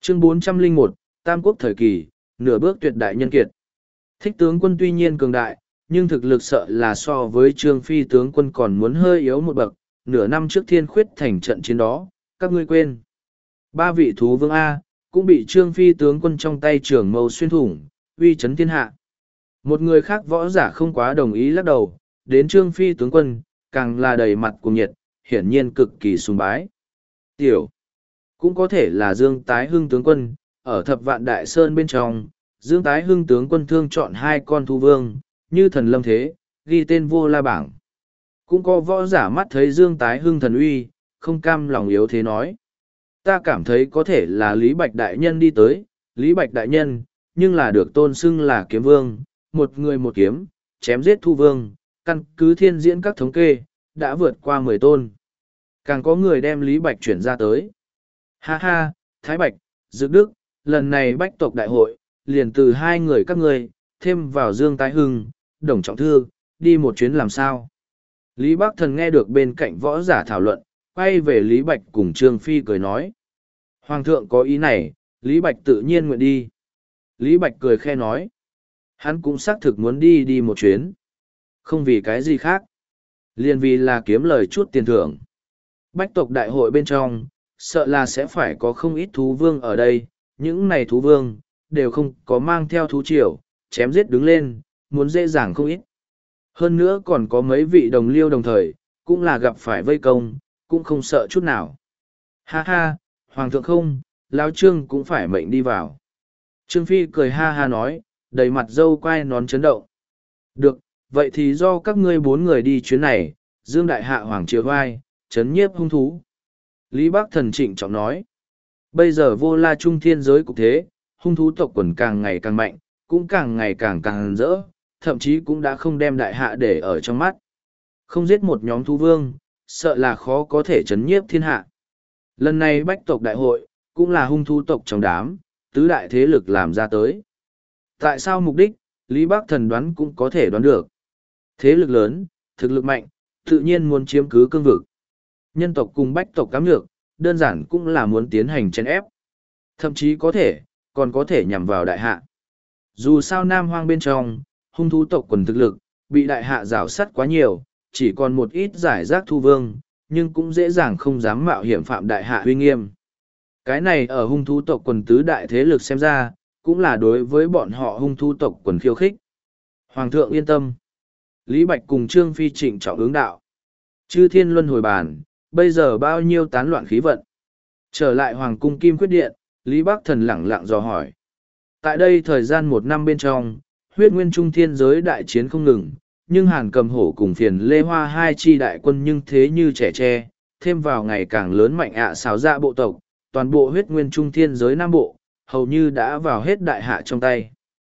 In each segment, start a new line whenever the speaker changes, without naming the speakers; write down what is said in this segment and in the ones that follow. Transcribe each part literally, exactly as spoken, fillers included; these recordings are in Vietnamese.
Chương bốn trăm lẻ một, Tam Quốc thời kỳ, nửa bước tuyệt đại nhân kiệt. Thích tướng quân tuy nhiên cường đại, nhưng thực lực sợ là so với Trương Phi tướng quân còn muốn hơi yếu một bậc, nửa năm trước Thiên Khuyết thành trận chiến đó, các ngươi quên. Ba vị thú vương A, cũng bị Trương Phi tướng quân trong tay trưởng mâu xuyên thủng, uy chấn thiên hạ. Một người khác võ giả không quá đồng ý lắc đầu, đến Trương Phi tướng quân, càng là đầy mặt cuồng nhiệt, hiển nhiên cực kỳ sùng bái. Tiểu, cũng có thể là Dương Tái Hưng tướng quân, ở thập vạn đại sơn bên trong, Dương Tái Hưng tướng quân thương chọn hai con thú vương, như thần lâm thế, ghi tên vô la bảng. Cũng có võ giả mắt thấy Dương Tái Hưng thần uy, không cam lòng yếu thế nói. Ta cảm thấy có thể là Lý Bạch Đại Nhân đi tới, Lý Bạch Đại Nhân, nhưng là được tôn xưng là kiếm vương, một người một kiếm, chém giết thu vương, căn cứ thiên diễn các thống kê, đã vượt qua mười tôn. Càng có người đem Lý Bạch chuyển ra tới. Ha ha, Thái Bạch, Dực Đức, lần này bách tộc đại hội, liền từ hai người các ngươi, thêm vào Dương Tái Hưng, Đồng Trọng Thư, đi một chuyến làm sao. Lý Bắc Thần nghe được bên cạnh võ giả thảo luận, quay về Lý Bạch cùng Trương Phi cười nói. Hoàng thượng có ý này, Lý Bạch tự nhiên nguyện đi. Lý Bạch cười khe nói. Hắn cũng xác thực muốn đi đi một chuyến. Không vì cái gì khác. Liền vì là kiếm lời chút tiền thưởng. Bách tộc đại hội bên trong, sợ là sẽ phải có không ít thú vương ở đây. Những này thú vương, đều không có mang theo thú triều, chém giết đứng lên, muốn dễ dàng không ít. Hơn nữa còn có mấy vị đồng liêu đồng thời, cũng là gặp phải vây công, cũng không sợ chút nào. Ha ha, Hoàng thượng không, Lão Trương cũng phải mệnh đi vào. Trương Phi cười ha ha nói, đầy mặt dâu quai nón chấn động. Được, vậy thì do các ngươi bốn người đi chuyến này, Dương Đại Hạ Hoàng Triều vai, chấn nhiếp hung thú. Lý Bắc Thần trịnh trọng nói, bây giờ vô la trung thiên giới cục thế, hung thú tộc quần càng ngày càng mạnh, cũng càng ngày càng càng rỡ, thậm chí cũng đã không đem Đại Hạ để ở trong mắt. Không giết một nhóm thú vương, sợ là khó có thể chấn nhiếp thiên hạ. Lần này bách tộc đại hội, cũng là hung thú tộc trong đám, tứ đại thế lực làm ra tới. Tại sao mục đích, Lý Bắc Thần đoán cũng có thể đoán được. Thế lực lớn, thực lực mạnh, tự nhiên muốn chiếm cứ cương vực. Nhân tộc cùng bách tộc cám nhược, đơn giản cũng là muốn tiến hành chèn ép. Thậm chí có thể, còn có thể nhằm vào đại hạ. Dù sao Nam Hoang bên trong, hung thú tộc quần thực lực, bị đại hạ rào sắt quá nhiều, chỉ còn một ít giải rác thu vương, nhưng cũng dễ dàng không dám mạo hiểm phạm đại hạ uy nghiêm. Cái này ở hung thú tộc quần tứ đại thế lực xem ra, cũng là đối với bọn họ hung thú tộc quần khiêu khích. Hoàng thượng yên tâm. Lý Bạch cùng Trương Phi trịnh trọng ứng đạo. Chư thiên luân hồi bàn, bây giờ bao nhiêu tán loạn khí vận. Trở lại Hoàng cung Kim Quyết Điện, Lý Bắc Thần lẳng lặng dò hỏi. Tại đây thời gian một năm bên trong, huyết nguyên trung thiên giới đại chiến không ngừng, nhưng Hàn Cầm Hổ cùng Phiền Lê Hoa hai chi đại quân nhưng thế như trẻ tre, thêm vào ngày càng lớn mạnh ạ à xáo dạ bộ tộc, toàn bộ huyết nguyên trung thiên giới Nam Bộ, hầu như đã vào hết đại hạ trong tay.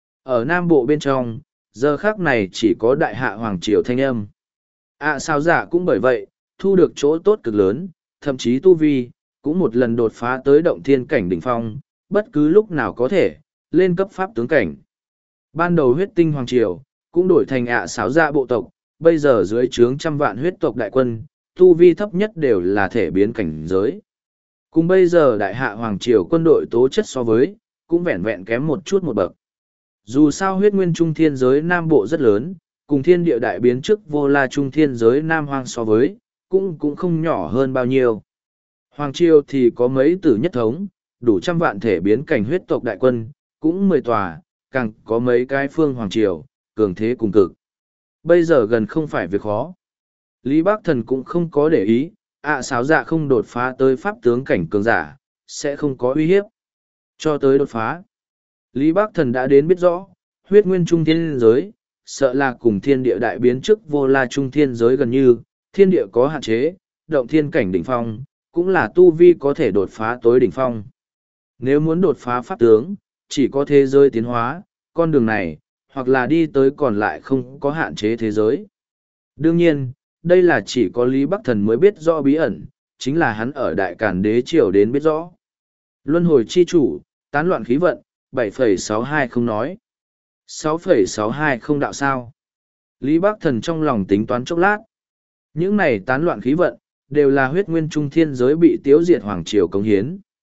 Ở Nam Bộ bên trong, giờ khác này chỉ có đại hạ Hoàng Triều thanh âm. ạ à xáo dạ cũng bởi vậy, thu được chỗ tốt cực lớn, thậm chí tu vi, cũng một lần đột phá tới động thiên cảnh đỉnh phong, bất cứ lúc nào có thể, lên cấp pháp tướng cảnh. Ban đầu huyết tinh Hoàng Triều, cũng đổi thành ạ à xáo dạ bộ tộc, bây giờ dưới trướng trăm vạn huyết tộc đại quân, tu vi thấp nhất đều là thể biến cảnh giới. Cùng bây giờ đại hạ Hoàng Triều quân đội tố chất so với, cũng vẹn vẹn kém một chút một bậc. Dù sao huyết nguyên trung thiên giới Nam Bộ rất lớn, cùng thiên địa đại biến trước vô la trung thiên giới Nam Hoang so với, cũng cũng không nhỏ hơn bao nhiêu. Hoàng Triều thì có mấy tử nhất thống, đủ trăm vạn thể biến cảnh huyết tộc đại quân, cũng mười tòa, càng có mấy cái phương Hoàng Triều, cường thế cùng cực. Bây giờ gần không phải việc khó. Lý Bắc Thần cũng không có để ý, ạ à xáo dạ không đột phá tới pháp tướng cảnh cường giả, sẽ không có uy hiếp. Cho tới đột phá, Lý Bắc Thần đã đến biết rõ, huyết nguyên trung thiên giới, sợ là cùng thiên địa đại biến trước vô la trung thiên giới gần như, thiên địa có hạn chế, động thiên cảnh đỉnh phong, cũng là tu vi có thể đột phá tối đỉnh phong. Nếu muốn đột phá pháp tướng, chỉ có thế giới tiến hóa, con đường này, hoặc là đi tới còn lại không có hạn chế thế giới. Đương nhiên, đây là chỉ có Lý Bắc Thần mới biết rõ bí ẩn, chính là hắn ở Đại Càn Đế Triều đến biết rõ. Luân hồi chi chủ, tán loạn khí vận, bảy phẩy sáu hai không nói. sáu phẩy sáu hai không đạo sao. Lý Bắc Thần trong lòng tính toán chốc lát. Những này tán loạn khí vận, đều là huyết nguyên trung thiên giới bị tiêu diệt Hoàng Triều cống hiến.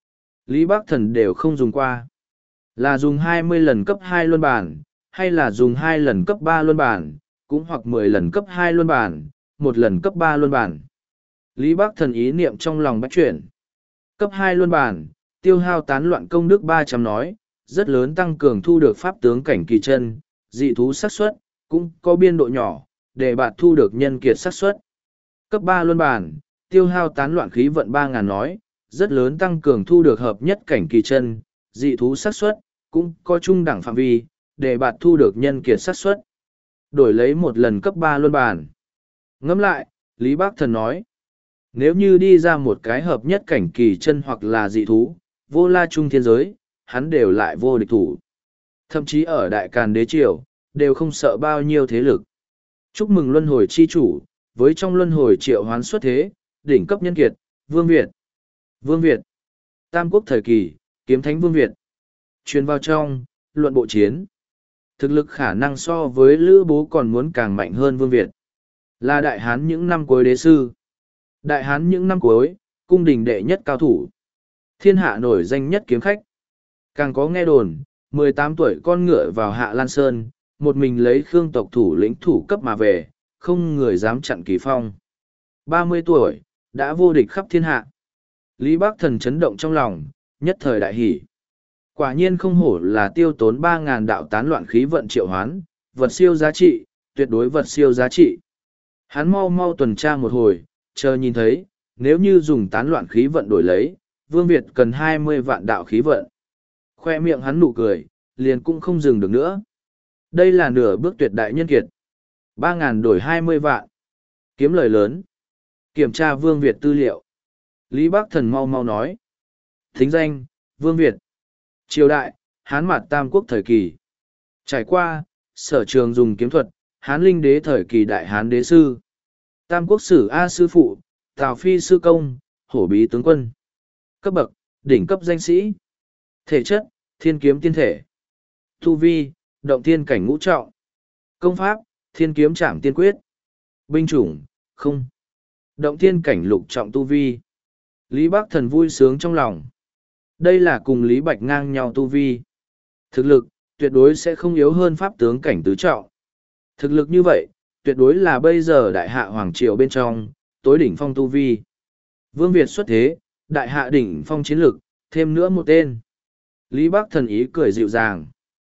Lý Bắc Thần đều không dùng qua. Là dùng hai mươi lần cấp hai luân bản, hay là dùng hai lần cấp ba luân bản, cũng hoặc mười lần cấp hai luân bản, một lần cấp ba luân bản. Lý Bắc Thần ý niệm trong lòng bách chuyển. Cấp hai luân bản, tiêu hao tán loạn công đức ba trăm nói, rất lớn tăng cường thu được pháp tướng cảnh kỳ chân, dị thú xác suất, cũng có biên độ nhỏ, để bạn thu được nhân kiệt xác suất. Cấp ba luân bản, tiêu hao tán loạn khí vận ba ngàn nói, rất lớn tăng cường thu được hợp nhất cảnh kỳ chân, dị thú xác suất, cũng có trung đẳng phạm vi, để bạn thu được nhân kiệt xác suất. Đổi lấy một lần cấp ba luân bản. Ngẫm lại, Lý Bắc Thần nói, nếu như đi ra một cái hợp nhất cảnh kỳ chân hoặc là dị thú, vô la trung thiên giới, hắn đều lại vô địch thủ. Thậm chí ở đại càn đế triều, đều không sợ bao nhiêu thế lực. Chúc mừng luân hồi chi chủ, với trong luân hồi triệu hoán xuất thế, đỉnh cấp nhân kiệt, Vương Việt. Vương Việt. Tam quốc thời kỳ, kiếm thánh Vương Việt. Truyền vào trong, luận bộ chiến. Thực lực khả năng so với Lữ Bố còn muốn càng mạnh hơn Vương Việt. Là đại hán những năm cuối đế sư. Đại hán những năm cuối, cung đình đệ nhất cao thủ. Thiên hạ nổi danh nhất kiếm khách. Càng có nghe đồn, mười tám tuổi con ngựa vào Hạ Lan Sơn, một mình lấy Khương tộc thủ lĩnh thủ cấp mà về, không người dám chặn kỳ phong. ba mươi tuổi, đã vô địch khắp thiên hạ. Lý Bắc Thần chấn động trong lòng, nhất thời đại hỷ. Quả nhiên không hổ là tiêu tốn ba ngàn đạo tán loạn khí vận triệu hoán, vật siêu giá trị, tuyệt đối vật siêu giá trị. Hắn mau mau tuần tra một hồi, chờ nhìn thấy, nếu như dùng tán loạn khí vận đổi lấy, Vương Việt cần hai mươi vạn đạo khí vận. Khoe miệng hắn nụ cười, liền cũng không dừng được nữa. Đây là nửa bước tuyệt đại nhân kiệt. ba ngàn đổi hai mươi vạn. Kiếm lời lớn. Kiểm tra Vương Việt tư liệu. Lý Bắc Thần mau mau nói. Thính danh, Vương Việt. Triều đại, Hán Mạt Tam Quốc thời kỳ. Trải qua, sở trường dùng kiếm thuật, Hán Linh Đế thời kỳ đại Hán Đế Sư. Tam Quốc Sử A Sư Phụ, Tào Phi Sư Công, Hổ Bí Tướng Quân. Cấp bậc, đỉnh cấp danh sĩ. Thể chất, thiên kiếm tiên thể. Tu vi, động thiên cảnh ngũ trọng. Công pháp, thiên kiếm trảm tiên quyết. Binh chủng, không. Động thiên cảnh lục trọng tu vi. Lý Bắc Thần vui sướng trong lòng. Đây là cùng Lý Bạch ngang nhau tu vi. Thực lực, tuyệt đối sẽ không yếu hơn pháp tướng cảnh tứ trọng. Thực lực như vậy, tuyệt đối là bây giờ đại hạ hoàng triều bên trong, tối đỉnh phong tu vi. Vương Việt xuất thế, đại hạ đỉnh phong chiến lực, thêm nữa một tên. Lý Bắc Thần ý cười dịu dàng.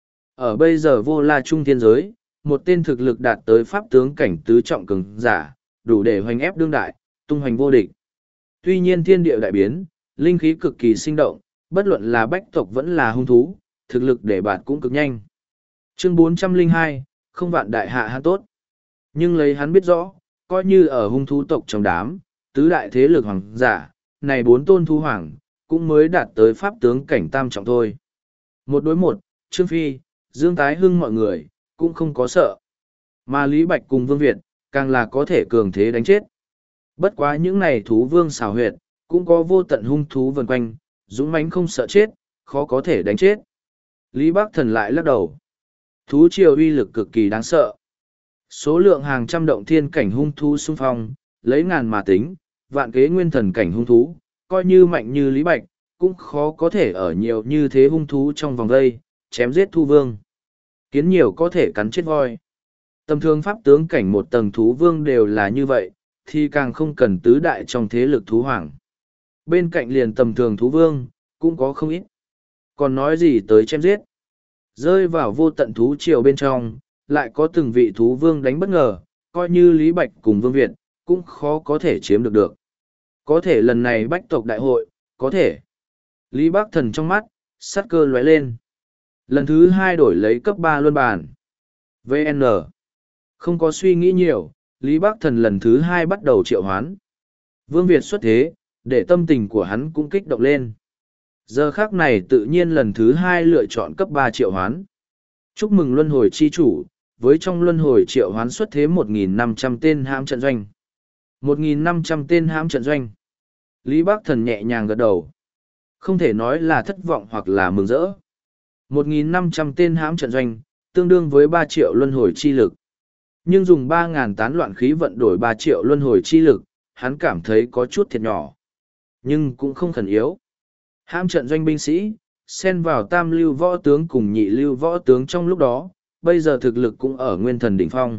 Ở bây giờ vô la trung thiên giới, một tên thực lực đạt tới pháp tướng cảnh tứ trọng cường giả, đủ để hoành ép đương đại, tung hoành vô địch. Tuy nhiên thiên địa đại biến, linh khí cực kỳ sinh động, bất luận là bách tộc vẫn là hung thú, thực lực để bạt cũng cực nhanh. Chương bốn trăm lẻ hai, không vạn đại hạ hạ tốt. Nhưng lấy hắn biết rõ, coi như ở hung thú tộc trong đám, tứ đại thế lực hoàng giả, này bốn tôn thú hoàng, cũng mới đạt tới pháp tướng cảnh tam trọng thôi. Một đối một, Trương Phi, Dương Tái Hưng mọi người, cũng không có sợ. Mà Lý Bạch cùng Vương Việt, càng là có thể cường thế đánh chết. Bất quá những này thú vương xào huyệt, cũng có vô tận hung thú vần quanh, dũng mãnh không sợ chết, khó có thể đánh chết. Lý Bắc Thần lại lắc đầu. Thú triều uy lực cực kỳ đáng sợ. Số lượng hàng trăm động thiên cảnh hung thú xung phong, lấy ngàn mà tính, vạn kế nguyên thần cảnh hung thú, coi như mạnh như Lý Bạch, cũng khó có thể ở nhiều như thế hung thú trong vòng vây, chém giết thu vương. Kiến nhiều có thể cắn chết voi. Tầm thường pháp tướng cảnh một tầng thú vương đều là như vậy, thì càng không cần tứ đại trong thế lực thú hoàng. Bên cạnh liền tầm thường thú vương, cũng có không ít. Còn nói gì tới chém giết. Rơi vào vô tận thú triều bên trong, lại có từng vị thú vương đánh bất ngờ, coi như Lý Bạch cùng Vương Việt, cũng khó có thể chiếm được được. Có thể lần này bách tộc đại hội, có thể. Lý Bắc Thần trong mắt, sát cơ lóe lên. Lần thứ hai đổi lấy cấp ba luân bản. vê en Không có suy nghĩ nhiều, Lý Bắc Thần lần thứ hai bắt đầu triệu hoán. Vương Việt xuất thế, để tâm tình của hắn cũng kích động lên. Giờ khác này tự nhiên lần thứ hai lựa chọn cấp ba triệu hoán. Chúc mừng luân hồi chi chủ, với trong luân hồi triệu hoán xuất thế một nghìn năm trăm tên hãm trận doanh. một nghìn năm trăm tên hãm trận doanh. Lý Bắc Thần nhẹ nhàng gật đầu. Không thể nói là thất vọng hoặc là mừng rỡ. một nghìn năm trăm tên hãm trận doanh, tương đương với ba triệu luân hồi chi lực. Nhưng dùng ba ngàn tán loạn khí vận đổi ba triệu luân hồi chi lực, hắn cảm thấy có chút thiệt nhỏ. Nhưng cũng không khẩn yếu. Hãm trận doanh binh sĩ, xen vào tam lưu võ tướng cùng nhị lưu võ tướng trong lúc đó, bây giờ thực lực cũng ở nguyên thần đỉnh phong.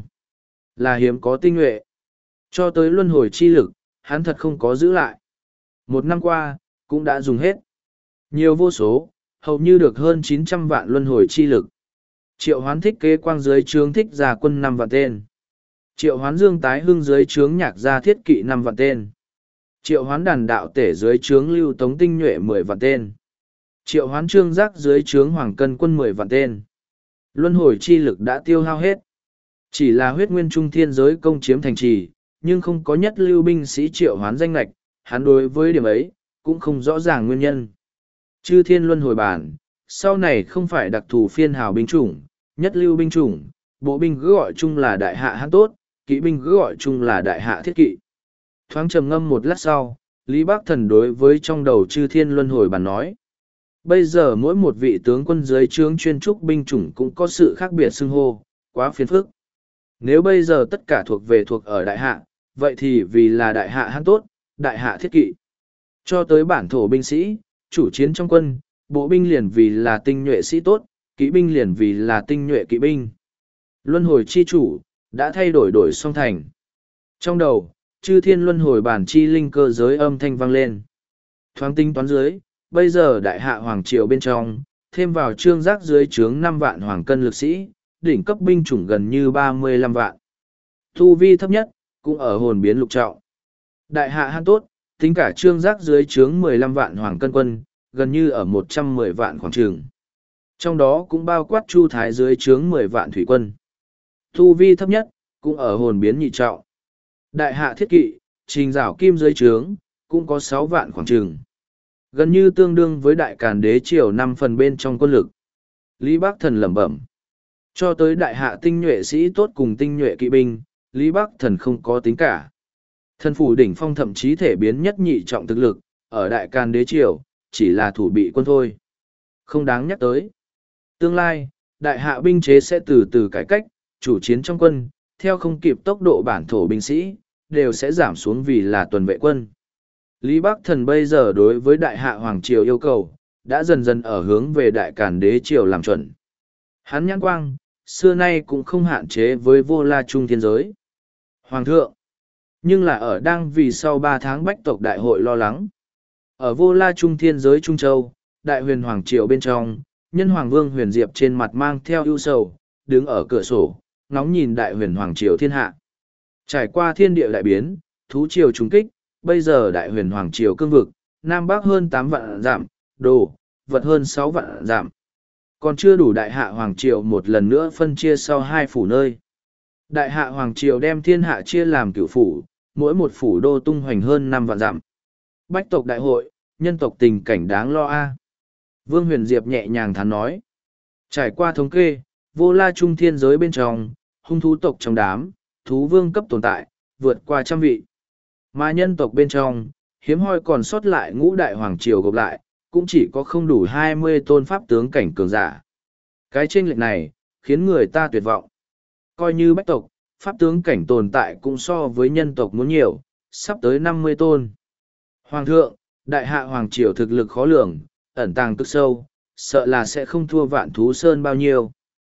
Là hiếm có tinh nhuệ. Cho tới luân hồi chi lực, hắn thật không có giữ lại. Một năm qua, cũng đã dùng hết. Nhiều vô số, hầu như được hơn chín trăm vạn luân hồi chi lực. Triệu hoán thích kế quang dưới trướng thích gia quân năm vạn tên. Triệu hoán dương tái hưng dưới trướng nhạc gia thiết kỵ năm vạn tên. Triệu hoán đàn đạo tể dưới trướng lưu tống tinh nhuệ mười vạn tên. Triệu hoán trương giác dưới trướng hoàng cân quân mười vạn tên. Luân hồi chi lực đã tiêu hao hết. Chỉ là huyết nguyên trung thiên giới công chiếm thành trì, nhưng không có nhất lưu binh sĩ triệu hoán danh lạch, hắn đối với điểm ấy, cũng không rõ ràng nguyên nhân. Chư thiên luân hồi bản, sau này không phải đặc thù phiên hào binh chủng, nhất lưu binh chủng, bộ binh cứ gọi chung là đại hạ hắn tốt, kỵ binh cứ gọi chung là đại hạ thiết kỵ. Thoáng trầm ngâm một lát sau, Lý Bác Thần đối với trong đầu chư thiên luân hồi bản nói. Bây giờ mỗi một vị tướng quân dưới trướng chuyên trúc binh chủng cũng có sự khác biệt xưng hô, quá phiền phức. Nếu bây giờ tất cả thuộc về thuộc ở đại hạ, vậy thì vì là đại hạ hắn tốt, đại hạ thiết kỵ. Cho tới bản thổ binh sĩ, chủ chiến trong quân, bộ binh liền vì là tinh nhuệ sĩ tốt, kỵ binh liền vì là tinh nhuệ kỵ binh. Luân hồi chi chủ, đã thay đổi đổi song thành. Trong đầu, chư thiên luân hồi bản chi linh cơ giới âm thanh vang lên. Thoáng tinh toán dưới, bây giờ đại hạ hoàng triều bên trong, thêm vào trương giác dưới trướng năm vạn hoàng cân lực sĩ, đỉnh cấp binh chủng gần như ba mươi lăm vạn. Thu vi thấp nhất, cũng ở hồn biến lục trọng. Đại hạ han tốt, tính cả trương giác dưới trướng mười lăm vạn hoàng cân quân, gần như ở một trăm mười vạn khoảng trường. Trong đó cũng bao quát chu thái dưới trướng mười vạn thủy quân. Thu vi thấp nhất, cũng ở hồn biến nhị trọng. Đại hạ thiết kỵ, trình rảo kim dưới trướng, cũng có sáu vạn khoảng trường. Gần như tương đương với đại càn đế triều năm phần bên trong quân lực. Lý Bác Thần lẩm bẩm. Cho tới đại hạ tinh nhuệ sĩ tốt cùng tinh nhuệ kỵ binh, Lý Bác Thần không có tính cả. Thần phủ đỉnh phong thậm chí thể biến nhất nhị trọng thực lực, ở đại càn đế triều, chỉ là thủ bị quân thôi. Không đáng nhắc tới. Tương lai, đại hạ binh chế sẽ từ từ cải cách, chủ chiến trong quân, theo không kịp tốc độ bản thổ binh sĩ, đều sẽ giảm xuống vì là tuần vệ quân. Lý Bắc Thần bây giờ đối với đại hạ hoàng triều yêu cầu, đã dần dần ở hướng về đại càn đế triều làm chuẩn. Hắn nhãn quang, xưa nay cũng không hạn chế với vô la trung thiên giới. Hoàng thượng, nhưng là ở đang vì sau ba tháng bách tộc đại hội lo lắng. Ở vô la trung thiên giới Trung Châu, đại huyền hoàng triều bên trong, nhân hoàng vương huyền diệp trên mặt mang theo ưu sầu, đứng ở cửa sổ, ngóng nhìn đại huyền hoàng triều thiên hạ. Trải qua thiên địa đại biến, thú triều trùng kích, bây giờ đại huyền hoàng triều cương vực, nam bắc hơn tám vạn dặm, đồ, vật hơn sáu vạn dặm. Còn chưa đủ đại hạ hoàng triều một lần nữa phân chia sau hai phủ nơi. Đại hạ hoàng triều đem thiên hạ chia làm cửu phủ, mỗi một phủ đô tung hoành hơn năm vạn dặm. Bách tộc đại hội, nhân tộc tình cảnh đáng lo a. Vương Huyền Diệp nhẹ nhàng thán nói. Trải qua thống kê, vô la trung thiên giới bên trong, hung thú tộc trong đám, thú vương cấp tồn tại, vượt qua trăm vị. Mà nhân tộc bên trong, hiếm hoi còn sót lại ngũ đại hoàng triều gộp lại, cũng chỉ có không đủ hai mươi tôn pháp tướng cảnh cường giả. Cái chênh lệch này, khiến người ta tuyệt vọng. Coi như bách tộc, pháp tướng cảnh tồn tại cũng so với nhân tộc muốn nhiều, sắp tới năm mươi tôn. Hoàng thượng, đại hạ hoàng triều thực lực khó lường, ẩn tàng cực sâu, sợ là sẽ không thua vạn thú sơn bao nhiêu.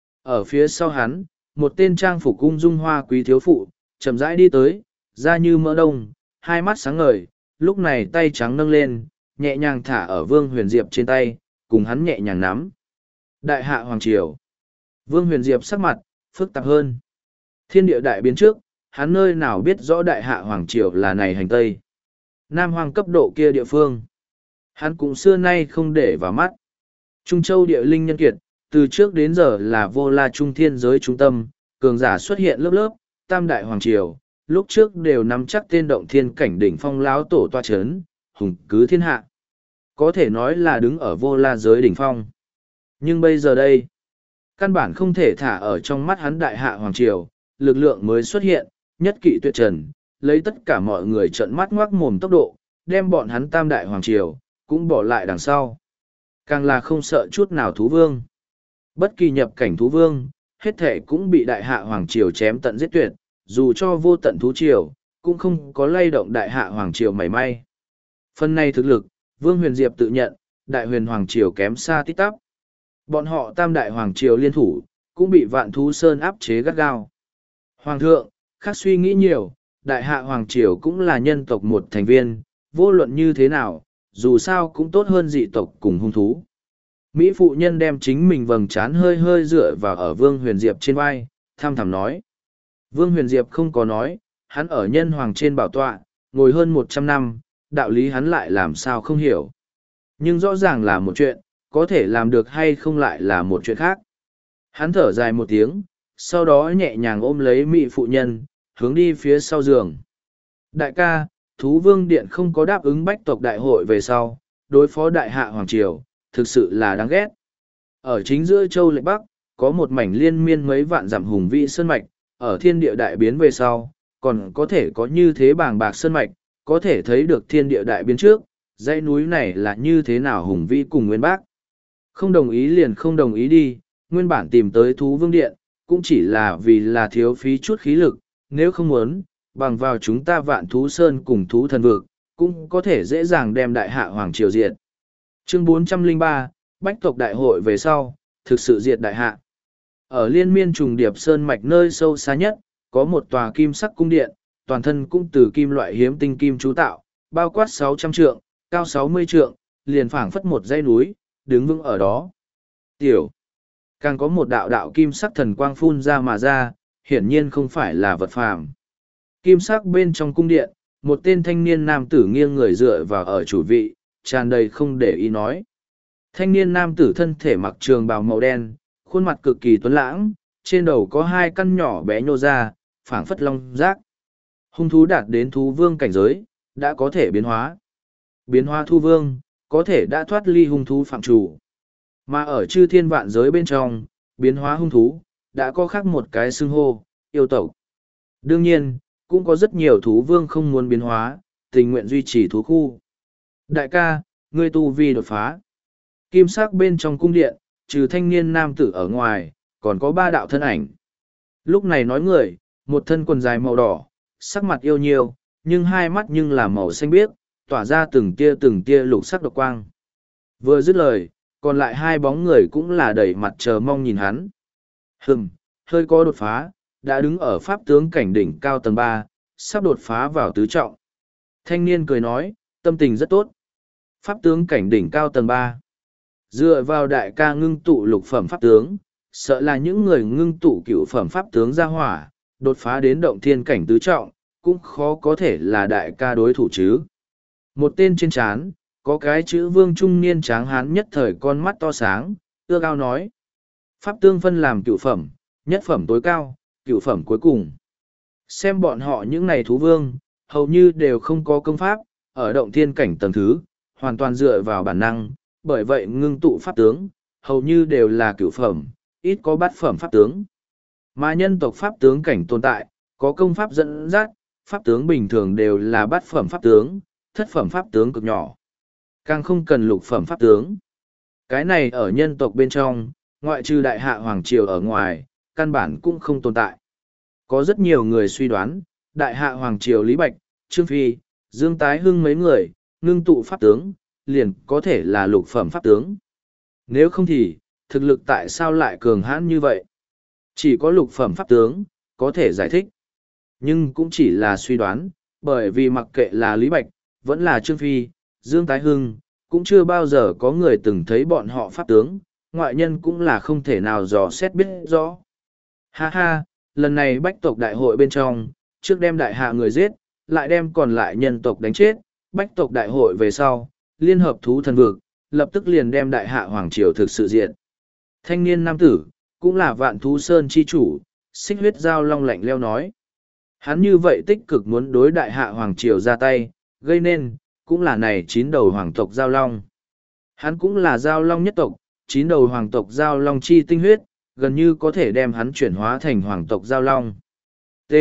Ở phía sau hắn, một tên trang phục cung dung hoa quý thiếu phụ, chậm rãi đi tới, da như mỡ đông, hai mắt sáng ngời, lúc này tay trắng nâng lên, nhẹ nhàng thả ở Vương Huyền Diệp trên tay, cùng hắn nhẹ nhàng nắm. Đại hạ hoàng triều. Vương Huyền Diệp sắc mặt, phức tạp hơn. Thiên địa đại biến trước, hắn nơi nào biết rõ đại hạ hoàng triều là này hành tây. Nam hoàng cấp độ kia địa phương. Hắn cũng xưa nay không để vào mắt. Trung Châu địa linh nhân kiệt, từ trước đến giờ là vô la trung thiên giới trung tâm, cường giả xuất hiện lớp lớp, tam đại hoàng triều, lúc trước đều nắm chắc tên động thiên cảnh đỉnh phong láo tổ toa chấn, hùng cứ thiên hạ. Có thể nói là đứng ở vô la giới đỉnh phong. Nhưng bây giờ đây, căn bản không thể thả ở trong mắt hắn đại hạ hoàng triều, lực lượng mới xuất hiện, nhất kỵ tuyệt trần, lấy tất cả mọi người trợn mắt ngoác mồm tốc độ, đem bọn hắn tam đại hoàng triều, cũng bỏ lại đằng sau. Càng là không sợ chút nào thú vương. Bất kỳ nhập cảnh thú vương, hết thể cũng bị đại hạ hoàng triều chém tận giết tuyệt, dù cho vô tận thú triều, cũng không có lay động đại hạ hoàng triều mảy may. Phần này thực lực, Vương Huyền Diệp tự nhận, đại huyền Hoàng Triều kém xa tít tắp. Bọn họ tam đại Hoàng Triều liên thủ, cũng bị Vạn Thú Sơn áp chế gắt gao. Hoàng thượng, khác suy nghĩ nhiều, đại hạ Hoàng Triều cũng là nhân tộc một thành viên, vô luận như thế nào, dù sao cũng tốt hơn dị tộc cùng hung thú. Mỹ phụ nhân đem chính mình vầng trán hơi hơi dựa vào ở Vương Huyền Diệp trên vai, tham thẳm nói. Vương Huyền Diệp không có nói, hắn ở nhân hoàng trên bảo tọa, ngồi hơn một trăm năm, đạo lý hắn lại làm sao không hiểu. Nhưng rõ ràng là một chuyện, có thể làm được hay không lại là một chuyện khác. Hắn thở dài một tiếng, sau đó nhẹ nhàng ôm lấy Mỹ phụ nhân, hướng đi phía sau giường. Đại ca, Thú Vương Điện không có đáp ứng bách tộc đại hội về sau, đối phó đại hạ Hoàng Triều, thực sự là đáng ghét. Ở chính giữa châu lệch Bắc, có một mảnh liên miên mấy vạn dặm hùng vĩ sơn mạch, ở thiên địa đại biến về sau, còn có thể có như thế bàng bạc sơn mạch, có thể thấy được thiên địa đại biến trước, dãy núi này là như thế nào hùng vĩ cùng nguyên bác. Không đồng ý liền không đồng ý đi, nguyên bản tìm tới Thú Vương Điện, cũng chỉ là vì là thiếu phí chút khí lực, nếu không muốn, bằng vào chúng ta Vạn Thú Sơn cùng Thú Thần Vực, cũng có thể dễ dàng đem đại hạ Hoàng Triều diệt. Chương bốn trăm lẻ ba, Bách tộc đại hội về sau, thực sự diệt đại hạ. Ở liên miên trùng điệp sơn mạch nơi sâu xa nhất, có một tòa kim sắc cung điện, toàn thân cũng từ kim loại hiếm tinh kim chú tạo, bao quát sáu trăm trượng, cao sáu mươi trượng, liền phảng phất một dãy núi, đứng vững ở đó. Tiểu, càng có một đạo đạo kim sắc thần quang phun ra mà ra, hiển nhiên không phải là vật phàm. Kim sắc bên trong cung điện, một tên thanh niên nam tử nghiêng người dựa vào ở chủ vị, tràn đầy không để ý nói. Thanh niên nam tử thân thể mặc trường bào màu đen, khuôn mặt cực kỳ tuấn lãng, trên đầu có hai căn nhỏ bé nhô ra, phảng phất long giác. Hung thú đạt đến thú vương cảnh giới, đã có thể biến hóa. Biến hóa thu vương, có thể đã thoát ly hung thú phạm chủ. Mà ở chư thiên vạn giới bên trong, biến hóa hung thú, đã có khác một cái xưng hô, yêu tộc. Đương nhiên, cũng có rất nhiều thú vương không muốn biến hóa, tình nguyện duy trì thú khu. Đại ca, ngươi tu vi đột phá. Kim sắc bên trong cung điện, trừ thanh niên nam tử ở ngoài, còn có ba đạo thân ảnh. Lúc này nói người, một thân quần dài màu đỏ, sắc mặt yêu nhiều, nhưng hai mắt nhưng là màu xanh biếc, tỏa ra từng tia từng tia lục sắc độc quang. Vừa dứt lời, còn lại hai bóng người cũng là đẩy mặt chờ mong nhìn hắn. Hừm, hơi có đột phá, đã đứng ở pháp tướng cảnh đỉnh cao tầng ba, sắp đột phá vào tứ trọng. Thanh niên cười nói, tâm tình rất tốt. Pháp tướng cảnh đỉnh cao tầng ba. Dựa vào đại ca ngưng tụ lục phẩm pháp tướng, sợ là những người ngưng tụ cửu phẩm pháp tướng ra hỏa, đột phá đến động thiên cảnh tứ trọng, cũng khó có thể là đại ca đối thủ chứ. Một tên trên trán, có cái chữ vương trung niên tráng hán nhất thời con mắt to sáng, ưa cao nói. Pháp tương phân làm cửu phẩm, nhất phẩm tối cao, cửu phẩm cuối cùng. Xem bọn họ những này thú vương, hầu như đều không có công pháp, ở động thiên cảnh tầng thứ, hoàn toàn dựa vào bản năng, bởi vậy ngưng tụ pháp tướng, hầu như đều là cửu phẩm, ít có bát phẩm pháp tướng. Mà nhân tộc pháp tướng cảnh tồn tại, có công pháp dẫn dắt, pháp tướng bình thường đều là bát phẩm pháp tướng, thất phẩm pháp tướng cực nhỏ. Càng không cần lục phẩm pháp tướng. Cái này ở nhân tộc bên trong, ngoại trừ đại hạ hoàng triều ở ngoài, căn bản cũng không tồn tại. Có rất nhiều người suy đoán, đại hạ hoàng triều Lý Bạch, Trương Phi, Dương Tái Hưng mấy người, ngưng tụ pháp tướng, liền có thể là lục phẩm pháp tướng. Nếu không thì, thực lực tại sao lại cường hãn như vậy? Chỉ có lục phẩm pháp tướng, có thể giải thích. Nhưng cũng chỉ là suy đoán, bởi vì mặc kệ là Lý Bạch, vẫn là Trương Phi, Dương Tái Hưng, cũng chưa bao giờ có người từng thấy bọn họ pháp tướng, ngoại nhân cũng là không thể nào dò xét biết rõ. Ha ha, lần này bách tộc đại hội bên trong, trước đem đại hạ người giết, lại đem còn lại nhân tộc đánh chết, bách tộc đại hội về sau, liên hợp thú thần vực, lập tức liền đem đại hạ hoàng triều thực sự diện. Thanh niên nam tử, cũng là vạn thú sơn chi chủ, xích huyết giao long lạnh leo nói. Hắn như vậy tích cực muốn đối đại hạ hoàng triều ra tay, gây nên, cũng là này chín đầu hoàng tộc giao long. Hắn cũng là giao long nhất tộc, chín đầu hoàng tộc giao long chi tinh huyết, gần như có thể đem hắn chuyển hóa thành hoàng tộc giao long. T.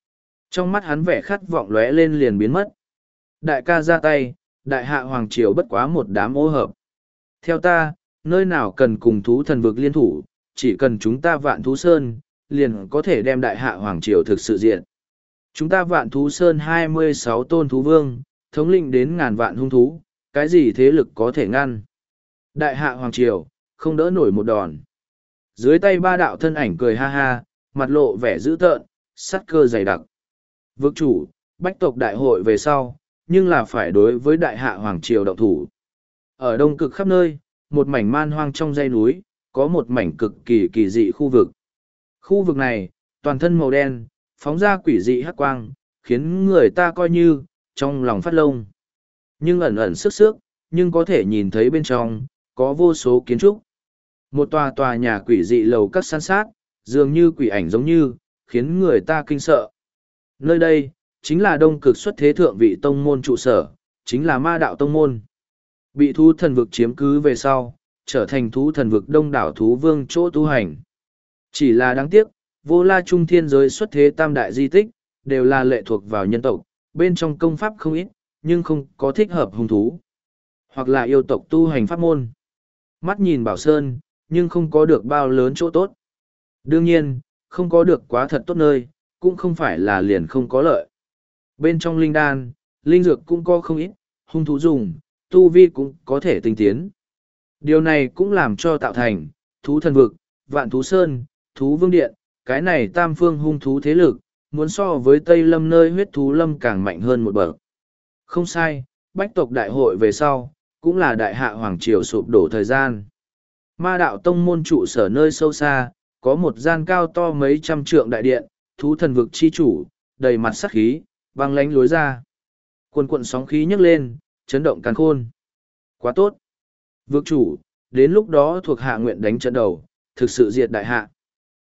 Trong mắt hắn vẻ khát vọng lóe lên liền biến mất. Đại ca ra tay, đại hạ hoàng triều bất quá một đám ô hợp. Theo ta, nơi nào cần cùng thú thần vực liên thủ, chỉ cần chúng ta vạn thú sơn, liền có thể đem đại hạ hoàng triều thực sự diện. Chúng ta vạn thú sơn hai mươi sáu tôn thú vương, thống lĩnh đến ngàn vạn hung thú, cái gì thế lực có thể ngăn. Đại hạ Hoàng Triều, không đỡ nổi một đòn. Dưới tay ba đạo thân ảnh cười ha ha, mặt lộ vẻ dữ tợn, sắt cơ dày đặc. Vực chủ, bách tộc đại hội về sau, nhưng là phải đối với đại hạ Hoàng Triều động thủ. Ở đông cực khắp nơi, một mảnh man hoang trong dãy núi, có một mảnh cực kỳ kỳ dị khu vực. Khu vực này, toàn thân màu đen, phóng ra quỷ dị hắc quang, khiến người ta coi như, trong lòng phát lông. Nhưng ẩn ẩn sức sức, nhưng có thể nhìn thấy bên trong, có vô số kiến trúc. Một tòa tòa nhà quỷ dị lầu các san sát, dường như quỷ ảnh giống như, khiến người ta kinh sợ. Nơi đây, chính là đông cực xuất thế thượng vị tông môn trụ sở, chính là ma đạo tông môn. Bị thú thần vực chiếm cứ về sau, trở thành thú thần vực đông đảo thú vương chỗ tu hành. Chỉ là đáng tiếc, vô la trung thiên giới xuất thế tam đại di tích, đều là lệ thuộc vào nhân tộc, bên trong công pháp không ít, nhưng không có thích hợp hung thú. Hoặc là yêu tộc tu hành pháp môn. Mắt nhìn bảo sơn, nhưng không có được bao lớn chỗ tốt. Đương nhiên, không có được quá thật tốt nơi, cũng không phải là liền không có lợi. Bên trong linh đan, linh dược cũng có không ít, hung thú dùng, tu vi cũng có thể tinh tiến. Điều này cũng làm cho tạo thành, thú thần vực, vạn thú sơn, thú vương điện, cái này tam phương hung thú thế lực, muốn so với Tây Lâm nơi huyết thú lâm càng mạnh hơn một bậc. Không sai, bách tộc đại hội về sau, cũng là đại hạ hoàng triều sụp đổ thời gian. Ma đạo tông môn trụ sở nơi sâu xa, có một gian cao to mấy trăm trượng đại điện, thú thần vực chi chủ, đầy mặt sắc khí, băng lánh lối ra. Quần quận sóng khí nhấc lên, chấn động càn khôn. Quá tốt. Vực chủ, đến lúc đó thuộc hạ nguyện đánh trận đầu, thực sự diệt đại hạ.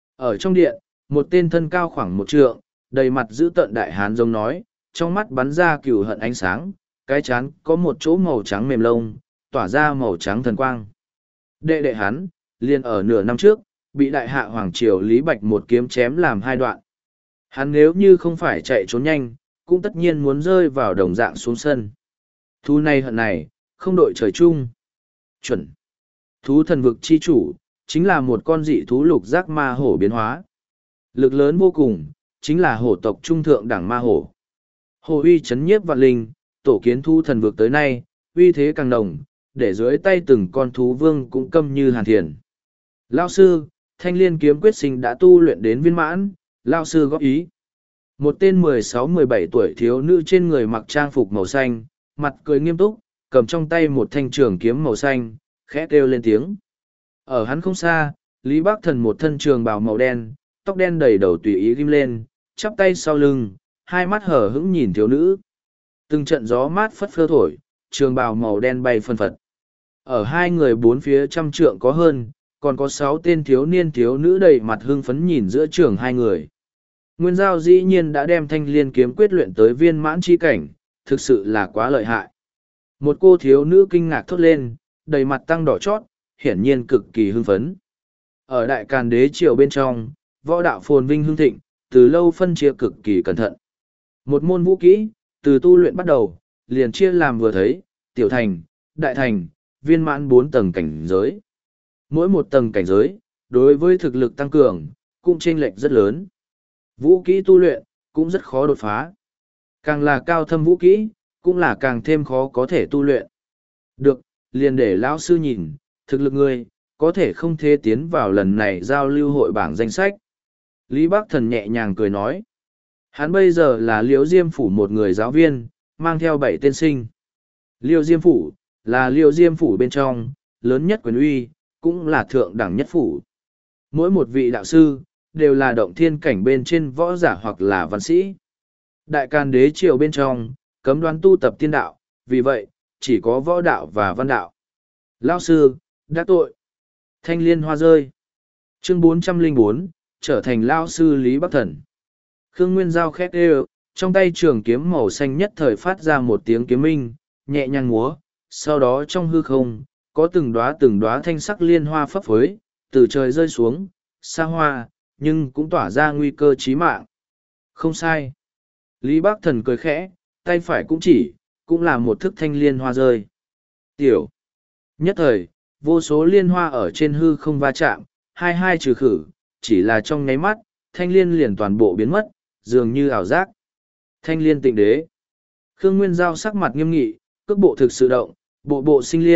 Ở trong điện, một tên thân cao khoảng một trượng, đầy mặt giữ tợn đại hán giống nói, trong mắt bắn ra cừu hận ánh sáng, cái chán có một chỗ màu trắng mềm lông, tỏa ra màu trắng thần quang. Đệ đệ hắn, liền ở nửa năm trước, bị đại hạ hoàng triều Lý Bạch một kiếm chém làm hai đoạn. Hắn nếu như không phải chạy trốn nhanh, cũng tất nhiên muốn rơi vào đồng dạng xuống sân. Thú này hận này, không đội trời chung. Chuẩn. Thú thần vực chi chủ, chính là một con dị thú lục giác ma hổ biến hóa. Lực lớn vô cùng, chính là hổ tộc trung thượng đẳng ma hổ. Hổ uy chấn nhiếp vạn linh, tổ kiến thú thần vực tới nay, uy thế càng đồng, để dưới tay từng con thú vương cũng câm như hàn thiền. Lao sư, thanh liên kiếm quyết sinh đã tu luyện đến viên mãn, Lao sư góp ý. Một tên mười sáu mười bảy tuổi thiếu nữ trên người mặc trang phục màu xanh, mặt cười nghiêm túc, cầm trong tay một thanh trường kiếm màu xanh, khẽ kêu lên tiếng. Ở hắn không xa, Lý Bắc Thần một thân trường bào màu đen, tóc đen đầy đầu tùy ý ghim lên, chắp tay sau lưng, hai mắt hở hững nhìn thiếu nữ. Từng trận gió mát phất phơ thổi, trường bào màu đen bay phân phật. Ở hai người bốn phía trăm trượng có hơn, còn có sáu tên thiếu niên thiếu nữ đầy mặt hưng phấn nhìn giữa trường hai người. Nguyên Giao dĩ nhiên đã đem thanh liên kiếm quyết luyện tới viên mãn chi cảnh, thực sự là quá lợi hại. Một cô thiếu nữ kinh ngạc thốt lên, đầy mặt tăng đỏ chót, hiển nhiên cực kỳ hưng phấn. Ở đại càn đế triều bên trong, võ đạo phồn vinh hưng thịnh, từ lâu phân chia cực kỳ cẩn thận. Một môn vũ kỹ, từ tu luyện bắt đầu, liền chia làm vừa thấy, tiểu thành, đại thành, viên mãn bốn tầng cảnh giới. Mỗi một tầng cảnh giới, đối với thực lực tăng cường, cũng chênh lệch rất lớn. Vũ kỹ tu luyện, cũng rất khó đột phá. Càng là cao thâm vũ kỹ, cũng là càng thêm khó có thể tu luyện. Được, liền để lão sư nhìn, thực lực ngươi, có thể không thể tiến vào lần này giao lưu hội bảng danh sách. Lý Bắc Thần nhẹ nhàng cười nói. Hắn bây giờ là Liễu Diêm Phủ một người giáo viên, mang theo bảy tên sinh. Liễu Diêm Phủ, là Liễu Diêm Phủ bên trong, lớn nhất quyền uy, cũng là thượng đẳng nhất phủ. Mỗi một vị đạo sư, đều là động thiên cảnh bên trên võ giả hoặc là văn sĩ. Đại Càn đế triều bên trong, cấm đoán tu tập tiên đạo, vì vậy, chỉ có võ đạo và văn đạo. Lão sư, đã tội. Thanh liên hoa rơi. Chương bốn trăm lẻ bốn, trở thành Lão sư Lý Bắc Thần. Khương Nguyên Giao khét đều, trong tay trường kiếm màu xanh nhất thời phát ra một tiếng kiếm minh, nhẹ nhàng múa, sau đó trong hư không, có từng đóa từng đóa thanh sắc liên hoa phấp phới, từ trời rơi xuống, xa hoa, nhưng cũng tỏa ra nguy cơ chí mạng. Không sai. Lý Bắc Thần cười khẽ, tay phải cũng chỉ, cũng là một thức thanh liên hoa rơi. Tiểu. Nhất thời, vô số liên hoa ở trên hư không va chạm, hai hai trừ khử, chỉ là trong nháy mắt, thanh liên liền toàn bộ biến mất, dường như ảo giác. Thanh liên tịnh đế. Khương Nguyên Giao sắc mặt nghiêm nghị, cước bộ thực sự động, bộ bộ sinh liên,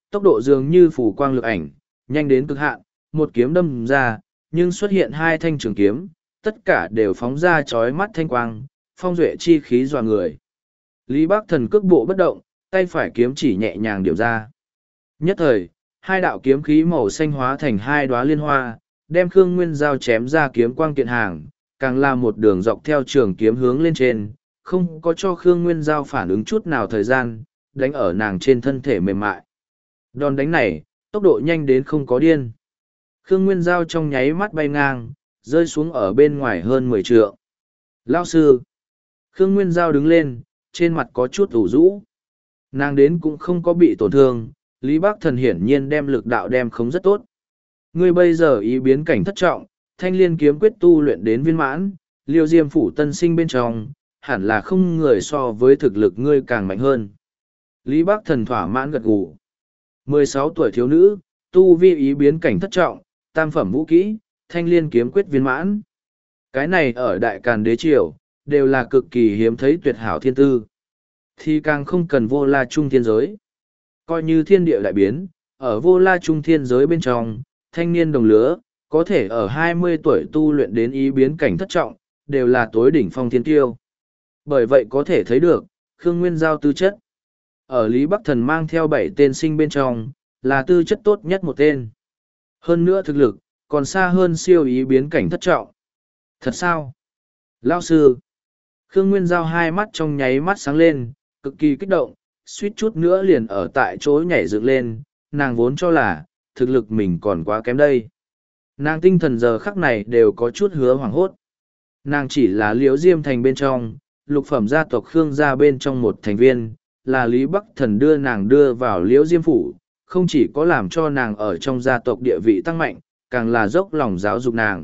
tốc độ dường như phủ quang lực ảnh, nhanh đến cực hạn, một kiếm đâm ra, nhưng xuất hiện hai thanh trường kiếm, tất cả đều phóng ra chói mắt thanh quang, phong duệ chi khí dọa người. Lý Bắc Thần cước bộ bất động, tay phải kiếm chỉ nhẹ nhàng điểm ra. Nhất thời, hai đạo kiếm khí màu xanh hóa thành hai đóa liên hoa, đem Khương Nguyên Giao chém ra kiếm quang kiện hàng, càng là một đường dọc theo trường kiếm hướng lên trên, không có cho Khương Nguyên Giao phản ứng chút nào thời gian, đánh ở nàng trên thân thể mềm mại. Đòn đánh này, tốc độ nhanh đến không có điên. Khương Nguyên Giao trong nháy mắt bay ngang, rơi xuống ở bên ngoài hơn mười trượng. Lao sư! Khương Nguyên Giao đứng lên, trên mặt có chút ủ rũ. Nàng đến cũng không có bị tổn thương, Lý Bắc Thần hiển nhiên đem lực đạo đem không rất tốt. Ngươi bây giờ ý biến cảnh thất trọng, thanh liên kiếm quyết tu luyện đến viên mãn, liêu diêm phủ tân sinh bên trong, hẳn là không người so với thực lực ngươi càng mạnh hơn. Lý Bắc Thần thỏa mãn gật gù. mười sáu tuổi thiếu nữ, tu vi ý biến cảnh thất trọng, tam phẩm vũ kỹ, thanh liên kiếm quyết viên mãn. Cái này ở Đại Càn Đế Triều, đều là cực kỳ hiếm thấy tuyệt hảo thiên tư. Thì càng không cần vô la trung thiên giới. Coi như thiên địa đại biến, ở vô la trung thiên giới bên trong, thanh niên đồng lứa, có thể ở hai mươi tuổi tu luyện đến ý biến cảnh thất trọng, đều là tối đỉnh phong thiên tiêu. Bởi vậy có thể thấy được, Khương Nguyên Giao tư chất. Ở Lý Bắc Thần mang theo bảy tên sinh bên trong, là tư chất tốt nhất một tên. Hơn nữa thực lực, còn xa hơn siêu ý biến cảnh thất trọng. Thật sao? Lao sư! Khương Nguyên Giao hai mắt trong nháy mắt sáng lên, cực kỳ kích động, suýt chút nữa liền ở tại chỗ nhảy dựng lên, nàng vốn cho là, thực lực mình còn quá kém đây. Nàng tinh thần giờ khắc này đều có chút hứa hoảng hốt. Nàng chỉ là Liễu Diêm thành bên trong, lục phẩm gia tộc Khương gia bên trong một thành viên, là Lý Bắc Thần đưa nàng đưa vào Liễu Diêm phủ, không chỉ có làm cho nàng ở trong gia tộc địa vị tăng mạnh, càng là dốc lòng giáo dục nàng.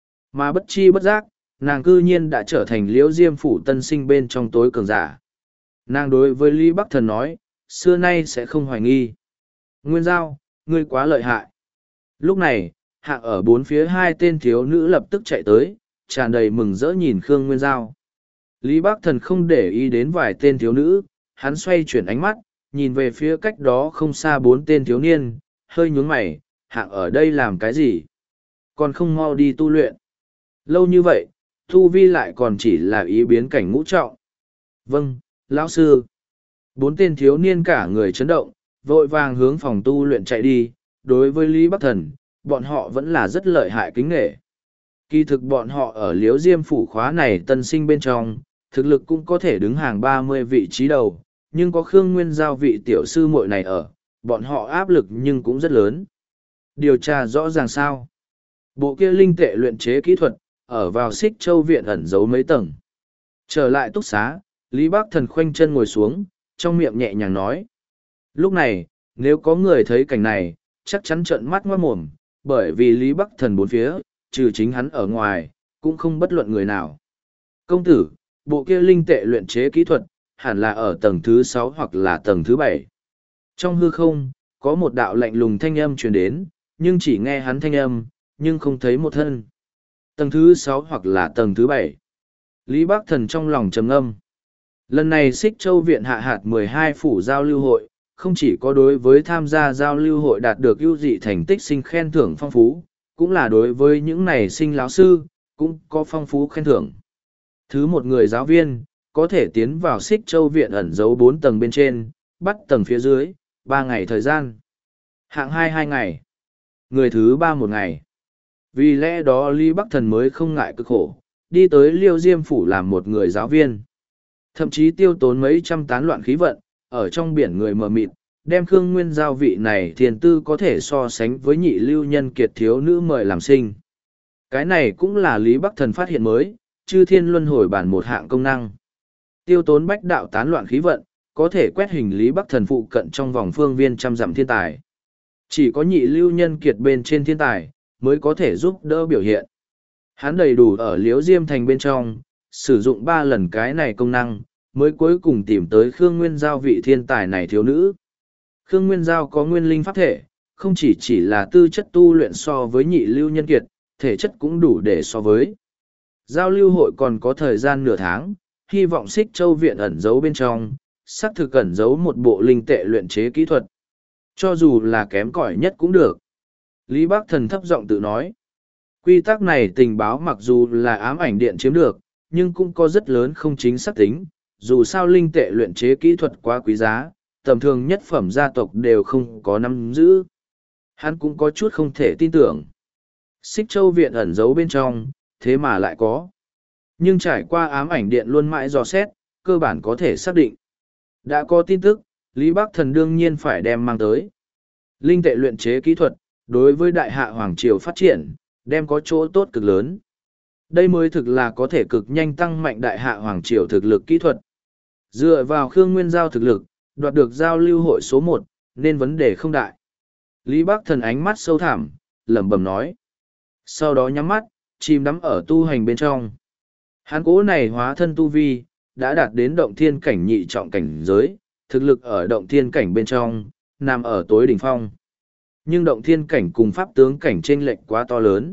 Mà bất chi bất giác, nàng cư nhiên đã trở thành Liễu Diêm phủ tân sinh bên trong tối cường giả. Nàng đối với Lý Bắc Thần nói, xưa nay sẽ không hoài nghi. Nguyên Giao, ngươi quá lợi hại. Lúc này, hạng ở bốn phía hai tên thiếu nữ lập tức chạy tới, tràn đầy mừng rỡ nhìn Khương Nguyên Giao. Lý Bắc Thần không để ý đến vài tên thiếu nữ, hắn xoay chuyển ánh mắt, nhìn về phía cách đó không xa bốn tên thiếu niên, hơi nhún mày, hạng ở đây làm cái gì? Còn không mau đi tu luyện. Lâu như vậy, tu vi lại còn chỉ là ý biến cảnh ngũ trọng. Vâng, lão sư. Bốn tên thiếu niên cả người chấn động, vội vàng hướng phòng tu luyện chạy đi. Đối với Lý Bắc Thần, bọn họ vẫn là rất lợi hại kính nghệ. Kỳ thực bọn họ ở Liễu Diêm phủ khóa này tân sinh bên trong, thực lực cũng có thể đứng hàng ba mươi vị trí đầu, nhưng có Khương Nguyên Giao vị tiểu sư muội này ở, bọn họ áp lực nhưng cũng rất lớn. Điều tra rõ ràng sao? Bộ kia linh tệ luyện chế kỹ thuật, ở vào Xích Châu viện ẩn giấu mấy tầng. Trở lại túc xá, Lý Bắc Thần khoanh chân ngồi xuống, trong miệng nhẹ nhàng nói. Lúc này, nếu có người thấy cảnh này, chắc chắn trợn mắt ngoát mồm, bởi vì Lý Bắc Thần bốn phía, trừ chính hắn ở ngoài, cũng không bất luận người nào. Công tử, bộ kia linh tệ luyện chế kỹ thuật, hẳn là ở tầng thứ sáu hoặc là tầng thứ bảy. Trong hư không, có một đạo lạnh lùng thanh âm truyền đến, nhưng chỉ nghe hắn thanh âm, nhưng không thấy một thân. Tầng thứ sáu hoặc là tầng thứ bảy. Lý Bắc Thần trong lòng trầm ngâm. Lần này Xích Châu viện hạ hạt mười hai phủ giao lưu hội, không chỉ có đối với tham gia giao lưu hội đạt được ưu dị thành tích sinh khen thưởng phong phú, cũng là đối với những này sinh lão sư, cũng có phong phú khen thưởng. Thứ một người giáo viên, có thể tiến vào Xích Châu viện ẩn giấu bốn tầng bên trên, bắt tầng phía dưới, ba ngày thời gian. Hạng hai hai ngày. Người thứ ba một ngày. Vì lẽ đó Lý Bắc Thần mới không ngại cực khổ, đi tới Liêu Diêm phủ làm một người giáo viên. Thậm chí tiêu tốn mấy trăm tán loạn khí vận, ở trong biển người mờ mịt, đem Khương Nguyên Giao vị này thiền tư có thể so sánh với nhị lưu nhân kiệt thiếu nữ mời làm sinh. Cái này cũng là Lý Bắc Thần phát hiện mới, chư thiên luân hồi bản một hạng công năng. Tiêu tốn bách đạo tán loạn khí vận, có thể quét hình Lý Bắc Thần phụ cận trong vòng phương viên trăm dặm thiên tài. Chỉ có nhị lưu nhân kiệt bên trên thiên tài, mới có thể giúp đỡ biểu hiện. Hắn đầy đủ ở Liễu Diêm thành bên trong, sử dụng ba lần cái này công năng, mới cuối cùng tìm tới Khương Nguyên Giao vị thiên tài này thiếu nữ. Khương Nguyên Giao có nguyên linh pháp thể, không chỉ chỉ là tư chất tu luyện so với nhị lưu nhân kiệt, thể chất cũng đủ để so với. Giao lưu hội còn có thời gian nửa tháng, hy vọng Xích Châu viện ẩn giấu bên trong, xác thực ẩn giấu một bộ linh tệ luyện chế kỹ thuật. Cho dù là kém cỏi nhất cũng được. Lý Bắc Thần thấp giọng tự nói. Quy tắc này tình báo mặc dù là ám ảnh điện chiếm được, nhưng cũng có rất lớn không chính xác tính. Dù sao linh tệ luyện chế kỹ thuật quá quý giá, tầm thường nhất phẩm gia tộc đều không có nắm giữ. Hắn cũng có chút không thể tin tưởng. Xích Châu viện ẩn giấu bên trong, thế mà lại có. Nhưng trải qua ám ảnh điện luôn mãi dò xét, cơ bản có thể xác định. Đã có tin tức, Lý Bắc Thần đương nhiên phải đem mang tới. Linh tệ luyện chế kỹ thuật, đối với đại hạ Hoàng Triều phát triển, đem có chỗ tốt cực lớn. Đây mới thực là có thể cực nhanh tăng mạnh đại hạ Hoàng Triều thực lực kỹ thuật. Dựa vào Khương Nguyên Giao thực lực, đoạt được giao lưu hội số một, nên vấn đề không đại. Lý Bắc Thần ánh mắt sâu thẳm, lẩm bẩm nói. Sau đó nhắm mắt, chìm đắm ở tu hành bên trong. Hán cố này hóa thân tu vi, đã đạt đến động thiên cảnh nhị trọng cảnh giới, thực lực ở động thiên cảnh bên trong, nằm ở tối đỉnh phong. Nhưng động thiên cảnh cùng pháp tướng cảnh chênh lệch quá to lớn.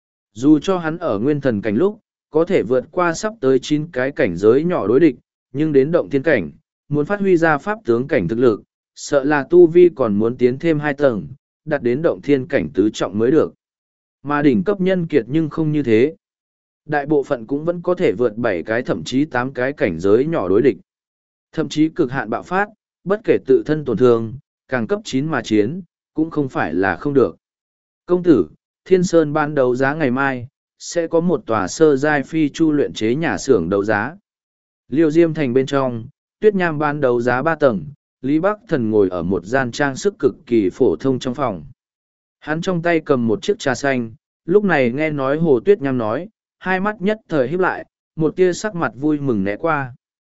Dù cho hắn ở nguyên thần cảnh lúc, có thể vượt qua sắp tới chín cái cảnh giới nhỏ đối địch, nhưng đến động thiên cảnh, muốn phát huy ra pháp tướng cảnh thực lực, sợ là tu vi còn muốn tiến thêm hai tầng, đạt đến động thiên cảnh tứ trọng mới được. Mà đỉnh cấp nhân kiệt nhưng không như thế. Đại bộ phận cũng vẫn có thể vượt bảy cái thậm chí tám cái cảnh giới nhỏ đối địch. Thậm chí cực hạn bạo phát, bất kể tự thân tổn thương, càng cấp chín mà chiến, cũng không phải là không được. Công tử, Thiên Sơn ban đấu giá ngày mai, sẽ có một tòa sơ giai phi chu luyện chế nhà xưởng đấu giá. Liêu Diêm Thành bên trong, Tuyết Nham ban đấu giá ba tầng, Lý Bắc Thần ngồi ở một gian trang sức cực kỳ phổ thông trong phòng. Hắn trong tay cầm một chiếc trà xanh, lúc này nghe nói Hồ Tuyết Nham nói, hai mắt nhất thời híp lại, một tia sắc mặt vui mừng né qua.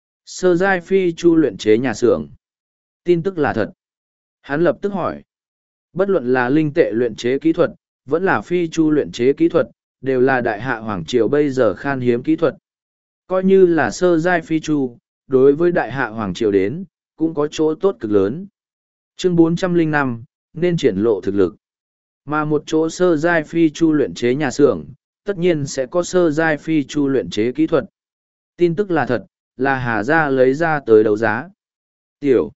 Sơ giai phi chu luyện chế nhà xưởng. Tin tức là thật. Hắn lập tức hỏi. Bất luận là linh tệ luyện chế kỹ thuật, vẫn là phi chu luyện chế kỹ thuật, đều là đại hạ Hoàng Triều bây giờ khan hiếm kỹ thuật. Coi như là sơ giai phi chu, đối với đại hạ Hoàng Triều đến, cũng có chỗ tốt cực lớn. Chương bốn trăm lẻ năm, nên triển lộ thực lực. Mà một chỗ sơ giai phi chu luyện chế nhà xưởng, tất nhiên sẽ có sơ giai phi chu luyện chế kỹ thuật. Tin tức là thật, là Hà Gia lấy ra tới đấu giá. Tiểu.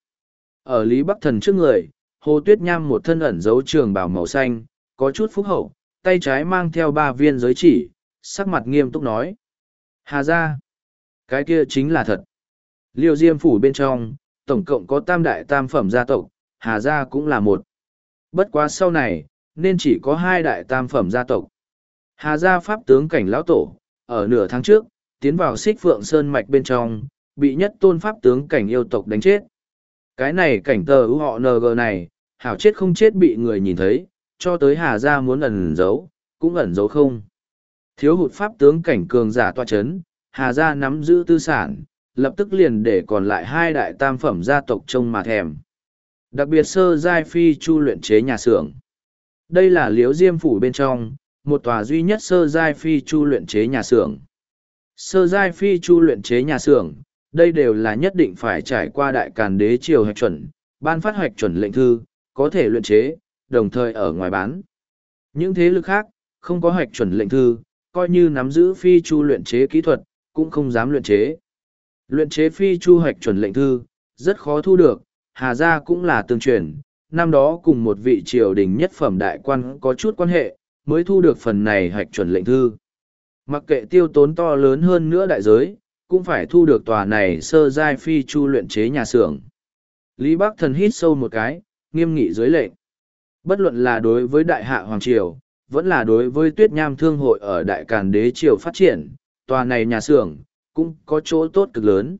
Ở Lý Bắc Thần trước người, Hồ Tuyết Nham một thân ẩn dấu trường bào màu xanh, có chút phúc hậu, tay trái mang theo ba viên giới chỉ, sắc mặt nghiêm túc nói. Hà Gia. Cái kia chính là thật. Liêu Diêm Phủ bên trong, tổng cộng có tam đại tam phẩm gia tộc, Hà Gia cũng là một. Bất quá sau này, nên chỉ có hai đại tam phẩm gia tộc. Hà Gia pháp tướng cảnh lão tổ, ở nửa tháng trước, tiến vào Xích Phượng Sơn mạch bên trong, bị nhất tôn pháp tướng cảnh yêu tộc đánh chết. Cái này cảnh tờ ưu họ en giê này, hảo chết không chết bị người nhìn thấy, cho tới Hà Gia muốn ẩn giấu, cũng ẩn giấu không. Thiếu hụt pháp tướng cảnh cường giả tọa chấn, Hà Gia nắm giữ tư sản, lập tức liền để còn lại hai đại tam phẩm gia tộc trông mà thèm. Đặc biệt sơ giai phi chu luyện chế nhà xưởng. Đây là Liễu Diêm Phủ bên trong, một tòa duy nhất sơ giai phi chu luyện chế nhà xưởng. Sơ giai phi chu luyện chế nhà xưởng, đây đều là nhất định phải trải qua đại càn đế triều hạch chuẩn, ban phát hoạch chuẩn lệnh thư, có thể luyện chế, đồng thời ở ngoài bán. Những thế lực khác, không có hoạch chuẩn lệnh thư, coi như nắm giữ phi chu luyện chế kỹ thuật, cũng không dám luyện chế. Luyện chế phi chu hoạch chuẩn lệnh thư, rất khó thu được, Hà Gia cũng là tương truyền, năm đó cùng một vị triều đình nhất phẩm đại quan có chút quan hệ, mới thu được phần này hoạch chuẩn lệnh thư. Mặc kệ tiêu tốn to lớn hơn nữa đại giới, cũng phải thu được tòa này sơ giai phi chu luyện chế nhà xưởng. Lý Bắc Thần hít sâu một cái, nghiêm nghị dưới lệnh. Bất luận là đối với đại hạ Hoàng Triều, vẫn là đối với Tuyết Nham Thương hội ở đại càn đế triều phát triển, tòa này nhà xưởng, cũng có chỗ tốt cực lớn.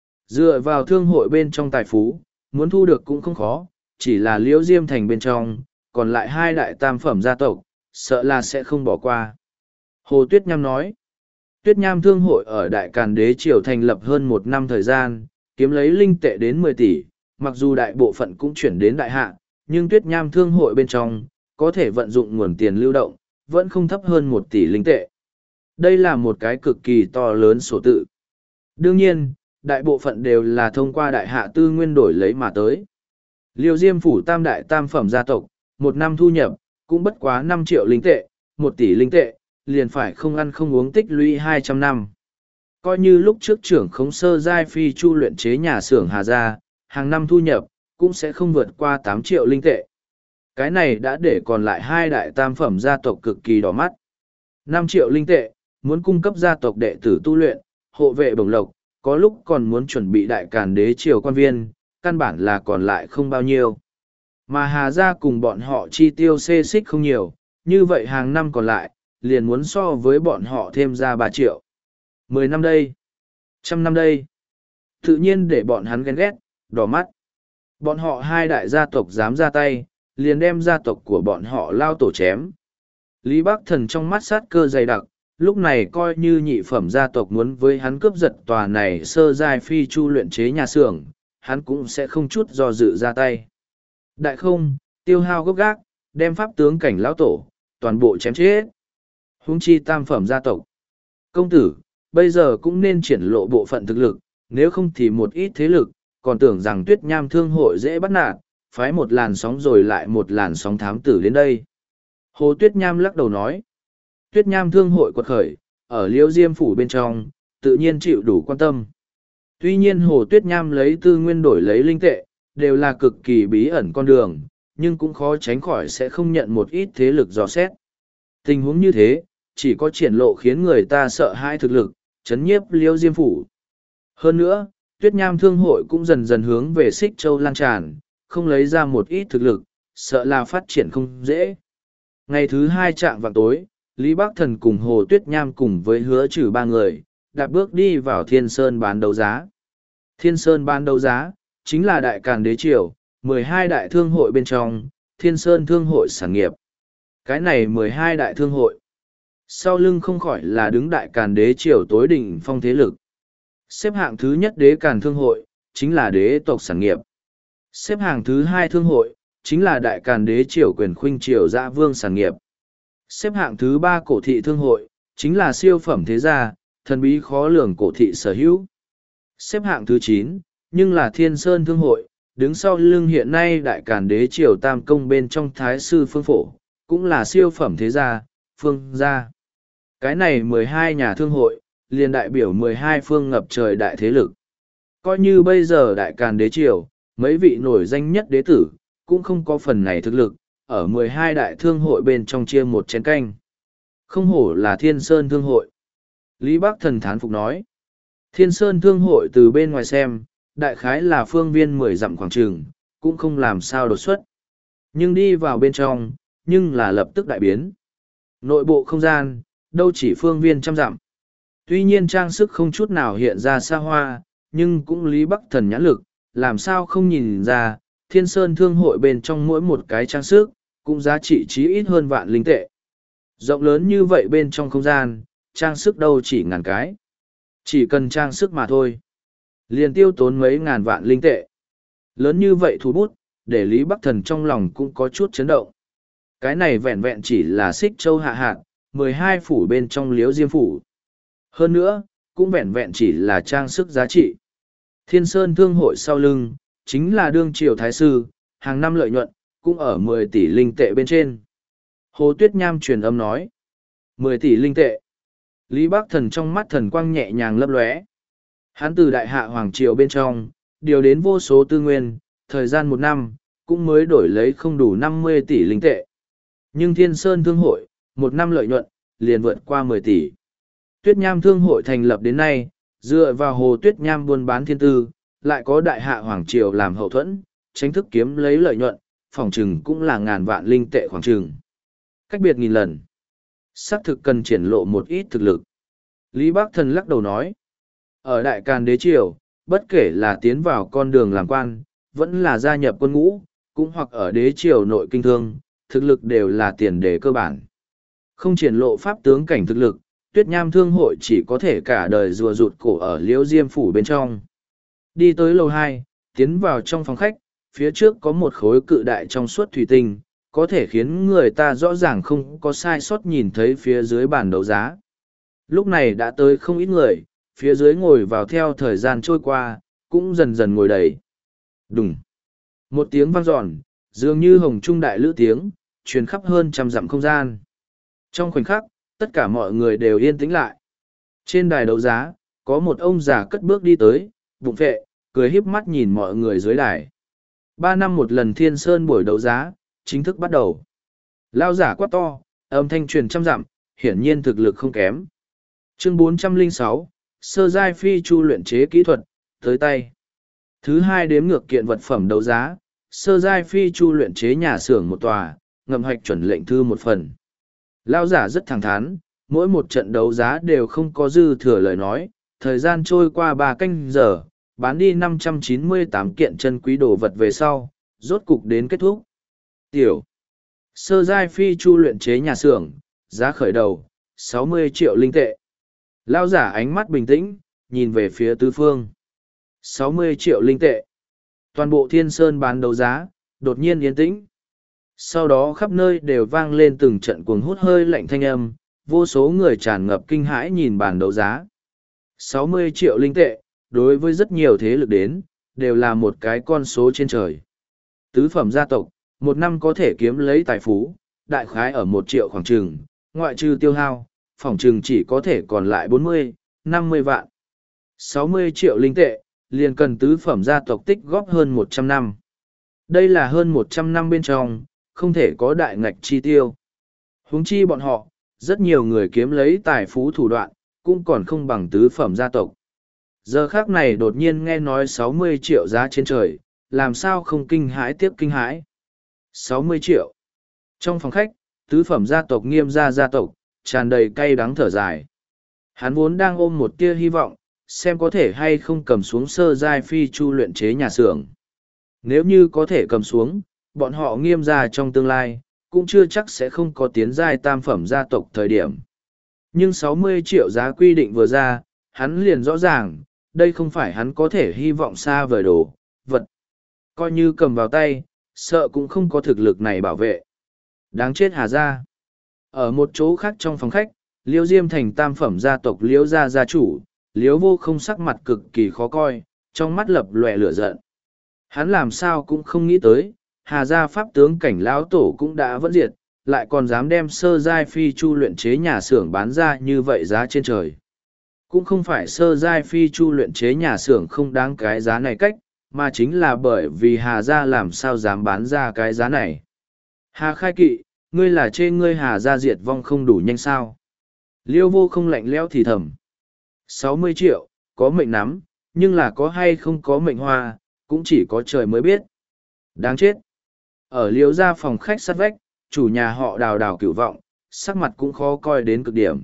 Dựa vào thương hội bên trong tài phú, muốn thu được cũng không khó, chỉ là Liễu Diêm Thành bên trong, còn lại hai đại tam phẩm gia tộc, sợ là sẽ không bỏ qua. Hồ Tuyết Nham nói, Tuyết Nham Thương hội ở Đại Càn Đế Triều thành lập hơn một năm thời gian, kiếm lấy linh tệ đến mười tỷ, mặc dù đại bộ phận cũng chuyển đến đại hạ, nhưng Tuyết Nham Thương hội bên trong, có thể vận dụng nguồn tiền lưu động, vẫn không thấp hơn một tỷ linh tệ. Đây là một cái cực kỳ to lớn sổ tự. Đương nhiên, đại bộ phận đều là thông qua đại hạ tư nguyên đổi lấy mà tới. Liêu Diêm Phủ tam đại tam phẩm gia tộc, một năm thu nhập, cũng bất quá năm triệu linh tệ, một tỷ linh tệ, liền phải không ăn không uống tích lũy hai trăm năm. Coi như lúc trước trưởng khống sơ giai phi chu luyện chế nhà xưởng Hà Gia, hàng năm thu nhập, cũng sẽ không vượt qua tám triệu linh tệ. Cái này đã để còn lại hai đại tam phẩm gia tộc cực kỳ đỏ mắt. năm triệu linh tệ, muốn cung cấp gia tộc đệ tử tu luyện, hộ vệ bổng lộc, có lúc còn muốn chuẩn bị đại càn đế triều quan viên, căn bản là còn lại không bao nhiêu. Mà Hà Gia cùng bọn họ chi tiêu xê xích không nhiều, như vậy hàng năm còn lại, liền muốn so với bọn họ thêm ra ba triệu. Mười năm đây, trăm năm đây, tự nhiên để bọn hắn ghen ghét, đỏ mắt. Bọn họ hai đại gia tộc dám ra tay, liền đem gia tộc của bọn họ lao tổ chém. Lý Bắc Thần trong mắt sát cơ dày đặc, lúc này coi như nhị phẩm gia tộc muốn với hắn cướp giật tòa này sơ giai phi chu luyện chế nhà xưởng, hắn cũng sẽ không chút do dự ra tay. Đại không, tiêu hao gốc gác, đem pháp tướng cảnh lão tổ, toàn bộ chém chết. Huống chi tam phẩm gia tộc. Công tử, bây giờ cũng nên triển lộ bộ phận thực lực, nếu không thì một ít thế lực, còn tưởng rằng Tuyết Nham thương hội dễ bắt nạt, phái một làn sóng rồi lại một làn sóng thám tử đến đây. Hồ Tuyết Nham lắc đầu nói, Tuyết Nham thương hội quật khởi, ở Liễu Diêm phủ bên trong, tự nhiên chịu đủ quan tâm. Tuy nhiên Hồ Tuyết Nham lấy tư nguyên đổi lấy linh tệ, đều là cực kỳ bí ẩn con đường, nhưng cũng khó tránh khỏi sẽ không nhận một ít thế lực dò xét. Tình huống như thế, chỉ có triển lộ khiến người ta sợ hãi thực lực, chấn nhiếp Liễu Diêm phủ. Hơn nữa, Tuyết Nham thương hội cũng dần dần hướng về Xích Châu lan tràn, không lấy ra một ít thực lực, sợ là phát triển không dễ. Ngày thứ hai trạng vào tối, Lý Bắc Thần cùng Hồ Tuyết Nham cùng với Hứa Trừ ba người, đạp bước đi vào Thiên Sơn bán đấu giá. Thiên Sơn bán đấu giá, chính là đại càn đế triều, mười hai đại thương hội bên trong, Thiên Sơn thương hội sản nghiệp. Cái này mười hai đại thương hội. Sau lưng không khỏi là đứng đại càn đế triều tối đỉnh phong thế lực. Xếp hạng thứ nhất đế càn thương hội, chính là đế tộc sản nghiệp. Xếp hạng thứ hai thương hội, chính là đại càn đế triều quyền khuynh triều dã vương sản nghiệp. Xếp hạng thứ ba cổ thị thương hội, chính là siêu phẩm thế gia, thần bí khó lường cổ thị sở hữu. Xếp hạng thứ chín, nhưng là thiên sơn thương hội, đứng sau lưng hiện nay đại càn đế triều tam công bên trong thái sư phương phổ, cũng là siêu phẩm thế gia, phương gia. Cái này mười hai nhà thương hội, liền đại biểu mười hai phương ngập trời đại thế lực. Coi như bây giờ đại càn đế triều, mấy vị nổi danh nhất đế tử, cũng không có phần này thực lực, ở mười hai đại thương hội bên trong chia một chén canh. Không hổ là Thiên Sơn thương hội. Lý Bắc Thần thán phục nói. Thiên Sơn thương hội từ bên ngoài xem, đại khái là phương viên mười dặm khoảng trường, cũng không làm sao đột xuất. Nhưng đi vào bên trong, nhưng là lập tức đại biến. Nội bộ không gian, đâu chỉ phương viên trăm dặm. Tuy nhiên trang sức không chút nào hiện ra xa hoa, nhưng cũng Lý Bắc Thần nhãn lực, làm sao không nhìn ra, Thiên Sơn thương hội bên trong mỗi một cái trang sức, cũng giá trị chí ít hơn vạn linh tệ. Rộng lớn như vậy bên trong không gian, trang sức đâu chỉ ngàn cái. Chỉ cần trang sức mà thôi. Liền tiêu tốn mấy ngàn vạn linh tệ. Lớn như vậy thú bút, để Lý Bắc Thần trong lòng cũng có chút chấn động. Cái này vẹn vẹn chỉ là Xích Châu hạ hạt, mười hai phủ bên trong Liễu Diêm phủ. Hơn nữa, cũng vẹn vẹn chỉ là trang sức giá trị. Thiên Sơn thương hội sau lưng, chính là đương triều thái sư, hàng năm lợi nhuận, cũng ở mười tỷ linh tệ bên trên. Hồ Tuyết Nham truyền âm nói, mười tỷ linh tệ. Lý Bắc Thần trong mắt thần quang nhẹ nhàng lấp lóe. Hắn từ đại hạ hoàng triều bên trong, điều đến vô số tư nguyên, thời gian một năm, cũng mới đổi lấy không đủ năm mươi tỷ linh tệ. Nhưng Thiên Sơn thương hội, một năm lợi nhuận, liền vượt qua mười tỷ. Tuyết Nham thương hội thành lập đến nay, dựa vào Hồ Tuyết Nham buôn bán thiên tư, lại có đại hạ hoàng triều làm hậu thuẫn, tránh thức kiếm lấy lợi nhuận, phòng trừng cũng là ngàn vạn linh tệ khoảng trừng. Cách biệt nghìn lần. Xác thực cần triển lộ một ít thực lực. Lý Bắc Thần lắc đầu nói. Ở đại càn đế triều, bất kể là tiến vào con đường làm quan, vẫn là gia nhập quân ngũ, cũng hoặc ở đế triều nội kinh thương, thực lực đều là tiền đề cơ bản. Không triển lộ pháp tướng cảnh thực lực, Tuyết Nham thương hội chỉ có thể cả đời rùa rụt cổ ở Liễu Diêm phủ bên trong. Đi tới lầu hai, tiến vào trong phòng khách, phía trước có một khối cự đại trong suốt thủy tinh, có thể khiến người ta rõ ràng không có sai sót nhìn thấy phía dưới bàn đấu giá. Lúc này đã tới không ít người, phía dưới ngồi vào theo thời gian trôi qua, cũng dần dần ngồi đầy. Đùng. Một tiếng vang dọn, dường như hồng trung đại lữ tiếng, truyền khắp hơn trăm dặm không gian. Trong khoảnh khắc, tất cả mọi người đều yên tĩnh lại. Trên đài đấu giá, có một ông già cất bước đi tới, bụng vệ, cười híp mắt nhìn mọi người dưới đài. Ba năm một lần Thiên Sơn buổi đấu giá, chính thức bắt đầu. Lao giả quát to, âm thanh truyền trăm dặm, hiển nhiên thực lực không kém. Chương bốn trăm lẻ sáu, Sơ giai phi chu luyện chế kỹ thuật, tới tay. Thứ hai đếm ngược kiện vật phẩm đấu giá, sơ giai phi chu luyện chế nhà xưởng một tòa, ngầm hoạch chuẩn lệnh thư một phần. Lao giả rất thẳng thắn, mỗi một trận đấu giá đều không có dư thừa lời nói, thời gian trôi qua ba canh giờ, bán đi năm trăm chín mươi tám kiện chân quý đồ vật về sau, rốt cục đến kết thúc. Tiểu. Sơ giai phi chu luyện chế nhà xưởng, giá khởi đầu, sáu mươi triệu linh tệ. Lao giả ánh mắt bình tĩnh, nhìn về phía tứ phương. sáu mươi triệu linh tệ. Toàn bộ Thiên Sơn bán đấu giá, đột nhiên yên tĩnh. Sau đó khắp nơi đều vang lên từng trận cuồng hút hơi lạnh thanh âm, vô số người tràn ngập kinh hãi nhìn bàn đấu giá. sáu mươi triệu linh tệ, đối với rất nhiều thế lực đến, đều là một cái con số trên trời. Tứ phẩm gia tộc, một năm có thể kiếm lấy tài phú, đại khái ở một triệu khoảng trừng, ngoại trừ tiêu hao, phòng trừng chỉ có thể còn lại bốn mươi, năm mươi vạn. sáu mươi triệu linh tệ, liền cần tứ phẩm gia tộc tích góp hơn một trăm năm. Đây là hơn một trăm năm bên trong, không thể có đại ngạch chi tiêu. Huống chi bọn họ, rất nhiều người kiếm lấy tài phú thủ đoạn, cũng còn không bằng tứ phẩm gia tộc. Giờ khác này đột nhiên nghe nói sáu mươi triệu giá trên trời, làm sao không kinh hãi tiếp kinh hãi. sáu mươi triệu. Trong phòng khách, tứ phẩm gia tộc Nghiêm gia gia tộc, tràn đầy cay đắng thở dài. Hắn vốn đang ôm một tia hy vọng, xem có thể hay không cầm xuống sơ giai phi chu luyện chế nhà xưởng. Nếu như có thể cầm xuống, bọn họ Nghiêm gia trong tương lai, cũng chưa chắc sẽ không có tiến giai tam phẩm gia tộc thời điểm. Nhưng sáu mươi triệu giá quy định vừa ra, hắn liền rõ ràng, đây không phải hắn có thể hy vọng xa vời đồ, vật. Coi như cầm vào tay, sợ cũng không có thực lực này bảo vệ. Đáng chết Hà gia. Ở một chỗ khác trong phòng khách, Liễu Diêm thành tam phẩm gia tộc Liễu gia gia chủ, Liễu Vô Không sắc mặt cực kỳ khó coi, trong mắt lập lòe lửa giận. Hắn làm sao cũng không nghĩ tới, Hà gia pháp tướng cảnh lão tổ cũng đã vẫn diệt, lại còn dám đem sơ giai phi chu luyện chế nhà xưởng bán ra như vậy giá trên trời. Cũng không phải sơ giai phi chu luyện chế nhà xưởng không đáng cái giá này cách, mà chính là bởi vì Hà gia làm sao dám bán ra cái giá này. Hà khai kỵ, ngươi là chê ngươi Hà gia diệt vong không đủ nhanh sao. Liêu Vô Không lạnh lẽo thì thầm. sáu mươi triệu, có mệnh nắm, nhưng là có hay không có mệnh hoa, cũng chỉ có trời mới biết. Đáng chết. Ở Liêu gia phòng khách sát vách, chủ nhà họ Đào Đào Cửu Vọng, sắc mặt cũng khó coi đến cực điểm.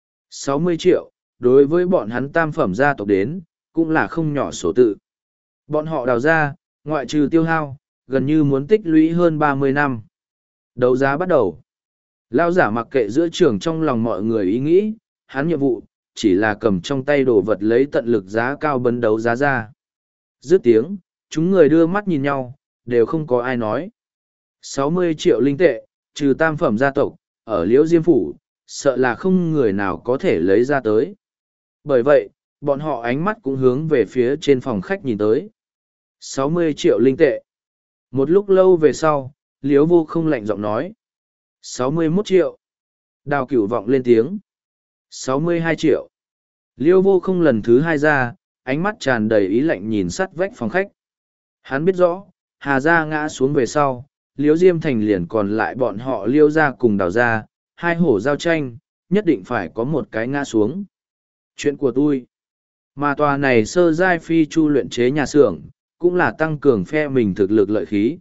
sáu mươi triệu, đối với bọn hắn tam phẩm gia tộc đến, cũng là không nhỏ số tự. Bọn họ Đào gia, ngoại trừ tiêu hao, gần như muốn tích lũy hơn ba mươi năm. Đấu giá bắt đầu. Lao giả mặc kệ giữa trường trong lòng mọi người ý nghĩ, hắn nhiệm vụ, chỉ là cầm trong tay đồ vật lấy tận lực giá cao bấn đấu giá ra. Dứt tiếng, chúng người đưa mắt nhìn nhau, đều không có ai nói. sáu mươi triệu linh tệ, trừ tam phẩm gia tộc, ở Liễu Diêm Phủ, sợ là không người nào có thể lấy ra tới. Bởi vậy, bọn họ ánh mắt cũng hướng về phía trên phòng khách nhìn tới. sáu mươi triệu linh tệ. Một lúc lâu về sau, Liễu Vô Không lạnh giọng nói. sáu mươi mốt triệu. Đào Cửu Vọng lên tiếng. sáu mươi hai triệu. Liễu Vô Không lần thứ hai ra, ánh mắt tràn đầy ý lạnh nhìn sắt vách phòng khách. Hắn biết rõ, Hà gia ngã xuống về sau, Liễu Diêm thành liền còn lại bọn họ Liễu gia cùng Đào gia, hai hổ giao tranh, nhất định phải có một cái ngã xuống. Chuyện của tôi. Mà tòa này sơ giai phi chu luyện chế nhà xưởng, cũng là tăng cường phe mình thực lực lợi khí.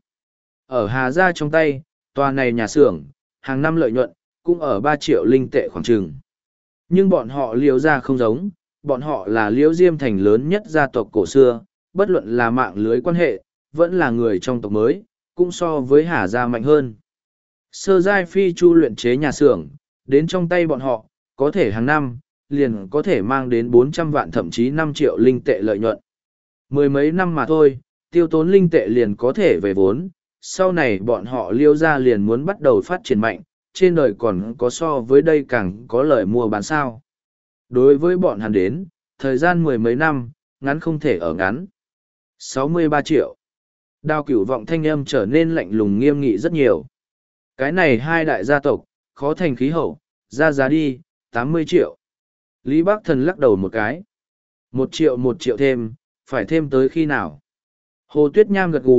Ở Hà gia trong tay, tòa này nhà xưởng, hàng năm lợi nhuận, cũng ở ba triệu linh tệ khoảng chừng. Nhưng bọn họ Liễu gia không giống, bọn họ là Liễu Diêm thành lớn nhất gia tộc cổ xưa, bất luận là mạng lưới quan hệ, vẫn là người trong tộc mới, cũng so với Hà gia mạnh hơn. Sơ giai phi chu luyện chế nhà xưởng, đến trong tay bọn họ, có thể hàng năm, liền có thể mang đến bốn trăm vạn thậm chí năm triệu linh tệ lợi nhuận. Mười mấy năm mà thôi, tiêu tốn linh tệ liền có thể về vốn, sau này bọn họ Liễu gia liền muốn bắt đầu phát triển mạnh, trên đời còn có so với đây càng có lợi mua bán sao. Đối với bọn hắn đến, thời gian mười mấy năm, ngắn không thể ở ngắn. sáu mươi ba triệu. Đào Cửu Vọng thanh âm trở nên lạnh lùng nghiêm nghị rất nhiều. Cái này hai đại gia tộc, khó thành khí hậu, ra giá đi, tám mươi triệu. Lý Bắc Thần lắc đầu một cái. Một triệu một triệu thêm, phải thêm tới khi nào? Hồ Tuyết Nham gật gù,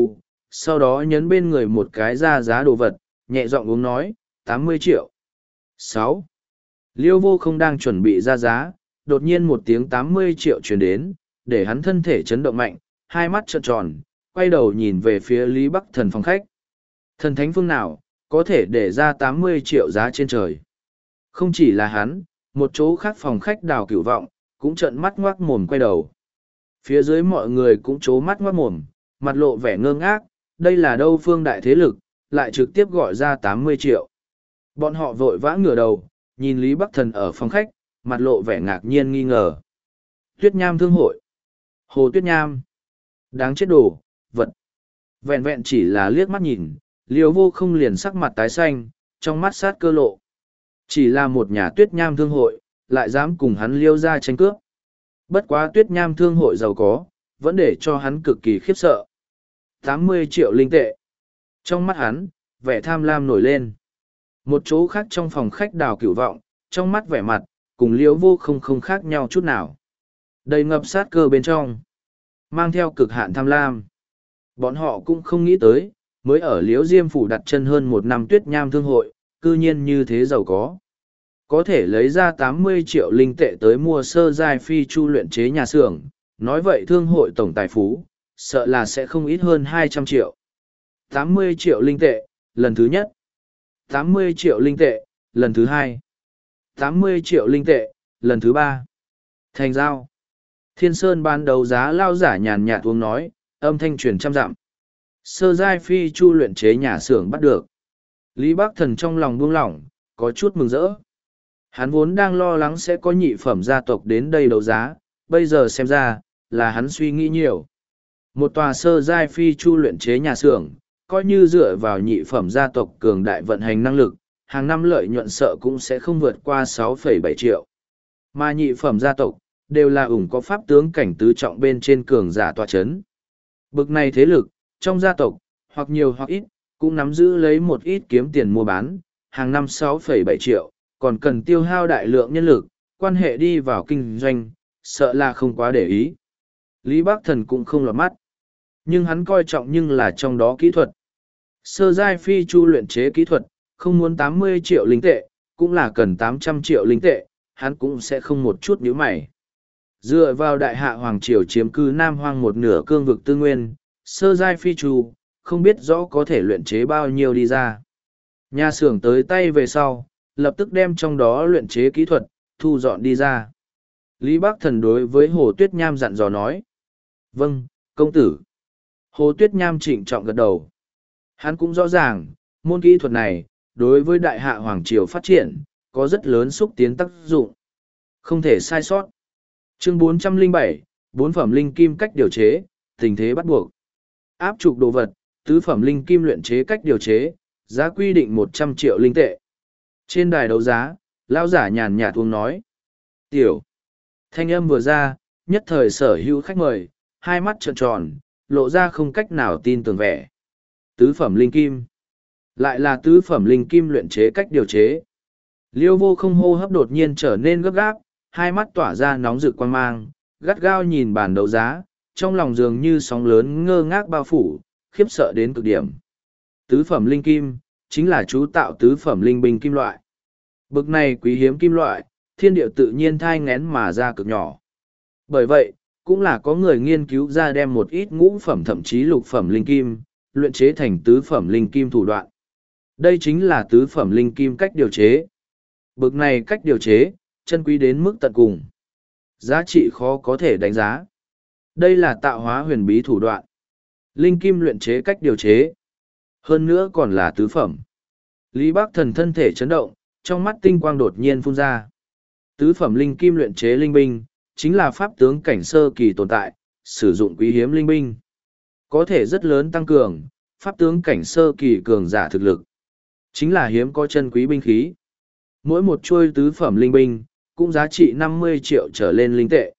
sau đó nhấn bên người một cái ra giá đồ vật, nhẹ giọng uống nói, tám mươi triệu. sáu. Liêu vô không đang chuẩn bị ra giá, đột nhiên một tiếng tám mươi triệu truyền đến, để hắn thân thể chấn động mạnh, hai mắt trợn tròn, quay đầu nhìn về phía Lý Bắc Thần phòng khách. Thần thánh phương nào, có thể để ra tám mươi triệu giá trên trời. Không chỉ là hắn, một chỗ khác phòng khách Đào Cửu Vọng, cũng trợn mắt ngoác mồm quay đầu. Phía dưới mọi người cũng trố mắt ngoác mồm, mặt lộ vẻ ngơ ngác, đây là đâu phương đại thế lực, lại trực tiếp gọi ra tám mươi triệu. Bọn họ vội vã ngửa đầu, nhìn Lý Bắc Thần ở phòng khách, mặt lộ vẻ ngạc nhiên nghi ngờ. Tuyết Nham Thương hội. Hồ Tuyết Nham. Đáng chết đồ, vật. Vẹn vẹn chỉ là liếc mắt nhìn, Liêu vô không liền sắc mặt tái xanh, trong mắt sát cơ lộ. Chỉ là một nhà Tuyết Nham Thương hội, lại dám cùng hắn Liêu ra tranh cướp. Bất quá Tuyết Nham Thương hội giàu có, vẫn để cho hắn cực kỳ khiếp sợ. tám mươi triệu linh tệ. Trong mắt hắn, vẻ tham lam nổi lên. Một chỗ khác trong phòng khách Đào Cửu Vọng, trong mắt vẻ mặt, cùng Liêu vô không không khác nhau chút nào. Đầy ngập sát cơ bên trong, mang theo cực hạn tham lam. Bọn họ cũng không nghĩ tới, mới ở Liễu Diêm Phủ đặt chân hơn một năm Tuyết Nham Thương hội, cư nhiên như thế giàu có. Có thể lấy ra tám mươi triệu linh tệ tới mua sơ giai phi chu luyện chế nhà xưởng, nói vậy thương hội tổng tài phú, sợ là sẽ không ít hơn hai trăm triệu. tám mươi triệu linh tệ, lần thứ nhất. tám mươi triệu linh tệ, lần thứ hai. tám mươi triệu linh tệ, lần thứ ba. Thành giao. Thiên Sơn ban đầu giá lao giả nhàn nhạt uống nói, âm thanh truyền trăm dặm. Sơ giai phi chu luyện chế nhà xưởng bắt được. Lý Bắc Thần trong lòng buông lỏng, có chút mừng rỡ. Hắn vốn đang lo lắng sẽ có nhị phẩm gia tộc đến đây đấu giá, bây giờ xem ra, là hắn suy nghĩ nhiều. Một tòa sơ giai phi chu luyện chế nhà xưởng, coi như dựa vào nhị phẩm gia tộc cường đại vận hành năng lực, hàng năm lợi nhuận sợ cũng sẽ không vượt qua sáu phẩy bảy triệu. Mà nhị phẩm gia tộc, đều là ủng có pháp tướng cảnh tứ trọng bên trên cường giả tọa chấn. Bực này thế lực, trong gia tộc, hoặc nhiều hoặc ít, cũng nắm giữ lấy một ít kiếm tiền mua bán, hàng năm sáu phẩy bảy triệu, còn cần tiêu hao đại lượng nhân lực, quan hệ đi vào kinh doanh, sợ là không quá để ý. Lý Bắc Thần cũng không lọt mắt, nhưng hắn coi trọng nhưng là trong đó kỹ thuật. Sơ giai phi chu luyện chế kỹ thuật, không muốn tám mươi triệu linh tệ, cũng là cần tám trăm triệu linh tệ, hắn cũng sẽ không một chút nhíu mày. Dựa vào đại hạ Hoàng Triều chiếm cư Nam Hoang một nửa cương vực tư nguyên, sơ giai phi chu, không biết rõ có thể luyện chế bao nhiêu đi ra. Nhà xưởng tới tay về sau, lập tức đem trong đó luyện chế kỹ thuật, thu dọn đi ra. Lý Bắc Thần đối với Hồ Tuyết Nham dặn dò nói. Vâng, công tử. Hồ Tuyết Nham trịnh trọng gật đầu. Hắn cũng rõ ràng, môn kỹ thuật này, đối với đại hạ Hoàng Triều phát triển, có rất lớn xúc tiến tác dụng. Không thể sai sót. Chương bốn trăm lẻ bảy, bốn phẩm linh kim cách điều chế, tình thế bắt buộc. Áp trục đồ vật, tứ phẩm linh kim luyện chế cách điều chế, giá quy định một trăm triệu linh tệ. Trên đài đấu giá, lão giả nhàn nhạt uống nói. Tiểu. Thanh âm vừa ra, nhất thời sở hữu khách mời, hai mắt trợn tròn, lộ ra không cách nào tin tưởng vẻ. Tứ phẩm linh kim. Lại là tứ phẩm linh kim luyện chế cách điều chế. Liêu vô không hô hấp đột nhiên trở nên gấp gáp, hai mắt tỏa ra nóng rực quan mang, gắt gao nhìn bàn đấu giá, trong lòng dường như sóng lớn ngơ ngác bao phủ, khiếp sợ đến cực điểm. Tứ phẩm linh kim, chính là chú tạo tứ phẩm linh binh kim loại. Bực này quý hiếm kim loại, thiên địa tự nhiên thai ngén mà ra cực nhỏ. Bởi vậy, cũng là có người nghiên cứu ra đem một ít ngũ phẩm thậm chí lục phẩm linh kim, luyện chế thành tứ phẩm linh kim thủ đoạn. Đây chính là tứ phẩm linh kim cách điều chế. Bực này cách điều chế, chân quý đến mức tận cùng. Giá trị khó có thể đánh giá. Đây là tạo hóa huyền bí thủ đoạn. Linh kim luyện chế cách điều chế. Hơn nữa còn là tứ phẩm. Lý Bắc Thần thân thể chấn động, trong mắt tinh quang đột nhiên phun ra. Tứ phẩm linh kim luyện chế linh binh, chính là pháp tướng cảnh sơ kỳ tồn tại, sử dụng quý hiếm linh binh. Có thể rất lớn tăng cường, pháp tướng cảnh sơ kỳ cường giả thực lực. Chính là hiếm có chân quý binh khí. Mỗi một chuôi tứ phẩm linh binh, cũng giá trị năm mươi triệu trở lên linh tệ.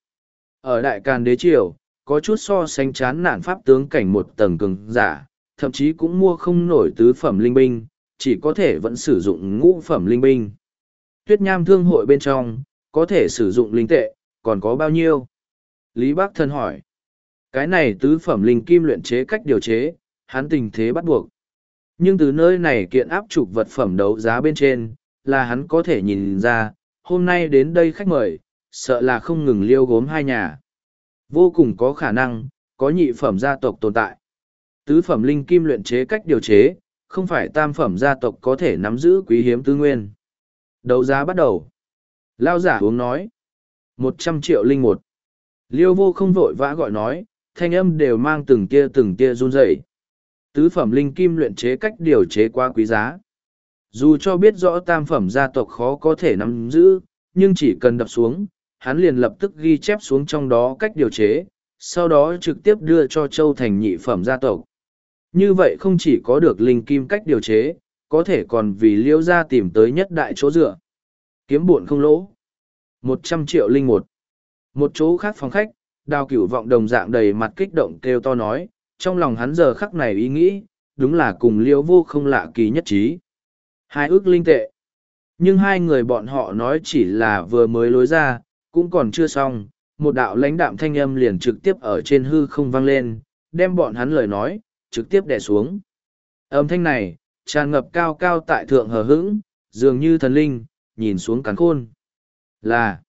Ở Đại Càn Đế Triều, có chút so sánh chán nản pháp tướng cảnh một tầng cường giả, thậm chí cũng mua không nổi tứ phẩm linh binh, chỉ có thể vẫn sử dụng ngũ phẩm linh binh. Tuyết Nham Thương hội bên trong, có thể sử dụng linh tệ, còn có bao nhiêu? Lý Bắc Thần hỏi. Cái này tứ phẩm linh kim luyện chế cách điều chế, Hắn tình thế bắt buộc. Nhưng từ nơi này kiện áp trục vật phẩm đấu giá bên trên, là hắn có thể nhìn ra, hôm nay đến đây khách mời, sợ là không ngừng liêu gốm hai nhà. Vô cùng có khả năng, có nhị phẩm gia tộc tồn tại. Tứ phẩm linh kim luyện chế cách điều chế, không phải tam phẩm gia tộc có thể nắm giữ quý hiếm tư nguyên. Đấu giá bắt đầu. Lao giả uống nói. Một trăm triệu linh một. Liêu vô không vội vã gọi nói, thanh âm đều mang từng tia từng tia run rẩy. Tứ phẩm linh kim luyện chế cách điều chế quá quý giá. Dù cho biết rõ tam phẩm gia tộc khó có thể nắm giữ, nhưng chỉ cần đập xuống, hắn liền lập tức ghi chép xuống trong đó cách điều chế, sau đó trực tiếp đưa cho Châu Thành nhị phẩm gia tộc. Như vậy không chỉ có được linh kim cách điều chế, có thể còn vì liêu gia tìm tới nhất đại chỗ dựa. Kiếm buồn không lỗ. Một trăm triệu linh một. Một chỗ khác phòng khách, Đào Cửu Vọng đồng dạng đầy mặt kích động kêu to nói, trong lòng hắn giờ khắc này ý nghĩ, đúng là cùng liêu vô không lạ kỳ nhất trí. Hai ước linh tệ. Nhưng hai người bọn họ nói chỉ là vừa mới lối ra, cũng còn chưa xong, một đạo lãnh đạm thanh âm liền trực tiếp ở trên hư không vang lên, đem bọn hắn lời nói, trực tiếp đè xuống. Âm thanh này, tràn ngập cao cao tại thượng hờ hững, dường như thần linh, nhìn xuống cắn khôn. Là,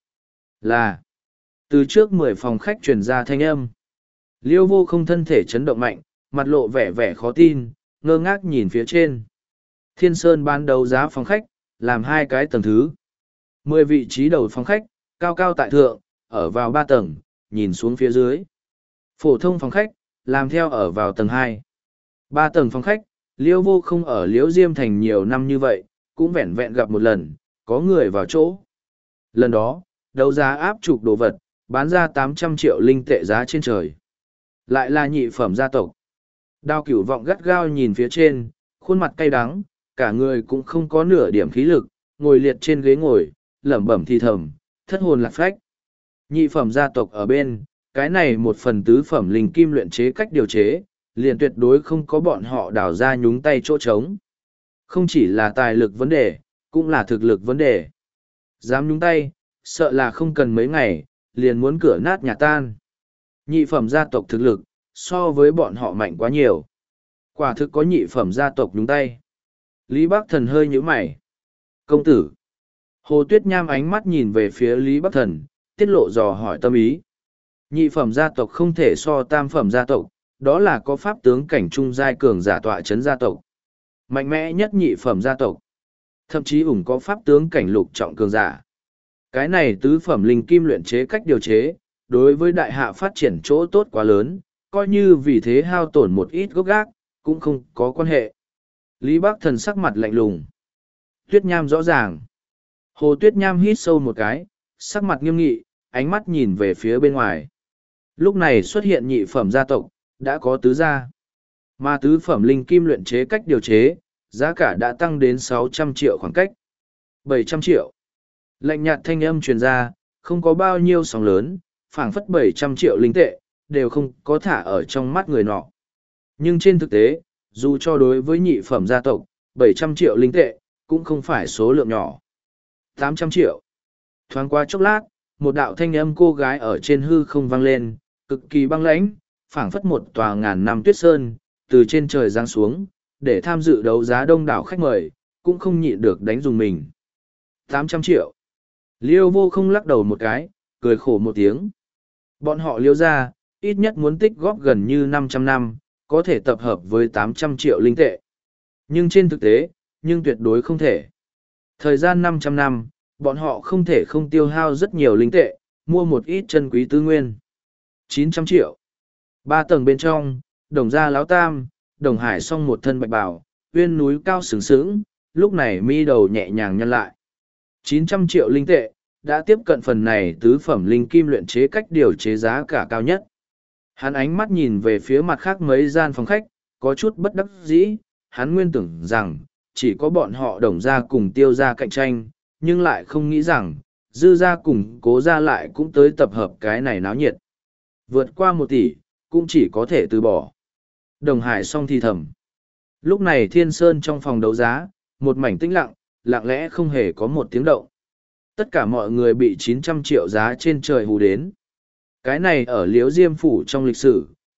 là, từ trước mười phòng khách truyền ra thanh âm. Liêu vô không thân thể chấn động mạnh, mặt lộ vẻ vẻ khó tin, ngơ ngác nhìn phía trên. Thiên Sơn ban đầu giá phòng khách, làm hai cái tầng thứ. Mười vị trí đầu phòng khách, cao cao tại thượng, ở vào ba tầng, nhìn xuống phía dưới. Phổ thông phòng khách, làm theo ở vào tầng hai. Ba tầng phòng khách, Liêu vô không ở Liễu Diêm Thành nhiều năm như vậy, cũng vẹn vẹn gặp một lần, có người vào chỗ. Lần đó, đấu giá áp trục đồ vật, bán ra tám trăm triệu linh tệ giá trên trời. Lại là nhị phẩm gia tộc. Đao Cửu Vọng gắt gao nhìn phía trên, khuôn mặt cay đắng, cả người cũng không có nửa điểm khí lực, ngồi liệt trên ghế ngồi, lẩm bẩm thì thầm, thất hồn lạc phách. Nhị phẩm gia tộc ở bên, cái này một phần tứ phẩm linh kim luyện chế cách điều chế, liền tuyệt đối không có bọn họ đào ra nhúng tay chỗ trống. Không chỉ là tài lực vấn đề, cũng là thực lực vấn đề. Dám nhúng tay, sợ là không cần mấy ngày, liền muốn cửa nát nhà tan. Nhị phẩm gia tộc thực lực, so với bọn họ mạnh quá nhiều. Quả thực có nhị phẩm gia tộc nhúng tay. Lý Bắc Thần hơi nhíu mày. Công tử. Hồ Tuyết Nham ánh mắt nhìn về phía Lý Bắc Thần, tiết lộ dò hỏi tâm ý. Nhị phẩm gia tộc không thể so tam phẩm gia tộc, đó là có pháp tướng cảnh trung giai cường giả tọa chấn gia tộc. Mạnh mẽ nhất nhị phẩm gia tộc. Thậm chí ủng có pháp tướng cảnh lục trọng cường giả. Cái này tứ phẩm linh kim luyện chế cách điều chế, đối với đại hạ phát triển chỗ tốt quá lớn, coi như vì thế hao tổn một ít gốc gác, cũng không có quan hệ. Lý Bắc Thần sắc mặt lạnh lùng. Tuyết Nham rõ ràng. Hồ Tuyết Nham hít sâu một cái, sắc mặt nghiêm nghị, ánh mắt nhìn về phía bên ngoài. Lúc này xuất hiện nhị phẩm gia tộc, đã có tứ gia. Mà tứ phẩm linh kim luyện chế cách điều chế, giá cả đã tăng đến sáu trăm triệu khoảng cách. bảy trăm triệu. Lạnh nhạt thanh âm truyền ra, không có bao nhiêu sóng lớn, phảng phất bảy trăm triệu linh tệ, đều không có thả ở trong mắt người nọ. Nhưng trên thực tế, dù cho đối với nhị phẩm gia tộc, bảy trăm triệu linh tệ, cũng không phải số lượng nhỏ. tám trăm triệu. Thoáng qua chốc lát, một đạo thanh âm cô gái ở trên hư không vang lên, cực kỳ băng lãnh, phảng phất một tòa ngàn năm tuyết sơn, từ trên trời giáng xuống, để tham dự đấu giá đông đảo khách mời, cũng không nhịn được đánh dùng mình. tám trăm triệu. Liêu vô không lắc đầu một cái, cười khổ một tiếng. Bọn họ liêu ra, ít nhất muốn tích góp gần như năm trăm năm, có thể tập hợp với tám trăm triệu linh tệ. Nhưng trên thực tế, nhưng tuyệt đối không thể. Thời gian năm trăm năm, bọn họ không thể không tiêu hao rất nhiều linh tệ, mua một ít chân quý tư nguyên. chín trăm triệu. Ba tầng bên trong, đồng gia láo tam, đồng hải song một thân bạch bào, uyên núi cao sừng sững, lúc này mi đầu nhẹ nhàng nhăn lại. chín trăm triệu linh tệ, đã tiếp cận phần này tứ phẩm linh kim luyện chế cách điều chế giá cả cao nhất. Hắn ánh mắt nhìn về phía mặt khác mấy gian phòng khách, có chút bất đắc dĩ, hắn nguyên tưởng rằng, chỉ có bọn họ đồng ra cùng tiêu ra cạnh tranh, nhưng lại không nghĩ rằng, dư ra cùng cố ra lại cũng tới tập hợp cái này náo nhiệt. Vượt qua một tỷ, cũng chỉ có thể từ bỏ. Đồng Hải song thì thầm. Lúc này Thiên Sơn trong phòng đấu giá, một mảnh tĩnh lặng, lặng lẽ không hề có một tiếng động. Tất cả mọi người bị chín trăm triệu giá trên trời hù đến. Cái này ở Liễu Diêm Phủ trong lịch sử,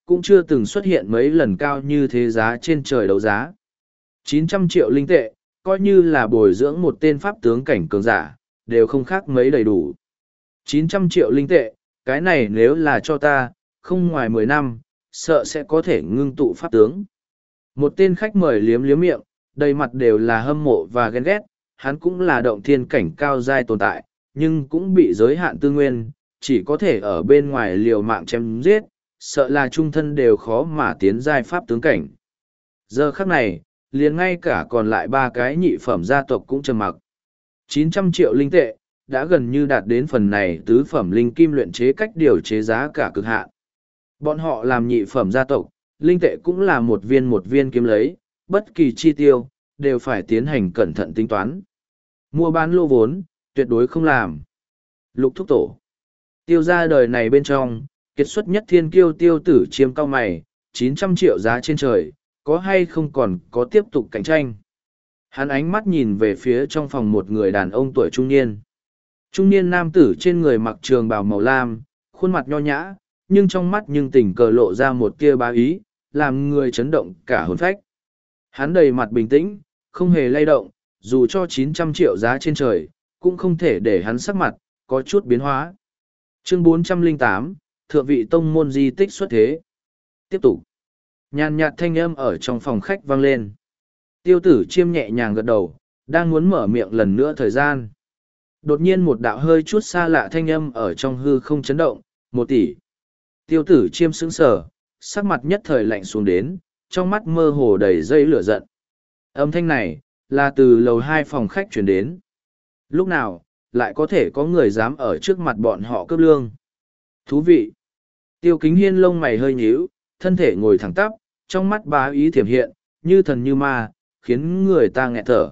cũng chưa từng xuất hiện mấy lần cao như thế giá trên trời đấu giá. chín trăm triệu linh tệ, coi như là bồi dưỡng một tên pháp tướng cảnh cường giả, đều không khác mấy đầy đủ. chín trăm triệu linh tệ, cái này nếu là cho ta, không ngoài mười năm, sợ sẽ có thể ngưng tụ pháp tướng. Một tên khách mời liếm liếm miệng, đầy mặt đều là hâm mộ và ghen ghét, hắn cũng là động thiên cảnh cao giai tồn tại, nhưng cũng bị giới hạn tư nguyên, chỉ có thể ở bên ngoài liều mạng chém giết, sợ là trung thân đều khó mà tiến giai pháp tướng cảnh. Giờ khắc này, liền ngay cả còn lại ba cái nhị phẩm gia tộc cũng trầm mặc. chín trăm triệu linh tệ, đã gần như đạt đến phần này tứ phẩm linh kim luyện chế cách điều chế giá cả cực hạn. Bọn họ làm nhị phẩm gia tộc, linh tệ cũng là một viên một viên kiếm lấy, bất kỳ chi tiêu, đều phải tiến hành cẩn thận tính toán. Mua bán lô vốn, tuyệt đối không làm. Lục thúc tổ. Tiêu ra đời này bên trong, kiệt xuất nhất thiên kiêu tiêu tử chiêm cao mày, chín trăm triệu giá trên trời, có hay không còn có tiếp tục cạnh tranh. Hắn ánh mắt nhìn về phía trong phòng một người đàn ông tuổi trung niên. Trung niên nam tử trên người mặc trường bào màu lam, khuôn mặt nho nhã, nhưng trong mắt nhưng tình cờ lộ ra một tia bá ý, làm người chấn động cả hồn phách. Hắn đầy mặt bình tĩnh, không hề lay động, dù cho chín trăm triệu giá trên trời, cũng không thể để hắn sắc mặt, có chút biến hóa. Chương bốn trăm lẻ tám, Thượng vị tông môn di tích xuất thế. Tiếp tục. Nhàn nhạt thanh âm ở trong phòng khách vang lên. Tiêu tử chiêm nhẹ nhàng gật đầu, đang muốn mở miệng lần nữa thời gian. Đột nhiên một đạo hơi chút xa lạ thanh âm ở trong hư không chấn động, một tỷ. Tiêu tử chiêm sững sờ, sắc mặt nhất thời lạnh xuống đến, trong mắt mơ hồ đầy dây lửa giận. Âm thanh này, là từ lầu hai phòng khách chuyển đến. Lúc nào, lại có thể có người dám ở trước mặt bọn họ cướp lương. Thú vị. Tiêu kính hiên lông mày hơi nhíu, thân thể ngồi thẳng tắp, trong mắt bá ý thiểm hiện, như thần như ma, khiến người ta nghẹt thở.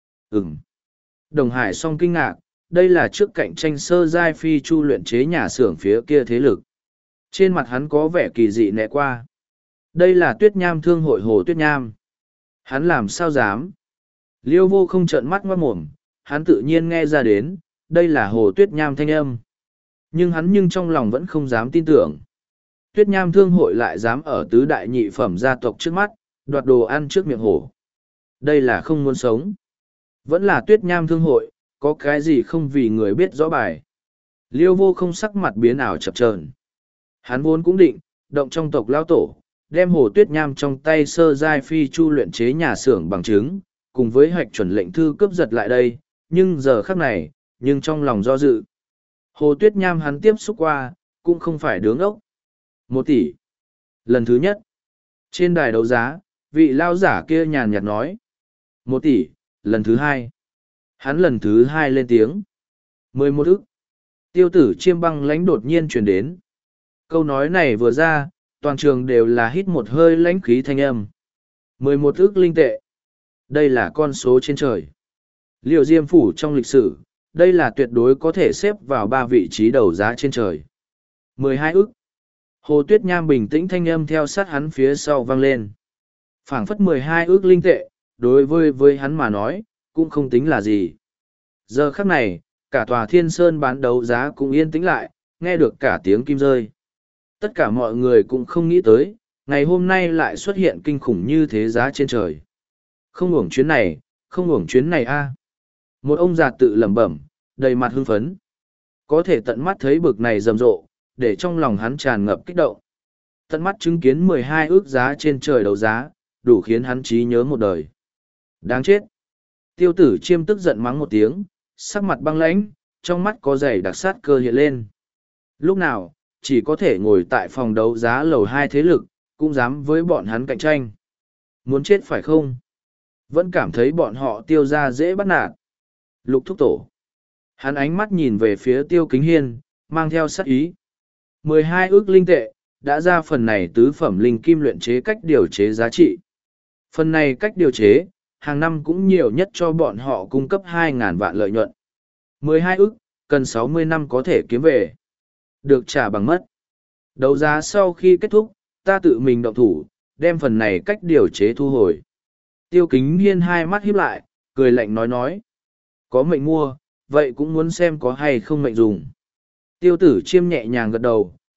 Ừm. Đồng Hải song kinh ngạc, đây là trước cạnh tranh sơ giai phi chu luyện chế nhà xưởng phía kia thế lực. Trên mặt hắn có vẻ kỳ dị nẹ qua. Đây là Tuyết Nham thương hội Hồ Tuyết Nham. Hắn làm sao dám? Liêu vô không trợn mắt ngoát mồm, hắn tự nhiên nghe ra đến, đây là Hồ Tuyết Nham thanh âm. Nhưng hắn nhưng trong lòng vẫn không dám tin tưởng. Tuyết Nham thương hội lại dám ở tứ đại nhị phẩm gia tộc trước mắt, đoạt đồ ăn trước miệng hổ. Đây là không muốn sống. Vẫn là Tuyết Nham thương hội, có cái gì không vì người biết rõ bài. Liêu vô không sắc mặt biến ảo chập chờn. Hắn vốn cũng định, động trong tộc lao tổ, đem Hồ Tuyết Nham trong tay sơ giai phi chu luyện chế nhà xưởng bằng chứng, cùng với hoạch chuẩn lệnh thư cướp giật lại đây, nhưng giờ khắc này, nhưng trong lòng do dự. Hồ Tuyết Nham hắn tiếp xúc qua, cũng không phải đứng ốc. Một tỷ. Lần thứ nhất, trên đài đấu giá, vị lao giả kia nhàn nhạt nói. Một tỷ, lần thứ hai. Hắn lần thứ hai lên tiếng. Mười một ức. Tiêu tử chiêm băng lãnh đột nhiên truyền đến. Câu nói này vừa ra, toàn trường đều là hít một hơi lãnh khí thanh âm. Mười một ức linh tệ. Đây là con số trên trời. Liệu diêm phủ trong lịch sử, đây là tuyệt đối có thể xếp vào ba vị trí đầu giá trên trời. Mười hai ức. Hồ Tuyết Nham bình tĩnh thanh âm theo sát hắn phía sau vang lên. Phảng phất mười hai ức linh tệ, đối với với hắn mà nói, cũng không tính là gì. Giờ khắc này, cả tòa thiên sơn bán đấu giá cũng yên tĩnh lại, nghe được cả tiếng kim rơi. Tất cả mọi người cũng không nghĩ tới, ngày hôm nay lại xuất hiện kinh khủng như thế giá trên trời. Không uổng chuyến này, không uổng chuyến này a. Một ông già tự lẩm bẩm, đầy mặt hưng phấn. Có thể tận mắt thấy bực này rầm rộ, để trong lòng hắn tràn ngập kích động. Tận mắt chứng kiến mười hai ước giá trên trời đấu giá, đủ khiến hắn trí nhớ một đời. Đáng chết. Tiêu tử chiêm tức giận mắng một tiếng, sắc mặt băng lãnh, trong mắt có dày đặc sát cơ hiện lên. Lúc nào, chỉ có thể ngồi tại phòng đấu giá lầu hai thế lực, cũng dám với bọn hắn cạnh tranh. Muốn chết phải không? Vẫn cảm thấy bọn họ tiêu ra dễ bắt nạt. Lục thúc tổ. Hắn ánh mắt nhìn về phía tiêu kính hiên, mang theo sát ý. mười hai ước linh tệ, đã ra phần này tứ phẩm linh kim luyện chế cách điều chế giá trị. Phần này cách điều chế, hàng năm cũng nhiều nhất cho bọn họ cung cấp hai ngàn vạn lợi nhuận. mười hai ước, cần sáu mươi năm có thể kiếm về. Được trả bằng mất. Đấu giá sau khi kết thúc, ta tự mình động thủ, đem phần này cách điều chế thu hồi. Tiêu kính hiên hai mắt híp lại, cười lạnh nói nói. Có mệnh mua, vậy cũng muốn xem có hay không mệnh dùng. Tiêu tử chiêm nhẹ nhàng gật đầu,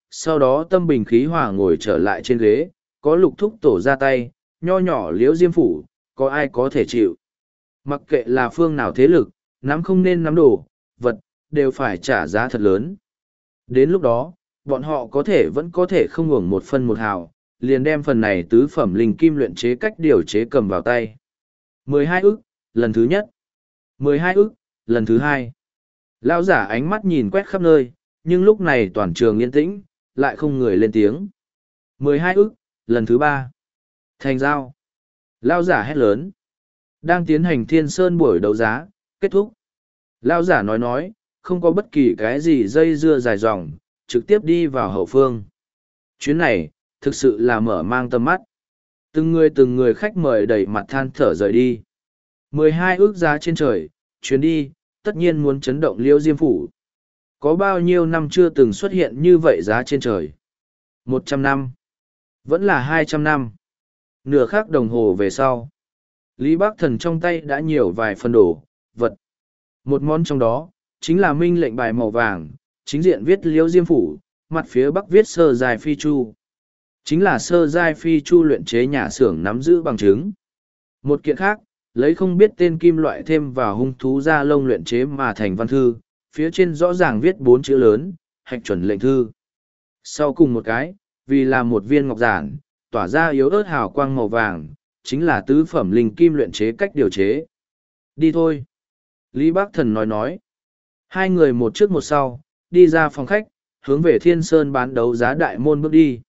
sau đó tâm bình khí hòa ngồi trở lại trên ghế, có lục thúc tổ ra tay, nho nhỏ liễu diêm phủ, có ai có thể chịu. Mặc kệ là phương nào thế lực, nắm không nên nắm đồ, vật, đều phải trả giá thật lớn. Đến lúc đó, bọn họ có thể vẫn có thể không hưởng một phân một hào, liền đem phần này tứ phẩm linh kim luyện chế cách điều chế cầm vào tay. mười hai ức, lần thứ nhất. mười hai ức, lần thứ hai. Lão giả ánh mắt nhìn quét khắp nơi, nhưng lúc này toàn trường yên tĩnh, lại không người lên tiếng. mười hai ức, lần thứ ba. Thành giao. Lão giả hét lớn. Đang tiến hành thiên sơn buổi đấu giá, kết thúc. Lão giả nói nói, không có bất kỳ cái gì dây dưa dài dòng, trực tiếp đi vào hậu phương. Chuyến này, thực sự là mở mang tầm mắt. Từng người từng người khách mời đầy mặt than thở rời đi. mười hai ước giá trên trời, chuyến đi, tất nhiên muốn chấn động Liễu Diêm Phủ. Có bao nhiêu năm chưa từng xuất hiện như vậy giá trên trời? Một trăm năm. Vẫn là hai trăm năm. Nửa khắc đồng hồ về sau. Lý Bác Thần trong tay đã nhiều vài phần đồ, vật. Một món trong đó, chính là minh lệnh bài màu vàng, chính diện viết Liễu Diêm Phủ, mặt phía bắc viết sơ dài phi chu. Chính là sơ giai phi chu luyện chế nhà xưởng nắm giữ bằng chứng. Một kiện khác, lấy không biết tên kim loại thêm vào hung thú da lông luyện chế mà thành văn thư, phía trên rõ ràng viết bốn chữ lớn, hạch chuẩn lệnh thư. Sau cùng một cái, vì là một viên ngọc giản, tỏa ra yếu ớt hào quang màu vàng, chính là tứ phẩm linh kim luyện chế cách điều chế. Đi thôi. Lý Bác Thần nói nói. Hai người một trước một sau, đi ra phòng khách, hướng về Thiên Sơn bán đấu giá đại môn bước đi.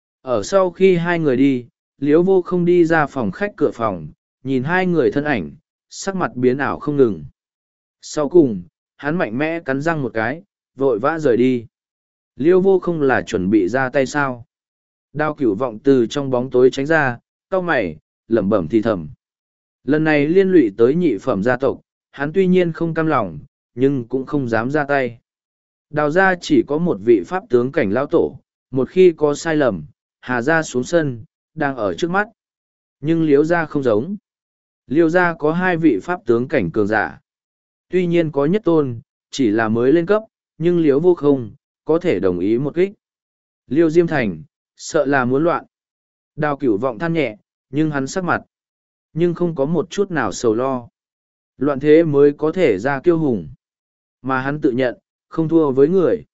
Ở sau khi hai người đi, Liễu Vô không đi ra phòng khách cửa phòng, nhìn hai người thân ảnh, sắc mặt biến ảo không ngừng. Sau cùng, hắn mạnh mẽ cắn răng một cái, vội vã rời đi. Liễu Vô không là chuẩn bị ra tay sao? Đao Cửu Vọng từ trong bóng tối tránh ra, cau mày, lẩm bẩm thì thầm. Lần này liên lụy tới nhị phẩm gia tộc, hắn tuy nhiên không cam lòng, nhưng cũng không dám ra tay. Đào gia chỉ có một vị pháp tướng cảnh lão tổ, một khi có sai lầm, Hà gia xuống sân, đang ở trước mắt. Nhưng Liễu gia không giống. Liễu gia có hai vị pháp tướng cảnh cường giả. Tuy nhiên có nhất tôn, chỉ là mới lên cấp, nhưng Liễu Vô không, có thể đồng ý một kích. Liễu Diêm Thành, sợ là muốn loạn. Đào Cửu Vọng than nhẹ, nhưng hắn sắc mặt. Nhưng không có một chút nào sầu lo. Loạn thế mới có thể ra kiêu hùng. Mà hắn tự nhận, không thua với người.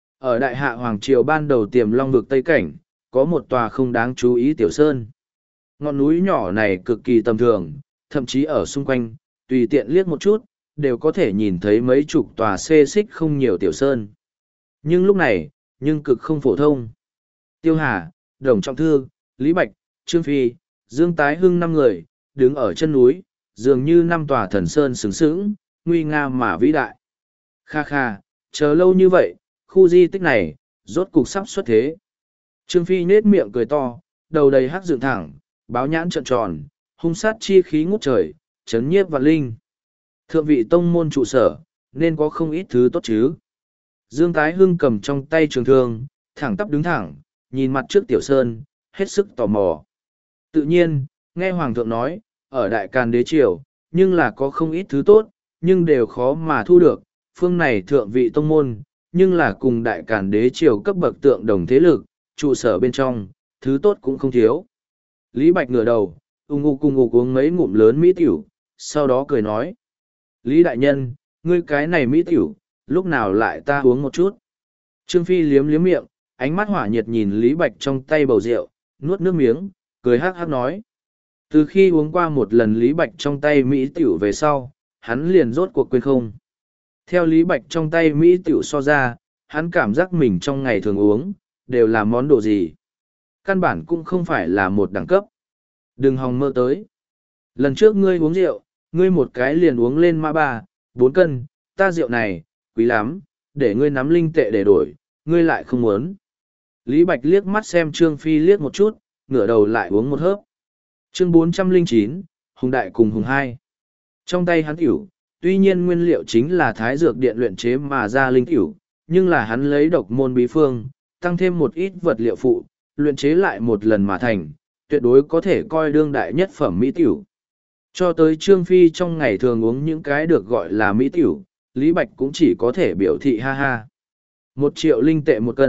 Ở Đại Hạ Hoàng Triều ban đầu tiềm long vực Tây Cảnh, có một tòa không đáng chú ý tiểu sơn. Ngọn núi nhỏ này cực kỳ tầm thường, thậm chí ở xung quanh, tùy tiện liếc một chút, đều có thể nhìn thấy mấy chục tòa xê xích không nhiều tiểu sơn. Nhưng lúc này, nhưng cực không phổ thông. Tiêu Hà, Đồng Trọng Thư, Lý Bạch, Trương Phi, Dương Tái Hưng năm người, đứng ở chân núi, dường như năm tòa thần sơn sừng sững, nguy nga mà vĩ đại. Kha kha, chờ lâu như vậy, khu di tích này, rốt cục sắp xuất thế. Trương Phi nết miệng cười to, đầu đầy hắc dựng thẳng, báo nhãn trợn tròn, hung sát chi khí ngút trời, chấn nhiếp vạn linh. Thượng vị tông môn trụ sở, nên có không ít thứ tốt chứ. Dương Tái Hưng cầm trong tay trường thương, thẳng tắp đứng thẳng, nhìn mặt trước tiểu sơn, hết sức tò mò. Tự nhiên, nghe Hoàng thượng nói, ở Đại Càn Đế Triều, nhưng là có không ít thứ tốt, nhưng đều khó mà thu được. Phương này thượng vị tông môn, nhưng là cùng Đại Càn Đế Triều cấp bậc tượng đồng thế lực, trụ sở bên trong, thứ tốt cũng không thiếu. Lý Bạch ngửa đầu, ung ngục cùng ngục uống mấy ngụm lớn mỹ tiểu, sau đó cười nói. Lý đại nhân, ngươi cái này mỹ tiểu, lúc nào lại ta uống một chút. Trương Phi liếm liếm miệng, ánh mắt hỏa nhiệt nhìn Lý Bạch trong tay bầu rượu, nuốt nước miếng, cười hắc hắc nói. Từ khi uống qua một lần Lý Bạch trong tay mỹ tiểu về sau, hắn liền rốt cuộc quên không. Theo Lý Bạch trong tay mỹ tiểu so ra, hắn cảm giác mình trong ngày thường uống, đều là món đồ gì. Căn bản cũng không phải là một đẳng cấp. Đừng hòng mơ tới. Lần trước ngươi uống rượu, ngươi một cái liền uống lên mã ba, bốn cân, ta rượu này, quý lắm, để ngươi nắm linh tệ để đổi, ngươi lại không muốn. Lý Bạch liếc mắt xem Trương Phi liếc một chút, ngửa đầu lại uống một hớp. Chương bốn trăm lẻ chín, Hùng Đại cùng Hùng Hai. Trong tay hắn tiểu, tuy nhiên nguyên liệu chính là thái dược điện luyện chế mà ra linh tiểu, nhưng là hắn lấy độc môn bí phương, tăng thêm một ít vật liệu phụ, luyện chế lại một lần mà thành, tuyệt đối có thể coi đương đại nhất phẩm mỹ tiểu. Cho tới Trương Phi trong ngày thường uống những cái được gọi là mỹ tiểu, Lý Bạch cũng chỉ có thể biểu thị ha ha. Một triệu linh tệ một cân,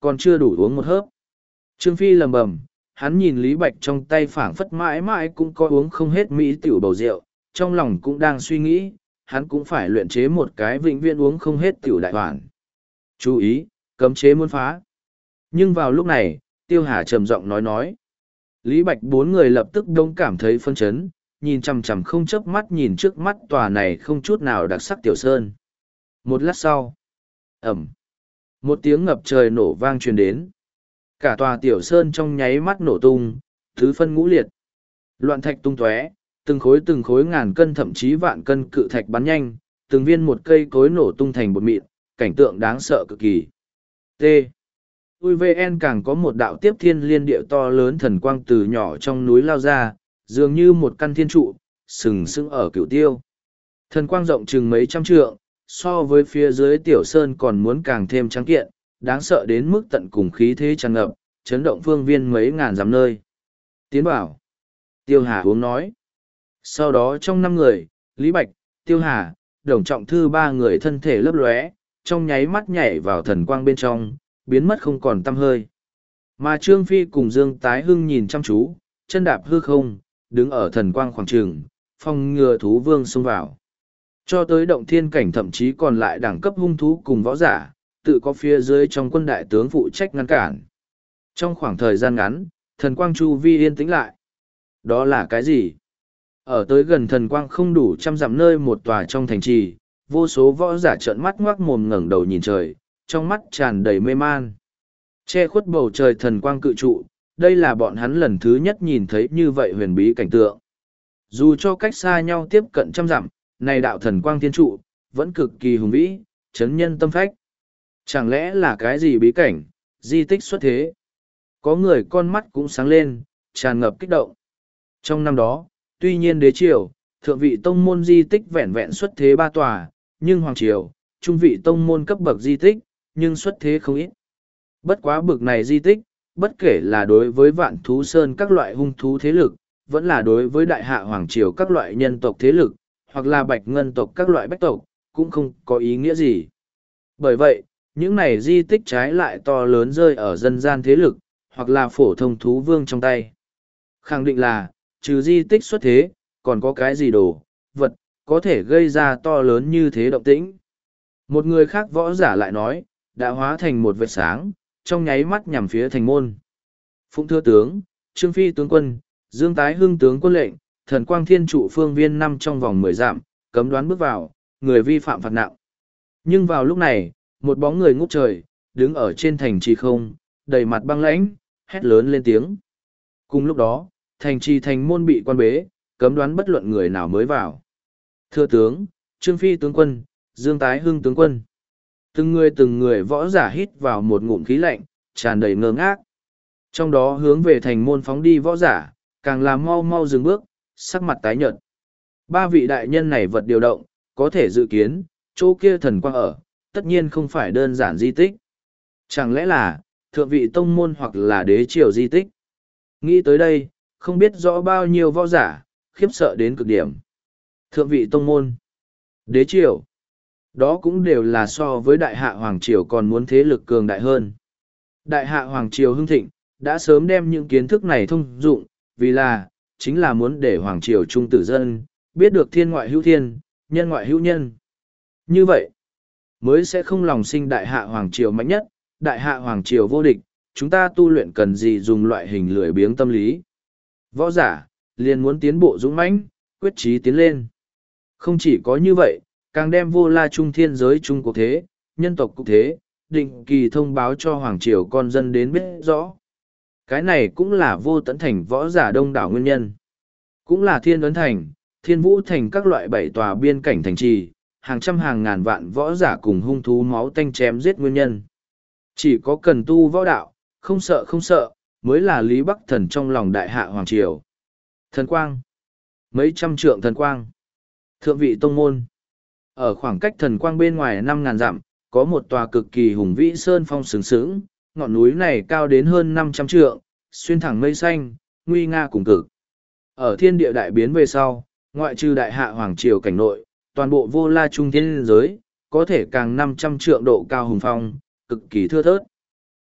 còn chưa đủ uống một hớp. Trương Phi lầm bầm, hắn nhìn Lý Bạch trong tay phảng phất mãi mãi cũng có uống không hết mỹ tiểu bầu rượu, trong lòng cũng đang suy nghĩ, hắn cũng phải luyện chế một cái vĩnh viễn uống không hết tiểu đại hoàn. Chú ý, cấm chế muốn phá. Nhưng vào lúc này, Tiêu Hà trầm giọng nói nói. Lý Bạch bốn người lập tức đông cảm thấy phân chấn, nhìn chằm chằm không chớp mắt nhìn trước mắt tòa này không chút nào đặc sắc tiểu sơn. Một lát sau, ẩm, một tiếng ngập trời nổ vang truyền đến. Cả tòa tiểu sơn trong nháy mắt nổ tung, tứ phân ngũ liệt. Loạn thạch tung tóe, từng khối từng khối ngàn cân thậm chí vạn cân cự thạch bắn nhanh, từng viên một cây cối nổ tung thành bột mịn, cảnh tượng đáng sợ cực kỳ. T. u vê en càng có một đạo tiếp thiên liên địa to lớn thần quang từ nhỏ trong núi lao ra, dường như một căn thiên trụ, sừng sững ở cửu tiêu. Thần quang rộng chừng mấy trăm trượng, so với phía dưới tiểu sơn còn muốn càng thêm trắng kiện, đáng sợ đến mức tận cùng khí thế tràn ngập, chấn động phương viên mấy ngàn dặm nơi. Tiến bảo. Tiêu Hà uống nói. Sau đó trong năm người, Lý Bạch, Tiêu Hà, Đồng Trọng Thư ba người thân thể lấp lóe, trong nháy mắt nhảy vào thần quang bên trong, biến mất không còn tăm hơi. Mà Trương Phi cùng Dương Tái Hưng nhìn chăm chú, chân đạp hư không, đứng ở thần quang khoảng trường, phong ngừa thú vương xông vào. Cho tới động thiên cảnh thậm chí còn lại đẳng cấp hung thú cùng võ giả, tự có phía dưới trong quân đại tướng phụ trách ngăn cản. Trong khoảng thời gian ngắn, thần quang chu vi yên tĩnh lại. Đó là cái gì? Ở tới gần thần quang không đủ trăm dặm nơi một tòa trong thành trì, vô số võ giả trợn mắt ngoác mồm ngẩng đầu nhìn trời, trong mắt tràn đầy mê man. Che khuất bầu trời thần quang cự trụ, đây là bọn hắn lần thứ nhất nhìn thấy như vậy huyền bí cảnh tượng. Dù cho cách xa nhau tiếp cận trăm dặm, này đạo thần quang thiên trụ, vẫn cực kỳ hùng vĩ, chấn nhân tâm phách. Chẳng lẽ là cái gì bí cảnh, di tích xuất thế? Có người con mắt cũng sáng lên, tràn ngập kích động. Trong năm đó, tuy nhiên đế triều, thượng vị tông môn di tích vẹn vẹn xuất thế ba tòa, nhưng hoàng triều, trung vị tông môn cấp bậc di tích, nhưng xuất thế không ít. Bất quá bực này di tích, bất kể là đối với vạn thú sơn các loại hung thú thế lực, vẫn là đối với đại hạ hoàng triều các loại nhân tộc thế lực, hoặc là bạch ngân tộc các loại bách tộc, cũng không có ý nghĩa gì. Bởi vậy, những này di tích trái lại to lớn rơi ở dân gian thế lực, hoặc là phổ thông thú vương trong tay. Khẳng định là, trừ di tích xuất thế, còn có cái gì đồ, vật, có thể gây ra to lớn như thế động tĩnh. Một người khác võ giả lại nói, đã hóa thành một vệt sáng, trong nháy mắt nhằm phía thành môn. Phụng Thừa Tướng, Trương Phi tướng quân, Dương Tái Hưng tướng quân lệnh, thần quang thiên trụ phương viên năm trong vòng mười dặm, cấm đoán bước vào, người vi phạm phạt nặng. Nhưng vào lúc này, một bóng người ngút trời, đứng ở trên thành trì không, đầy mặt băng lãnh, hét lớn lên tiếng. Cùng lúc đó, thành trì thành môn bị quan bế, cấm đoán bất luận người nào mới vào. Thưa tướng, Trương Phi tướng quân, Dương Tái Hưng tướng quân. Từng người từng người võ giả hít vào một ngụm khí lạnh, tràn đầy ngơ ngác. Trong đó hướng về thành môn phóng đi võ giả, càng làm mau mau dừng bước, sắc mặt tái nhợt. Ba vị đại nhân này vật điều động, có thể dự kiến, chỗ kia thần quang ở, tất nhiên không phải đơn giản di tích. Chẳng lẽ là, thượng vị tông môn hoặc là đế triều di tích? Nghĩ tới đây, không biết rõ bao nhiêu võ giả, khiếp sợ đến cực điểm. Thượng vị tông môn, đế triều, đó cũng đều là so với đại hạ hoàng triều còn muốn thế lực cường đại hơn. Đại hạ hoàng triều hưng thịnh, đã sớm đem những kiến thức này thông dụng, vì là, chính là muốn để hoàng triều trung tử dân, biết được thiên ngoại hữu thiên, nhân ngoại hữu nhân. Như vậy, mới sẽ không lòng sinh đại hạ hoàng triều mạnh nhất, đại hạ hoàng triều vô địch, chúng ta tu luyện cần gì dùng loại hình lười biếng tâm lý. Võ giả, liền muốn tiến bộ dũng mãnh, quyết chí tiến lên. Không chỉ có như vậy, càng đem vô la trung thiên giới trung cuộc thế, nhân tộc cục thế, định kỳ thông báo cho hoàng triều con dân đến biết rõ. Cái này cũng là vô tận thành võ giả đông đảo nguyên nhân. Cũng là thiên ấn thành, thiên vũ thành các loại bảy tòa biên cảnh thành trì, hàng trăm hàng ngàn vạn võ giả cùng hung thú máu tanh chém giết nguyên nhân. Chỉ có cần tu võ đạo, không sợ không sợ, mới là Lý Bắc Thần trong lòng đại hạ hoàng triều. Thần quang. Mấy trăm trượng thần quang. Thượng vị tông môn. Ở khoảng cách thần quang bên ngoài năm ngàn dặm, có một tòa cực kỳ hùng vĩ sơn phong sướng sướng, ngọn núi này cao đến hơn năm trăm trượng, xuyên thẳng mây xanh, nguy nga cùng cực. Ở thiên địa đại biến về sau, ngoại trừ đại hạ hoàng triều cảnh nội, toàn bộ vô la trung thiên giới, có thể càng năm trăm trượng độ cao hùng phong, cực kỳ thưa thớt.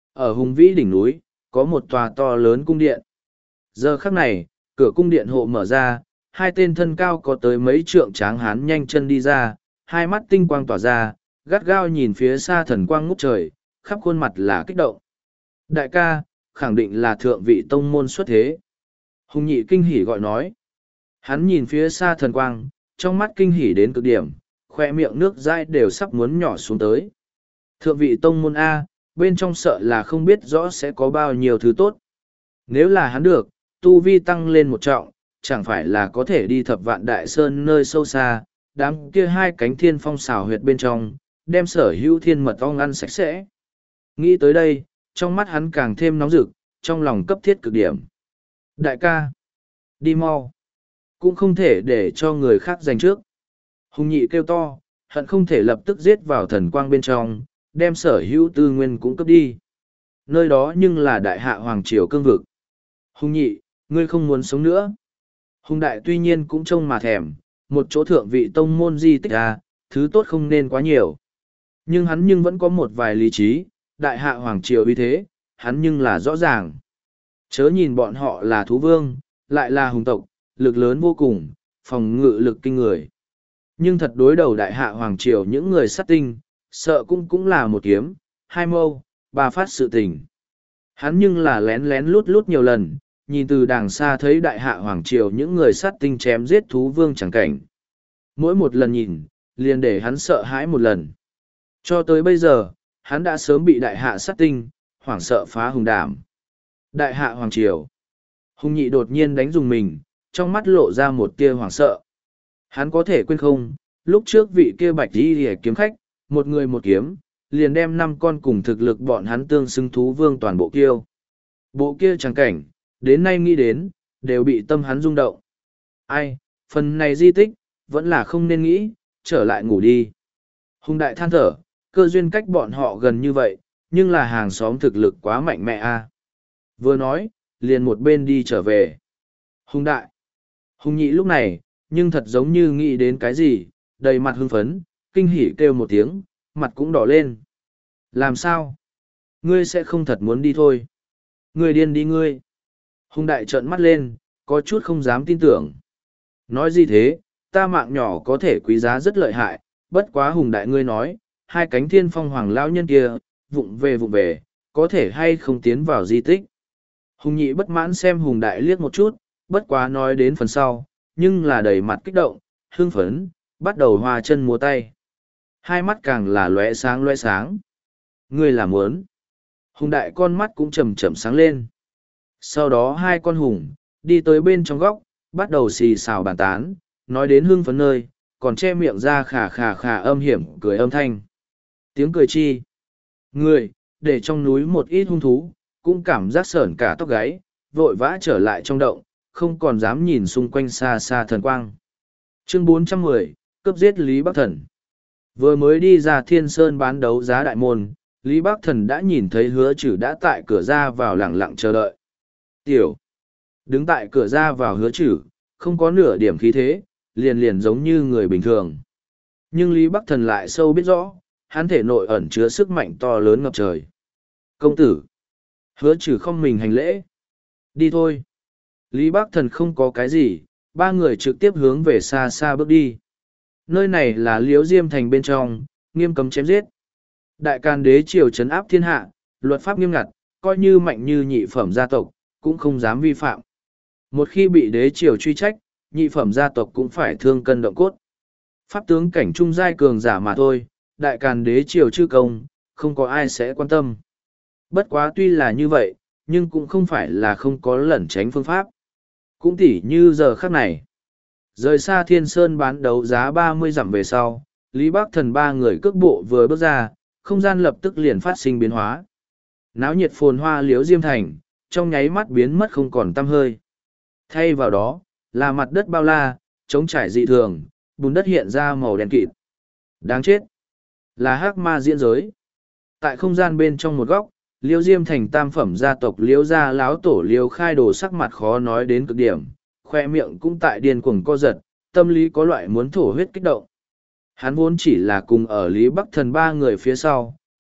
Ở hùng vĩ đỉnh núi, có một tòa to lớn cung điện. Giờ khắc này, cửa cung điện hộ mở ra, hai tên thân cao có tới mấy trượng tráng hán nhanh chân đi ra, hai mắt tinh quang tỏa ra, gắt gao nhìn phía xa thần quang ngút trời, khắp khuôn mặt là kích động. Đại ca, khẳng định là thượng vị tông môn xuất thế. Hùng nhị kinh hỉ gọi nói. Hắn nhìn phía xa thần quang, trong mắt kinh hỉ đến cực điểm, khoe miệng nước dãi đều sắp muốn nhỏ xuống tới. Thượng vị tông môn A, bên trong sợ là không biết rõ sẽ có bao nhiêu thứ tốt. Nếu là hắn được, tu vi tăng lên một trọng, chẳng phải là có thể đi thập vạn đại sơn nơi sâu xa, đám kia hai cánh thiên phong xào huyệt bên trong, đem sở hữu thiên mật ong ăn sạch sẽ. Nghĩ tới đây, trong mắt hắn càng thêm nóng rực, trong lòng cấp thiết cực điểm. Đại ca, đi mau. Cũng không thể để cho người khác giành trước. Hùng nhị kêu to, hận không thể lập tức giết vào thần quang bên trong, đem sở hữu tư nguyên cũng cấp đi. Nơi đó nhưng là đại hạ hoàng triều cương vực. Hùng nhị, ngươi không muốn sống nữa. Hùng đại tuy nhiên cũng trông mà thèm, một chỗ thượng vị tông môn di tích à, thứ tốt không nên quá nhiều. Nhưng hắn nhưng vẫn có một vài lý trí, đại hạ hoàng triều uy thế, hắn nhưng là rõ ràng. Chớ nhìn bọn họ là thú vương, lại là hùng tộc, lực lớn vô cùng, phòng ngự lực kinh người. Nhưng thật đối đầu đại hạ hoàng triều những người sát tinh, sợ cũng cũng là một kiếm, hai mâu, ba phát sự tình. Hắn nhưng là lén lén lút lút nhiều lần, nhìn từ đàng xa thấy đại hạ hoàng triều những người sát tinh chém giết thú vương chẳng cảnh. Mỗi một lần nhìn, liền để hắn sợ hãi một lần. Cho tới bây giờ, hắn đã sớm bị đại hạ sát tinh, hoảng sợ phá hùng đảm. Đại hạ hoàng triều. Hùng nhị đột nhiên đánh dùng mình, trong mắt lộ ra một tia hoảng sợ. Hắn có thể quên không, lúc trước vị kia bạch đi hề kiếm khách, một người một kiếm, liền đem năm con cùng thực lực bọn hắn tương xứng thú vương toàn bộ kiêu. Bộ kia chẳng cảnh, đến nay nghĩ đến, đều bị tâm hắn rung động. Ai, phần này di tích, vẫn là không nên nghĩ, trở lại ngủ đi. Hùng đại than thở, cơ duyên cách bọn họ gần như vậy, nhưng là hàng xóm thực lực quá mạnh mẽ a. Vừa nói, liền một bên đi trở về. Hùng đại. Hùng nhị lúc này, nhưng thật giống như nghĩ đến cái gì, đầy mặt hưng phấn, kinh hỉ kêu một tiếng, mặt cũng đỏ lên. Làm sao? Ngươi sẽ không thật muốn đi thôi. Ngươi điên đi ngươi. Hùng đại trợn mắt lên, có chút không dám tin tưởng. Nói gì thế, ta mạng nhỏ có thể quý giá rất lợi hại, bất quá hùng đại ngươi nói, hai cánh thiên phong hoàng lão nhân kia, vụng về vụng về, có thể hay không tiến vào di tích. Hùng nhị bất mãn xem hùng đại liếc một chút, bất quá nói đến phần sau, nhưng là đầy mặt kích động, hưng phấn, bắt đầu hoa chân múa tay. Hai mắt càng là lóe sáng lóe sáng. Ngươi là muốn. Hùng đại con mắt cũng chầm chậm sáng lên. Sau đó hai con hùng, đi tới bên trong góc, bắt đầu xì xào bàn tán, nói đến hưng phấn nơi, còn che miệng ra khà khà khà âm hiểm cười âm thanh. Tiếng cười chi. Người, để trong núi một ít hung thú, cũng cảm giác sởn cả tóc gáy, vội vã trở lại trong động, không còn dám nhìn xung quanh xa xa thần quang. Chương bốn trăm mười, cướp giết Lý Bắc Thần. Vừa mới đi ra Thiên Sơn bán đấu giá đại môn, Lý Bắc Thần đã nhìn thấy hứa chử đã tại cửa ra vào lẳng lặng chờ đợi. Tiểu. Đứng tại cửa ra vào hứa chử, không có nửa điểm khí thế, liền liền giống như người bình thường. Nhưng Lý Bắc Thần lại sâu biết rõ, hắn thể nội ẩn chứa sức mạnh to lớn ngập trời. Công tử. Hứa chử không mình hành lễ. Đi thôi. Lý Bắc Thần không có cái gì, ba người trực tiếp hướng về xa xa bước đi. Nơi này là Liễu Diêm Thành bên trong, nghiêm cấm chém giết. Đại Càn đế triều trấn áp thiên hạ, luật pháp nghiêm ngặt, coi như mạnh như nhị phẩm gia tộc, cũng không dám vi phạm. Một khi bị đế triều truy trách, nhị phẩm gia tộc cũng phải thương cân động cốt. Pháp tướng cảnh trung giai cường giả mà thôi, Đại Càn đế triều chư công, không có ai sẽ quan tâm. Bất quá tuy là như vậy, nhưng cũng không phải là không có lẩn tránh phương pháp. Cũng tỉ như giờ khắc này. Rời xa Thiên Sơn bán đấu giá ba mươi dặm về sau, Lý Bắc Thần ba người cước bộ vừa bước ra, không gian lập tức liền phát sinh biến hóa. Náo nhiệt phồn hoa Liễu Diêm Thành, trong nháy mắt biến mất không còn tăm hơi. Thay vào đó, là mặt đất bao la, trống trải dị thường, bùn đất hiện ra màu đen kịt. Đáng chết! Là hắc ma diễn giới. Tại không gian bên trong một góc, Liễu Diêm Thành tam phẩm gia tộc Liễu gia láo tổ Liễu Khai Đồ sắc mặt khó nói đến cực điểm, khoe miệng cũng tại điên cuồng co giật, tâm lý có loại muốn thổ huyết kích động. Hắn vốn chỉ là cùng ở Lý Bắc Thần ba người phía sau,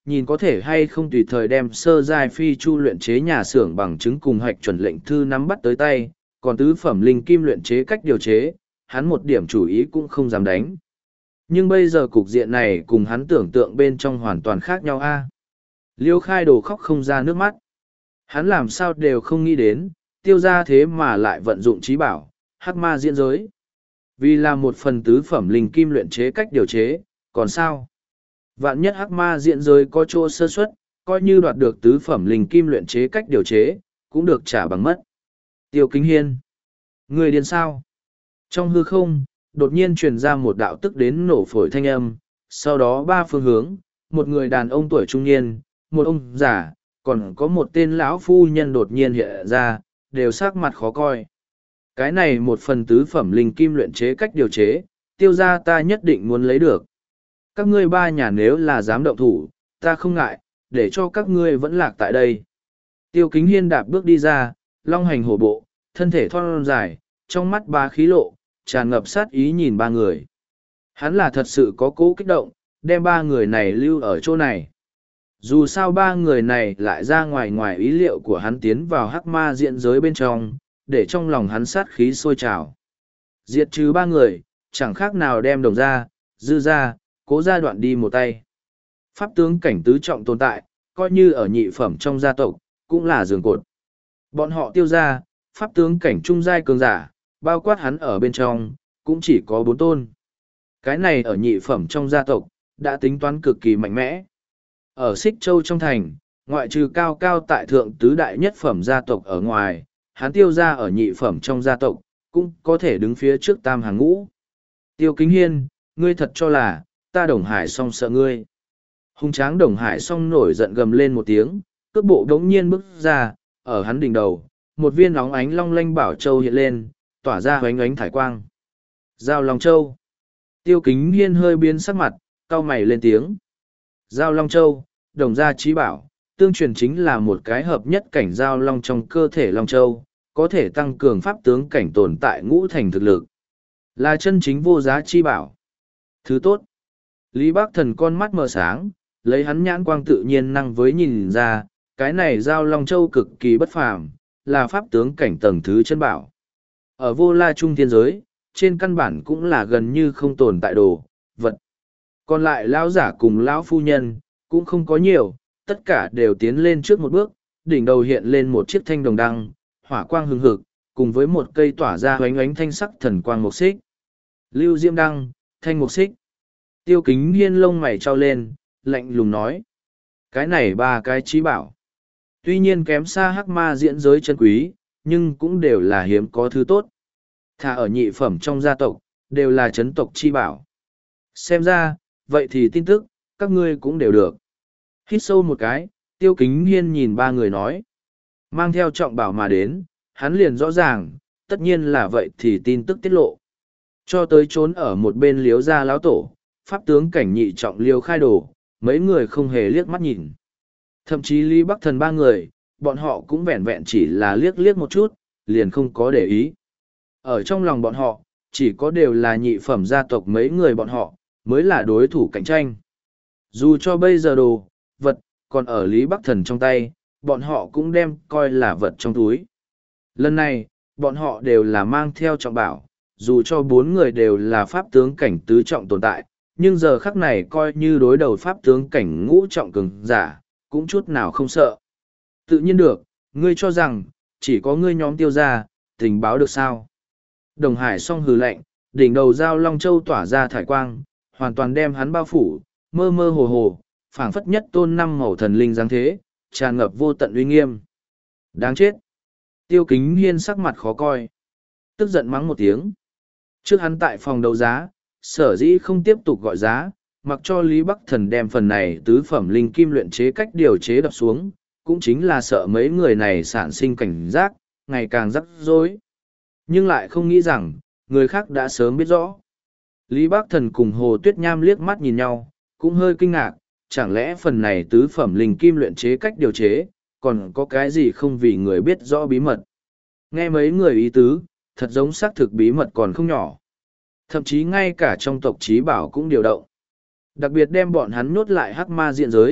nhìn có thể hay không tùy thời đem sơ giai phi chu luyện chế nhà xưởng bằng chứng cùng hạch chuẩn lệnh thư nắm bắt tới tay, còn tứ phẩm linh kim luyện chế cách điều chế, hắn một điểm chủ ý cũng không dám đánh. Nhưng bây giờ cục diện này cùng hắn tưởng tượng bên trong hoàn toàn khác nhau a. Liêu khai đồ khóc không ra nước mắt. Hắn làm sao đều không nghĩ đến, tiêu ra thế mà lại vận dụng trí bảo, hắc ma diễn giới. Vì là một phần tứ phẩm linh kim luyện chế cách điều chế, còn sao? Vạn nhất hắc ma diễn giới có chỗ sơ suất, coi như đoạt được tứ phẩm linh kim luyện chế cách điều chế, cũng được trả bằng mất. Tiêu Kính Hiên. Người điên sao? Trong hư không, đột nhiên truyền ra một đạo tức đến nổ phổi thanh âm, sau đó ba phương hướng, một người đàn ông tuổi trung niên, một ông già, còn có một tên lão phu nhân đột nhiên hiện ra, đều sắc mặt khó coi. Cái này một phần tứ phẩm linh kim luyện chế cách điều chế, tiêu ra ta nhất định muốn lấy được. Các ngươi ba nhà nếu là dám động thủ, ta không ngại, để cho các ngươi vẫn lạc tại đây. Tiêu Kính Hiên đạp bước đi ra, long hành hổ bộ, thân thể thon dài, trong mắt ba khí lộ, tràn ngập sát ý nhìn ba người. Hắn là thật sự có cố kích động, đem ba người này lưu ở chỗ này. Dù sao ba người này lại ra ngoài ngoài ý liệu của hắn tiến vào hắc ma diện giới bên trong, để trong lòng hắn sát khí sôi trào. Diệt trừ ba người, chẳng khác nào đem đồng ra, dư ra, cố ra đoạn đi một tay. Pháp tướng cảnh tứ trọng tồn tại, coi như ở nhị phẩm trong gia tộc, cũng là giường cột. Bọn họ tiêu ra, pháp tướng cảnh trung giai cường giả, bao quát hắn ở bên trong, cũng chỉ có bốn tôn. Cái này ở nhị phẩm trong gia tộc, đã tính toán cực kỳ mạnh mẽ. Ở Xích Châu trong thành, ngoại trừ cao cao tại thượng tứ đại nhất phẩm gia tộc ở ngoài, hắn tiêu ra ở nhị phẩm trong gia tộc, cũng có thể đứng phía trước tam hàng ngũ. Tiêu Kính Hiên, ngươi thật cho là, ta Đồng Hải Song sợ ngươi. Hùng tráng Đồng Hải Song nổi giận gầm lên một tiếng, cước bộ đống nhiên bước ra, ở hắn đỉnh đầu, một viên óng ánh long lanh bảo châu hiện lên, tỏa ra hoánh ánh thải quang. Giao Long Châu. Tiêu Kính Hiên hơi biến sắc mặt, cau mày lên tiếng. Giao Long Châu, đồng gia trí bảo, tương truyền chính là một cái hợp nhất cảnh Giao Long trong cơ thể Long Châu, có thể tăng cường pháp tướng cảnh tồn tại ngũ thành thực lực. Là chân chính vô giá chi bảo. Thứ tốt. Lý Bác Thần con mắt mở sáng, lấy hắn nhãn quang tự nhiên năng với nhìn ra, cái này Giao Long Châu cực kỳ bất phàm, là pháp tướng cảnh tầng thứ chân bảo. Ở vô la trung thiên giới, trên căn bản cũng là gần như không tồn tại đồ, vật. Còn lại lão giả cùng lão phu nhân, cũng không có nhiều, tất cả đều tiến lên trước một bước, đỉnh đầu hiện lên một chiếc thanh đồng đăng, hỏa quang hừng hực, cùng với một cây tỏa ra hoánh ánh thanh sắc thần quang mộc xích. Lưu Diêm Đăng, thanh mộc xích. Tiêu Kính Hiên lông mày trao lên, lạnh lùng nói. Cái này ba cái trí bảo. Tuy nhiên kém xa hắc ma diễn giới chân quý, nhưng cũng đều là hiếm có thứ tốt. Thà ở nhị phẩm trong gia tộc, đều là chấn tộc chi bảo. Xem ra, vậy thì tin tức, các ngươi cũng đều được. Hít sâu một cái, Tiêu Kính Hiên nhìn ba người nói. Mang theo trọng bảo mà đến, hắn liền rõ ràng, tất nhiên là vậy thì tin tức tiết lộ. Cho tới trốn ở một bên liếu gia lão tổ, pháp tướng cảnh nhị trọng liêu khai đồ, mấy người không hề liếc mắt nhìn. Thậm chí Lý Bắc Thần ba người, bọn họ cũng vẹn vẹn chỉ là liếc liếc một chút, liền không có để ý. Ở trong lòng bọn họ, chỉ có đều là nhị phẩm gia tộc mấy người bọn họ, mới là đối thủ cạnh tranh. Dù cho bây giờ đồ, vật, còn ở Lý Bắc Thần trong tay, bọn họ cũng đem coi là vật trong túi. Lần này, bọn họ đều là mang theo trọng bảo, dù cho bốn người đều là pháp tướng cảnh tứ trọng tồn tại, nhưng giờ khắc này coi như đối đầu pháp tướng cảnh ngũ trọng cường giả, cũng chút nào không sợ. Tự nhiên được, ngươi cho rằng, chỉ có ngươi nhóm tiêu ra, tình báo được sao? Đồng Hải song hừ lạnh, đỉnh đầu Giao Long Châu tỏa ra thải quang, hoàn toàn đem hắn bao phủ, mơ mơ hồ hồ, phảng phất nhất tôn năm màu thần linh giáng thế, tràn ngập vô tận uy nghiêm. Đáng chết! Tiêu Kính Hiên sắc mặt khó coi. Tức giận mắng một tiếng. Trước hắn tại phòng đấu giá, sở dĩ không tiếp tục gọi giá, mặc cho Lý Bắc Thần đem phần này tứ phẩm linh kim luyện chế cách điều chế đập xuống, cũng chính là sợ mấy người này sản sinh cảnh giác, ngày càng rắc rối. Nhưng lại không nghĩ rằng, người khác đã sớm biết rõ. Lý Bắc Thần cùng Hồ Tuyết Nham liếc mắt nhìn nhau, cũng hơi kinh ngạc, chẳng lẽ phần này tứ phẩm linh kim luyện chế cách điều chế, còn có cái gì không vì người biết rõ bí mật. Nghe mấy người ý tứ, thật giống xác thực bí mật còn không nhỏ. Thậm chí ngay cả trong tộc trí bảo cũng điều động. Đặc biệt đem bọn hắn nhốt lại hắc ma diện giới,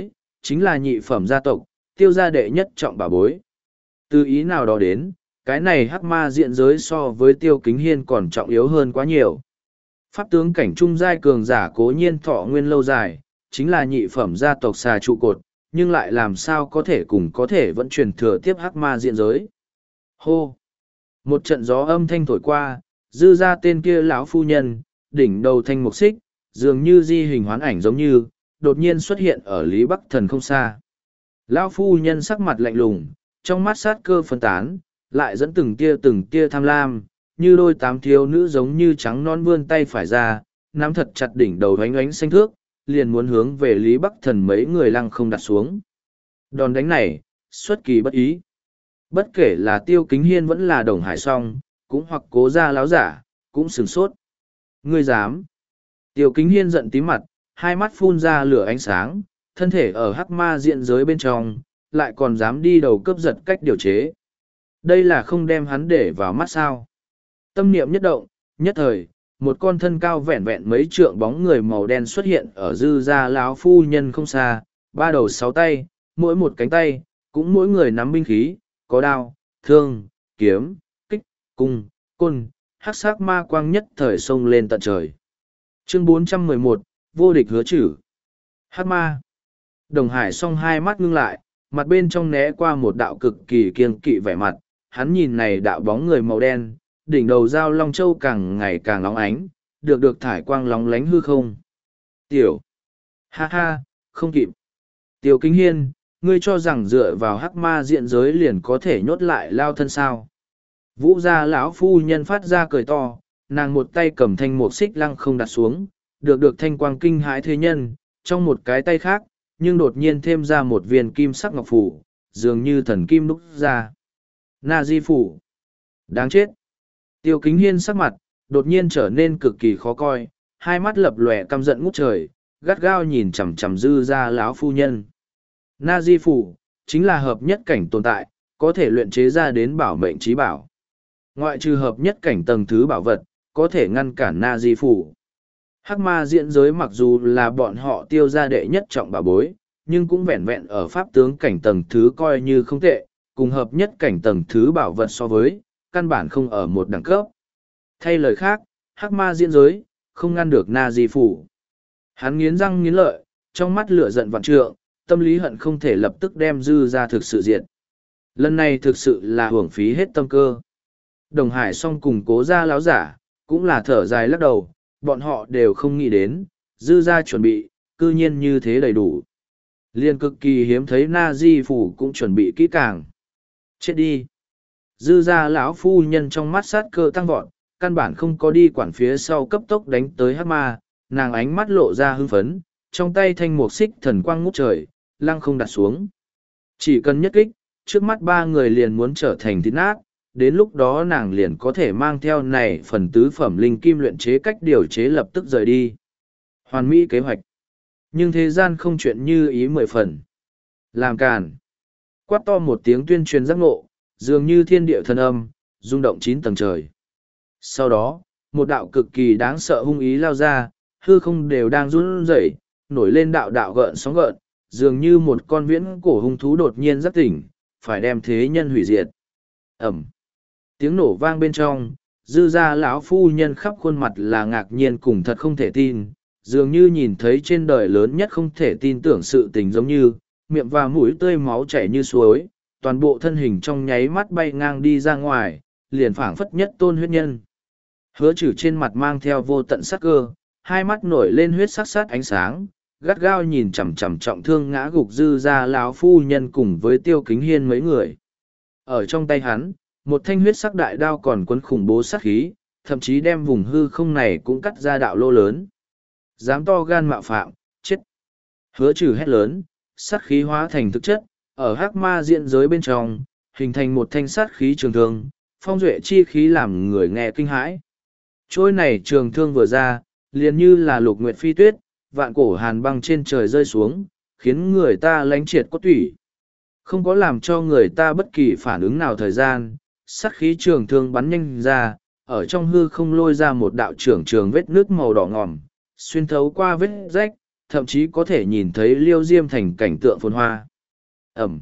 chính là nhị phẩm gia tộc, tiêu gia đệ nhất trọng bảo bối. Từ ý nào đó đến, cái này hắc ma diện giới so với tiêu kính hiên còn trọng yếu hơn quá nhiều. Pháp tướng cảnh trung giai cường giả cố nhiên thọ nguyên lâu dài, chính là nhị phẩm gia tộc xà trụ cột, nhưng lại làm sao có thể cùng có thể vẫn truyền thừa tiếp hắc ma diện giới. Hô! Một trận gió âm thanh thổi qua, dư ra tên kia lão phu nhân, đỉnh đầu thanh mục xích, dường như di hình hoán ảnh giống như, đột nhiên xuất hiện ở Lý Bắc Thần không xa. Lão phu nhân sắc mặt lạnh lùng, trong mắt sát cơ phân tán, lại dẫn từng tia từng tia tham lam, như đôi tám thiếu nữ giống như trắng non vươn tay phải ra, nắm thật chặt đỉnh đầu oánh oánh xanh thước, liền muốn hướng về Lý Bắc Thần mấy người lăng không đặt xuống. Đòn đánh này, xuất kỳ bất ý. Bất kể là Tiêu Kính Hiên vẫn là Đồng Hải Song, cũng hoặc Cố Gia láo giả, cũng sửng sốt. Ngươi dám? Tiêu Kính Hiên giận tím mặt, hai mắt phun ra lửa ánh sáng, thân thể ở hắc ma diện giới bên trong, lại còn dám đi đầu cướp giật cách điều chế. Đây là không đem hắn để vào mắt sao. Tâm niệm nhất động, nhất thời, một con thân cao vẹn vẹn mấy trượng bóng người màu đen xuất hiện ở dư gia lão phu nhân không xa, ba đầu sáu tay, mỗi một cánh tay, cũng mỗi người nắm binh khí, có đao, thương, kiếm, kích, cung, côn, hắc sắc ma quang nhất thời xông lên tận trời. Chương bốn trăm mười một, vô địch hứa chử. Hắc ma. Đồng Hải Song hai mắt ngưng lại, mặt bên trong né qua một đạo cực kỳ kiêng kỵ vẻ mặt, hắn nhìn này đạo bóng người màu đen, đỉnh đầu dao long châu càng ngày càng lóng ánh, được được thải quang lóng lánh hư không. Tiểu. Ha ha, không kịp. Tiêu Kính Hiên, ngươi cho rằng dựa vào hắc ma diện giới liền có thể nhốt lại lao thân sao? Vũ gia lão phu nhân phát ra cười to, nàng một tay cầm thanh một xích lăng không đặt xuống, được được thanh quang kinh hãi thế nhân, trong một cái tay khác, nhưng đột nhiên thêm ra một viên kim sắc ngọc phủ, dường như thần kim đúc ra. Na di phủ. Đáng chết. Tiêu Kính Hiên sắc mặt, đột nhiên trở nên cực kỳ khó coi, hai mắt lập lòe căm giận ngút trời, gắt gao nhìn chằm chằm dư gia lão phu nhân. Na di phủ, chính là hợp nhất cảnh tồn tại, có thể luyện chế ra đến bảo mệnh trí bảo. Ngoại trừ hợp nhất cảnh tầng thứ bảo vật, có thể ngăn cản Na di phủ. Hắc ma diễn giới mặc dù là bọn họ tiêu gia đệ nhất trọng bảo bối, nhưng cũng vẹn vẹn ở pháp tướng cảnh tầng thứ coi như không tệ, cùng hợp nhất cảnh tầng thứ bảo vật so với, căn bản không ở một đẳng cấp. Thay lời khác, hắc ma diễn giới, không ngăn được Na di phủ. Hắn nghiến răng nghiến lợi, trong mắt lửa giận vạn trượng, tâm lý hận không thể lập tức đem dư ra thực sự diệt. Lần này thực sự là hưởng phí hết tâm cơ. Đồng Hải Song cùng Cố gia láo giả, cũng là thở dài lắc đầu, bọn họ đều không nghĩ đến, dư ra chuẩn bị, cư nhiên như thế đầy đủ. Liên cực kỳ hiếm thấy Na Di Phủ cũng chuẩn bị kỹ càng. Chết đi! Dư ra lão phu nhân trong mắt sát cơ tăng vọt, căn bản không có đi quản phía sau cấp tốc đánh tới hắc ma, nàng ánh mắt lộ ra hưng phấn, trong tay thanh mục xích thần quang ngút trời, lăng không đặt xuống. Chỉ cần nhất kích, trước mắt ba người liền muốn trở thành thịt nát, đến lúc đó nàng liền có thể mang theo này phần tứ phẩm linh kim luyện chế cách điều chế lập tức rời đi. Hoàn mỹ kế hoạch. Nhưng thế gian không chuyện như ý mười phần. Làm càn. Quát to một tiếng tuyên truyền giác ngộ, dường như thiên địa thần âm, rung động chín tầng trời. Sau đó, một đạo cực kỳ đáng sợ hung ý lao ra, hư không đều đang run rẩy, nổi lên đạo đạo gợn sóng gợn, dường như một con viễn cổ hung thú đột nhiên giác tỉnh, phải đem thế nhân hủy diệt. Ẩm. Tiếng nổ vang bên trong, dư gia lão phu nhân khắp khuôn mặt là ngạc nhiên cùng thật không thể tin, dường như nhìn thấy trên đời lớn nhất không thể tin tưởng sự tình giống như, miệng và mũi tươi máu chảy như suối, toàn bộ thân hình trong nháy mắt bay ngang đi ra ngoài, liền phảng phất nhất tôn huyết nhân. Hứa Chử trên mặt mang theo vô tận sắc cơ, hai mắt nổi lên huyết sắc sát ánh sáng, gắt gao nhìn chằm chằm trọng thương ngã gục dư gia lão phu nhân cùng với Tiêu Kính Hiên mấy người. Ở trong tay hắn, một thanh huyết sắc đại đao còn quấn khủng bố sát khí, thậm chí đem vùng hư không này cũng cắt ra đạo lô lớn. Dám to gan mạo phạm, chết. Hứa Chử hét lớn, sát khí hóa thành thực chất, ở hắc ma diện giới bên trong, hình thành một thanh sát khí trường thương, phong duệ chi khí làm người nghe kinh hãi. Trôi này trường thương vừa ra, liền như là lục nguyệt phi tuyết, vạn cổ hàn băng trên trời rơi xuống, khiến người ta lánh triệt cốt tủy. Không có làm cho người ta bất kỳ phản ứng nào thời gian, sát khí trường thương bắn nhanh ra, ở trong hư không lôi ra một đạo trưởng trường vết nước màu đỏ ngòm, xuyên thấu qua vết rách, thậm chí có thể nhìn thấy liêu diêm thành cảnh tượng phồn hoa. Ẩm.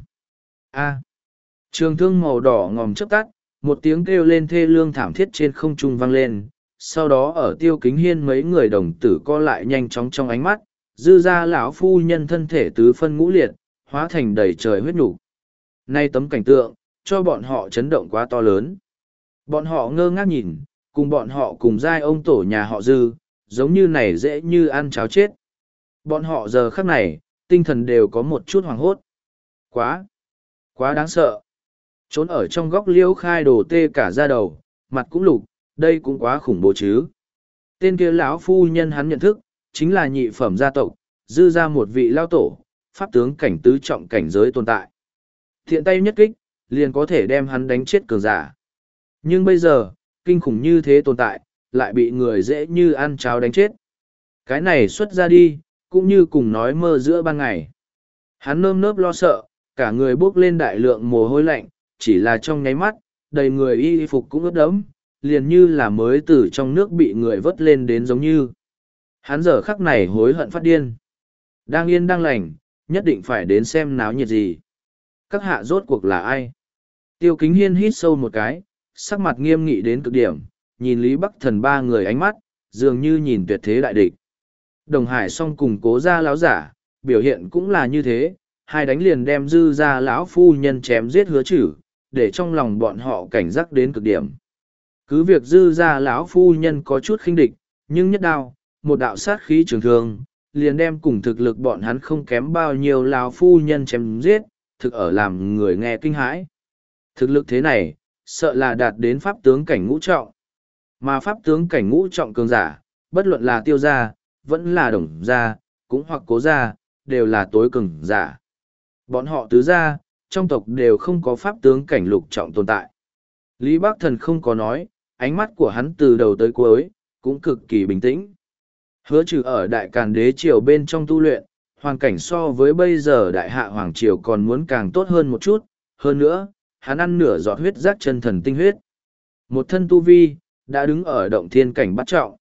A. Trường thương màu đỏ ngòm chớp tắt, một tiếng kêu lên thê lương thảm thiết trên không trung vang lên. Sau đó ở Tiêu Kính Hiên mấy người đồng tử co lại nhanh chóng trong ánh mắt, dư ra lão phu nhân thân thể tứ phân ngũ liệt, hóa thành đầy trời huyết nhục. Nay tấm cảnh tượng, cho bọn họ chấn động quá to lớn. Bọn họ ngơ ngác nhìn, cùng bọn họ cùng giai ông tổ nhà họ dư, giống như này dễ như ăn cháo chết. Bọn họ giờ khắc này, tinh thần đều có một chút hoảng hốt. Quá, quá đáng sợ. Trốn ở trong góc liễu khai đồ tê cả da đầu, mặt cũng lục, đây cũng quá khủng bố chứ. Tên kia lão phu nhân hắn nhận thức, chính là nhị phẩm gia tộc, dư ra một vị lao tổ, pháp tướng cảnh tứ trọng cảnh giới tồn tại. Thiện tay nhất kích, liền có thể đem hắn đánh chết cường giả. Nhưng bây giờ, kinh khủng như thế tồn tại, lại bị người dễ như ăn cháo đánh chết. Cái này xuất ra đi, cũng như cùng nói mơ giữa ban ngày. Hắn nơm nớp lo sợ, cả người bốc lên đại lượng mồ hôi lạnh, chỉ là trong nháy mắt, đầy người y phục cũng ướt đẫm, liền như là mới từ trong nước bị người vớt lên đến giống như. Hắn giờ khắc này hối hận phát điên. Đang yên đang lành, nhất định phải đến xem náo nhiệt gì. Các hạ rốt cuộc là ai? Tiêu Kính Hiên hít sâu một cái, sắc mặt nghiêm nghị đến cực điểm, nhìn Lý Bắc Thần ba người ánh mắt, dường như nhìn tuyệt thế đại địch. Đồng Hải song cùng Cố gia lão giả, biểu hiện cũng là như thế, hai đánh liền đem dư ra lão phu nhân chém giết Hứa Chử, để trong lòng bọn họ cảnh giác đến cực điểm. Cứ việc dư ra lão phu nhân có chút khinh địch, nhưng nhất đao, một đạo sát khí trường thương, liền đem cùng thực lực bọn hắn không kém bao nhiêu lão phu nhân chém giết, thực ở làm người nghe kinh hãi. Thực lực thế này, sợ là đạt đến pháp tướng cảnh ngũ trọng. Mà pháp tướng cảnh ngũ trọng cường giả, bất luận là Tiêu gia, vẫn là Đồng gia, cũng hoặc Cố gia, đều là tối cường giả. Bọn họ tứ gia, trong tộc đều không có pháp tướng cảnh lục trọng tồn tại. Lý Bắc Thần không có nói, ánh mắt của hắn từ đầu tới cuối, cũng cực kỳ bình tĩnh. Hứa Trừ ở Đại Càn Đế Triều bên trong tu luyện, hoàn cảnh so với bây giờ Đại Hạ Hoàng Triều còn muốn càng tốt hơn một chút, hơn nữa, hắn ăn nửa giọt huyết giác chân thần tinh huyết. Một thân tu vi, đã đứng ở động thiên cảnh bắt trọng.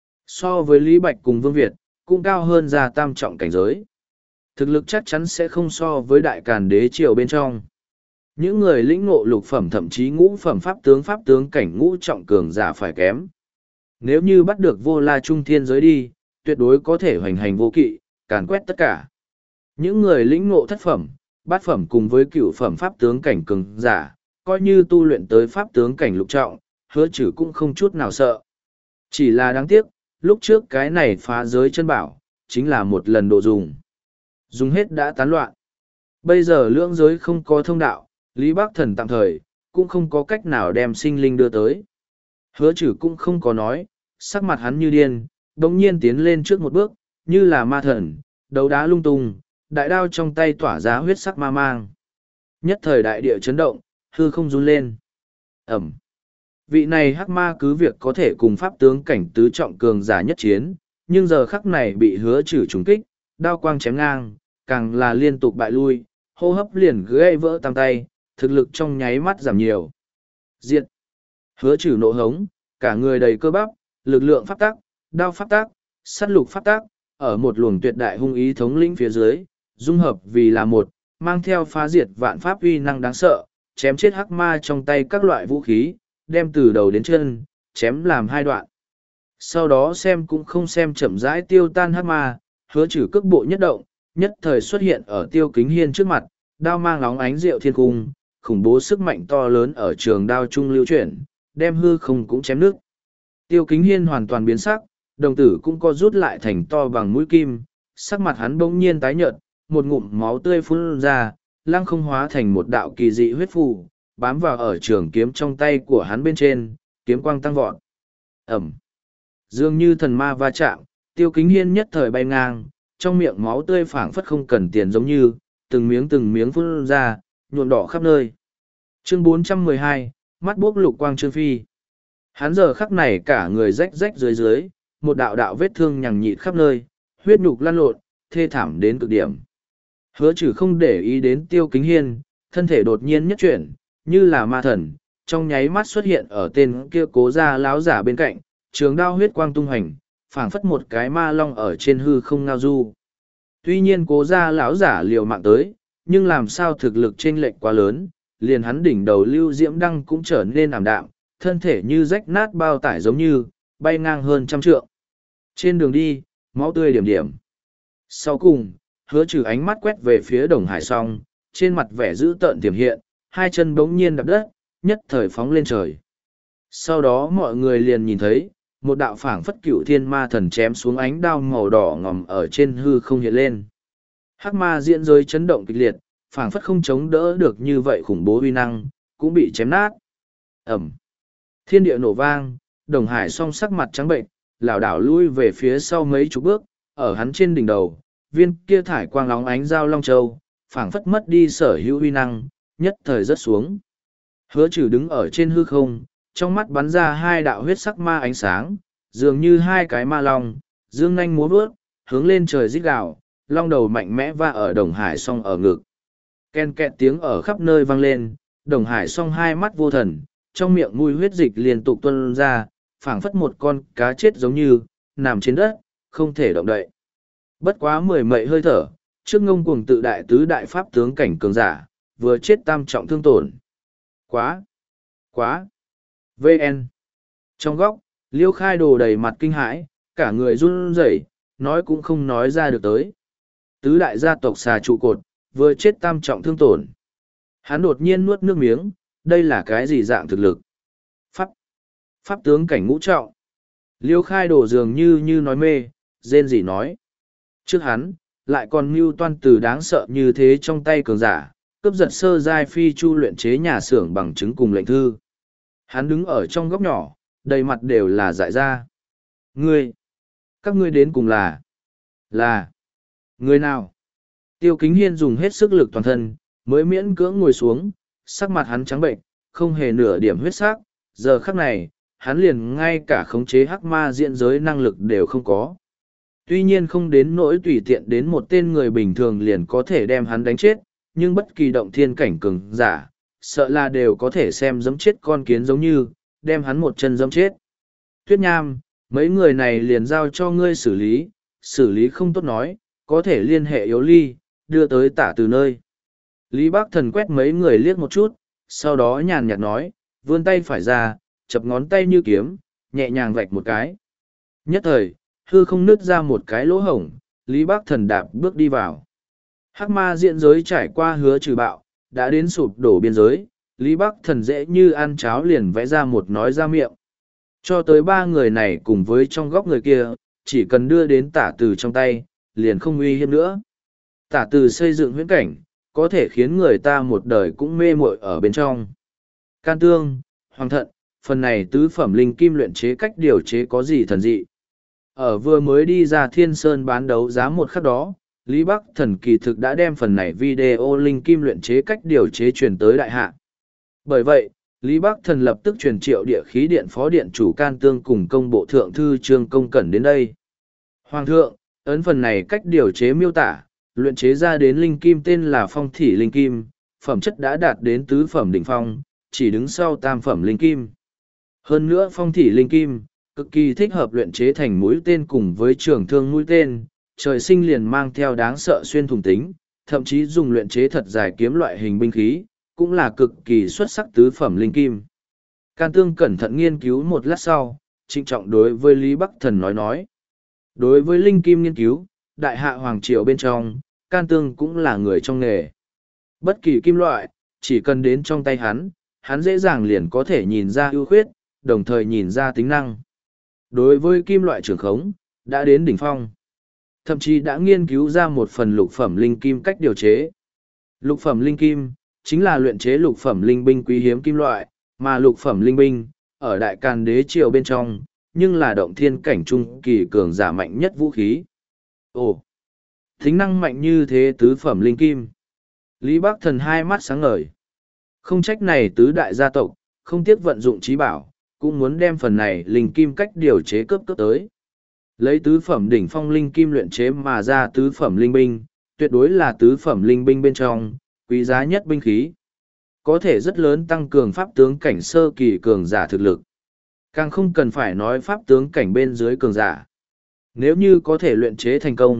So với Lý Bạch cùng Vương Việt, cũng cao hơn ra tam trọng cảnh giới. Thực lực chắc chắn sẽ không so với Đại Càn Đế Triều bên trong. Những người lĩnh ngộ lục phẩm thậm chí ngũ phẩm pháp tướng pháp tướng cảnh ngũ trọng cường giả phải kém. Nếu như bắt được vô la trung thiên giới đi, tuyệt đối có thể hoành hành vô kỵ, càn quét tất cả. Những người lĩnh ngộ thất phẩm, bát phẩm cùng với cửu phẩm pháp tướng cảnh cường giả, coi như tu luyện tới pháp tướng cảnh lục trọng, Hứa Trừ cũng không chút nào sợ. Chỉ là đáng tiếc, lúc trước cái này phá giới chân bảo, chính là một lần độ dùng. Dùng hết đã tán loạn. Bây giờ lưỡng giới không có thông đạo, Lý Bắc Thần tạm thời, cũng không có cách nào đem sinh linh đưa tới. Hứa Trừ cũng không có nói, sắc mặt hắn như điên, đồng nhiên tiến lên trước một bước, như là ma thần, đấu đá lung tung, đại đao trong tay tỏa ra huyết sắc ma mang. Nhất thời đại địa chấn động, hư không run lên. Ẩm. Vị này hắc ma cứ việc có thể cùng pháp tướng cảnh tứ trọng cường giả nhất chiến, nhưng giờ khắc này bị Hứa Trừ trúng kích, đao quang chém ngang, càng là liên tục bại lui, hô hấp liền gãy vỡ tam tay, thực lực trong nháy mắt giảm nhiều. Diệt. Hứa Trừ nộ hống, cả người đầy cơ bắp, lực lượng pháp tắc, đao pháp tắc, sát lục pháp tắc, ở một luồng tuyệt đại hung ý thống lĩnh phía dưới, dung hợp vì là một, mang theo phá diệt vạn pháp uy năng đáng sợ, chém chết hắc ma trong tay các loại vũ khí, đem từ đầu đến chân, chém làm hai đoạn. Sau đó xem cũng không xem chậm rãi tiêu tan hắc ma, Hứa Trừ cước bộ nhất động, nhất thời xuất hiện ở Tiêu Kính Hiên trước mặt, đao mang óng ánh rượu thiên cung, khủng bố sức mạnh to lớn ở trường đao trung lưu chuyển, đem hư không cũng chém nước. Tiêu Kính Hiên hoàn toàn biến sắc, đồng tử cũng co rút lại thành to bằng mũi kim, sắc mặt hắn bỗng nhiên tái nhợt, một ngụm máu tươi phun ra, lăng không hóa thành một đạo kỳ dị huyết phù, bám vào ở trường kiếm trong tay của hắn bên trên, kiếm quang tăng vọt. Ẩm. Dường như thần ma va chạm, Tiêu Kính Hiên nhất thời bay ngang, trong miệng máu tươi phảng phất không cần tiền giống như, từng miếng từng miếng phun ra, nhuộm đỏ khắp nơi. Chương bốn trăm mười hai, mắt buốc lục quang Trương Phi. Hắn giờ khắc này cả người rách rách dưới dưới, một đạo đạo vết thương nhằng nhịt khắp nơi, huyết nhục lăn lộn, thê thảm đến cực điểm. Hứa Trừ không để ý đến Tiêu Kính Hiên, thân thể đột nhiên nhất chuyển, như là ma thần, trong nháy mắt xuất hiện ở tên kia Cố gia láo giả bên cạnh, trường đao huyết quang tung hành, phảng phất một cái ma long ở trên hư không ngao du. Tuy nhiên cố gia lão giả liều mạng tới, nhưng làm sao thực lực chênh lệch quá lớn, liền hắn đỉnh đầu lưu diễm đăng cũng trở nên ảm đạm, thân thể như rách nát bao tải giống như, bay ngang hơn trăm trượng. Trên đường đi, máu tươi điểm điểm. Sau cùng, hứa trừ ánh mắt quét về phía Đồng Hải Song, trên mặt vẻ dữ tợn tiềm hiện, hai chân bỗng nhiên đập đất, nhất thời phóng lên trời. Sau đó mọi người liền nhìn thấy, một đạo phảng phất cựu thiên ma thần chém xuống ánh đao màu đỏ ngòm ở trên hư không hiện lên. Hắc ma diễn giới chấn động kịch liệt, phảng phất không chống đỡ được như vậy khủng bố uy năng, cũng bị chém nát. Ẩm. Thiên địa nổ vang, Đồng Hải Song sắc mặt trắng bệnh, lảo đảo lui về phía sau mấy chục bước, ở hắn trên đỉnh đầu, viên kia thải quang óng ánh dao long châu, phảng phất mất đi sở hữu uy năng, nhất thời rớt xuống. Hứa Trừ đứng ở trên hư không, trong mắt bắn ra hai đạo huyết sắc ma ánh sáng, dường như hai cái ma long, dương nanh múa vớt, hướng lên trời rít gào, long đầu mạnh mẽ va ở Đồng Hải Song ở ngực. Ken kẹt tiếng ở khắp nơi vang lên, Đồng Hải Song hai mắt vô thần, trong miệng mùi huyết dịch liên tục tuôn ra, phảng phất một con cá chết giống như, nằm trên đất, không thể động đậy. Bất quá mười mậy hơi thở, trước ngông cuồng tự đại tứ đại pháp tướng cảnh cường giả, vừa chết tam trọng thương tổn. Quá! Quá! vê en. Trong góc, Liêu Khai Đồ đầy mặt kinh hãi, cả người run rẩy, nói cũng không nói ra được tới. Tứ đại gia tộc xà trụ cột, vừa chết tam trọng thương tổn. Hắn đột nhiên nuốt nước miếng, đây là cái gì dạng thực lực? Pháp! Pháp tướng cảnh ngũ trọng. Liêu Khai Đồ dường như như nói mê, rên rỉ nói. Trước hắn, lại còn mưu toan từ đáng sợ như thế trong tay cường giả, cướp giật sơ giai phi chu luyện chế nhà xưởng bằng chứng cùng lệnh thư. Hắn đứng ở trong góc nhỏ, đầy mặt đều là dại ra. Ngươi! Các ngươi đến cùng là... Là... Người nào? Tiêu Kính Hiên dùng hết sức lực toàn thân, mới miễn cưỡng ngồi xuống, sắc mặt hắn trắng bệnh, không hề nửa điểm huyết sắc. Giờ khắc này, hắn liền ngay cả khống chế hắc ma diễn giới năng lực đều không có. Tuy nhiên không đến nỗi tùy tiện đến một tên người bình thường liền có thể đem hắn đánh chết, nhưng bất kỳ động thiên cảnh cường giả, sợ là đều có thể xem giẫm chết con kiến giống như, đem hắn một chân giẫm chết. Tuyết Nham, mấy người này liền giao cho ngươi xử lý, xử lý không tốt nói, có thể liên hệ Yếu Ly, đưa tới Tả Từ nơi. Lý Bác Thần quét mấy người liếc một chút, sau đó nhàn nhạt nói, vươn tay phải ra, chập ngón tay như kiếm, nhẹ nhàng vạch một cái. Nhất thời, hư không nứt ra một cái lỗ hổng, Lý Bác Thần đạp bước đi vào. Hắc ma diện giới trải qua Hứa Trừ bạo, đã đến sụp đổ biên giới, Lý Bác Thần dễ như ăn cháo liền vẽ ra một nói ra miệng. Cho tới ba người này cùng với trong góc người kia, chỉ cần đưa đến Tả Từ trong tay, liền không uy hiếp nữa. Tả Từ xây dựng huyễn cảnh, có thể khiến người ta một đời cũng mê muội ở bên trong. Can tương, hoàng thận, phần này tứ phẩm linh kim luyện chế cách điều chế có gì thần dị. Ở vừa mới đi ra Thiên Sơn bán đấu giá một khắc đó, Lý Bắc Thần kỳ thực đã đem phần này video linh kim luyện chế cách điều chế truyền tới đại hạ. Bởi vậy, Lý Bắc Thần lập tức truyền triệu địa khí điện phó điện chủ Can Tương cùng công bộ thượng thư Trương Công Cẩn đến đây. Hoàng thượng, ấn phần này cách điều chế miêu tả, luyện chế ra đến linh kim tên là phong thỉ linh kim, phẩm chất đã đạt đến tứ phẩm đỉnh phong, chỉ đứng sau tam phẩm linh kim. Hơn nữa phong thỉ linh kim, cực kỳ thích hợp luyện chế thành mũi tên cùng với trường thương mũi tên, trời sinh liền mang theo đáng sợ xuyên thủng tính, thậm chí dùng luyện chế thật dài kiếm loại hình binh khí, cũng là cực kỳ xuất sắc tứ phẩm linh kim. Can Tương cẩn thận nghiên cứu một lát sau, trịnh trọng đối với Lý Bắc Thần nói nói. Đối với linh kim nghiên cứu, đại hạ hoàng triều bên trong, Can Tương cũng là người trong nghề. Bất kỳ kim loại, chỉ cần đến trong tay hắn, hắn dễ dàng liền có thể nhìn ra ưu khuyết, đồng thời nhìn ra tính năng. Đối với kim loại trường khống, đã đến đỉnh phong. Thậm chí đã nghiên cứu ra một phần lục phẩm linh kim cách điều chế. Lục phẩm linh kim, chính là luyện chế lục phẩm linh binh quý hiếm kim loại, mà lục phẩm linh binh, ở đại càn đế triều bên trong, nhưng là động thiên cảnh trung kỳ cường giả mạnh nhất vũ khí. Ồ! Tính năng mạnh như thế tứ phẩm linh kim. Lý Bắc Thần hai mắt sáng ngời. Không trách này tứ đại gia tộc, không tiếc vận dụng trí bảo, cũng muốn đem phần này linh kim cách điều chế cấp cấp tới. Lấy tứ phẩm đỉnh phong linh kim luyện chế mà ra tứ phẩm linh binh, tuyệt đối là tứ phẩm linh binh bên trong, quý giá nhất binh khí. Có thể rất lớn tăng cường pháp tướng cảnh sơ kỳ cường giả thực lực. Càng không cần phải nói pháp tướng cảnh bên dưới cường giả. Nếu như có thể luyện chế thành công,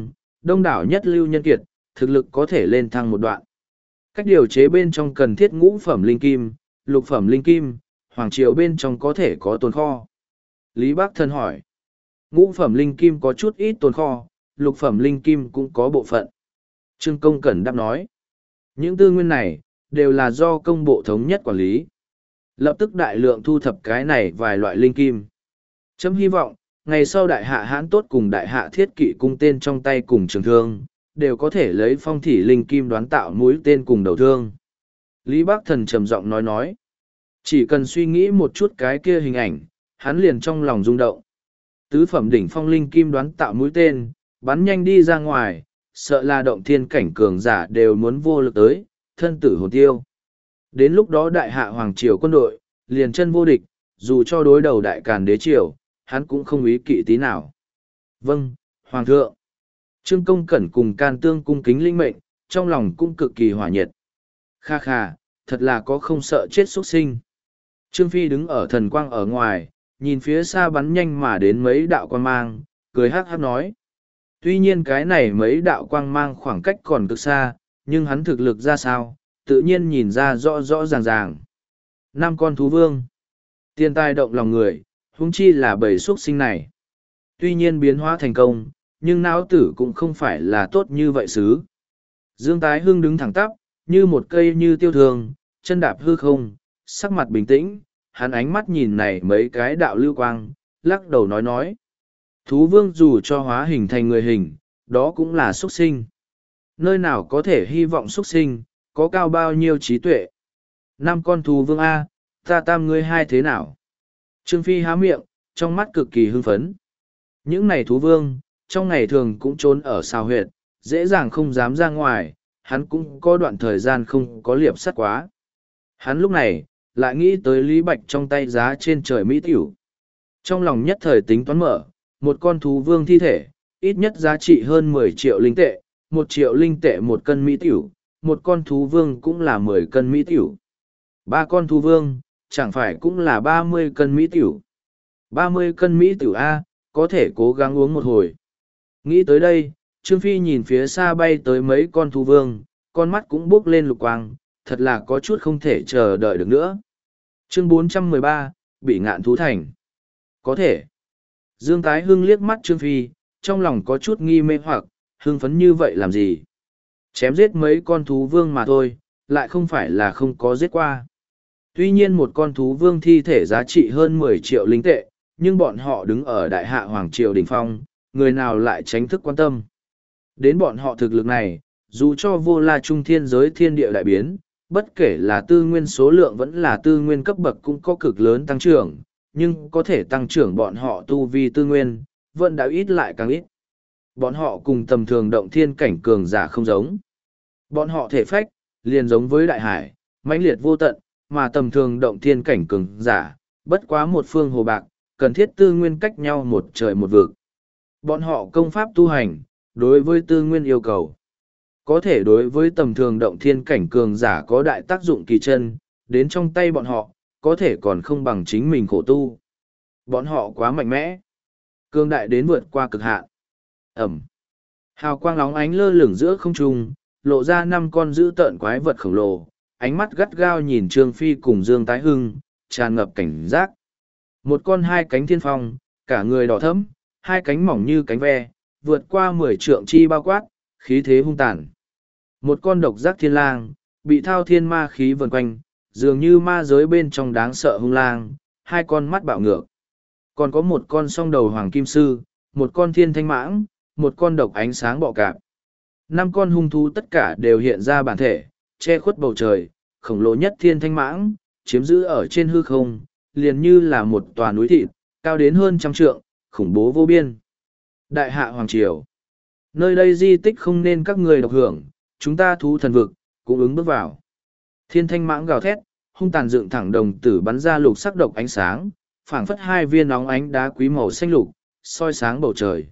Đông đảo nhất lưu nhân kiệt, thực lực có thể lên thăng một đoạn. Cách điều chế bên trong cần thiết ngũ phẩm linh kim, lục phẩm linh kim, hoàng triều bên trong có thể có tồn kho. Lý Bắc Thần hỏi. Ngũ phẩm linh kim có chút ít tồn kho, lục phẩm linh kim cũng có bộ phận. Trương Công Cẩn đáp nói. Những tư nguyên này, đều là do công bộ thống nhất quản lý. Lập tức đại lượng thu thập cái này vài loại linh kim. Chấm hy vọng, ngày sau đại hạ hãn tốt cùng đại hạ thiết kỵ cung tên trong tay cùng trường thương, đều có thể lấy phong thỉ linh kim đoán tạo mũi tên cùng đầu thương. Lý Bắc Thần trầm giọng nói nói. Chỉ cần suy nghĩ một chút cái kia hình ảnh, hắn liền trong lòng rung động. Tứ phẩm đỉnh phong linh kim đoán tạo mũi tên, bắn nhanh đi ra ngoài, sợ là động thiên cảnh cường giả đều muốn vô lực tới, thân tử hồn tiêu. Đến lúc đó đại hạ hoàng triều quân đội, liền chân vô địch, dù cho đối đầu đại càn đế triều, hắn cũng không ý kỵ tí nào. Vâng, hoàng thượng. Trương Công Cẩn cùng Can Tương cung kính linh mệnh, trong lòng cũng cực kỳ hỏa nhiệt. Kha kha, thật là có không sợ chết xuất sinh. Trương Phi đứng ở thần quang ở ngoài, nhìn phía xa bắn nhanh mà đến mấy đạo quang mang, cười hát hát nói. Tuy nhiên cái này mấy đạo quang mang khoảng cách còn cực xa, nhưng hắn thực lực ra sao, tự nhiên nhìn ra rõ rõ ràng ràng. Năm con thú vương. Tiền tài động lòng người, huống chi là bầy xuất sinh này. Tuy nhiên biến hóa thành công, nhưng não tử cũng không phải là tốt như vậy xứ. Dương Tái Hưng đứng thẳng tắp, như một cây như tiêu thường, chân đạp hư không, sắc mặt bình tĩnh, hắn ánh mắt nhìn này mấy cái đạo lưu quang, lắc đầu nói nói. Thú vương dù cho hóa hình thành người hình, đó cũng là xuất sinh. Nơi nào có thể hy vọng xuất sinh, có cao bao nhiêu trí tuệ. Năm con thú vương A, ta tam ngươi hai thế nào? Trương Phi há miệng, trong mắt cực kỳ hưng phấn. Những này thú vương, trong ngày thường cũng trốn ở sao huyệt, dễ dàng không dám ra ngoài, hắn cũng có đoạn thời gian không có liệp sắt quá. Hắn lúc này, lại nghĩ tới Lý Bạch trong tay giá trên trời Mỹ Tiểu. Trong lòng nhất thời tính toán mở, một con thú vương thi thể, ít nhất giá trị hơn mười triệu linh tệ, một triệu linh tệ một cân Mỹ Tiểu, một con thú vương cũng là mười cân Mỹ Tiểu. Ba con thú vương, chẳng phải cũng là ba mươi cân Mỹ Tiểu. ba mươi cân Mỹ Tiểu A, có thể cố gắng uống một hồi. Nghĩ tới đây, Trương Phi nhìn phía xa bay tới mấy con thú vương, con mắt cũng bước lên lục quang, thật là có chút không thể chờ đợi được nữa. Chương bốn trăm mười ba, bị ngạn thú thành. Có thể. Dương Tái Hưng liếc mắt Trương Phi, trong lòng có chút nghi mê hoặc, hưng phấn như vậy làm gì? Chém giết mấy con thú vương mà thôi, lại không phải là không có giết qua. Tuy nhiên một con thú vương thi thể giá trị hơn mười triệu linh tệ, nhưng bọn họ đứng ở đại hạ hoàng triều đỉnh phong, người nào lại tránh thức quan tâm. Đến bọn họ thực lực này, dù cho vô la trung thiên giới thiên địa đại biến, bất kể là tư nguyên số lượng vẫn là tư nguyên cấp bậc cũng có cực lớn tăng trưởng, nhưng có thể tăng trưởng bọn họ tu vi tư nguyên, vẫn đã ít lại càng ít. Bọn họ cùng tầm thường động thiên cảnh cường giả không giống. Bọn họ thể phách, liền giống với đại hải, mãnh liệt vô tận, mà tầm thường động thiên cảnh cường giả, bất quá một phương hồ bạc, cần thiết tư nguyên cách nhau một trời một vực. Bọn họ công pháp tu hành, đối với tư nguyên yêu cầu, có thể đối với tầm thường động thiên cảnh cường giả có đại tác dụng kỳ chân, đến trong tay bọn họ, có thể còn không bằng chính mình khổ tu. Bọn họ quá mạnh mẽ, cường đại đến vượt qua cực hạn. Ẩm. Hào quang lóng ánh lơ lửng giữa không trung, lộ ra năm con dữ tợn quái vật khổng lồ, ánh mắt gắt gao nhìn Trương Phi cùng Dương Tái Hưng, tràn ngập cảnh giác. Một con hai cánh thiên phong, cả người đỏ thẫm, hai cánh mỏng như cánh ve, vượt qua mười trượng chi bao quát, khí thế hung tàn. Một con độc giác thiên lang, bị thao thiên ma khí vần quanh, dường như ma giới bên trong đáng sợ hung lang, hai con mắt bạo ngược. Còn có một con song đầu hoàng kim sư, một con thiên thanh mãng, một con độc ánh sáng bọ cạp. Năm con hung thú tất cả đều hiện ra bản thể, che khuất bầu trời, khổng lồ nhất thiên thanh mãng, chiếm giữ ở trên hư không, liền như là một tòa núi thịt, cao đến hơn trăm trượng, khủng bố vô biên. Đại hạ Hoàng Triều. Nơi đây di tích không nên các người độc hưởng, chúng ta thú thần vực, cũng ứng bước vào. Thiên thanh mãng gào thét, hung tàn dựng thẳng đồng tử bắn ra lục sắc độc ánh sáng, phảng phất hai viên nóng ánh đá quý màu xanh lục, soi sáng bầu trời.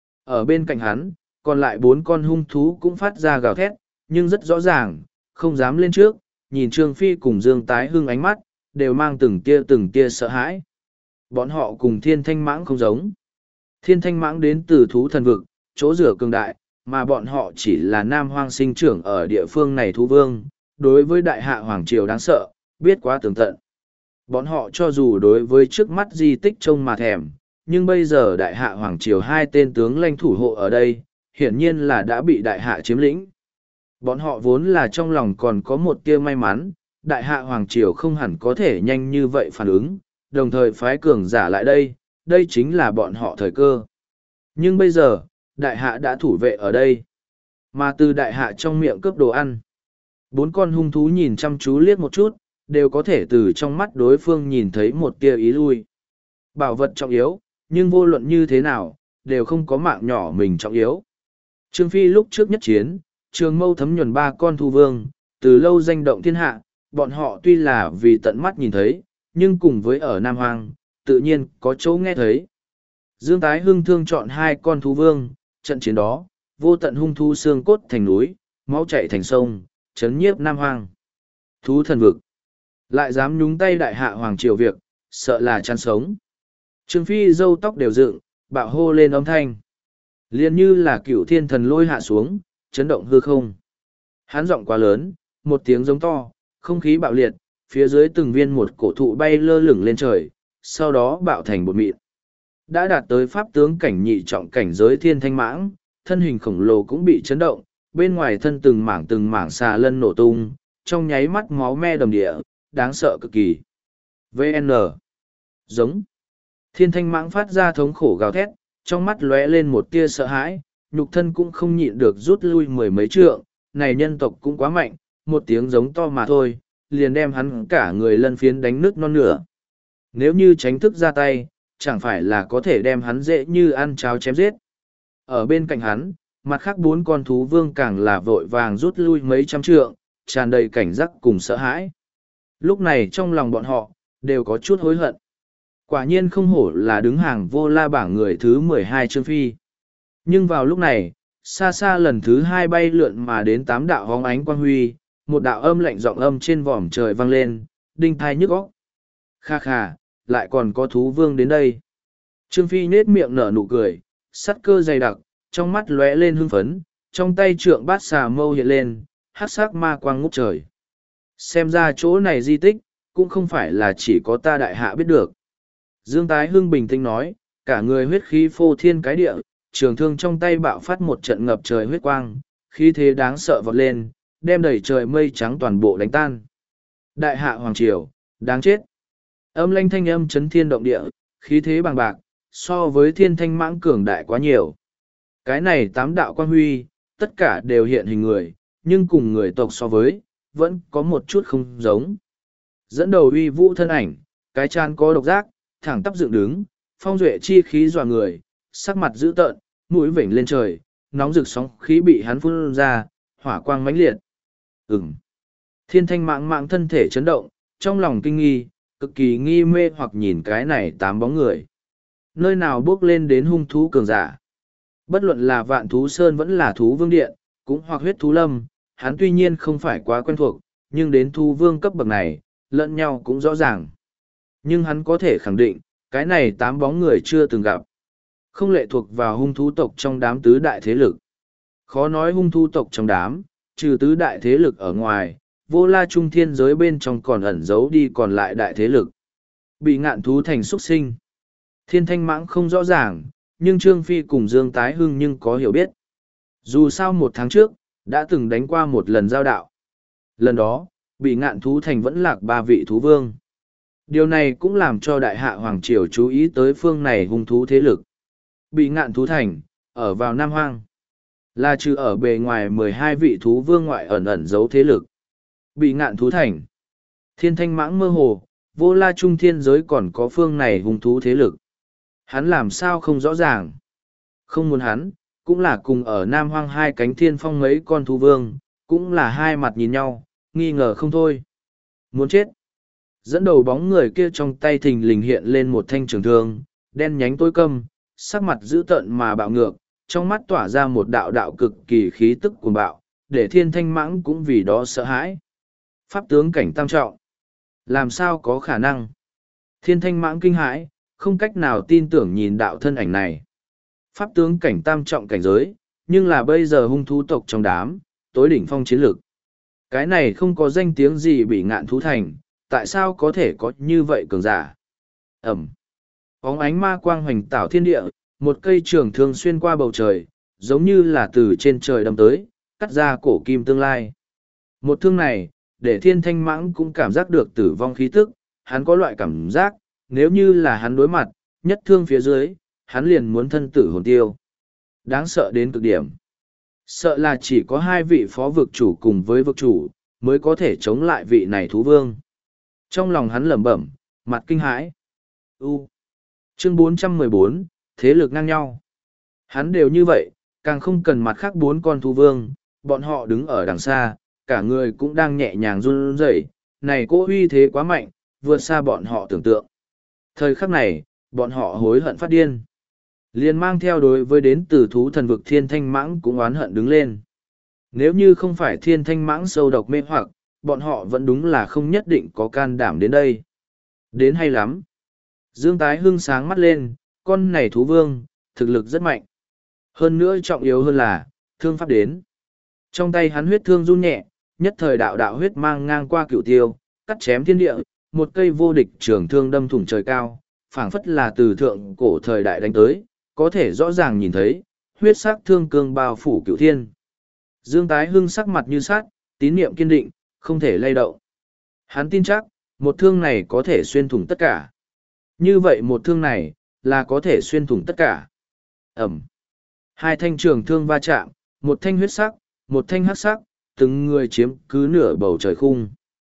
Ở bên cạnh hắn, còn lại bốn con hung thú cũng phát ra gào thét, nhưng rất rõ ràng, không dám lên trước, nhìn Trương Phi cùng Dương Tái Hưng ánh mắt, đều mang từng tia từng tia sợ hãi. Bọn họ cùng thiên thanh mãng không giống. Thiên thanh mãng đến từ thú thần vực, chỗ rửa cường đại, mà bọn họ chỉ là nam hoang sinh trưởng ở địa phương này thú vương, đối với đại hạ Hoàng Triều đáng sợ, biết quá tường tận. Bọn họ cho dù đối với trước mắt di tích trông mà thèm, nhưng bây giờ đại hạ Hoàng Triều hai tên tướng lãnh thủ hộ ở đây, hiển nhiên là đã bị đại hạ chiếm lĩnh. Bọn họ vốn là trong lòng còn có một tia may mắn, đại hạ Hoàng Triều không hẳn có thể nhanh như vậy phản ứng, đồng thời phái cường giả lại đây, đây chính là bọn họ thời cơ. Nhưng bây giờ, đại hạ đã thủ vệ ở đây, mà từ đại hạ trong miệng cướp đồ ăn. Bốn con hung thú nhìn chăm chú liếc một chút, đều có thể từ trong mắt đối phương nhìn thấy một tia ý lui. Bảo vật trọng yếu, nhưng vô luận như thế nào, đều không có mạng nhỏ mình trọng yếu. Trương Phi lúc trước nhất chiến, trường mâu thấm nhuần ba con thu vương, từ lâu danh động thiên hạ, bọn họ tuy là vì tận mắt nhìn thấy, nhưng cùng với ở Nam Hoang, tự nhiên có chỗ nghe thấy. Dương Tái Hưng thương chọn hai con thú vương, trận chiến đó, vô tận hung thú xương cốt thành núi, máu chảy thành sông, chấn nhiếp Nam Hoang. Thú thần vực, lại dám nhúng tay đại hạ Hoàng Triều việc, sợ là chăn sống. Trương Phi râu tóc đều dựng, bạo hô lên âm thanh. Liên như là cửu thiên thần lôi hạ xuống, chấn động hư không. Hắn giọng quá lớn, một tiếng giống to, không khí bạo liệt, phía dưới từng viên một cổ thụ bay lơ lửng lên trời, sau đó bạo thành bột mịn. Đã đạt tới pháp tướng cảnh nhị trọng cảnh giới thiên thanh mãng, thân hình khổng lồ cũng bị chấn động, bên ngoài thân từng mảng từng mảng xà lân nổ tung, trong nháy mắt máu me đầm địa, đáng sợ cực kỳ. vê en Giống. Thiên thanh mãng phát ra thống khổ gào thét, trong mắt lóe lên một tia sợ hãi, nhục thân cũng không nhịn được rút lui mười mấy trượng, này nhân tộc cũng quá mạnh, một tiếng giống to mà thôi, liền đem hắn cả người lân phiến đánh nước non nửa. Nếu như tránh thức ra tay, chẳng phải là có thể đem hắn dễ như ăn cháo chém giết. Ở bên cạnh hắn, mặt khác bốn con thú vương càng là vội vàng rút lui mấy trăm trượng, tràn đầy cảnh giác cùng sợ hãi. Lúc này trong lòng bọn họ, đều có chút hối hận. Quả nhiên không hổ là đứng hàng vô la bảng người thứ mười hai Trương Phi. Nhưng vào lúc này, xa xa lần thứ hai bay lượn mà đến tám đạo hóng ánh quang huy, một đạo âm lạnh giọng âm trên vòm trời vang lên, đinh thai nhức óc. Kha kha, lại còn có thú vương đến đây. Trương Phi nết miệng nở nụ cười, sắt cơ dày đặc, trong mắt lóe lên hưng phấn, trong tay trượng bát xà mâu hiện lên, hát sắc ma quang ngút trời. Xem ra chỗ này di tích, cũng không phải là chỉ có ta đại hạ biết được. Dương Tái Hưng bình tĩnh nói, cả người huyết khí phô thiên cái địa, trường thương trong tay bạo phát một trận ngập trời huyết quang, khí thế đáng sợ vọt lên, đem đẩy trời mây trắng toàn bộ đánh tan. Đại hạ Hoàng Triều, đáng chết. Âm lanh thanh âm chấn thiên động địa, khí thế bằng bạc, so với thiên thanh mãng cường đại quá nhiều. Cái này tám đạo quan huy, tất cả đều hiện hình người, nhưng cùng người tộc so với, vẫn có một chút không giống. Dẫn đầu uy vũ thân ảnh, cái chán có độc giác, thẳng tắp dựng đứng, phong duệ chi khí dọa người, sắc mặt dữ tợn, mũi vểnh lên trời, nóng rực sóng khí bị hắn phun ra, hỏa quang mãnh liệt. Ừm. Thiên thanh mạng mạng thân thể chấn động, trong lòng kinh nghi, cực kỳ nghi mê hoặc nhìn cái này tám bóng người. Nơi nào bước lên đến hung thú cường giả. Bất luận là vạn thú sơn vẫn là thú vương điện, cũng hoặc huyết thú lâm, hắn tuy nhiên không phải quá quen thuộc, nhưng đến thú vương cấp bậc này, lẫn nhau cũng rõ ràng. Nhưng hắn có thể khẳng định, cái này tám bóng người chưa từng gặp. Không lệ thuộc vào hung thú tộc trong đám tứ đại thế lực. Khó nói hung thú tộc trong đám, trừ tứ đại thế lực ở ngoài, vô la trung thiên giới bên trong còn ẩn giấu đi còn lại đại thế lực. Bị ngạn thú thành xuất sinh. Thiên thanh mãng không rõ ràng, nhưng Trương Phi cùng Dương Tái Hưng nhưng có hiểu biết. Dù sao một tháng trước, đã từng đánh qua một lần giao đạo. Lần đó, bị ngạn thú thành vẫn lạc ba vị thú vương. Điều này cũng làm cho đại hạ Hoàng Triều chú ý tới phương này hung thú thế lực. Bị ngạn thú thành, ở vào Nam Hoang. Là trừ ở bề ngoài mười hai vị thú vương ngoại ẩn ẩn giấu thế lực. Bị ngạn thú thành. Thiên thanh mãng mơ hồ, vô la trung thiên giới còn có phương này hung thú thế lực. Hắn làm sao không rõ ràng. Không muốn hắn, cũng là cùng ở Nam Hoang hai cánh thiên phong mấy con thú vương, cũng là hai mặt nhìn nhau, nghi ngờ không thôi. Muốn chết. Dẫn đầu bóng người kia trong tay thình lình hiện lên một thanh trường thương, đen nhánh tối câm, sắc mặt dữ tợn mà bạo ngược, trong mắt tỏa ra một đạo đạo cực kỳ khí tức cuồng bạo, để thiên thanh mãng cũng vì đó sợ hãi. Pháp tướng cảnh tam trọng. Làm sao có khả năng? Thiên thanh mãng kinh hãi, không cách nào tin tưởng nhìn đạo thân ảnh này. Pháp tướng cảnh tam trọng cảnh giới, nhưng là bây giờ hung thú tộc trong đám, tối đỉnh phong chiến lực. Cái này không có danh tiếng gì bị ngạn thú thành, tại sao có thể có như vậy cường giả? Ẩm. Bóng ánh ma quang hoành tảo thiên địa, một cây trường thương xuyên qua bầu trời, giống như là từ trên trời đâm tới, cắt ra cổ kim tương lai. Một thương này, để thiên thanh mãng cũng cảm giác được tử vong khí tức, hắn có loại cảm giác, nếu như là hắn đối mặt, nhất thương phía dưới, hắn liền muốn thân tử hồn tiêu. Đáng sợ đến cực điểm. Sợ là chỉ có hai vị phó vực chủ cùng với vực chủ, mới có thể chống lại vị này thú vương. Trong lòng hắn lẩm bẩm, mặt kinh hãi. U. Chương bốn trăm mười bốn, thế lực ngang nhau. Hắn đều như vậy, càng không cần mặt khác bốn con thú vương, bọn họ đứng ở đằng xa, cả người cũng đang nhẹ nhàng run rẩy. Này cỗ uy thế quá mạnh, vượt xa bọn họ tưởng tượng. Thời khắc này, bọn họ hối hận phát điên. Liền mang theo đối với đến từ thú thần vực thiên thanh mãng cũng oán hận đứng lên. Nếu như không phải thiên thanh mãng sâu độc mê hoặc, bọn họ vẫn đúng là không nhất định có can đảm đến đây. Đến hay lắm. Dương Tái Hưng sáng mắt lên, con này thú vương, thực lực rất mạnh. Hơn nữa trọng yếu hơn là, thương pháp đến. Trong tay hắn huyết thương run nhẹ, nhất thời đạo đạo huyết mang ngang qua cửu tiêu, cắt chém thiên địa, một cây vô địch trường thương đâm thủng trời cao, phảng phất là từ thượng cổ thời đại đánh tới, có thể rõ ràng nhìn thấy, huyết sắc thương cương bao phủ cửu thiên. Dương Tái Hưng sắc mặt như sát, tín niệm kiên định, không thể lay động. Hắn tin chắc, một thương này có thể xuyên thủng tất cả. Như vậy một thương này, là có thể xuyên thủng tất cả. Ẩm. Hai thanh trường thương va chạm, một thanh huyết sắc, một thanh hắc sắc, từng người chiếm cứ nửa bầu trời khung.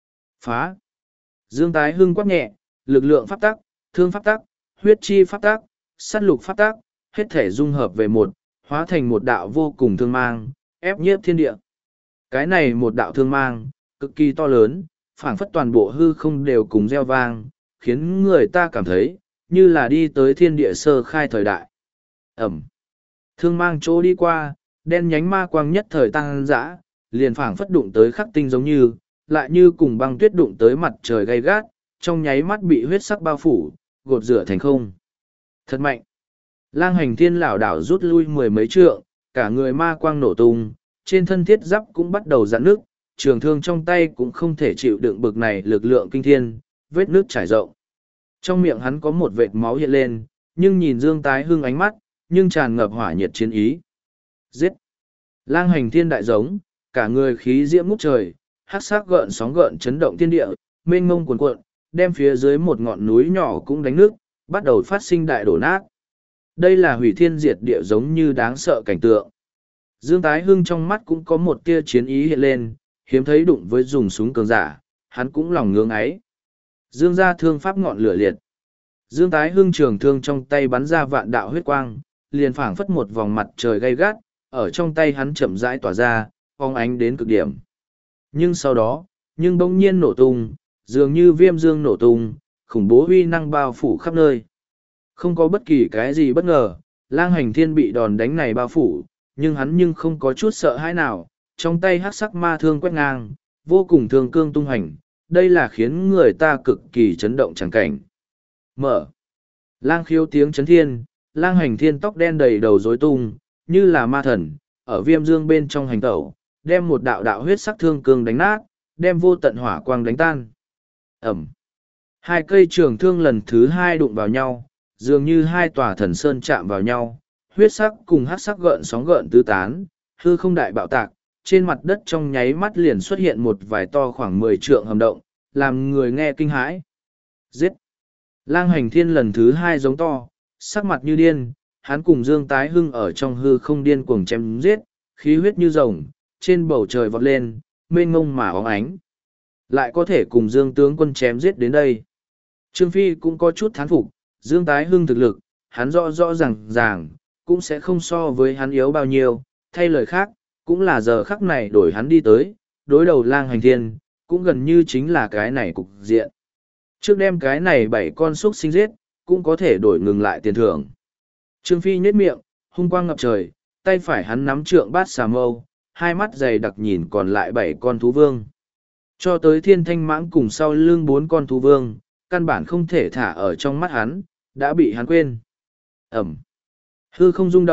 Phá. Dương Tái Hưng quát nhẹ, lực lượng pháp tắc, thương pháp tắc, huyết chi pháp tắc, sát lục pháp tắc, hết thể dung hợp về một, hóa thành một đạo vô cùng thương mang, ép nhiếp thiên địa. Cái này một đạo thương mang, cực kỳ to lớn, phảng phất toàn bộ hư không đều cùng gieo vang, khiến người ta cảm thấy, như là đi tới thiên địa sơ khai thời đại. Ẩm. Thương mang chỗ đi qua, đen nhánh ma quang nhất thời tăng dã, liền phảng phất đụng tới khắc tinh giống như, lại như cùng băng tuyết đụng tới mặt trời gay gắt, trong nháy mắt bị huyết sắc bao phủ, gột rửa thành không. Thật mạnh. Lang Hành Thiên lảo đảo rút lui mười mấy trượng, cả người ma quang nổ tung, trên thân thiết giáp cũng bắt đầu rạn nước, trường thương trong tay cũng không thể chịu đựng bực này lực lượng kinh thiên, vết nước trải rộng. Trong miệng hắn có một vệt máu hiện lên, nhưng nhìn Dương Tái Hưng ánh mắt, nhưng tràn ngập hỏa nhiệt chiến ý. Giết! Lang Hành Thiên đại giống, cả người khí diễm ngút trời, hắc sắc gợn sóng gợn chấn động thiên địa, mênh mông cuồn cuộn, đem phía dưới một ngọn núi nhỏ cũng đánh nước, bắt đầu phát sinh đại đổ nát. Đây là hủy thiên diệt địa giống như đáng sợ cảnh tượng. Dương Tái Hưng trong mắt cũng có một tia chiến ý hiện lên, hiếm thấy đụng với dùng súng cường giả, hắn cũng lòng ngưỡng ấy. Dương ra thương pháp ngọn lửa liệt. Dương Tái Hưng trường thương trong tay bắn ra vạn đạo huyết quang, liền phảng phất một vòng mặt trời gay gắt, ở trong tay hắn chậm rãi tỏa ra, phóng ánh đến cực điểm. Nhưng sau đó, nhưng bỗng nhiên nổ tung, dường như viêm dương nổ tung, khủng bố huy năng bao phủ khắp nơi. Không có bất kỳ cái gì bất ngờ, Lang Hành Thiên bị đòn đánh này bao phủ, nhưng hắn nhưng không có chút sợ hãi nào, trong tay hắc sắc ma thương quét ngang, vô cùng thương cương tung hành, đây là khiến người ta cực kỳ chấn động chẳng cảnh. Mở. Lang khiếu tiếng chấn thiên, Lang Hành Thiên tóc đen đầy đầu rối tung, như là ma thần, ở viêm dương bên trong hành tẩu, đem một đạo đạo huyết sắc thương cương đánh nát, đem vô tận hỏa quang đánh tan. Ẩm. Hai cây trường thương lần thứ hai đụng vào nhau, dường như hai tòa thần sơn chạm vào nhau, huyết sắc cùng hắc sắc gợn sóng gợn tứ tán, hư không đại bạo tạc, trên mặt đất trong nháy mắt liền xuất hiện một vài to khoảng mười trượng hầm động, làm người nghe kinh hãi. Giết! Lang Hành Thiên lần thứ hai giống to, sắc mặt như điên, hắn cùng Dương Tái Hưng ở trong hư không điên cuồng chém giết, khí huyết như rồng, trên bầu trời vọt lên, mênh ngông mà óng ánh. Lại có thể cùng Dương tướng quân chém giết đến đây. Trương Phi cũng có chút thán phục, Dương Tái Hưng thực lực, hắn rõ rõ ràng ràng, cũng sẽ không so với hắn yếu bao nhiêu, thay lời khác, cũng là giờ khắc này đổi hắn đi tới, đối đầu Lang Hành Thiên, cũng gần như chính là cái này cục diện. Trước đem cái này bảy con súc sinh giết, cũng có thể đổi ngừng lại tiền thưởng. Trương Phi nhếch miệng, hung quang ngập trời, tay phải hắn nắm trượng bát xà mâu, hai mắt dày đặc nhìn còn lại bảy con thú vương. Cho tới thiên thanh mãng cùng sau lưng bốn con thú vương, căn bản không thể thả ở trong mắt hắn, đã bị hắn quên. Ẩm. Hư không rung động,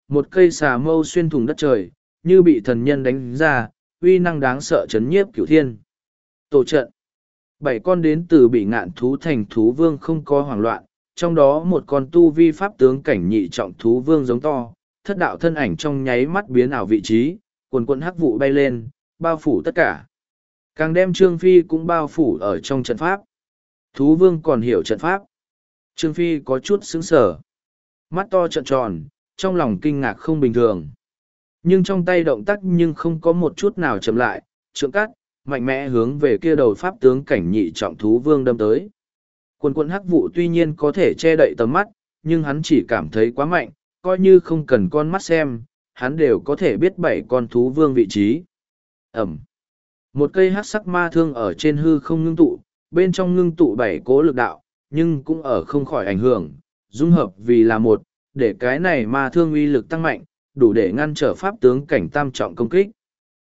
một cây xà mâu xuyên thủng đất trời, như bị thần nhân đánh ra, uy năng đáng sợ chấn nhiếp cửu thiên. Tổ trận. Bảy con đến từ bị ngạn thú thành thú vương không có hoảng loạn, trong đó một con tu vi pháp tướng cảnh nhị trọng thú vương giống to, thất đạo thân ảnh trong nháy mắt biến ảo vị trí, quần quần hắc vụ bay lên, bao phủ tất cả. Càng đem Trương Phi cũng bao phủ ở trong trận pháp. Thú vương còn hiểu trận pháp. Trương Phi có chút sững sờ, mắt to trợn tròn, trong lòng kinh ngạc không bình thường. Nhưng trong tay động tác nhưng không có một chút nào chậm lại, trượng cắt, mạnh mẽ hướng về kia đầu pháp tướng cảnh nhị trọng thú vương đâm tới. Quần quần hắc vụ tuy nhiên có thể che đậy tầm mắt, nhưng hắn chỉ cảm thấy quá mạnh, coi như không cần con mắt xem, hắn đều có thể biết bảy con thú vương vị trí. Ẩm. Một cây hắc sắc ma thương ở trên hư không ngưng tụ, bên trong ngưng tụ bảy cố lực đạo, nhưng cũng ở không khỏi ảnh hưởng, dung hợp vì là một, để cái này ma thương uy lực tăng mạnh, đủ để ngăn trở pháp tướng cảnh tam trọng công kích.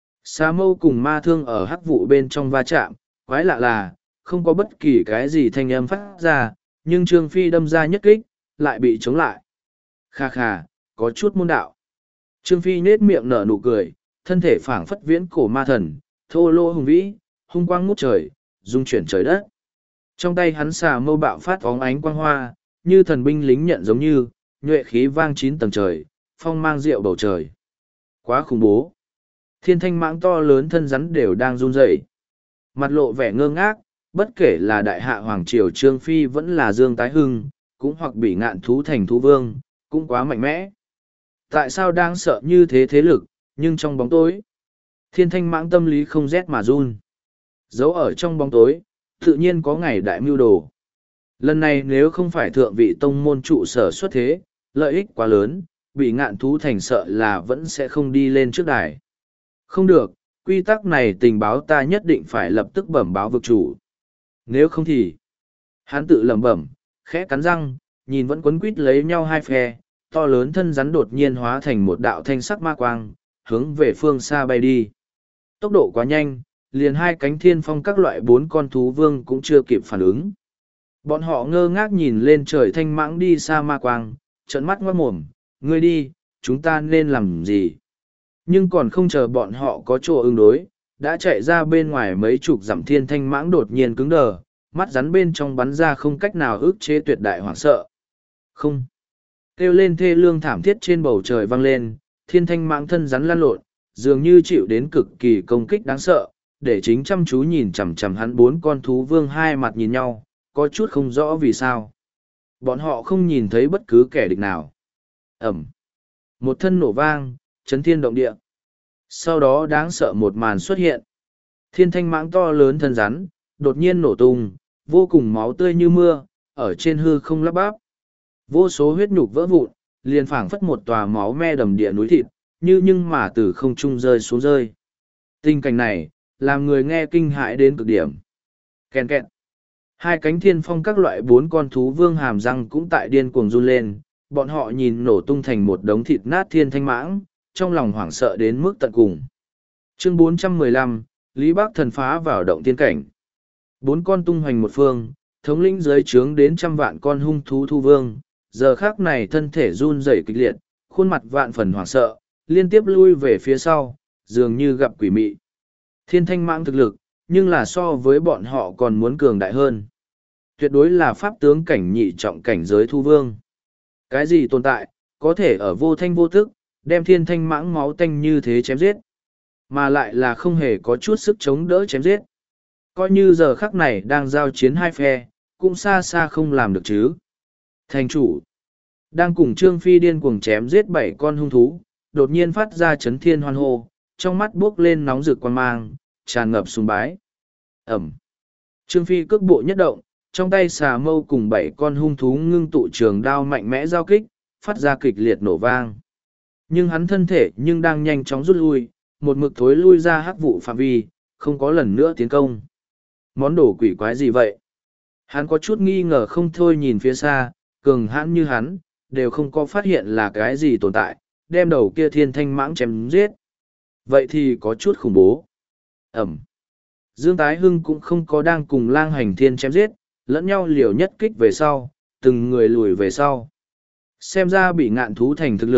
Xà mâu cùng ma thương ở hắc vụ bên trong va chạm, quái lạ là, không có bất kỳ cái gì thanh âm phát ra, nhưng Trương Phi đâm ra nhất kích, lại bị chống lại. Kha kha, có chút môn đạo. Trương Phi nết miệng nở nụ cười, thân thể phảng phất viễn cổ ma thần, thô lô hùng vĩ, hung quang ngút trời, dung chuyển trời đất. Trong tay hắn xà mâu bạo phát óng ánh quang hoa, như thần binh lính nhận giống như, nhuệ khí vang chín tầng trời, phong mang rượu bầu trời. Quá khủng bố. Thiên thanh mãng to lớn thân rắn đều đang run rẩy, mặt lộ vẻ ngơ ngác, bất kể là đại hạ hoàng triều Trương Phi vẫn là Dương Tái Hưng, cũng hoặc bị ngạn thú thành thú vương, cũng quá mạnh mẽ. Tại sao đang sợ như thế thế lực, nhưng trong bóng tối, thiên thanh mãng tâm lý không rét mà run. Giấu ở trong bóng tối, tự nhiên có ngày đại mưu đồ. Lần này nếu không phải thượng vị tông môn trụ sở xuất thế, lợi ích quá lớn, bị ngạn thú thành sợ là vẫn sẽ không đi lên trước đài. Không được, quy tắc này tình báo ta nhất định phải lập tức bẩm báo vực chủ. Nếu không thì, hắn tự lẩm bẩm, khẽ cắn răng, nhìn vẫn quấn quít lấy nhau hai phe, to lớn thân rắn đột nhiên hóa thành một đạo thanh sắc ma quang, hướng về phương xa bay đi. Tốc độ quá nhanh, liền hai cánh thiên phong các loại bốn con thú vương cũng chưa kịp phản ứng. Bọn họ ngơ ngác nhìn lên trời thanh mãng đi xa ma quang, trợn mắt ngoát mồm, ngươi đi, chúng ta nên làm gì? Nhưng còn không chờ bọn họ có chỗ ứng đối, đã chạy ra bên ngoài mấy chục dặm thiên thanh mãng đột nhiên cứng đờ, mắt rắn bên trong bắn ra không cách nào ức chế tuyệt đại hoảng sợ. Không. Kêu lên thê lương thảm thiết trên bầu trời vang lên, thiên thanh mãng thân rắn lăn lộn, dường như chịu đến cực kỳ công kích đáng sợ, để chính chăm chú nhìn chằm chằm hắn bốn con thú vương hai mặt nhìn nhau, có chút không rõ vì sao. Bọn họ không nhìn thấy bất cứ kẻ địch nào. Ẩm. Một thân nổ vang, chấn thiên động địa. Sau đó đáng sợ một màn xuất hiện. Thiên thanh mãng to lớn thân rắn, đột nhiên nổ tung, vô cùng máu tươi như mưa, ở trên hư không lắp bắp. Vô số huyết nhục vỡ vụn, liền phảng phất một tòa máu me đầm địa núi thịt, như nhưng mà từ không trung rơi xuống rơi. Tình cảnh này, làm người nghe kinh hãi đến cực điểm. Kèn kẹn. Hai cánh thiên phong các loại bốn con thú vương hàm răng cũng tại điên cuồng run lên, bọn họ nhìn nổ tung thành một đống thịt nát thiên thanh mãng, trong lòng hoảng sợ đến mức tận cùng. Chương bốn trăm mười lăm, Lý Bắc Thần phá vào động tiên cảnh. Bốn con tung hoành một phương, thống lĩnh dưới trướng đến trăm vạn con hung thú thu vương, giờ khác này thân thể run rẩy kịch liệt, khuôn mặt vạn phần hoảng sợ, liên tiếp lui về phía sau, dường như gặp quỷ mị. Thiên thanh mãng thực lực, nhưng là so với bọn họ còn muốn cường đại hơn. Tuyệt đối là pháp tướng cảnh nhị trọng cảnh giới thu vương. Cái gì tồn tại, có thể ở vô thanh vô tức, đem thiên thanh mãng máu tanh như thế chém giết. Mà lại là không hề có chút sức chống đỡ chém giết. Coi như giờ khắc này đang giao chiến hai phe, cũng xa xa không làm được chứ. Thành chủ, đang cùng Trương Phi điên cuồng chém giết bảy con hung thú, đột nhiên phát ra chấn thiên hoan hô, trong mắt buốc lên nóng rực quan mang, tràn ngập sùng bái. Ẩm. Trương Phi cước bộ nhất động, trong tay xà mâu cùng bảy con hung thú ngưng tụ trường đao mạnh mẽ giao kích, phát ra kịch liệt nổ vang. Nhưng hắn thân thể nhưng đang nhanh chóng rút lui, một mực thối lui ra hắc vụ phạm vi, không có lần nữa tiến công. Món đồ quỷ quái gì vậy? Hắn có chút nghi ngờ không thôi nhìn phía xa, cường hãn như hắn, đều không có phát hiện là cái gì tồn tại, đem đầu kia thiên thanh mãng chém giết. Vậy thì có chút khủng bố. Ẩm. Dương Tái Hưng cũng không có đang cùng lang hành thiên chém giết, lẫn nhau liều nhất kích về sau, từng người lùi về sau. Xem ra bị ngạn thú thành thực lực,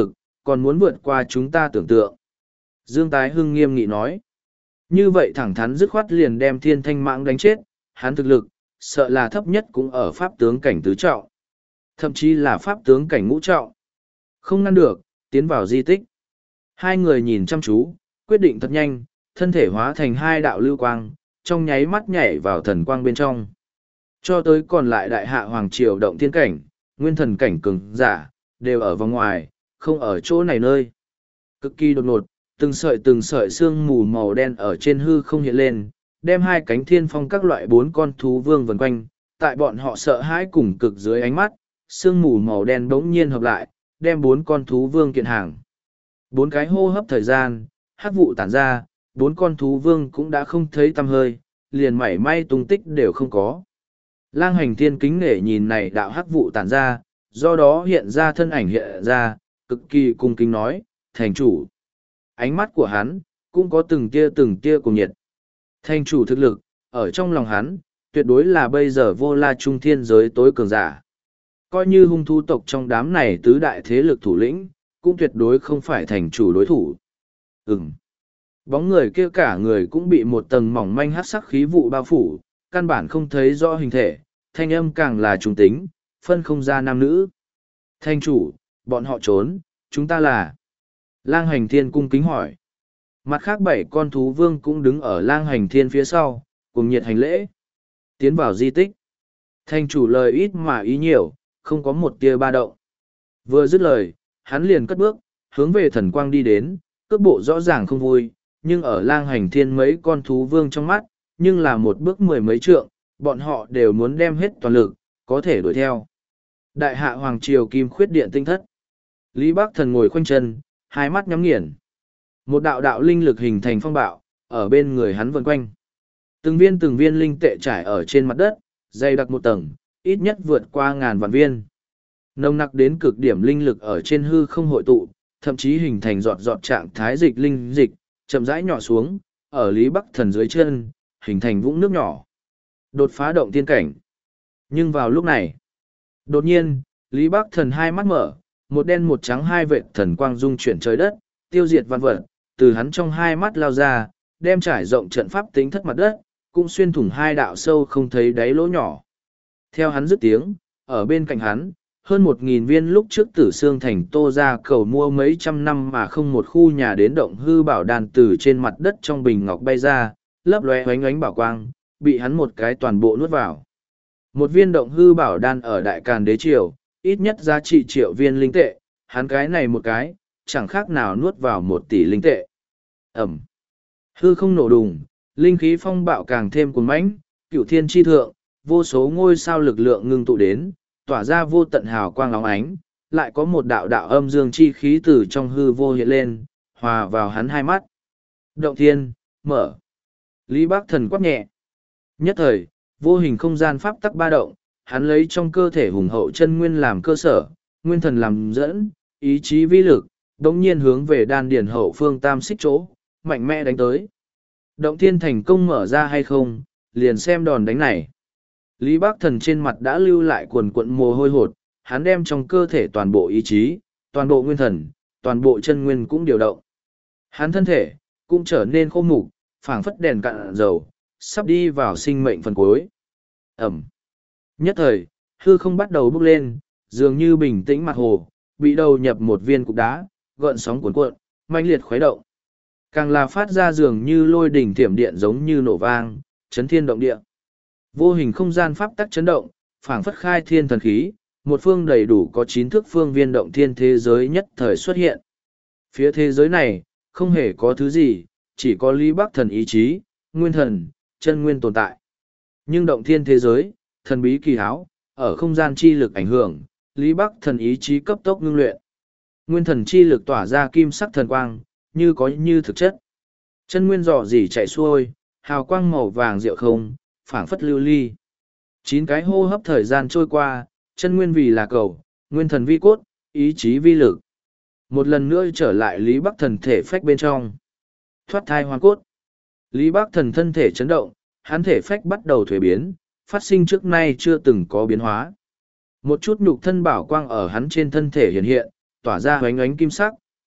còn muốn vượt qua chúng ta tưởng tượng. Dương Tái Hưng nghiêm nghị nói. Như vậy thẳng thắn dứt khoát liền đem thiên thanh mãng đánh chết, hắn thực lực, sợ là thấp nhất cũng ở pháp tướng cảnh tứ trọng. Thậm chí là pháp tướng cảnh ngũ trọng. Không ngăn được, tiến vào di tích. Hai người nhìn chăm chú, quyết định thật nhanh, thân thể hóa thành hai đạo lưu quang, trong nháy mắt nhảy vào thần quang bên trong. Cho tới còn lại đại hạ hoàng triều động thiên cảnh, nguyên thần cảnh cường giả, đều ở vòng ngoài, không ở chỗ này nơi. Cực kỳ đột ngột, từng sợi từng sợi xương mù màu đen ở trên hư không hiện lên, đem hai cánh thiên phong các loại bốn con thú vương vần quanh, tại bọn họ sợ hãi cùng cực dưới ánh mắt, xương mù màu đen bỗng nhiên hợp lại, đem bốn con thú vương kiện hàng. Bốn cái hô hấp thời gian, hắc vụ tản ra, bốn con thú vương cũng đã không thấy tăm hơi, liền mảy may tung tích đều không có. Lang Hành Thiên kính nể nhìn này đạo hắc vụ tản ra, do đó hiện ra thân ảnh hiện ra, cực kỳ cung kính nói, thành chủ. Ánh mắt của hắn, cũng có từng tia từng tia cùng nhiệt. Thành chủ thực lực, ở trong lòng hắn, tuyệt đối là bây giờ vô la trung thiên giới tối cường giả. Coi như hung thú tộc trong đám này tứ đại thế lực thủ lĩnh, cũng tuyệt đối không phải thành chủ đối thủ. Ừm. Bóng người kia cả người cũng bị một tầng mỏng manh hắc sắc khí vụ bao phủ, căn bản không thấy rõ hình thể, thanh âm càng là trung tính, phân không ra nam nữ. Thành chủ, bọn họ trốn, chúng ta là... Lang Hành Thiên cung kính hỏi. Mặt khác bảy con thú vương cũng đứng ở Lang Hành Thiên phía sau, cùng nhiệt hành lễ. Tiến vào di tích. Thành chủ lời ít mà ý nhiều, không có một tia ba động. Vừa dứt lời, hắn liền cất bước, hướng về thần quang đi đến, cước bộ rõ ràng không vui, nhưng ở Lang Hành Thiên mấy con thú vương trong mắt, nhưng là một bước mười mấy trượng, bọn họ đều muốn đem hết toàn lực, có thể đuổi theo. Đại hạ Hoàng Triều Kim Khuyết Điện tinh thất. Lý Bắc Thần ngồi khoanh chân, hai mắt nhắm nghiền. Một đạo đạo linh lực hình thành phong bạo, ở bên người hắn vần quanh. Từng viên từng viên linh tệ trải ở trên mặt đất, dày đặc một tầng, ít nhất vượt qua ngàn vạn viên. Nồng nặc đến cực điểm linh lực ở trên hư không hội tụ, thậm chí hình thành giọt giọt trạng thái dịch linh dịch, chậm rãi nhỏ xuống, ở Lý Bắc Thần dưới chân, hình thành vũng nước nhỏ. Đột phá động tiên cảnh. Nhưng vào lúc này, đột nhiên, Lý Bắc Thần hai mắt mở, một đen một trắng hai vệt thần quang dung chuyển trời đất, tiêu diệt văn vật, từ hắn trong hai mắt lao ra, đem trải rộng trận pháp tính thất mặt đất, cũng xuyên thủng hai đạo sâu không thấy đáy lỗ nhỏ. Theo hắn dứt tiếng, ở bên cạnh hắn, hơn một nghìn viên lúc trước Tử Xương Thành Tô ra cầu mua mấy trăm năm mà không một khu nhà đến động hư bảo đàn từ trên mặt đất trong bình ngọc bay ra, lấp lóe oánh oánh bảo quang, bị hắn một cái toàn bộ nuốt vào. Một viên động hư bảo đan ở Đại Càn Đế Triều, ít nhất giá trị triệu viên linh tệ, hắn cái này một cái, chẳng khác nào nuốt vào một tỷ linh tệ. Ẩm. Hư không nổ đùng, linh khí phong bạo càng thêm cuồng mãnh, cửu thiên chi thượng, vô số ngôi sao lực lượng ngưng tụ đến, tỏa ra vô tận hào quang óng ánh, lại có một đạo đạo âm dương chi khí từ trong hư vô hiện lên, hòa vào hắn hai mắt. Động thiên, mở. Lý Bắc Thần quát nhẹ. Nhất thời, vô hình không gian pháp tắc ba động, hắn lấy trong cơ thể hùng hậu chân nguyên làm cơ sở, nguyên thần làm dẫn, ý chí vi lực, đống nhiên hướng về đan điển hậu phương tam xích chỗ, mạnh mẽ đánh tới. Động thiên thành công mở ra hay không, liền xem đòn đánh này. Lý Bắc Thần trên mặt đã lưu lại quần quận mồ hôi hột, hắn đem trong cơ thể toàn bộ ý chí, toàn bộ nguyên thần, toàn bộ chân nguyên cũng điều động. Hắn thân thể, cũng trở nên khô mục, phảng phất đèn cạn dầu, sắp đi vào sinh mệnh phần cuối. Ẩm. Nhất thời, hư không bắt đầu bốc lên, dường như bình tĩnh mặt hồ, bị đầu nhập một viên cục đá, gợn sóng cuồn cuộn, mãnh liệt khuấy động. Càng là phát ra dường như lôi đỉnh thiểm điện giống như nổ vang, chấn thiên động địa. Vô hình không gian pháp tắc chấn động, phảng phất khai thiên thần khí, một phương đầy đủ có chín thước phương viên động thiên thế giới nhất thời xuất hiện. Phía thế giới này, không hề có thứ gì, chỉ có Lý Bắc Thần ý chí, nguyên thần, chân nguyên tồn tại. Nhưng động thiên thế giới, thần bí kỳ háo, ở không gian chi lực ảnh hưởng, Lý Bắc Thần ý chí cấp tốc ngưng luyện. Nguyên thần chi lực tỏa ra kim sắc thần quang, như có như thực chất. Chân nguyên dò dỉ chạy xuôi, hào quang màu vàng rượu không, phảng phất lưu ly. Chín cái hô hấp thời gian trôi qua, chân nguyên vì là cầu, nguyên thần vi cốt, ý chí vi lực. Một lần nữa trở lại Lý Bắc Thần thể phách bên trong. Thoát thai hoàn cốt. Lý Bắc Thần thân thể chấn động, hắn thể phách bắt đầu thuế biến, phát sinh trước nay chưa từng có biến hóa. Một chút nhục thân bảo quang ở hắn trên thân thể hiện hiện, tỏa ra hoánh ánh kim sắc,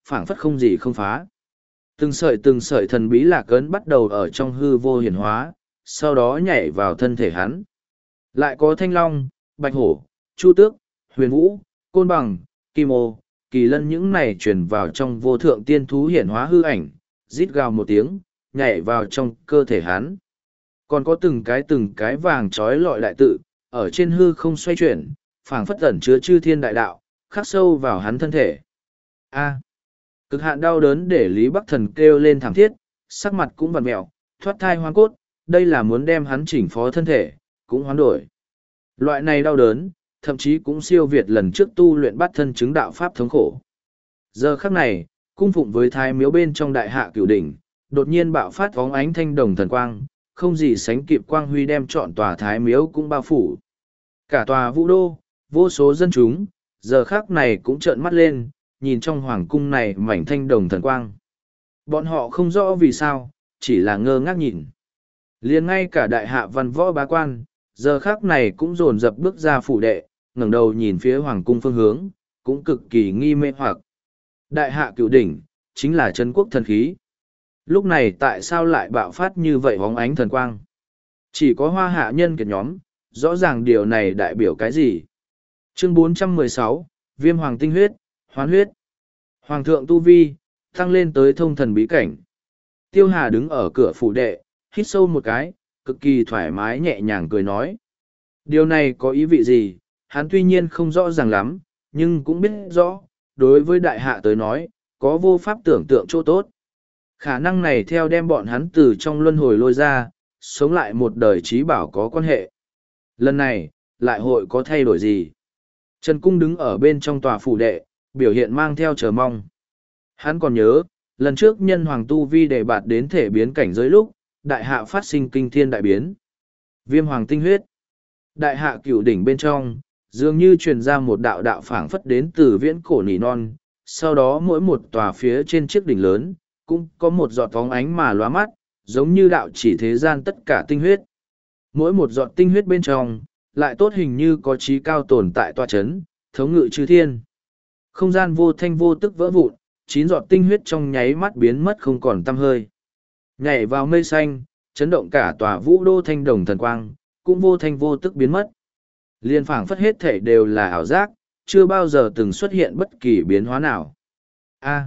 phảng phất không gì không phá. Từng sợi từng sợi thần bí lạc ấn bắt đầu ở trong hư vô hiển hóa, sau đó nhảy vào thân thể hắn. Lại có thanh long, bạch hổ, chu tước, huyền vũ, côn bằng, kim ô, kỳ lân những này truyền vào trong vô thượng tiên thú hiển hóa hư ảnh, rít gào một tiếng, nhảy vào trong cơ thể hắn. Còn có từng cái từng cái vàng trói lọi đại tự, ở trên hư không xoay chuyển, phảng phất ẩn chứa chư thiên đại đạo, khắc sâu vào hắn thân thể. A. Cực hạn đau đớn để Lý Bắc Thần kêu lên thảm thiết, sắc mặt cũng vặn mẹo, thoát thai hoang cốt, đây là muốn đem hắn chỉnh phó thân thể, cũng hoán đổi. Loại này đau đớn, thậm chí cũng siêu việt lần trước tu luyện bắt thân chứng đạo pháp thống khổ. Giờ khắc này, cung phụng với thái miếu bên trong đại hạ cửu đỉnh, đột nhiên bạo phát vóng ánh thanh đồng thần quang, không gì sánh kịp quang huy đem trọn tòa thái miếu cũng bao phủ. Cả tòa vũ đô, vô số dân chúng, giờ khắc này cũng trợn mắt lên, nhìn trong hoàng cung này mảnh thanh đồng thần quang. Bọn họ không rõ vì sao, chỉ là ngơ ngác nhìn. Liền ngay cả đại hạ văn võ bá quan, giờ khắc này cũng dồn dập bước ra phủ đệ, ngẩng đầu nhìn phía hoàng cung phương hướng, cũng cực kỳ nghi mê hoặc. Đại hạ cửu đỉnh, chính là chân quốc thần khí. Lúc này tại sao lại bạo phát như vậy hóng ánh thần quang? Chỉ có hoa hạ nhân kiệt nhóm, rõ ràng điều này đại biểu cái gì? Chương bốn trăm mười sáu, Viêm Hoàng Tinh Huyết, Hoán Huyết. Hoàng thượng Tu Vi, tăng lên tới thông thần bí cảnh. Tiêu Hà đứng ở cửa phủ đệ, hít sâu một cái, cực kỳ thoải mái nhẹ nhàng cười nói. Điều này có ý vị gì, hắn tuy nhiên không rõ ràng lắm, nhưng cũng biết rõ, đối với đại hạ tới nói, có vô pháp tưởng tượng chỗ tốt. Khả năng này theo đem bọn hắn từ trong luân hồi lôi ra, sống lại một đời trí bảo có quan hệ. Lần này, lại hội có thay đổi gì? Trần Cung đứng ở bên trong tòa phủ đệ, biểu hiện mang theo chờ mong. Hắn còn nhớ, lần trước nhân hoàng tu vi đề bạt đến thể biến cảnh giới lúc, đại hạ phát sinh kinh thiên đại biến. Viêm hoàng tinh huyết. Đại hạ cửu đỉnh bên trong, dường như truyền ra một đạo đạo phảng phất đến từ viễn cổ nỉ non, sau đó mỗi một tòa phía trên chiếc đỉnh lớn, cũng có một giọt phóng ánh mà lóa mắt, giống như đạo chỉ thế gian tất cả tinh huyết. Mỗi một giọt tinh huyết bên trong, lại tốt hình như có trí cao tồn tại tòa chấn, thống ngự chư thiên. Không gian vô thanh vô tức vỡ vụn, chín giọt tinh huyết trong nháy mắt biến mất không còn tăm hơi. Nhảy vào mây xanh, chấn động cả tòa vũ đô thanh đồng thần quang, cũng vô thanh vô tức biến mất. Liên phảng phất hết thể đều là ảo giác, chưa bao giờ từng xuất hiện bất kỳ biến hóa nào. A.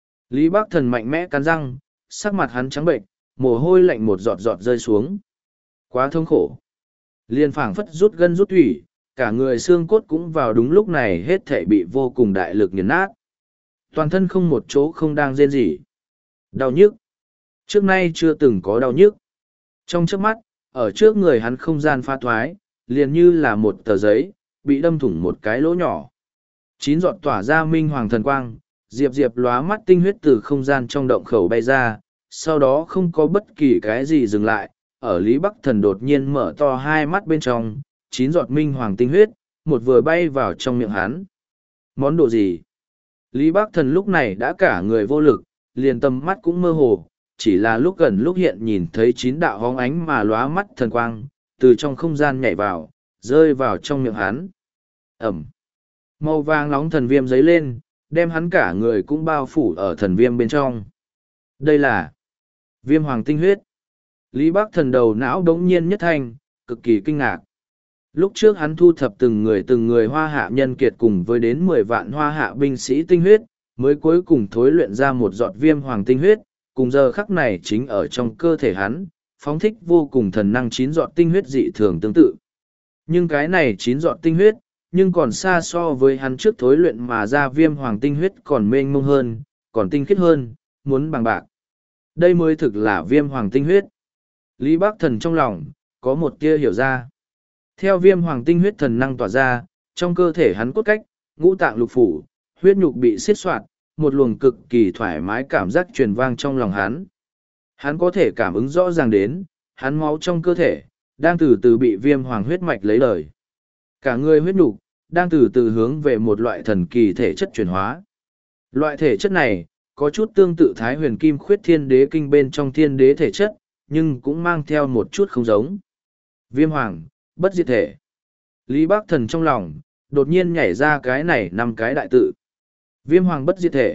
Lý Bắc Thần mạnh mẽ cắn răng, sắc mặt hắn trắng bệnh, mồ hôi lạnh một giọt giọt rơi xuống. Quá thống khổ. Liên phảng phất rút gân rút thủy, cả người xương cốt cũng vào đúng lúc này hết thể bị vô cùng đại lực nghiền nát. Toàn thân không một chỗ không đang rên rỉ. Đau nhức. Trước nay chưa từng có đau nhức. Trong chớp mắt, ở trước người hắn không gian pha thoái, liền như là một tờ giấy, bị đâm thủng một cái lỗ nhỏ. Chín giọt tỏa ra minh hoàng thần quang, diệp diệp lóa mắt tinh huyết từ không gian trong động khẩu bay ra, sau đó không có bất kỳ cái gì dừng lại, ở Lý Bắc Thần đột nhiên mở to hai mắt bên trong, chín giọt minh hoàng tinh huyết, một vừa bay vào trong miệng hắn. Món đồ gì? Lý Bắc Thần lúc này đã cả người vô lực, liền tầm mắt cũng mơ hồ, chỉ là lúc gần lúc hiện nhìn thấy chín đạo hóng ánh mà lóa mắt thần quang, từ trong không gian nhảy vào, rơi vào trong miệng hắn. Ẩm. Màu vàng nóng thần viêm giấy lên, đem hắn cả người cũng bao phủ ở thần viêm bên trong. Đây là viêm hoàng tinh huyết. Lý Bắc Thần đầu não đống nhiên nhất thanh, cực kỳ kinh ngạc. Lúc trước hắn thu thập từng người từng người hoa hạ nhân kiệt cùng với đến mười vạn hoa hạ binh sĩ tinh huyết, mới cuối cùng thối luyện ra một giọt viêm hoàng tinh huyết, cùng giờ khắc này chính ở trong cơ thể hắn, phóng thích vô cùng thần năng chín giọt tinh huyết dị thường tương tự. Nhưng cái này chín giọt tinh huyết, nhưng còn xa so với hắn trước thối luyện mà ra viêm hoàng tinh huyết còn mênh mông hơn, còn tinh khiết hơn, muốn bằng bạc. Đây mới thực là viêm hoàng tinh huyết. Lý Bắc Thần trong lòng, có một tia hiểu ra. Theo viêm hoàng tinh huyết thần năng tỏa ra, trong cơ thể hắn cốt cách, ngũ tạng lục phủ, huyết nhục bị xiết soạt, một luồng cực kỳ thoải mái cảm giác truyền vang trong lòng hắn. Hắn có thể cảm ứng rõ ràng đến, hắn máu trong cơ thể, đang từ từ bị viêm hoàng huyết mạch lấy lời. Cả người huyết nhục, đang từ từ hướng về một loại thần kỳ thể chất chuyển hóa. Loại thể chất này, có chút tương tự Thái Huyền Kim Khuyết Thiên Đế Kinh bên trong thiên đế thể chất, nhưng cũng mang theo một chút không giống. Viêm hoàng, bất diệt thể. Lý Bắc Thần trong lòng, đột nhiên nhảy ra cái này năm cái đại tự. Viêm hoàng bất diệt thể,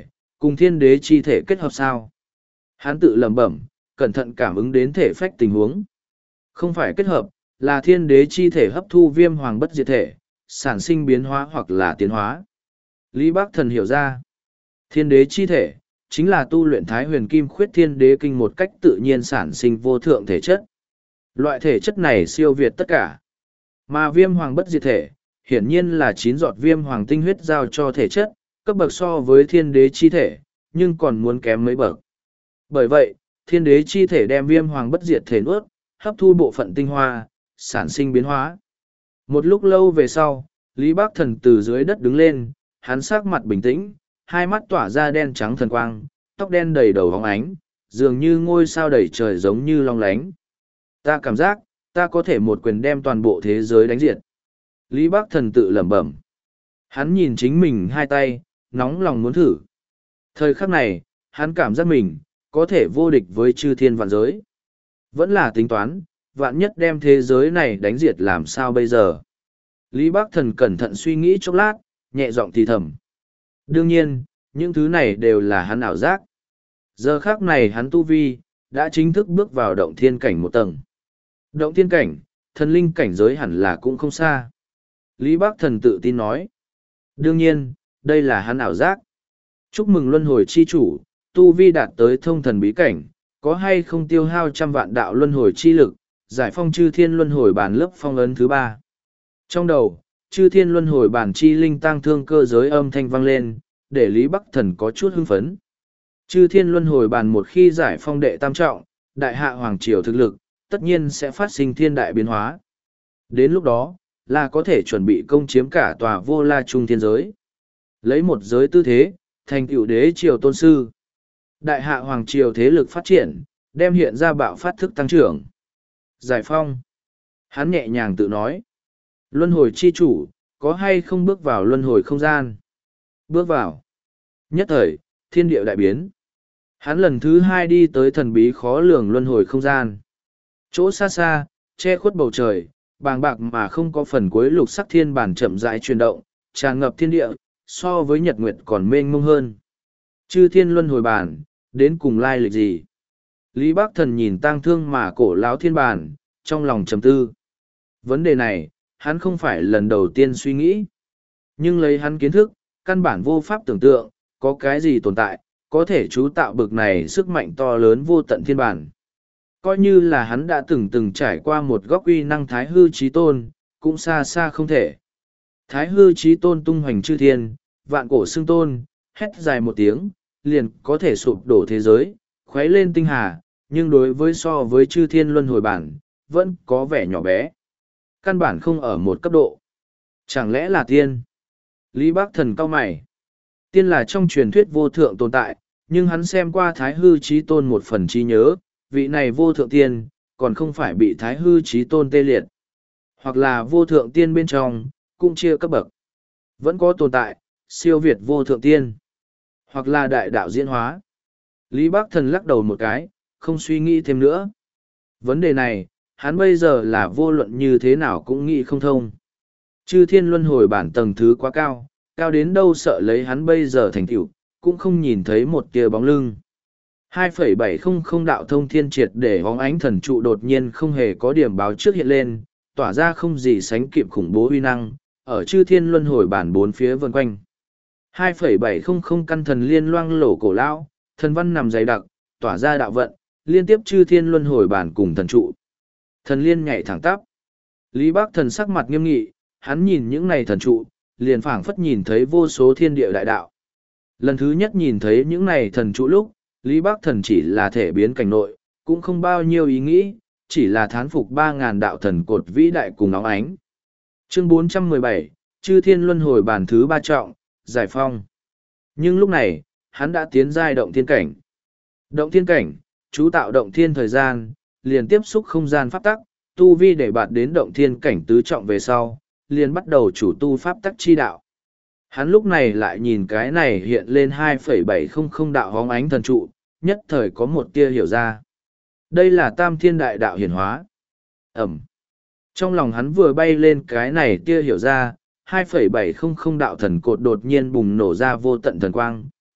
Cùng thiên đế chi thể kết hợp sao? Hắn tự lẩm bẩm, cẩn thận cảm ứng đến thể phách tình huống. Không phải kết hợp, là thiên đế chi thể hấp thu viêm hoàng bất diệt thể, sản sinh biến hóa hoặc là tiến hóa. Lý Bác Thần hiểu ra, thiên đế chi thể, chính là tu luyện thái huyền kim khuyết thiên đế kinh một cách tự nhiên sản sinh vô thượng thể chất. Loại thể chất này siêu việt tất cả. Mà viêm hoàng bất diệt thể, hiển nhiên là chín giọt viêm hoàng tinh huyết giao cho thể chất, cấp bậc so với thiên đế chi thể, nhưng còn muốn kém mấy bậc. Bởi vậy, thiên đế chi thể đem viêm hoàng bất diệt thể nuốt, hấp thu bộ phận tinh hoa, sản sinh biến hóa. Một lúc lâu về sau, Lý Bác Thần từ dưới đất đứng lên, hắn sắc mặt bình tĩnh, hai mắt tỏa ra đen trắng thần quang, tóc đen đầy đầu hóng ánh, dường như ngôi sao đầy trời giống như long lánh. Ta cảm giác, ta có thể một quyền đem toàn bộ thế giới đánh diệt. Lý Bác Thần tự lẩm bẩm. Hắn nhìn chính mình hai tay, nóng lòng muốn thử. Thời khắc này, hắn cảm giác mình, có thể vô địch với chư thiên vạn giới. Vẫn là tính toán, vạn nhất đem thế giới này đánh diệt làm sao bây giờ. Lý Bác Thần cẩn thận suy nghĩ chốc lát, nhẹ giọng thì thầm. Đương nhiên, những thứ này đều là hắn ảo giác. Giờ khác này hắn tu vi, đã chính thức bước vào động thiên cảnh một tầng. Động thiên cảnh, thần linh cảnh giới hẳn là cũng không xa. Lý Bác Thần tự tin nói. Đương nhiên, đây là hắn ảo giác. Chúc mừng luân hồi chi chủ, tu vi đạt tới thông thần bí cảnh, có hay không tiêu hao trăm vạn đạo luân hồi chi lực, giải phong chư thiên luân hồi bản lớp phong ấn thứ ba. Trong đầu, chư thiên luân hồi bản chi linh tăng thương cơ giới âm thanh vang lên, để Lý Bắc Thần có chút hưng phấn. Chư thiên luân hồi bản một khi giải phong đệ tam trọng, đại hạ hoàng triều thực lực, tất nhiên sẽ phát sinh thiên đại biến hóa. Đến lúc đó, là có thể chuẩn bị công chiếm cả tòa vô la trung thiên giới. Lấy một giới tư thế, thành tựu đế triều tôn sư. Đại hạ hoàng triều thế lực phát triển, đem hiện ra bạo phát thức tăng trưởng. Giải phong. Hắn nhẹ nhàng tự nói. Luân hồi chi chủ, có hay không bước vào luân hồi không gian? Bước vào. Nhất thời, thiên địa đại biến. Hắn lần thứ hai đi tới thần bí khó lường luân hồi không gian. Chỗ xa xa, che khuất bầu trời, bàng bạc mà không có phần cuối lục sắc thiên bản chậm rãi chuyển động, tràn ngập thiên địa, so với nhật nguyệt còn mênh mông hơn. Chư thiên luân hồi bản, đến cùng lai lịch gì? Lý Bác Thần nhìn tang thương mà cổ lão thiên bản, trong lòng trầm tư. Vấn đề này, hắn không phải lần đầu tiên suy nghĩ. Nhưng lấy hắn kiến thức, căn bản vô pháp tưởng tượng, có cái gì tồn tại, có thể chú tạo bực này sức mạnh to lớn vô tận thiên bản. Coi như là hắn đã từng từng trải qua một góc uy năng thái hư chí tôn, cũng xa xa không thể. Thái hư chí tôn tung hoành chư thiên, vạn cổ xưng tôn, hét dài một tiếng, liền có thể sụp đổ thế giới, khuấy lên tinh hà, nhưng đối với so với chư thiên luân hồi bản, vẫn có vẻ nhỏ bé. Căn bản không ở một cấp độ. Chẳng lẽ là tiên? Lý Bác Thần cau mày. Tiên là trong truyền thuyết vô thượng tồn tại, nhưng hắn xem qua thái hư chí tôn một phần trí nhớ, vị này vô thượng tiên, còn không phải bị thái hư chí tôn tê liệt. Hoặc là vô thượng tiên bên trong, cũng chia cấp bậc. Vẫn có tồn tại, siêu việt vô thượng tiên. Hoặc là đại đạo diễn hóa. Lý Bác Thần lắc đầu một cái, không suy nghĩ thêm nữa. Vấn đề này, hắn bây giờ là vô luận như thế nào cũng nghĩ không thông. Chư thiên luân hồi bản tầng thứ quá cao, cao đến đâu sợ lấy hắn bây giờ thành tựu, cũng không nhìn thấy một tia bóng lưng. hai phẩy bảy không không đạo thông thiên triệt để bóng ánh thần trụ đột nhiên không hề có điểm báo trước hiện lên, tỏa ra không gì sánh kịp khủng bố uy năng, ở chư thiên luân hồi bản bốn phía vần quanh. hai phẩy bảy không không căn thần liên loang lổ cổ lão, thần văn nằm dày đặc, tỏa ra đạo vận, liên tiếp chư thiên luân hồi bản cùng thần trụ. Thần liên nhảy thẳng tắp. Lý Bác Thần sắc mặt nghiêm nghị, hắn nhìn những này thần trụ, liền phảng phất nhìn thấy vô số thiên địa đại đạo. Lần thứ nhất nhìn thấy những này thần trụ lúc, Lý Bác Thần chỉ là thể biến cảnh nội, cũng không bao nhiêu ý nghĩ, chỉ là thán phục ba ngàn đạo thần cột vĩ đại cùng nóng ánh. Chương bốn trăm mười bảy, Chư Thiên Luân Hồi bản thứ ba trọng, giải phong. Nhưng lúc này, hắn đã tiến giai động thiên cảnh. Động thiên cảnh, chú tạo động thiên thời gian, liền tiếp xúc không gian pháp tắc, tu vi để bạt đến động thiên cảnh tứ trọng về sau, liền bắt đầu chủ tu pháp tắc chi đạo. Hắn lúc này lại nhìn cái này hiện lên hai phẩy bảy không không đạo hóng ánh thần trụ, nhất thời có một tia hiểu ra. Đây là tam thiên đại đạo hiển hóa. Ẩm. Trong lòng hắn vừa bay lên cái này tia hiểu ra, hai phẩy bảy không không đạo thần cột đột nhiên bùng nổ ra vô tận thần quang,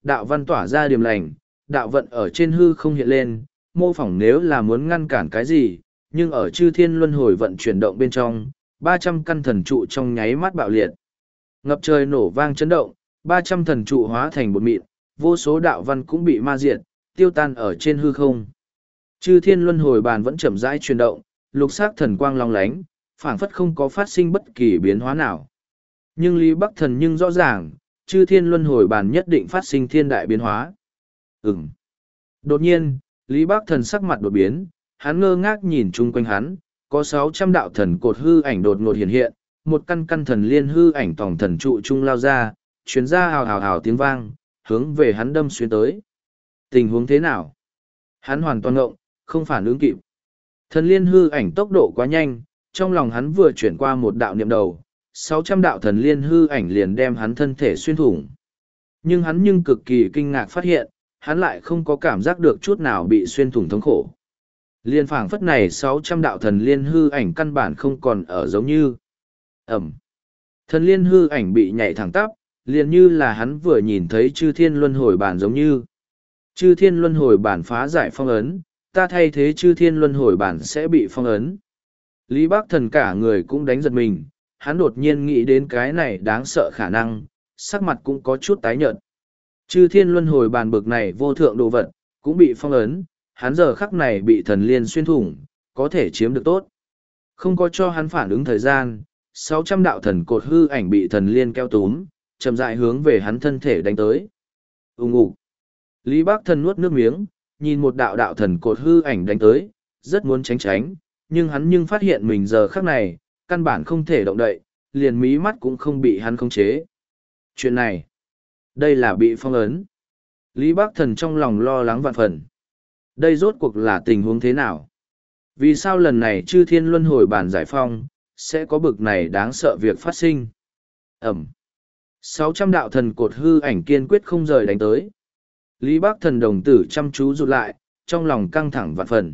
đạo văn tỏa ra điềm lành, đạo vận ở trên hư không hiện lên, mô phỏng nếu là muốn ngăn cản cái gì, nhưng ở chư thiên luân hồi vận chuyển động bên trong, ba trăm căn thần trụ trong nháy mắt bạo liệt. Ngập trời nổ vang chấn động, ba trăm thần trụ hóa thành bột mịn, vô số đạo văn cũng bị ma diệt, tiêu tan ở trên hư không. Chư thiên luân hồi bàn vẫn chậm rãi chuyển động, lục sắc thần quang long lánh, phảng phất không có phát sinh bất kỳ biến hóa nào. Nhưng Lý Bắc Thần nhưng rõ ràng, chư thiên luân hồi bàn nhất định phát sinh thiên đại biến hóa. Ừm. Đột nhiên, Lý Bắc Thần sắc mặt đột biến, hắn ngơ ngác nhìn chung quanh hắn, có sáu trăm đạo thần cột hư ảnh đột ngột hiện hiện, một căn căn thần liên hư ảnh tòng thần trụ trung lao ra, chuyến ra hào hào hào tiếng vang, hướng về hắn đâm xuyên tới. Tình huống thế nào? Hắn hoàn toàn ngộng, không phản ứng kịp. Thần liên hư ảnh tốc độ quá nhanh, trong lòng hắn vừa chuyển qua một đạo niệm đầu, sáu trăm đạo thần liên hư ảnh liền đem hắn thân thể xuyên thủng. Nhưng hắn nhưng cực kỳ kinh ngạc phát hiện, hắn lại không có cảm giác được chút nào bị xuyên thủng thống khổ. Liên phảng phất này sáu trăm đạo thần liên hư ảnh căn bản không còn ở giống như. Ẩm. Thần liên hư ảnh bị nhảy thẳng tắp, liền như là hắn vừa nhìn thấy chư thiên luân hồi bản giống như. Chư thiên luân hồi bản phá giải phong ấn, ta thay thế chư thiên luân hồi bản sẽ bị phong ấn. Lý Bắc Thần cả người cũng đánh giật mình, hắn đột nhiên nghĩ đến cái này đáng sợ khả năng, sắc mặt cũng có chút tái nhợt. Chư thiên luân hồi bàn bực này vô thượng đồ vật, cũng bị phong ấn, hắn giờ khắc này bị thần liên xuyên thủng, có thể chiếm được tốt. Không có cho hắn phản ứng thời gian, sáu trăm đạo thần cột hư ảnh bị thần liên kéo túm, chậm rãi hướng về hắn thân thể đánh tới. Ùng ục. Lý Bắc Thần nuốt nước miếng, nhìn một đạo đạo thần cột hư ảnh đánh tới, rất muốn tránh tránh, nhưng hắn nhưng phát hiện mình giờ khắc này, căn bản không thể động đậy, liền mí mắt cũng không bị hắn khống chế. Chuyện này, đây là bị phong ấn. Lý Bắc Thần trong lòng lo lắng vạn phần. Đây rốt cuộc là tình huống thế nào? Vì sao lần này chư thiên luân hồi bản giải phong, sẽ có bực này đáng sợ việc phát sinh? Ẩm. sáu trăm đạo thần cột hư ảnh kiên quyết không rời đánh tới. Lý Bắc Thần đồng tử chăm chú rụt lại, trong lòng căng thẳng vạn phần.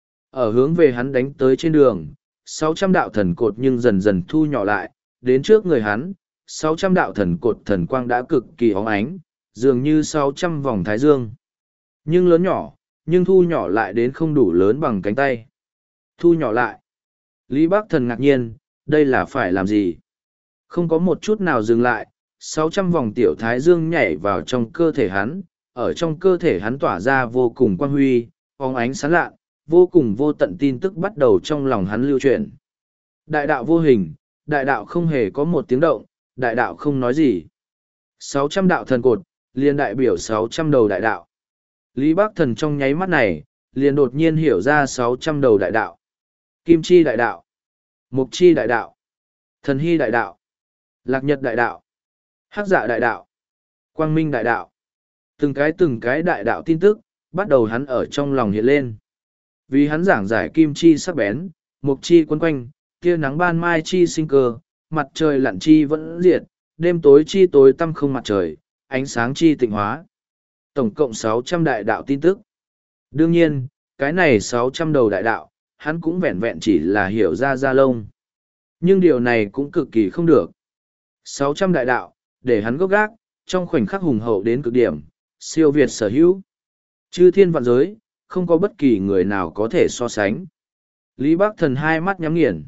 Ở hướng về hắn đánh tới trên đường, sáu trăm đạo thần cột nhưng dần dần thu nhỏ lại, đến trước người hắn, sáu trăm đạo thần cột thần quang đã cực kỳ óng ánh, dường như sáu trăm vòng thái dương. Nhưng lớn nhỏ, nhưng thu nhỏ lại đến không đủ lớn bằng cánh tay. Thu nhỏ lại. Lý Bắc Thần ngạc nhiên, đây là phải làm gì? Không có một chút nào dừng lại, sáu trăm vòng tiểu thái dương nhảy vào trong cơ thể hắn, ở trong cơ thể hắn tỏa ra vô cùng quang huy, óng ánh sáng lạ, vô cùng vô tận tin tức bắt đầu trong lòng hắn lưu truyền. Đại đạo vô hình, đại đạo không hề có một tiếng động, đại đạo không nói gì. sáu trăm đạo thần cột, liền đại biểu sáu trăm đầu đại đạo. Lý Bắc Thần trong nháy mắt này, liền đột nhiên hiểu ra sáu trăm đầu đại đạo. Kim chi đại đạo, mục chi đại đạo, thần hy đại đạo, lạc nhật đại đạo, hắc dạ đại đạo, quang minh đại đạo. Từng cái từng cái đại đạo tin tức, bắt đầu hắn ở trong lòng hiện lên. Vì hắn giảng giải kim chi sắc bén, mục chi quấn quanh, tia nắng ban mai chi sinh cơ, mặt trời lặn chi vẫn diệt, đêm tối chi tối tăm không mặt trời, ánh sáng chi tịnh hóa. Tổng cộng sáu trăm đại đạo tin tức. Đương nhiên, cái này sáu trăm đầu đại đạo, hắn cũng vẹn vẹn chỉ là hiểu ra ra lông. Nhưng điều này cũng cực kỳ không được. sáu trăm đại đạo, để hắn gốc gác, trong khoảnh khắc hùng hậu đến cực điểm, siêu việt sở hữu. Chư thiên vạn giới, không có bất kỳ người nào có thể so sánh. Lý Bắc Thần hai mắt nhắm nghiền.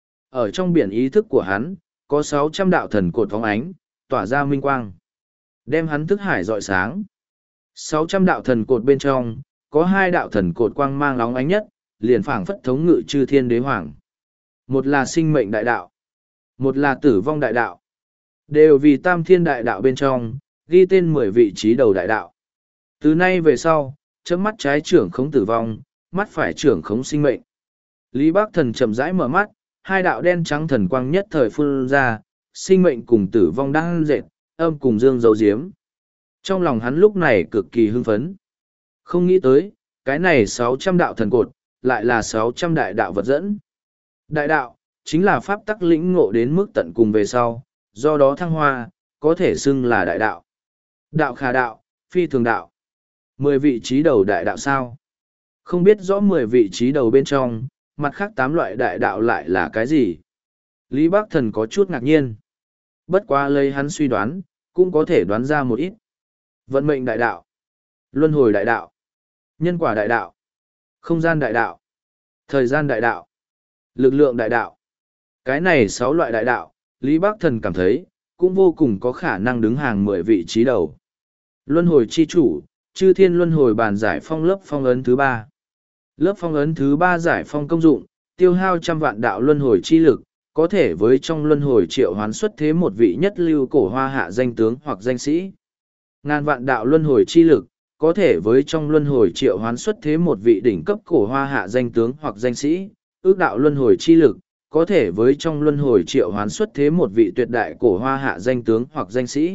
Ở trong biển ý thức của hắn, có sáu trăm đạo thần cột phóng ánh, tỏa ra minh quang. Đem hắn thức hải rọi sáng. sáu trăm đạo thần cột bên trong, có hai đạo thần cột quang mang lóng ánh nhất, liền phảng phất thống ngự chư thiên đế hoàng. Một là sinh mệnh đại đạo, một là tử vong đại đạo. Đều vì tam thiên đại đạo bên trong, ghi tên mười vị trí đầu đại đạo. Từ nay về sau, chớp mắt trái trưởng khống tử vong, mắt phải trưởng khống sinh mệnh. Lý Bắc Thần chậm rãi mở mắt, hai đạo đen trắng thần quang nhất thời phun ra, sinh mệnh cùng tử vong đang dệt, âm cùng dương dấu diếm. Trong lòng hắn lúc này cực kỳ hưng phấn. Không nghĩ tới, cái này sáu trăm đạo thần cột, lại là sáu trăm đại đạo vật dẫn. Đại đạo, chính là pháp tắc lĩnh ngộ đến mức tận cùng về sau, do đó thăng hoa, có thể xưng là đại đạo. Đạo khả đạo, phi thường đạo. Mười vị trí đầu đại đạo sao? Không biết rõ mười vị trí đầu bên trong, mặt khác tám loại đại đạo lại là cái gì? Lý Bắc Thần có chút ngạc nhiên. Bất quá lấy hắn suy đoán, cũng có thể đoán ra một ít. Vận mệnh đại đạo, luân hồi đại đạo, nhân quả đại đạo, không gian đại đạo, thời gian đại đạo, lực lượng đại đạo. Cái này sáu loại đại đạo, Lý Bắc Thần cảm thấy, cũng vô cùng có khả năng đứng hàng mười vị trí đầu. Luân hồi chi chủ, chư thiên luân hồi bàn giải phong lớp phong ấn thứ ba. Lớp phong ấn thứ ba giải phong công dụng, tiêu hao trăm vạn đạo luân hồi chi lực, có thể với trong luân hồi triệu hoán xuất thế một vị nhất lưu cổ hoa hạ danh tướng hoặc danh sĩ. Ngàn vạn đạo luân hồi chi lực, có thể với trong luân hồi triệu hoán xuất thế một vị đỉnh cấp cổ hoa hạ danh tướng hoặc danh sĩ. Ước đạo luân hồi chi lực, có thể với trong luân hồi triệu hoán xuất thế một vị tuyệt đại cổ hoa hạ danh tướng hoặc danh sĩ.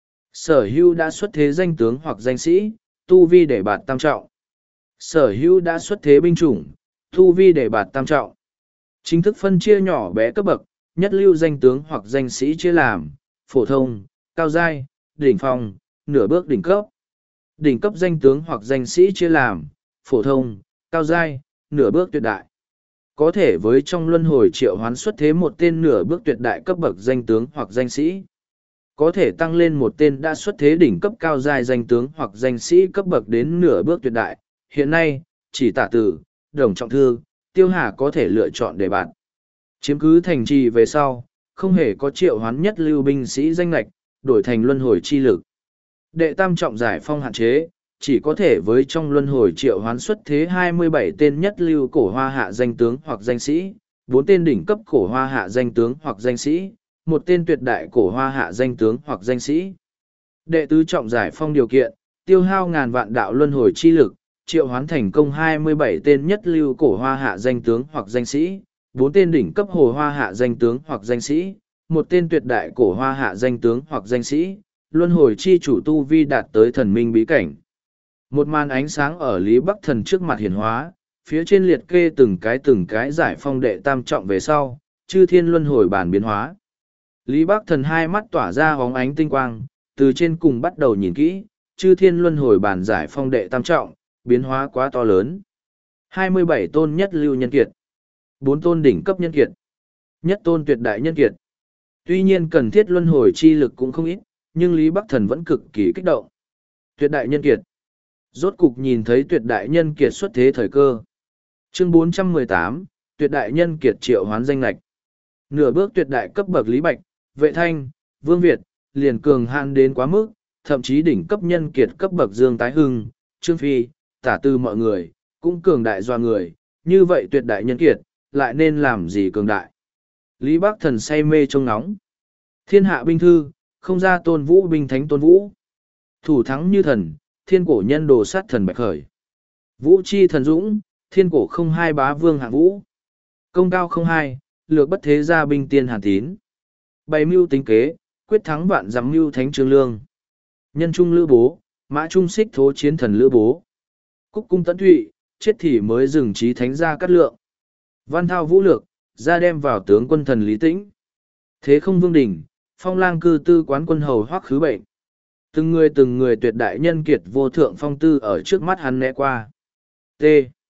Sở hữu đã xuất thế danh tướng hoặc danh sĩ, tu vi để bạt tam trọng. Sở hữu đã xuất thế binh chủng, tu vi để bạt tam trọng. Chính thức phân chia nhỏ bé cấp bậc, nhất lưu danh tướng hoặc danh sĩ chia làm, phổ thông, cao giai, đỉnh phong, nửa bước đỉnh cấp. Đỉnh cấp danh tướng hoặc danh sĩ chia làm, phổ thông, cao giai, nửa bước tuyệt đại. Có thể với trong luân hồi triệu hoán xuất thế một tên nửa bước tuyệt đại cấp bậc danh tướng hoặc danh sĩ. Có thể tăng lên một tên đã xuất thế đỉnh cấp cao giai danh tướng hoặc danh sĩ cấp bậc đến nửa bước tuyệt đại. Hiện nay, chỉ Tả Tử, Đồng Trọng Thư, Tiêu Hà có thể lựa chọn để bạn. Chiếm cứ thành trì về sau, không hề có triệu hoán nhất lưu binh sĩ danh lạch, đổi thành luân hồi chi lực. Đệ tam trọng giải phong hạn chế, chỉ có thể với trong luân hồi triệu hoán xuất thế hai mươi bảy tên nhất lưu cổ hoa hạ danh tướng hoặc danh sĩ, bốn tên đỉnh cấp cổ hoa hạ danh tướng hoặc danh sĩ, một tên tuyệt đại cổ hoa hạ danh tướng hoặc danh sĩ. Đệ tứ trọng giải phong điều kiện, tiêu hao ngàn vạn đạo luân hồi chi lực, triệu hoán thành công hai mươi bảy tên nhất lưu cổ hoa hạ danh tướng hoặc danh sĩ, bốn tên đỉnh cấp hồ hoa hạ danh tướng hoặc danh sĩ, một tên tuyệt đại cổ hoa hạ danh tướng hoặc danh sĩ, luân hồi chi chủ tu vi đạt tới thần minh bí cảnh. Một màn ánh sáng ở Lý Bắc Thần trước mặt hiển hóa, phía trên liệt kê từng cái từng cái giải phong đệ tam trọng về sau, chư thiên luân hồi bản biến hóa. Lý Bắc Thần hai mắt tỏa ra bóng ánh tinh quang, từ trên cùng bắt đầu nhìn kỹ, chư thiên luân hồi bản giải phong đệ tam trọng, biến hóa quá to lớn. hai mươi bảy tôn nhất lưu nhân kiệt, bốn tôn đỉnh cấp nhân kiệt, nhất tôn tuyệt đại nhân kiệt. Tuy nhiên cần thiết luân hồi chi lực cũng không ít, nhưng Lý Bắc Thần vẫn cực kỳ kích động. Tuyệt đại nhân kiệt. Rốt cục nhìn thấy tuyệt đại nhân kiệt xuất thế thời cơ. Chương bốn trăm mười tám, tuyệt đại nhân kiệt triệu hoán danh lạch. Nửa bước tuyệt đại cấp bậc Lý Bạch, Vệ Thanh, Vương Việt, liền cường hạn đến quá mức, thậm chí đỉnh cấp nhân kiệt cấp bậc Dương Tái Hưng, Trương Phi, Tả Tư mọi người, cũng cường đại doa người, như vậy tuyệt đại nhân kiệt, lại nên làm gì cường đại. Lý Bắc Thần say mê trông nóng. Thiên hạ binh thư, không ra tôn vũ binh thánh tôn vũ. Thủ thắng như thần, thiên cổ nhân đồ sát thần bạch khởi. Vũ chi thần dũng, thiên cổ không hai bá vương hạng vũ. Công cao không hai, lược bất thế gia binh tiên hàn tín. Bày mưu tính kế, quyết thắng vạn dặm mưu thánh trương lương. Nhân trung lữ bố, mã trung xích thố chiến thần lữ bố. Cúc cung tấn thụy, chết thì mới dừng trí thánh gia cát lượng. Văn thao vũ lược, ra đem vào tướng quân thần Lý Tĩnh. Thế không vương đỉnh, phong lang cư tư quán quân hầu hoắc khứ bệnh. Từng người từng người tuyệt đại nhân kiệt vô thượng phong tư ở trước mắt hắn né qua. T.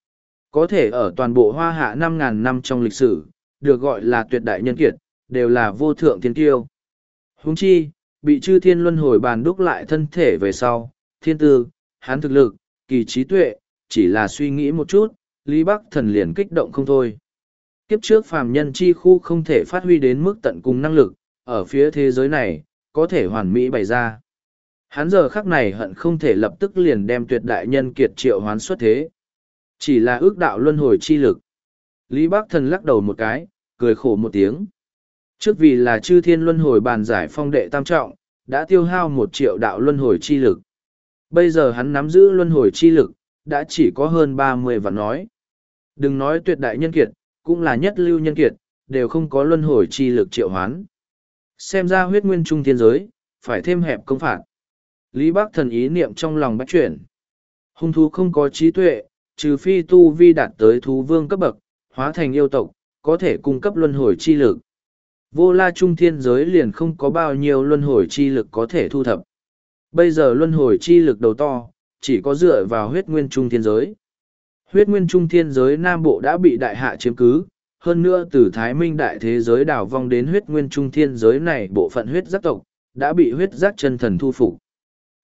Có thể ở toàn bộ hoa hạ năm ngàn năm trong lịch sử, được gọi là tuyệt đại nhân kiệt, đều là vô thượng thiên kiêu. Huống chi, bị chư thiên luân hồi bàn đúc lại thân thể về sau, thiên tư, hắn thực lực, kỳ trí tuệ, chỉ là suy nghĩ một chút, Lý Bắc Thần liền kích động không thôi. Kiếp trước phàm nhân chi khu không thể phát huy đến mức tận cùng năng lực, ở phía thế giới này, có thể hoàn mỹ bày ra. Hắn giờ khắc này hận không thể lập tức liền đem tuyệt đại nhân kiệt triệu hoán xuất thế. Chỉ là ước đạo luân hồi chi lực. Lý Bắc Thần lắc đầu một cái, cười khổ một tiếng. Trước vì là chư thiên luân hồi bàn giải phong đệ tam trọng, đã tiêu hao một triệu đạo luân hồi chi lực. Bây giờ hắn nắm giữ luân hồi chi lực, đã chỉ có hơn ba mươi vạn nói. Đừng nói tuyệt đại nhân kiệt, cũng là nhất lưu nhân kiệt, đều không có luân hồi chi lực triệu hoán. Xem ra huyết nguyên trung thiên giới, phải thêm hẹp công phạt. Lý Bắc Thần ý niệm trong lòng bách chuyển. Hung thú không có trí tuệ, trừ phi tu vi đạt tới thú vương cấp bậc, hóa thành yêu tộc, có thể cung cấp luân hồi chi lực. Vô la trung thiên giới liền không có bao nhiêu luân hồi chi lực có thể thu thập. Bây giờ luân hồi chi lực đầu to, chỉ có dựa vào huyết nguyên trung thiên giới. Huyết nguyên trung thiên giới Nam Bộ đã bị đại hạ chiếm cứ, hơn nữa từ Thái Minh đại thế giới đảo vong đến huyết nguyên trung thiên giới này bộ phận huyết giác tộc, đã bị huyết giác chân thần thu phục.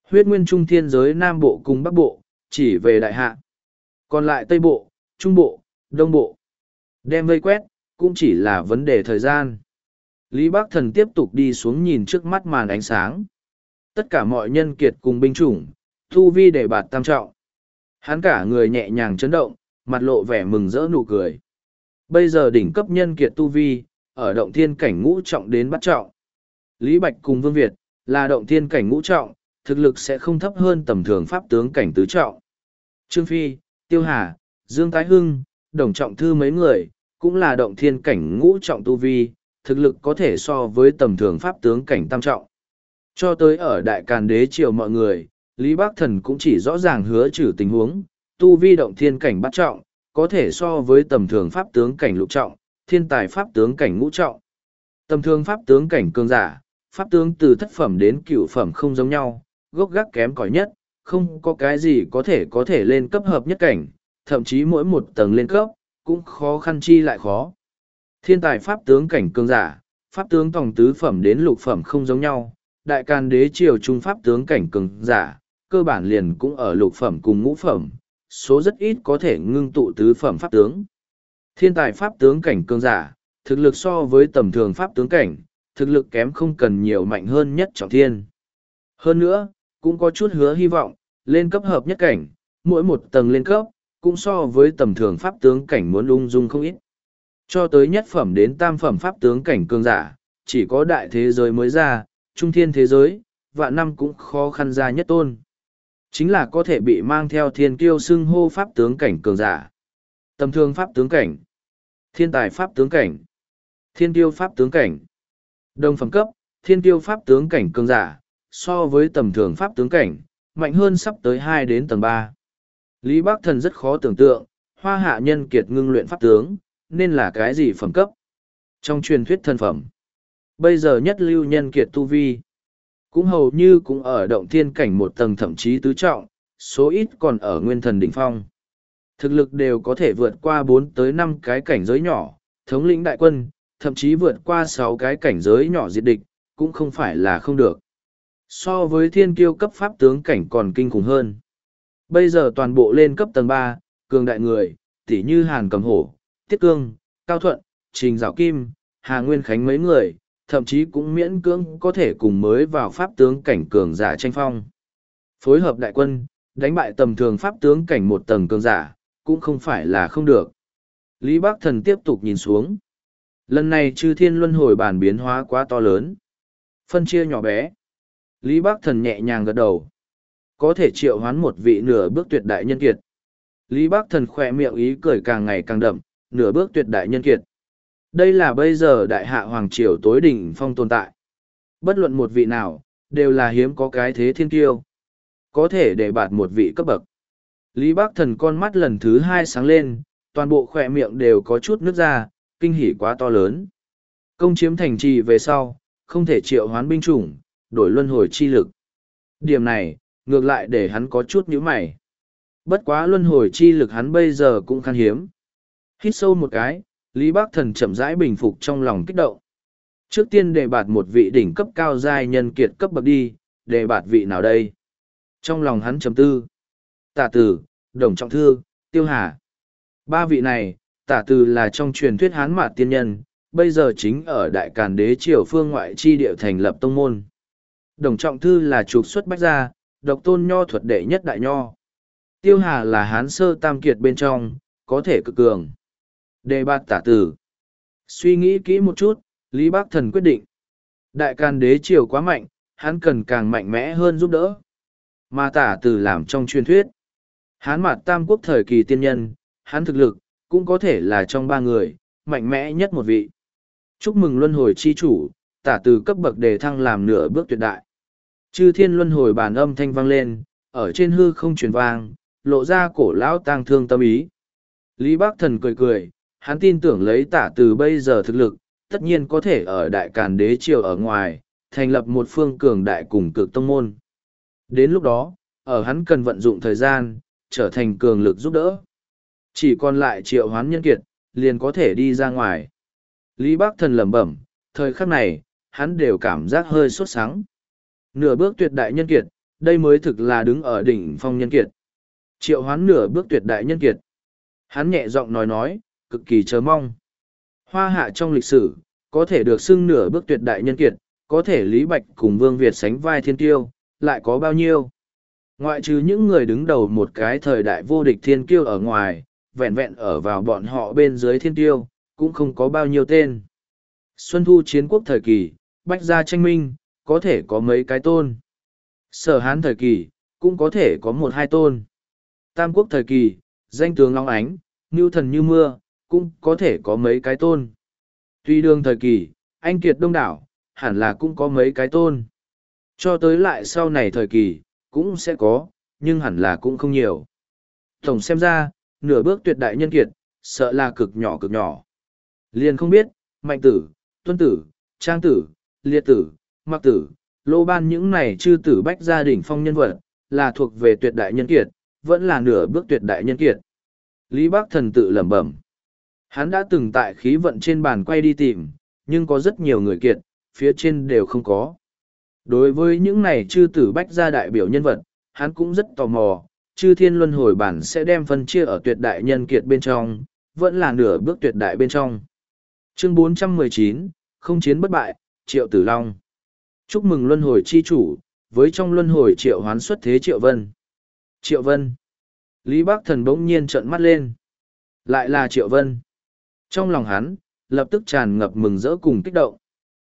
Huyết nguyên trung thiên giới Nam Bộ cùng Bắc Bộ, chỉ về đại hạ. Còn lại Tây Bộ, Trung Bộ, Đông Bộ. Đem vây quét, cũng chỉ là vấn đề thời gian. Lý Bắc Thần tiếp tục đi xuống nhìn trước mắt màn ánh sáng. Tất cả mọi nhân kiệt cùng binh chủng, thu vi để bạt tam trọng. Hắn cả người nhẹ nhàng chấn động, mặt lộ vẻ mừng rỡ nụ cười. Bây giờ đỉnh cấp nhân kiệt tu vi, ở động thiên cảnh ngũ trọng đến bát trọng. Lý Bạch cùng Vương Việt, là động thiên cảnh ngũ trọng, thực lực sẽ không thấp hơn tầm thường pháp tướng cảnh tứ trọng. Trương Phi, Tiêu Hà, Dương Tái Hưng, Đồng Trọng Thư mấy người, cũng là động thiên cảnh ngũ trọng tu vi, thực lực có thể so với tầm thường pháp tướng cảnh tam trọng. Cho tới ở Đại Càn Đế triều mọi người, Lý Bắc Thần cũng chỉ rõ ràng hứa trừ tình huống, tu vi động thiên cảnh bát trọng, có thể so với tầm thường pháp tướng cảnh lục trọng, thiên tài pháp tướng cảnh ngũ trọng. Tầm thường pháp tướng cảnh cường giả, pháp tướng từ thất phẩm đến cửu phẩm không giống nhau, gốc gác kém cỏi nhất, không có cái gì có thể có thể lên cấp hợp nhất cảnh, thậm chí mỗi một tầng lên cấp, cũng khó khăn chi lại khó. Thiên tài pháp tướng cảnh cường giả, pháp tướng tòng tứ phẩm đến lục phẩm không giống nhau, Đại Càn Đế triều trung pháp tướng cảnh cường giả, cơ bản liền cũng ở lục phẩm cùng ngũ phẩm, số rất ít có thể ngưng tụ tứ phẩm pháp tướng. Thiên tài pháp tướng cảnh cường giả, thực lực so với tầm thường pháp tướng cảnh, thực lực kém không cần nhiều mạnh hơn nhất trọng thiên. Hơn nữa, cũng có chút hứa hy vọng, lên cấp hợp nhất cảnh, mỗi một tầng lên cấp, cũng so với tầm thường pháp tướng cảnh muốn ung dung không ít. Cho tới nhất phẩm đến tam phẩm pháp tướng cảnh cường giả, chỉ có đại thế giới mới ra, trung thiên thế giới, vạn năm cũng khó khăn ra nhất tôn. Chính là có thể bị mang theo thiên kiêu xưng hô pháp tướng cảnh cường giả. Tầm thường pháp tướng cảnh, thiên tài pháp tướng cảnh, thiên kiêu pháp tướng cảnh. Đồng phẩm cấp, thiên kiêu pháp tướng cảnh cường giả, so với tầm thường pháp tướng cảnh, mạnh hơn sắp tới hai đến tầng ba. Lý Bắc Thần rất khó tưởng tượng, hoa hạ nhân kiệt ngưng luyện pháp tướng, nên là cái gì phẩm cấp? Trong truyền thuyết thân phẩm, bây giờ nhất lưu nhân kiệt tu vi, cũng hầu như cũng ở động thiên cảnh một tầng thậm chí tứ trọng, số ít còn ở nguyên thần đỉnh phong. Thực lực đều có thể vượt qua bốn tới năm cái cảnh giới nhỏ, thống lĩnh đại quân, thậm chí vượt qua sáu cái cảnh giới nhỏ diệt địch, cũng không phải là không được. So với thiên kiêu cấp pháp tướng cảnh còn kinh khủng hơn. Bây giờ toàn bộ lên cấp tầng ba, cường đại người, tỉ như Hàn Cầm Hổ, Tiết Cương, Cao Thuận, Trình Giảo Kim, Hà Nguyên Khánh mấy người, thậm chí cũng miễn cưỡng có thể cùng mới vào pháp tướng cảnh cường giả tranh phong. Phối hợp đại quân, đánh bại tầm thường pháp tướng cảnh một tầng cường giả, cũng không phải là không được. Lý Bắc Thần tiếp tục nhìn xuống. Lần này chư thiên luân hồi bản biến hóa quá to lớn. Phân chia nhỏ bé. Lý Bắc Thần nhẹ nhàng gật đầu. Có thể triệu hoán một vị nửa bước tuyệt đại nhân kiệt. Lý Bắc Thần khỏe miệng ý cười càng ngày càng đậm, nửa bước tuyệt đại nhân kiệt. Đây là bây giờ đại hạ hoàng triều tối đỉnh phong tồn tại. Bất luận một vị nào, đều là hiếm có cái thế thiên kiêu. Có thể để bạt một vị cấp bậc. Lý Bắc Thần con mắt lần thứ hai sáng lên, toàn bộ khỏe miệng đều có chút nước ra, kinh hỉ quá to lớn. Công chiếm thành trì về sau, không thể triệu hoán binh chủng, đổi luân hồi chi lực. Điểm này, ngược lại để hắn có chút nhíu mày. Bất quá luân hồi chi lực hắn bây giờ cũng khan hiếm. Hít sâu một cái, Lý Bắc Thần chậm rãi bình phục trong lòng kích động. Trước tiên đề bạt một vị đỉnh cấp cao giai nhân kiệt cấp bậc đi, đề bạt vị nào đây? Trong lòng hắn trầm tư. Tả Từ, Đồng Trọng Thư, Tiêu Hà. Ba vị này, Tả Từ là trong truyền thuyết Hán Mạt tiên nhân, bây giờ chính ở Đại Càn Đế triều phương ngoại chi địa thành lập tông môn. Đồng Trọng Thư là trục xuất bách gia, độc tôn nho thuật đệ nhất đại nho. Tiêu Hà là Hán sơ tam kiệt bên trong, có thể cực cường. Đề bạt Tả Từ. Suy nghĩ kỹ một chút, Lý Bắc Thần quyết định. Đại Càn Đế triều quá mạnh, hắn cần càng mạnh mẽ hơn giúp đỡ. Mà Tả Từ làm trong truyền thuyết. Hán Mạt tam quốc thời kỳ tiên nhân, hắn thực lực, cũng có thể là trong ba người, mạnh mẽ nhất một vị. Chúc mừng luân hồi chi chủ, Tả Từ cấp bậc đề thăng làm nửa bước tuyệt đại. Chư thiên luân hồi bản âm thanh vang lên, ở trên hư không truyền vang, lộ ra cổ lão tang thương tâm ý. Lý Bắc Thần cười cười, hắn tin tưởng lấy Tả Từ bây giờ thực lực, tất nhiên có thể ở Đại Càn Đế triều ở ngoài, thành lập một phương cường đại cùng cực tông môn. Đến lúc đó, ở hắn cần vận dụng thời gian, trở thành cường lực giúp đỡ. Chỉ còn lại triệu hoán nhân kiệt, liền có thể đi ra ngoài. Lý Bắc Thần lẩm bẩm, thời khắc này, hắn đều cảm giác hơi sốt sắng. Nửa bước tuyệt đại nhân kiệt, đây mới thực là đứng ở đỉnh phong nhân kiệt. Triệu Hoán nửa bước tuyệt đại nhân kiệt. Hắn nhẹ giọng nói nói, cực kỳ chờ mong. Hoa hạ trong lịch sử, có thể được xưng nửa bước tuyệt đại nhân kiệt, có thể Lý Bạch cùng Vương Việt sánh vai thiên kiêu, lại có bao nhiêu? Ngoại trừ những người đứng đầu một cái thời đại vô địch thiên kiêu ở ngoài, vẹn vẹn ở vào bọn họ bên dưới thiên kiêu, cũng không có bao nhiêu tên. Xuân thu chiến quốc thời kỳ, Bách gia tranh minh, có thể có mấy cái tôn. Sở Hán thời kỳ, cũng có thể có một hai tôn. Tam quốc thời kỳ, danh tướng long ánh, ngưu thần như mưa, cũng có thể có mấy cái tôn. Tuy đương thời kỳ, anh kiệt đông đảo, hẳn là cũng có mấy cái tôn. Cho tới lại sau này thời kỳ, cũng sẽ có, nhưng hẳn là cũng không nhiều. Tổng xem ra, nửa bước tuyệt đại nhân kiệt, sợ là cực nhỏ cực nhỏ. Liền không biết, mạnh tử, tuân tử, trang tử, liệt tử, mặc tử, lô ban những này chư tử bách gia đình phong nhân vật, là thuộc về tuyệt đại nhân kiệt, vẫn là nửa bước tuyệt đại nhân kiệt. Lý Bác Thần tự lẩm bẩm. Hắn đã từng tại khí vận trên bàn quay đi tìm, nhưng có rất nhiều người kiệt, phía trên đều không có. Đối với những này chư tử bách gia đại biểu nhân vật, hắn cũng rất tò mò, chư thiên luân hồi bản sẽ đem phân chia ở tuyệt đại nhân kiệt bên trong, vẫn là nửa bước tuyệt đại bên trong. Chương bốn trăm mười chín, không chiến bất bại, Triệu Tử Long. Chúc mừng luân hồi chi chủ, với trong luân hồi triệu hoán xuất thế Triệu Vân. Triệu Vân. Lý Bác Thần bỗng nhiên trợn mắt lên. Lại là Triệu Vân. Trong lòng hắn, lập tức tràn ngập mừng rỡ cùng kích động.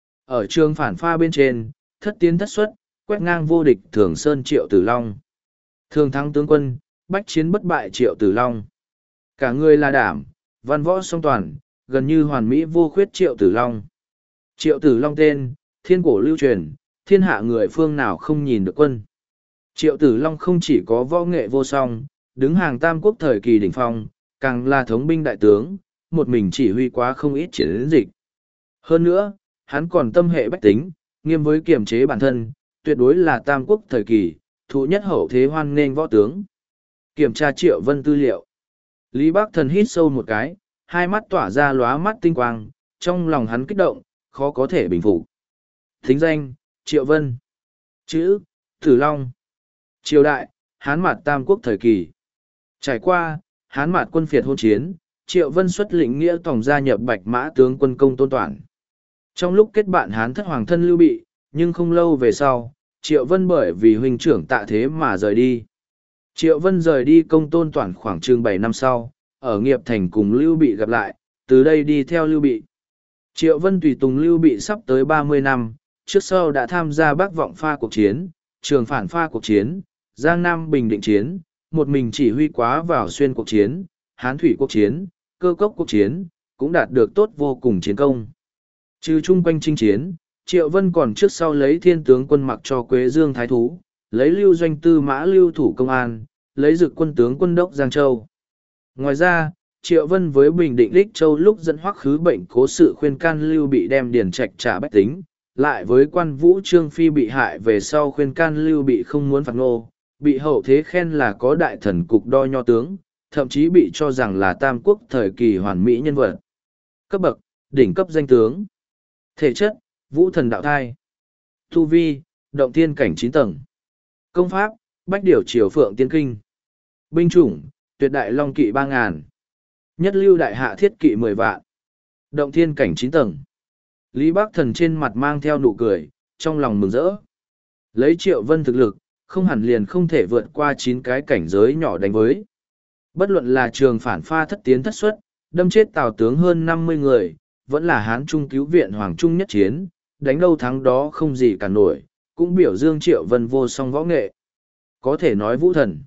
Ở trường phản pha bên trên, thất tiến thất xuất, quét ngang vô địch Thường Sơn Triệu Tử Long. Thường thắng tướng quân, bách chiến bất bại Triệu Tử Long. Cả người là đảm, văn võ song toàn, gần như hoàn mỹ vô khuyết Triệu Tử Long. Triệu Tử Long tên, thiên cổ lưu truyền, thiên hạ người phương nào không nhìn được quân. Triệu Tử Long không chỉ có võ nghệ vô song, đứng hàng tam quốc thời kỳ đỉnh phong, càng là thống binh đại tướng, một mình chỉ huy quá không ít chiến dịch. Hơn nữa, hắn còn tâm hệ bách tính, nghiêm với kiềm chế bản thân, tuyệt đối là tam quốc thời kỳ, thụ nhất hậu thế hoan nghênh võ tướng. Kiểm tra Triệu Vân tư liệu. Lý Bác Thần hít sâu một cái, hai mắt tỏa ra lóa mắt tinh quang, trong lòng hắn kích động, khó có thể bình phục. Thính danh, Triệu Vân. Chữ, Tử Long. Triều đại, Hán Mạt Tam Quốc thời kỳ. Trải qua, Hán Mạt quân phiệt hôn chiến, Triệu Vân xuất lĩnh nghĩa tổng gia nhập Bạch Mã tướng quân công Tôn Toản. Trong lúc kết bạn Hán thất hoàng thân Lưu Bị, nhưng không lâu về sau, Triệu Vân bởi vì huynh trưởng tạ thế mà rời đi. Triệu Vân rời đi công Tôn Toản khoảng chừng bảy năm sau, ở Nghiệp Thành cùng Lưu Bị gặp lại, từ đây đi theo Lưu Bị. Triệu Vân tùy tùng Lưu Bị sắp tới ba mươi năm, trước sau đã tham gia Bắc Vọng Pha cuộc chiến, Trường Phản Pha cuộc chiến, Giang Nam Bình Định chiến, một mình chỉ huy quá vào Xuyên cuộc chiến, Hán Thủy cuộc chiến, Cơ Cốc cuộc chiến, cũng đạt được tốt vô cùng chiến công. Trừ chung quanh chinh chiến, Triệu Vân còn trước sau lấy thiên tướng quân mặc cho Quế Dương Thái Thú, lấy lưu doanh tư mã lưu thủ công an, lấy dực quân tướng quân đốc Giang Châu. Ngoài ra, Triệu Vân với Bình Định Lích Châu lúc dẫn Hoắc Khứ Bệnh cố sự khuyên can Lưu Bị đem điền trạch trả bách tính, lại với quan vũ Trương Phi bị hại về sau khuyên can Lưu Bị không muốn phạt nô, bị hậu thế khen là có đại thần cục đo nho tướng, thậm chí bị cho rằng là tam quốc thời kỳ hoàn mỹ nhân vật. Cấp bậc, đỉnh cấp danh tướng. Thể chất, vũ thần đạo thai. Tu vi, động thiên cảnh chín tầng. Công pháp, bách điểu triều phượng tiên kinh. Binh chủng, tuyệt đại long kỵ ba ngàn. Nhất lưu đại hạ thiết kỵ mười vạn. Động thiên cảnh chín tầng. Lý Bác Thần trên mặt mang theo nụ cười, trong lòng mừng rỡ. Lấy Triệu Vân thực lực, không hẳn liền không thể vượt qua chín cái cảnh giới nhỏ đánh với. Bất luận là trường phản pha thất tiến thất xuất, đâm chết tào tướng hơn năm mươi người, vẫn là Hán Trung cứu viện Hoàng Trung nhất chiến, đánh đâu thắng đó không gì cả nổi, cũng biểu dương Triệu Vân vô song võ nghệ. Có thể nói vũ thần.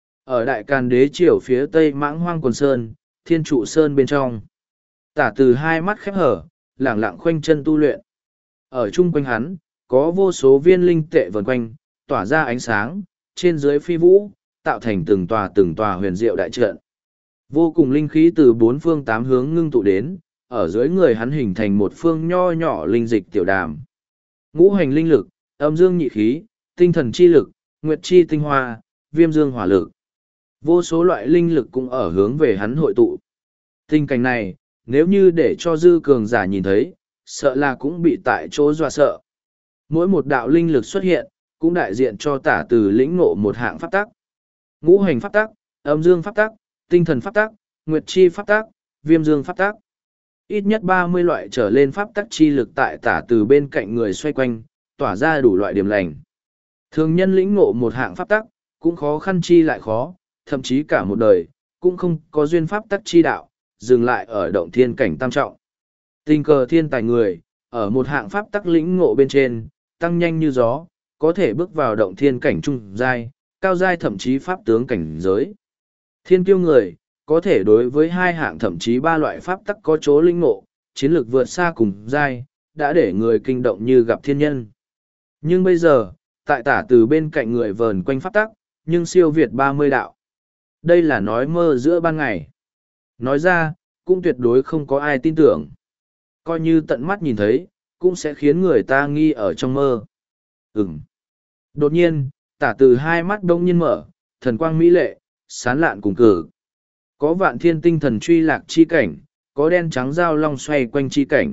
Ở Đại Càn Đế triều phía tây Mãng Hoang Quần Sơn, Thiên Trụ Sơn bên trong. Tả từ hai mắt khép hở, lẳng lặng khoanh chân tu luyện. Ở chung quanh hắn, có vô số viên linh tệ vần quanh, tỏa ra ánh sáng, trên dưới phi vũ, tạo thành từng tòa từng tòa huyền diệu đại trận. Vô cùng linh khí từ bốn phương tám hướng ngưng tụ đến, ở dưới người hắn hình thành một phương nho nhỏ linh dịch tiểu đàm. Ngũ hành linh lực, âm dương nhị khí, tinh thần chi lực, nguyệt chi tinh hoa, viêm dương hỏa lực. Vô số loại linh lực cũng ở hướng về hắn hội tụ. Tình cảnh này, nếu như để cho dư cường giả nhìn thấy, sợ là cũng bị tại chỗ dọa sợ. Mỗi một đạo linh lực xuất hiện, cũng đại diện cho tả từ lĩnh ngộ một hạng pháp tắc. Ngũ hành pháp tắc, âm dương pháp tắc, tinh thần pháp tắc, nguyệt chi pháp tắc, viêm dương pháp tắc. Ít nhất ba mươi loại trở lên pháp tắc chi lực tại tả từ bên cạnh người xoay quanh, tỏa ra đủ loại điểm lành. Thường nhân lĩnh ngộ một hạng pháp tắc, cũng khó khăn chi lại khó, thậm chí cả một đời, cũng không có duyên pháp tắc chi đạo, dừng lại ở động thiên cảnh tam trọng. Tình cờ thiên tài người, ở một hạng pháp tắc lĩnh ngộ bên trên, tăng nhanh như gió, có thể bước vào động thiên cảnh trung giai, cao giai thậm chí pháp tướng cảnh giới. Thiên kiêu người, có thể đối với hai hạng thậm chí ba loại pháp tắc có chỗ lĩnh ngộ, chiến lược vượt xa cùng giai, đã để người kinh động như gặp thiên nhân. Nhưng bây giờ, tại tả từ bên cạnh người vờn quanh pháp tắc, nhưng siêu việt ba mươi đạo. Đây là nói mơ giữa ban ngày. Nói ra, cũng tuyệt đối không có ai tin tưởng. Coi như tận mắt nhìn thấy, cũng sẽ khiến người ta nghi ở trong mơ. Ừm. Đột nhiên, tả từ hai mắt đông nhiên mở, thần quang mỹ lệ, sán lạn cùng cử. Có vạn thiên tinh thần truy lạc chi cảnh, có đen trắng giao long xoay quanh chi cảnh.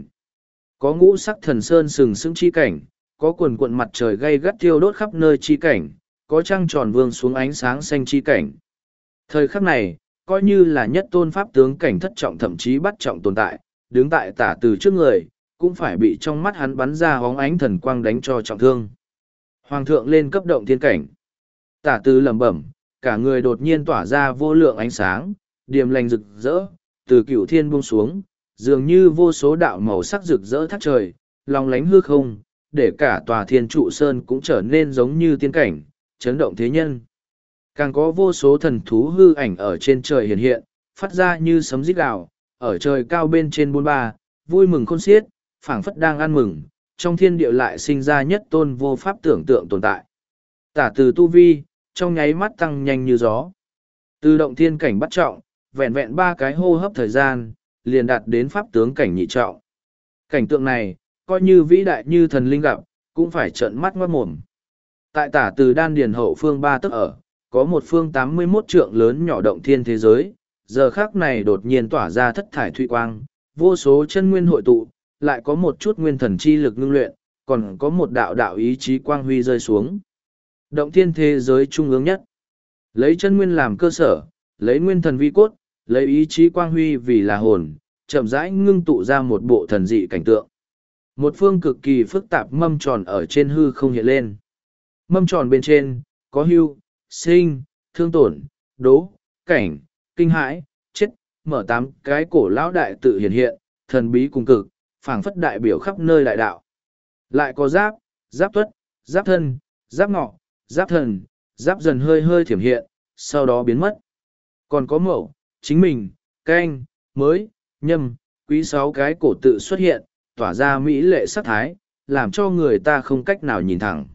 Có ngũ sắc thần sơn sừng sững chi cảnh, có quần cuộn mặt trời gay gắt thiêu đốt khắp nơi chi cảnh, có trăng tròn vương xuống ánh sáng xanh chi cảnh. Thời khắc này, coi như là nhất tôn pháp tướng cảnh thất trọng thậm chí bắt trọng tồn tại, đứng tại tả từ trước người, cũng phải bị trong mắt hắn bắn ra hóng ánh thần quang đánh cho trọng thương. Hoàng thượng lên cấp động thiên cảnh. Tả từ lẩm bẩm, cả người đột nhiên tỏa ra vô lượng ánh sáng, điềm lành rực rỡ, từ cửu thiên buông xuống, dường như vô số đạo màu sắc rực rỡ thắt trời, long lánh hư không, để cả tòa thiên trụ sơn cũng trở nên giống như tiên cảnh, chấn động thế nhân. Càng có vô số thần thú hư ảnh ở trên trời hiện hiện, phát ra như sấm rít gào, ở trời cao bên trên bốn ba, vui mừng khôn xiết, phảng phất đang ăn mừng, trong thiên địa lại sinh ra nhất tôn vô pháp tưởng tượng tồn tại. Tả từ tu vi, trong nháy mắt tăng nhanh như gió. Từ động thiên cảnh bắt trọng, vẹn vẹn ba cái hô hấp thời gian, liền đạt đến pháp tướng cảnh nhị trọng. Cảnh tượng này, coi như vĩ đại như thần linh gặp, cũng phải trợn mắt ngoát mồm. Tại tả từ đan điền hậu phương ba tấc ở, có một phương tám mươi mốt trượng lớn nhỏ động thiên thế giới, giờ khác này đột nhiên tỏa ra thất thải thủy quang, vô số chân nguyên hội tụ, lại có một chút nguyên thần chi lực ngưng luyện, còn có một đạo đạo ý chí quang huy rơi xuống. Động thiên thế giới trung ương nhất, lấy chân nguyên làm cơ sở, lấy nguyên thần vi cốt, lấy ý chí quang huy vì là hồn, chậm rãi ngưng tụ ra một bộ thần dị cảnh tượng. Một phương cực kỳ phức tạp mâm tròn ở trên hư không hiện lên. Mâm tròn bên trên, có hưu, sinh, thương tổn, đố, cảnh, kinh hãi, chết, mở tám cái cổ lão đại tự hiện hiện, thần bí cùng cực, phảng phất đại biểu khắp nơi đại đạo. Lại có giáp, giáp tuất, giáp thân, giáp ngọ, giáp thần, giáp dần hơi hơi thiểm hiện, sau đó biến mất. Còn có mậu, chính mình, canh, mới, nhâm, quý sáu cái cổ tự xuất hiện, tỏa ra mỹ lệ sắc thái, làm cho người ta không cách nào nhìn thẳng.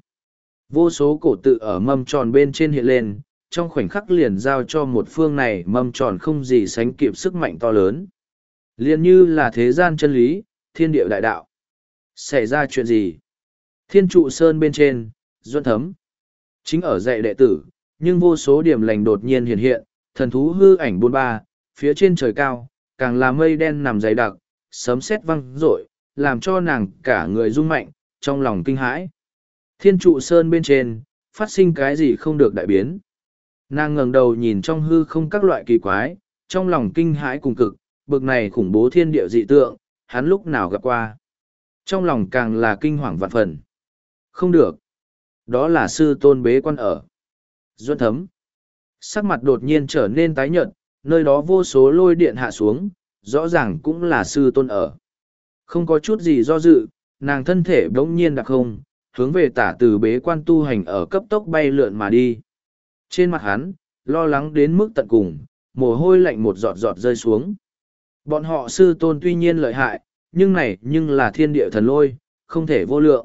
Vô số cổ tự ở mâm tròn bên trên hiện lên, trong khoảnh khắc liền giao cho một phương này mâm tròn không gì sánh kịp sức mạnh to lớn. Liền như là thế gian chân lý, thiên địa đại đạo. Xảy ra chuyện gì? Thiên trụ sơn bên trên, Duân Thấm. Chính ở dạy đệ tử, nhưng vô số điểm lành đột nhiên hiện hiện, thần thú hư ảnh buôn ba, phía trên trời cao, càng là mây đen nằm dày đặc, sấm sét văng rội, làm cho nàng cả người rung mạnh, trong lòng kinh hãi. Thiên trụ sơn bên trên, phát sinh cái gì không được đại biến. Nàng ngẩng đầu nhìn trong hư không các loại kỳ quái, trong lòng kinh hãi cùng cực, bực này khủng bố thiên địa dị tượng, hắn lúc nào gặp qua. Trong lòng càng là kinh hoàng vạn phần. Không được. Đó là sư tôn bế quan ở. Duân Thấm. Sắc mặt đột nhiên trở nên tái nhợt, nơi đó vô số lôi điện hạ xuống, rõ ràng cũng là sư tôn ở. Không có chút gì do dự, nàng thân thể bỗng nhiên đặc không, hướng về tả từ bế quan tu hành ở cấp tốc bay lượn mà đi. Trên mặt hắn, lo lắng đến mức tận cùng, mồ hôi lạnh một giọt giọt rơi xuống. Bọn họ sư tôn tuy nhiên lợi hại, nhưng này nhưng là thiên địa thần lôi, không thể vô lượng.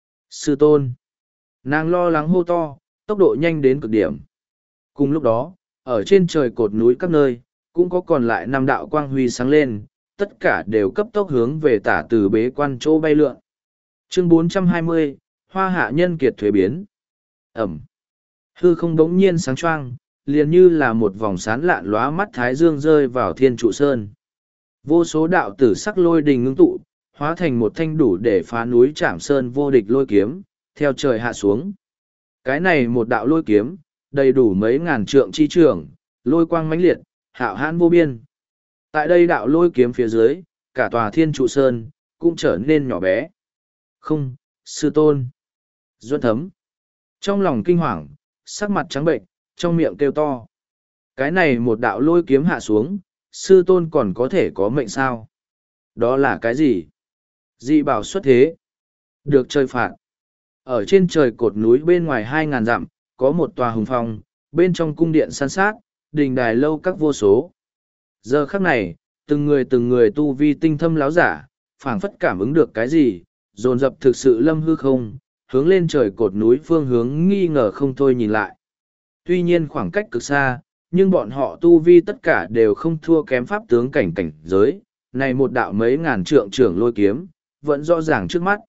Sư tôn. Nàng lo lắng hô to, tốc độ nhanh đến cực điểm. Cùng lúc đó, ở trên trời cột núi các nơi, cũng có còn lại năm đạo quang huy sáng lên, tất cả đều cấp tốc hướng về tả từ bế quan chỗ bay lượn. Chương bốn trăm hai mươi, Hoa hạ nhân kiệt thuế biến. Ẩm. Hư không đống nhiên sáng choang, liền như là một vòng sán lạn lóa mắt thái dương rơi vào thiên trụ sơn. Vô số đạo tử sắc lôi đình ngưng tụ, hóa thành một thanh đủ để phá núi Trảm Sơn vô địch lôi kiếm, theo trời hạ xuống. Cái này một đạo lôi kiếm, đầy đủ mấy ngàn trượng chi trường, lôi quang mãnh liệt, hạo hãn vô biên. Tại đây đạo lôi kiếm phía dưới, cả tòa thiên trụ sơn, cũng trở nên nhỏ bé. Không, sư tôn. Duẫn thấm. Trong lòng kinh hoàng, sắc mặt trắng bệnh, trong miệng kêu to. Cái này một đạo lôi kiếm hạ xuống, sư tôn còn có thể có mệnh sao? Đó là cái gì? Dị bảo xuất thế. Được trời phạt. Ở trên trời cột núi bên ngoài hai ngàn dặm, có một tòa hùng phong, bên trong cung điện san sát, đình đài lâu các vô số. Giờ khắc này, từng người từng người tu vi tinh thâm láo giả, phảng phất cảm ứng được cái gì, dồn dập thực sự lâm hư không, hướng lên trời cột núi phương hướng nghi ngờ không thôi nhìn lại. Tuy nhiên khoảng cách cực xa, nhưng bọn họ tu vi tất cả đều không thua kém pháp tướng cảnh cảnh giới, này một đạo mấy ngàn trượng trưởng lôi kiếm, vẫn rõ ràng trước mắt.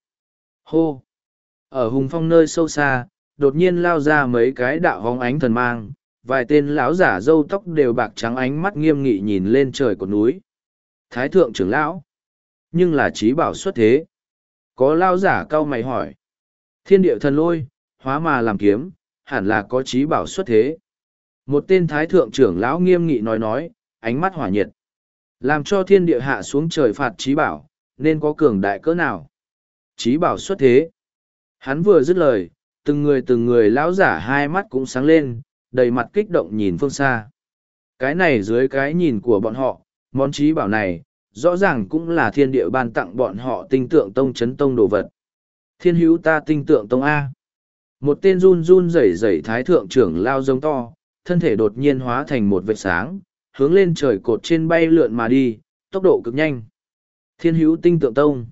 Hô! Ở hùng phong nơi sâu xa, đột nhiên lao ra mấy cái đạo hóng ánh thần mang, vài tên lão giả râu tóc đều bạc trắng ánh mắt nghiêm nghị nhìn lên trời cột núi. Thái thượng trưởng lão! Nhưng là trí bảo xuất thế. Có lao giả cau mày hỏi. Thiên địa thần lôi, hóa mà làm kiếm, hẳn là có trí bảo xuất thế. Một tên thái thượng trưởng lão nghiêm nghị nói nói, ánh mắt hỏa nhiệt. Làm cho thiên địa hạ xuống trời phạt trí bảo, nên có cường đại cỡ nào. Trí bảo xuất thế. Hắn vừa dứt lời, từng người từng người lão giả hai mắt cũng sáng lên, đầy mặt kích động nhìn phương xa. Cái này dưới cái nhìn của bọn họ, món trí bảo này, rõ ràng cũng là thiên địa ban tặng bọn họ tinh tượng tông chấn tông đồ vật. Thiên hữu ta tinh tượng tông A. Một tên run run rẩy rẩy thái thượng trưởng lao giống to, thân thể đột nhiên hóa thành một vệt sáng, hướng lên trời cột trên bay lượn mà đi, tốc độ cực nhanh. Thiên hữu tinh tượng tông.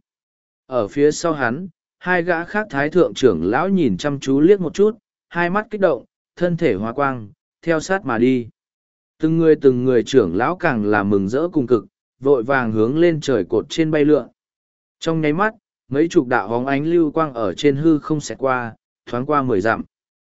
Ở phía sau hắn, hai gã khác thái thượng trưởng lão nhìn chăm chú liếc một chút, hai mắt kích động, thân thể hóa quang, theo sát mà đi. Từng người từng người trưởng lão càng là mừng rỡ cùng cực, vội vàng hướng lên trời cột trên bay lượn. Trong nháy mắt, mấy chục đạo hóng ánh lưu quang ở trên hư không xẹt qua, thoáng qua mười dặm.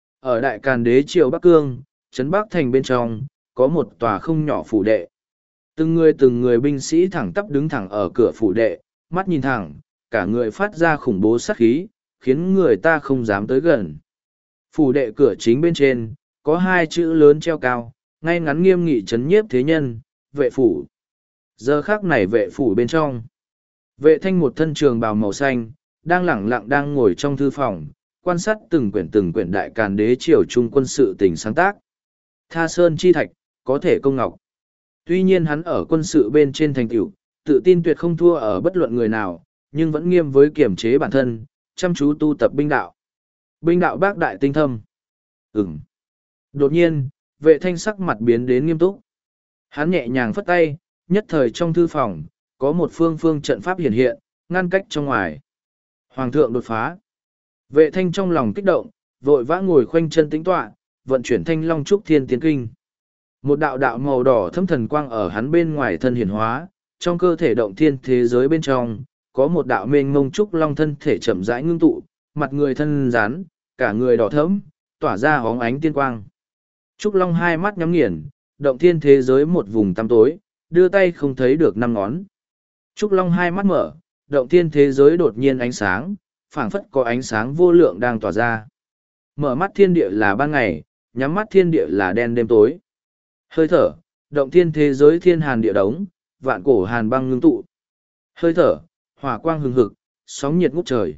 Ở đại càn đế triều Bắc Cương, trấn Bắc thành bên trong, có một tòa không nhỏ phủ đệ. Từng người từng người binh sĩ thẳng tắp đứng thẳng ở cửa phủ đệ, mắt nhìn thẳng, cả người phát ra khủng bố sát khí, khiến người ta không dám tới gần. Phủ đệ cửa chính bên trên, có hai chữ lớn treo cao, ngay ngắn nghiêm nghị chấn nhiếp thế nhân, vệ phủ. Giờ khác này vệ phủ bên trong. Vệ thanh một thân trường bào màu xanh, đang lẳng lặng đang ngồi trong thư phòng, quan sát từng quyển từng quyển đại càn đế triều trung quân sự tình sáng tác. Tha sơn chi thạch, có thể công ngọc. Tuy nhiên hắn ở quân sự bên trên thành tựu, tự tin tuyệt không thua ở bất luận người nào, nhưng vẫn nghiêm với kiểm chế bản thân, chăm chú tu tập binh đạo. Binh đạo bác đại tinh thâm. Ừm. Đột nhiên, vệ thanh sắc mặt biến đến nghiêm túc. Hắn nhẹ nhàng phất tay, nhất thời trong thư phòng, có một phương phương trận pháp hiện hiện, ngăn cách trong ngoài. Hoàng thượng đột phá. Vệ thanh trong lòng kích động, vội vã ngồi khoanh chân tĩnh tọa, vận chuyển thanh long trúc thiên tiến kinh. Một đạo đạo màu đỏ thâm thần quang ở hắn bên ngoài thân hiển hóa, trong cơ thể động thiên thế giới bên trong, có một đạo mênh mông trúc long thân thể chậm rãi ngưng tụ, mặt người thân rán, cả người đỏ thẫm, tỏa ra hóng ánh tiên quang. Trúc long hai mắt nhắm nghiền, động thiên thế giới một vùng tăm tối, đưa tay không thấy được năm ngón. Trúc long hai mắt mở, động thiên thế giới đột nhiên ánh sáng, phảng phất có ánh sáng vô lượng đang tỏa ra. Mở mắt thiên địa là ban ngày, nhắm mắt thiên địa là đen đêm tối. Hơi thở, động thiên thế giới thiên hàn địa đống, vạn cổ hàn băng ngưng tụ. Hơi thở, hỏa quang hừng hực, sóng nhiệt ngút trời.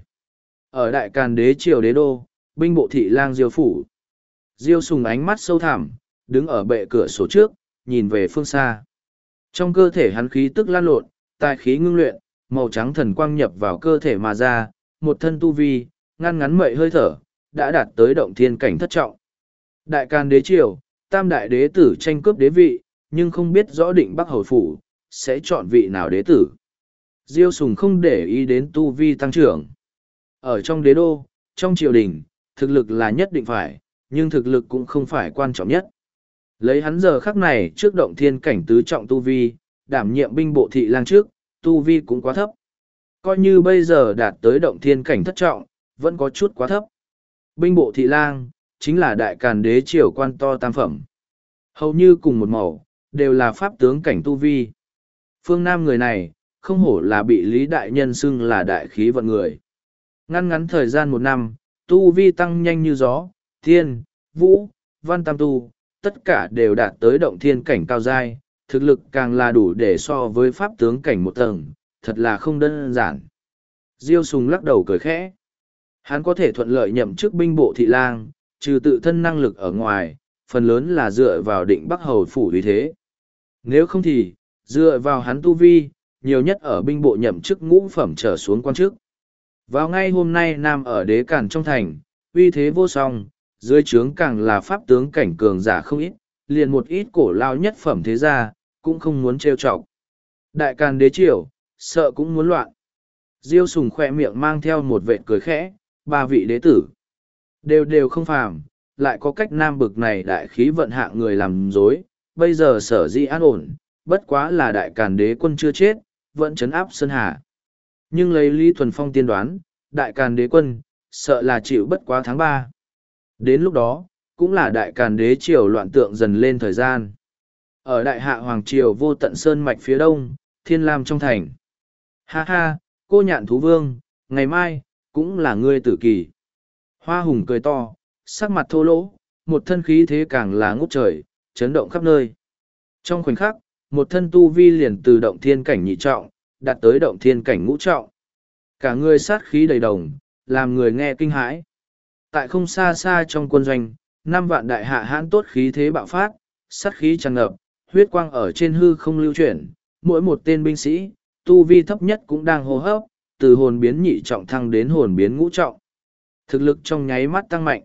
Ở đại càn đế triều đế đô, binh bộ thị lang Diêu phủ. Diêu sùng ánh mắt sâu thẳm, đứng ở bệ cửa sổ trước, nhìn về phương xa. Trong cơ thể hắn khí tức lan lộn, tài khí ngưng luyện, màu trắng thần quang nhập vào cơ thể mà ra, một thân tu vi, ngăn ngắn mậy hơi thở, đã đạt tới động thiên cảnh thất trọng. Đại càn đế triều, tam đại đế tử tranh cướp đế vị, nhưng không biết rõ định Bắc Hầu phủ, sẽ chọn vị nào đế tử. Diêu sùng không để ý đến tu vi tăng trưởng. Ở trong đế đô, trong triều đình, thực lực là nhất định phải, nhưng thực lực cũng không phải quan trọng nhất. Lấy hắn giờ khắc này trước động thiên cảnh tứ trọng tu vi, đảm nhiệm binh bộ thị lang trước, tu vi cũng quá thấp. Coi như bây giờ đạt tới động thiên cảnh thất trọng, vẫn có chút quá thấp. Binh bộ thị lang, chính là đại càn đế triều quan to tam phẩm. Hầu như cùng một màu, đều là pháp tướng cảnh tu vi. Phương Nam người này, không hổ là bị Lý Đại Nhân xưng là đại khí vận người. Ngăn ngắn thời gian một năm, tu vi tăng nhanh như gió, thiên, vũ, văn tam tu, tất cả đều đạt tới động thiên cảnh cao giai, thực lực càng là đủ để so với pháp tướng cảnh một tầng, thật là không đơn giản. Diêu Sùng lắc đầu cười khẽ. Hắn có thể thuận lợi nhậm chức binh bộ thị lang, trừ tự thân năng lực ở ngoài, phần lớn là dựa vào định Bắc Hầu phủ uy thế. Nếu không thì, dựa vào hắn tu vi, nhiều nhất ở binh bộ nhậm chức ngũ phẩm trở xuống quan chức. Vào ngay hôm nay Nam ở đế càn trong thành, uy thế vô song, dưới trướng càng là pháp tướng cảnh cường giả không ít, liền một ít cổ lao nhất phẩm thế gia, cũng không muốn trêu chọc. Đại càn đế triều, sợ cũng muốn loạn. Diêu Sùng khoe miệng mang theo một vệt cười khẽ, ba vị đế tử. Đều đều không phàm, lại có cách nam bực này đại khí vận hạng người làm dối, bây giờ sở di an ổn, bất quá là đại càn đế quân chưa chết, vẫn trấn áp Sơn Hà. Nhưng lấy Lý Thuần Phong tiên đoán, đại càn đế quân, sợ là chịu bất quá tháng ba. Đến lúc đó, cũng là đại càn đế triều loạn tượng dần lên thời gian. Ở đại hạ hoàng triều vô tận sơn mạch phía đông, thiên lam trong thành. Ha ha, cô nhạn thú vương, ngày mai, cũng là ngươi tử kỳ. Hoa hùng cười to, sắc mặt thô lỗ, một thân khí thế càng là ngút trời, chấn động khắp nơi. Trong khoảnh khắc, một thân tu vi liền từ động thiên cảnh nhị trọng, đạt tới động thiên cảnh ngũ trọng. Cả người sát khí đầy đồng, làm người nghe kinh hãi. Tại không xa xa trong quân doanh, năm vạn đại hạ hãn tốt khí thế bạo phát, sát khí tràn ngập, huyết quang ở trên hư không lưu chuyển, mỗi một tên binh sĩ, tu vi thấp nhất cũng đang hô hấp, từ hồn biến nhị trọng thăng đến hồn biến ngũ trọng. Thực lực trong nháy mắt tăng mạnh.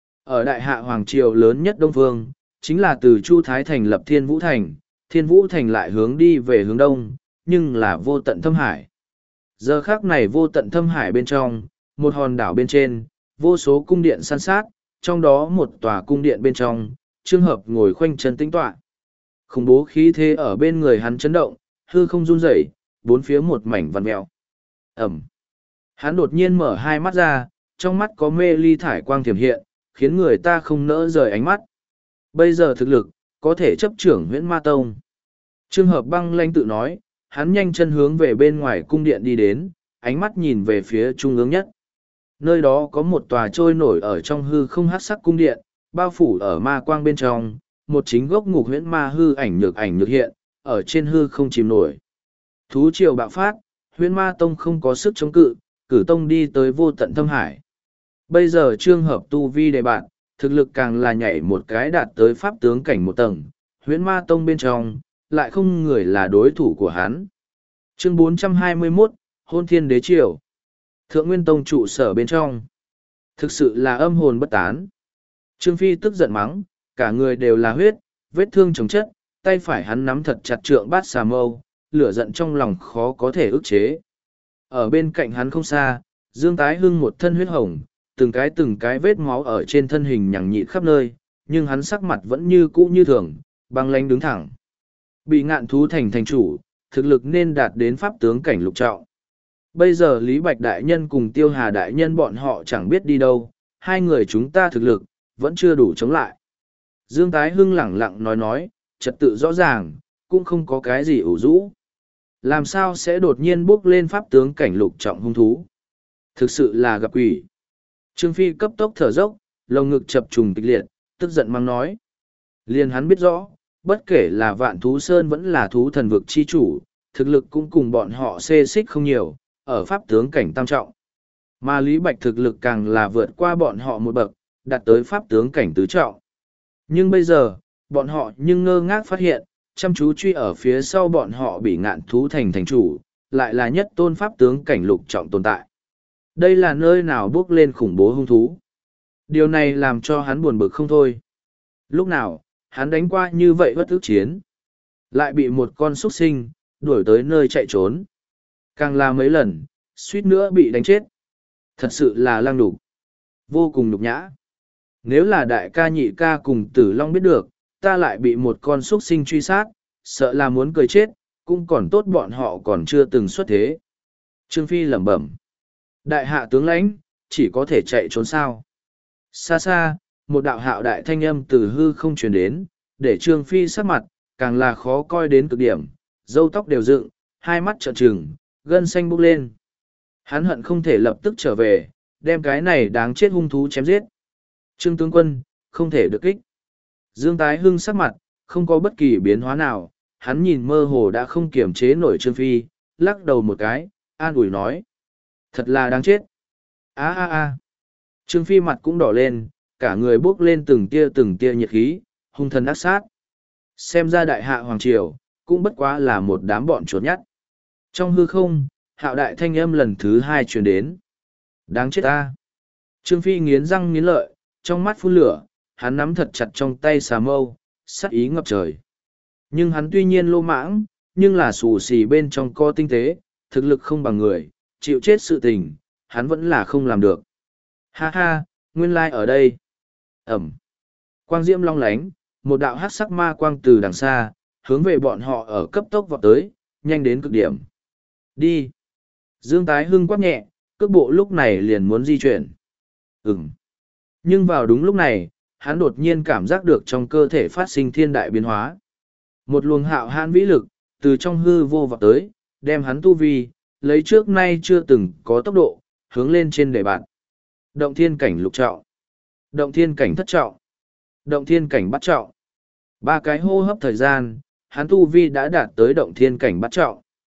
Ở đại hạ hoàng triều lớn nhất Đông Phương, chính là từ Chu Thái thành lập Thiên Vũ thành, Thiên Vũ thành lại hướng đi về hướng đông, nhưng là vô tận thâm hải. Giờ khác này vô tận thâm hải bên trong, một hòn đảo bên trên, vô số cung điện san sát, trong đó một tòa cung điện bên trong, Trương Hợp ngồi khoanh chân tĩnh tọa. Khủng bố khí thế ở bên người hắn chấn động, hư không run rẩy, bốn phía một mảnh vằn mèo. Ẩm. Hắn đột nhiên mở hai mắt ra, trong mắt có mê ly thải quang thiểm hiện, khiến người ta không nỡ rời ánh mắt. Bây giờ thực lực, có thể chấp trưởng Huyễn Ma Tông. Trương Hợp băng lanh tự nói, hắn nhanh chân hướng về bên ngoài cung điện đi đến, ánh mắt nhìn về phía trung ương nhất. Nơi đó có một tòa trôi nổi ở trong hư không hắc sắc cung điện, bao phủ ở ma quang bên trong, một chính gốc ngục huyễn ma hư ảnh nhược ảnh nhược hiện, ở trên hư không chìm nổi. Thú triều bạo phát, Huyễn Ma Tông không có sức chống cự, cử tông đi tới vô tận thâm hải. Bây giờ Trương Hợp tu vi đề bạn, thực lực càng là nhảy một cái đạt tới pháp tướng cảnh một tầng, Huyễn Ma Tông bên trong, lại không người là đối thủ của hắn. Chương bốn trăm hai mươi mốt, Hôn Thiên Đế Triều. Thượng Nguyên Tông trụ sở bên trong. Thực sự là âm hồn bất tán. Trương Phi tức giận mắng, cả người đều là huyết, vết thương chồng chất, tay phải hắn nắm thật chặt trượng bát xà mâu, lửa giận trong lòng khó có thể ức chế. Ở bên cạnh hắn không xa, Dương Tái Hưng một thân huyết hồng, từng cái từng cái vết máu ở trên thân hình nhằng nhịn khắp nơi, nhưng hắn sắc mặt vẫn như cũ như thường, băng lãnh đứng thẳng. Bị Ngạn Thú thành thành chủ, thực lực nên đạt đến pháp tướng cảnh lục trọng. Bây giờ Lý Bạch Đại Nhân cùng Tiêu Hà Đại Nhân bọn họ chẳng biết đi đâu, hai người chúng ta thực lực, vẫn chưa đủ chống lại. Dương Tái Hưng lẳng lặng nói nói, trật tự rõ ràng, cũng không có cái gì ủ rũ. Làm sao sẽ đột nhiên bước lên pháp tướng cảnh lục trọng hung thú? Thực sự là gặp quỷ. Trương Phi cấp tốc thở dốc, lồng ngực chập trùng kịch liệt, tức giận mang nói. Liền hắn biết rõ, bất kể là Vạn Thú Sơn vẫn là thú thần vực chi chủ, thực lực cũng cùng bọn họ xê xích không nhiều, ở pháp tướng cảnh tam trọng. Mà Lý Bạch thực lực càng là vượt qua bọn họ một bậc, đạt tới pháp tướng cảnh tứ trọng. Nhưng bây giờ, bọn họ nhưng ngơ ngác phát hiện, chăm chú truy ở phía sau bọn họ bị Ngạn Thú thành thành chủ, lại là nhất tôn pháp tướng cảnh lục trọng tồn tại. Đây là nơi nào bước lên khủng bố hung thú. Điều này làm cho hắn buồn bực không thôi. Lúc nào, hắn đánh qua như vậy bất ức chiến. Lại bị một con xuất sinh, đuổi tới nơi chạy trốn. Càng là mấy lần, suýt nữa bị đánh chết. Thật sự là lăng đục. Vô cùng nhục nhã. Nếu là đại ca nhị ca cùng Tử Long biết được, ta lại bị một con xuất sinh truy sát, sợ là muốn cười chết, cũng còn tốt bọn họ còn chưa từng xuất thế. Trương Phi lẩm bẩm. Đại hạ tướng lãnh, chỉ có thể chạy trốn sao. Xa xa, một đạo hạo đại thanh âm từ hư không truyền đến, để Trương Phi sắc mặt, càng là khó coi đến cực điểm, râu tóc đều dựng, hai mắt trợn trừng, gân xanh bốc lên. Hắn hận không thể lập tức trở về, đem cái này đáng chết hung thú chém giết. Trương tướng quân, không thể được kích. Dương Tái Hưng sắc mặt, không có bất kỳ biến hóa nào, hắn nhìn mơ hồ đã không kiềm chế nổi Trương Phi, lắc đầu một cái, an ủi nói. Thật là đáng chết. a a a Trương Phi mặt cũng đỏ lên, cả người bốc lên từng tia từng tia nhiệt khí, hung thần ác sát. Xem ra đại hạ Hoàng Triều, cũng bất quá là một đám bọn chuột nhắt. Trong hư không, hạo đại thanh âm lần thứ hai truyền đến. Đáng chết ta. Trương Phi nghiến răng nghiến lợi, trong mắt phun lửa, hắn nắm thật chặt trong tay xà mâu, sát ý ngập trời. Nhưng hắn tuy nhiên lô mãng, nhưng là xù xì bên trong co tinh tế, thực lực không bằng người, chịu chết sự tình, hắn vẫn là không làm được. Ha ha, nguyên lai ở đây. Ẩm. Quang diễm long lánh, một đạo hát sắc ma quang từ đằng xa, hướng về bọn họ ở cấp tốc vọt tới, nhanh đến cực điểm. Đi. Dương Tái Hưng quát nhẹ, cước bộ lúc này liền muốn di chuyển. Ừm. Nhưng vào đúng lúc này, hắn đột nhiên cảm giác được trong cơ thể phát sinh thiên đại biến hóa. Một luồng hạo hãn vĩ lực, từ trong hư vô vọt tới, đem hắn tu vi, lấy trước nay chưa từng có tốc độ, hướng lên trên đề bạn. Động thiên cảnh lục trọng, động thiên cảnh thất trọng, động thiên cảnh bát trọng. Ba cái hô hấp thời gian, hắn tu vi đã đạt tới động thiên cảnh bát trọng.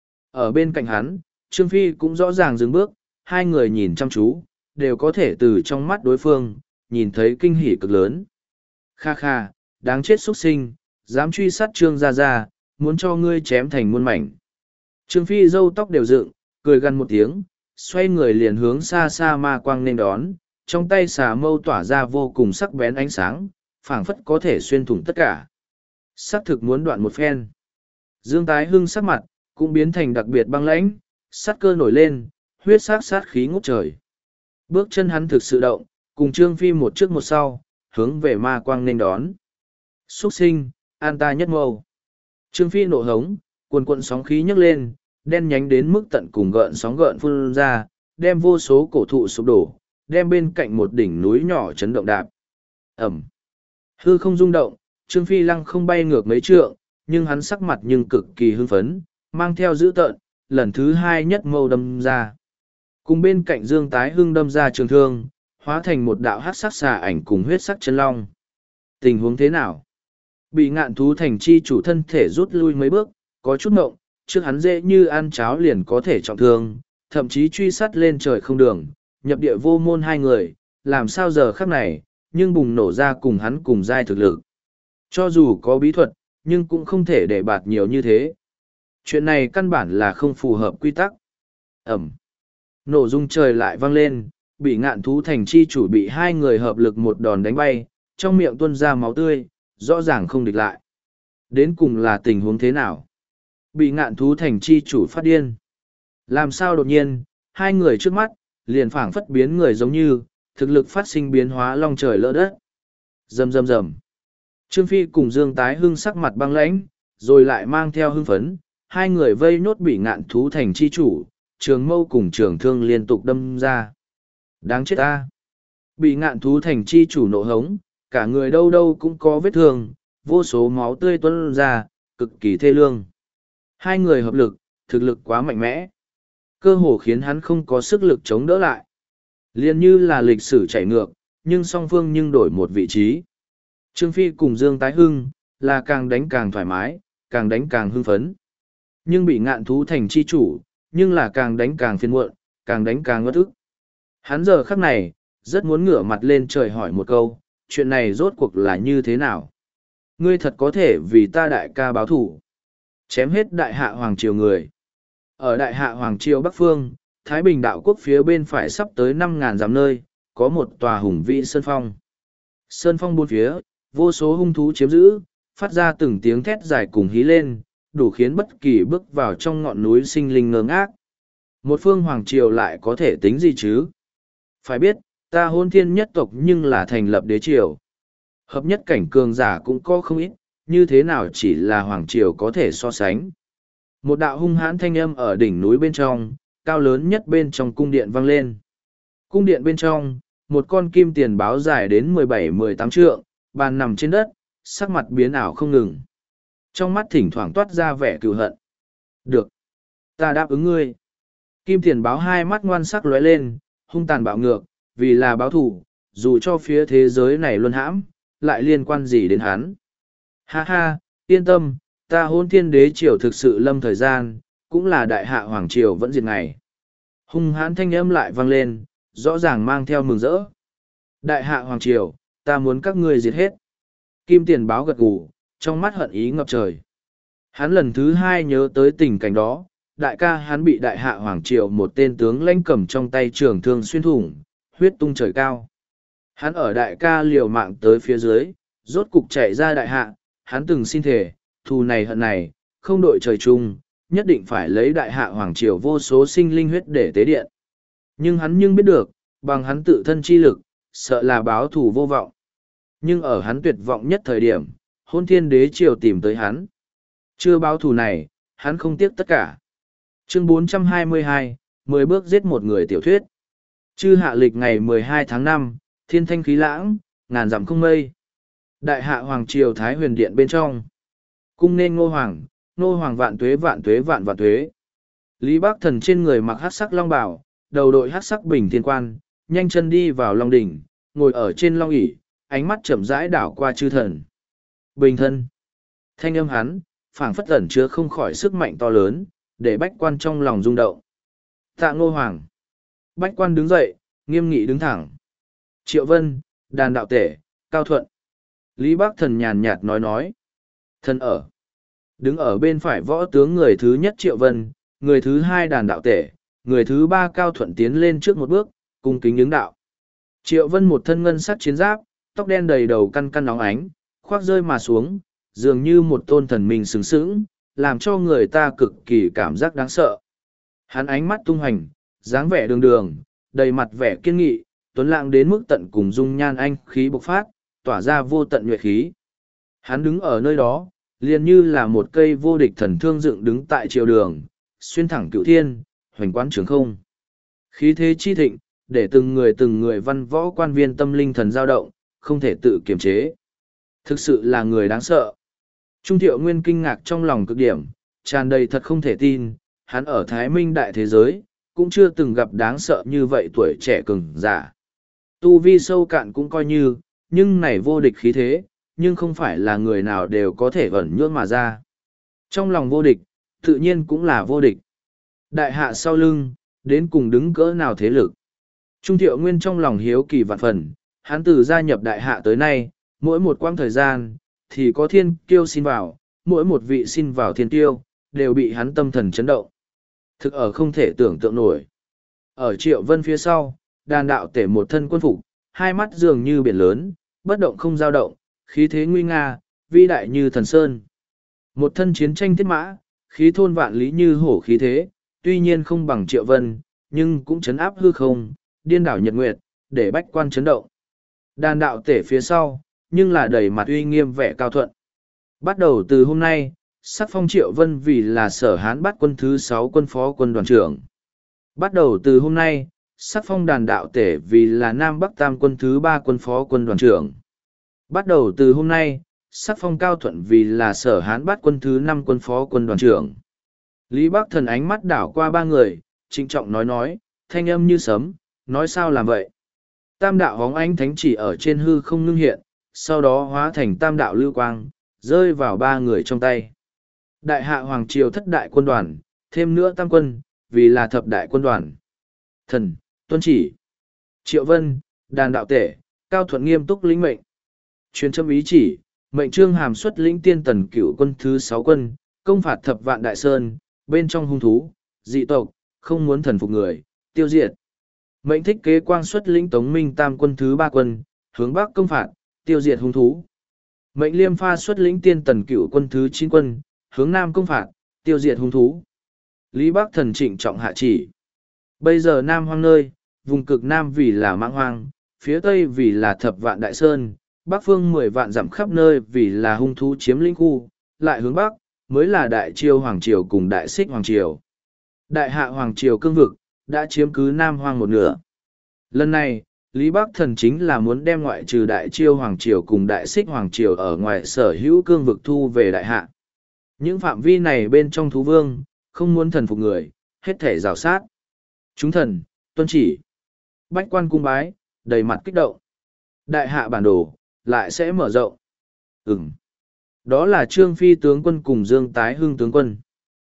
Ở bên cạnh hắn, Trương Phi cũng rõ ràng dừng bước, hai người nhìn chăm chú, đều có thể từ trong mắt đối phương, nhìn thấy kinh hỉ cực lớn. Kha kha, đáng chết xuất sinh, dám truy sát Trương Gia Gia, muốn cho ngươi chém thành muôn mảnh. Trương Phi râu tóc đều dựng, cười gằn một tiếng, xoay người liền hướng xa xa ma quang nên đón, trong tay xà mâu tỏa ra vô cùng sắc bén ánh sáng, phảng phất có thể xuyên thủng tất cả. Sắc thực muốn đoạn một phen. Dương Tái Hưng sắc mặt, cũng biến thành đặc biệt băng lãnh, sát cơ nổi lên, huyết sát sát khí ngút trời. Bước chân hắn thực sự động, cùng Trương Phi một trước một sau, hướng về ma quang nên đón. Xuất sinh, an ta nhất mâu. Trương Phi nộ hống, cuồn cuộn sóng khí nhấc lên, đen nhánh đến mức tận cùng gợn sóng gợn phun ra, đem vô số cổ thụ sụp đổ, đem bên cạnh một đỉnh núi nhỏ chấn động đạp. Ẩm. Hư không rung động, Trương Phi lăng không bay ngược mấy trượng, nhưng hắn sắc mặt nhưng cực kỳ hưng phấn, mang theo dữ tợn, lần thứ hai nhất mâu đâm ra. Cùng bên cạnh Dương Tái Hưng đâm ra trường thương, hóa thành một đạo hát sắc xà ảnh cùng huyết sắc chân long. Tình huống thế nào? Bị ngạn thú thành chi chủ thân thể rút lui mấy bước, có chút mộng, trước hắn dễ như ăn cháo liền có thể trọng thương, thậm chí truy sát lên trời không đường, nhập địa vô môn hai người, làm sao giờ khắc này, nhưng bùng nổ ra cùng hắn cùng giai thực lực. Cho dù có bí thuật, nhưng cũng không thể để bạt nhiều như thế. Chuyện này căn bản là không phù hợp quy tắc. Ẩm. Nổ rung trời lại vang lên, bị ngạn thú thành chi chủ bị hai người hợp lực một đòn đánh bay, trong miệng tuôn ra máu tươi, rõ ràng không địch lại. Đến cùng là tình huống thế nào? Bị ngạn thú thành chi chủ phát điên. Làm sao đột nhiên, hai người trước mắt, liền phảng phất biến người giống như, thực lực phát sinh biến hóa long trời lỡ đất. Rầm rầm rầm. Trương Phi cùng Dương Tái Hưng sắc mặt băng lãnh, rồi lại mang theo hưng phấn, hai người vây nốt bị ngạn thú thành chi chủ, trường mâu cùng trường thương liên tục đâm ra. Đáng chết ta! Bị ngạn thú thành chi chủ nộ hống, cả người đâu đâu cũng có vết thương, vô số máu tươi tuôn ra, cực kỳ thê lương. Hai người hợp lực, thực lực quá mạnh mẽ. Cơ hồ khiến hắn không có sức lực chống đỡ lại. Liên như là lịch sử chạy ngược, nhưng song phương nhưng đổi một vị trí. Trương Phi cùng Dương Tái Hưng, là càng đánh càng thoải mái, càng đánh càng hưng phấn. Nhưng bị ngạn thú thành chi chủ, nhưng là càng đánh càng phiền muộn, càng đánh càng ngất ức. Hắn giờ khắc này, rất muốn ngửa mặt lên trời hỏi một câu, chuyện này rốt cuộc là như thế nào? Ngươi thật có thể vì ta đại ca báo thủ. Chém hết đại hạ hoàng triều người. Ở đại hạ hoàng triều Bắc Phương, Thái Bình đạo quốc phía bên phải sắp tới năm ngàn dặm nơi, có một tòa hùng vĩ sơn phong. Sơn phong bốn phía, vô số hung thú chiếm giữ, phát ra từng tiếng thét dài cùng hí lên, đủ khiến bất kỳ bước vào trong ngọn núi sinh linh ngơ ngác. Một phương hoàng triều lại có thể tính gì chứ? Phải biết, ta hôn thiên nhất tộc nhưng là thành lập đế triều. Hợp nhất cảnh cường giả cũng có không ít, như thế nào chỉ là hoàng triều có thể so sánh. Một đạo hung hãn thanh âm ở đỉnh núi bên trong, cao lớn nhất bên trong cung điện vang lên. Cung điện bên trong, một con kim tiền báo dài đến mười bảy mười tám trượng, bàn nằm trên đất, sắc mặt biến ảo không ngừng. Trong mắt thỉnh thoảng toát ra vẻ cừu hận. Được. Ta đáp ứng ngươi. Kim tiền báo hai mắt ngoan sắc lóe lên, hung tàn bạo ngược, vì là báo thủ, dù cho phía thế giới này luân hãm, lại liên quan gì đến hắn. Ha ha, yên tâm, ta Hôn Thiên Đế Triều thực sự lâm thời gian, cũng là đại hạ Hoàng Triều vẫn diệt ngày. Hung hãn thanh âm lại vang lên, rõ ràng mang theo mừng rỡ. Đại hạ Hoàng Triều, ta muốn các ngươi diệt hết. Kim Tiền Báo gật gù, trong mắt hận ý ngập trời. Hắn lần thứ hai nhớ tới tình cảnh đó, đại ca hắn bị đại hạ Hoàng Triều một tên tướng lãnh cầm trong tay trường thương xuyên thủng, huyết tung trời cao. Hắn ở đại ca liều mạng tới phía dưới, rốt cục chạy ra đại hạ, hắn từng xin thề, thù này hận này, không đội trời chung, nhất định phải lấy đại hạ Hoàng Triều vô số sinh linh huyết để tế điện. Nhưng hắn nhưng biết được, bằng hắn tự thân chi lực, sợ là báo thù vô vọng. Nhưng ở hắn tuyệt vọng nhất thời điểm, Hôn Thiên Đế Triều tìm tới hắn. Chưa báo thù này, hắn không tiếc tất cả. Chương bốn trăm hai mươi hai, mười bước giết một người tiểu thuyết. Chư hạ lịch ngày mười hai tháng năm, thiên thanh khí lãng, ngàn dặm không mây. Đại hạ Hoàng Triều Thái Huyền Điện bên trong. Cung nên Ngô Hoàng, Ngô Hoàng vạn tuế vạn tuế vạn vạn tuế. Lý Bác Thần trên người mặc hắc sắc long bào, đầu đội hắc sắc bình thiên quan, nhanh chân đi vào long đỉnh, ngồi ở trên long ỷ, ánh mắt chậm rãi đảo qua chư thần. Bình thân. Thanh âm hắn, phảng phất ẩn chứa không khỏi sức mạnh to lớn, để bách quan trong lòng rung động. Tạ Ngô Hoàng. Bách quan đứng dậy, nghiêm nghị đứng thẳng. Triệu Vân, đàn đạo tể, Cao Thuận. Lý Bác Thần nhàn nhạt nói nói. Thần ở. Đứng ở bên phải võ tướng người thứ nhất Triệu Vân, người thứ hai đàn đạo tể, người thứ ba Cao Thuận tiến lên trước một bước, cung kính ứng đạo. Triệu Vân một thân ngân sắc chiến giáp, tóc đen đầy đầu căn căn nóng ánh, khoác rơi mà xuống, dường như một tôn thần mình sừng sững, làm cho người ta cực kỳ cảm giác đáng sợ. Hắn ánh mắt tung hành, dáng vẻ đường đường, đầy mặt vẻ kiên nghị, tuấn lãng đến mức tận cùng dung nhan anh khí bộc phát, tỏa ra vô tận nhuệ khí. Hắn đứng ở nơi đó, liền như là một cây vô địch thần thương dựng đứng tại triều đường, xuyên thẳng cửu thiên, hoành quán trường không. Khí thế chi thịnh, để từng người từng người văn võ quan viên tâm linh thần dao động, không thể tự kiềm chế. Thực sự là người đáng sợ. Trung Thiệu Nguyên kinh ngạc trong lòng cực điểm, tràn đầy thật không thể tin, hắn ở Thái Minh đại thế giới, cũng chưa từng gặp đáng sợ như vậy tuổi trẻ cường giả. Tu vi sâu cạn cũng coi như, nhưng này vô địch khí thế, nhưng không phải là người nào đều có thể ẩn nhưỡng mà ra. Trong lòng vô địch, tự nhiên cũng là vô địch. Đại hạ sau lưng, đến cùng đứng cỡ nào thế lực. Trung Thiệu Nguyên trong lòng hiếu kỳ vạn phần, hắn từ gia nhập đại hạ tới nay, mỗi một quãng thời gian, thì có thiên kiêu xin vào, mỗi một vị xin vào thiên kiêu, đều bị hắn tâm thần chấn động. Thực ở không thể tưởng tượng nổi. Ở Triệu Vân phía sau, đàn đạo tể một thân quân phục, hai mắt dường như biển lớn, bất động không dao động, khí thế nguy nga, vĩ đại như thần sơn. Một thân chiến tranh thiết mã, khí thôn vạn lý như hổ khí thế, tuy nhiên không bằng Triệu Vân, nhưng cũng chấn áp hư không, điên đảo nhật nguyệt, để bách quan chấn động. Đàn đạo tể phía sau, nhưng là đầy mặt uy nghiêm vẻ cao thuận. Bắt đầu từ hôm nay, sắc phong Triệu Vân vì là Sở Hán Bát quân thứ sáu quân phó quân đoàn trưởng. Bắt đầu từ hôm nay, sắc phong đàn đạo tể vì là Nam Bắc Tam quân thứ ba quân phó quân đoàn trưởng. Bắt đầu từ hôm nay, sắc phong Cao Thuận vì là Sở Hán Bát quân thứ năm quân phó quân đoàn trưởng. Lý Bắc Thần ánh mắt đảo qua ba người, trịnh trọng nói nói, thanh âm như sấm, nói sao làm vậy. Tam đạo hóng ánh thánh chỉ ở trên hư không ngưng hiện, sau đó hóa thành tam đạo lưu quang, rơi vào ba người trong tay. Đại hạ Hoàng Triều thất đại quân đoàn, thêm nữa tam quân, vì là thập đại quân đoàn. Thần, tuân chỉ. Triệu Vân, đàn đạo tể, Cao Thuận nghiêm túc lĩnh mệnh. Truyền châm ý chỉ, mệnh trương hàm xuất lĩnh tiên tần cửu quân thứ sáu quân, công phạt thập vạn đại sơn, bên trong hung thú, dị tộc, không muốn thần phục người, tiêu diệt. Mệnh thích kế quang xuất lĩnh tống minh tam quân thứ ba quân, hướng bắc công phạt, tiêu diệt hung thú. Mệnh liêm pha xuất lĩnh tiên tần cửu quân thứ chín quân, hướng nam công phạt, tiêu diệt hung thú. Lý Bắc Thần trịnh trọng hạ chỉ. Bây giờ nam hoang nơi, vùng cực nam vì là mãng hoang, phía tây vì là thập vạn đại sơn, bắc phương mười vạn dặm khắp nơi vì là hung thú chiếm lĩnh khu, lại hướng bắc, mới là đại chiêu hoàng triều cùng đại xích hoàng triều. Đại hạ hoàng triều cương vực, đã chiếm cứ nam hoang một nửa. Lần này, Lý Bắc Thần chính là muốn đem ngoại trừ đại chiêu hoàng triều cùng đại xích hoàng triều ở ngoài sở hữu cương vực thu về đại hạ. Những phạm vi này bên trong thú vương, không muốn thần phục người, hết thể rào sát. Chúng thần, tuân chỉ. Bách quan cung bái, đầy mặt kích động. Đại hạ bản đồ, lại sẽ mở rộng. Ừm. Đó là Trương Phi tướng quân cùng Dương Tái Hưng tướng quân.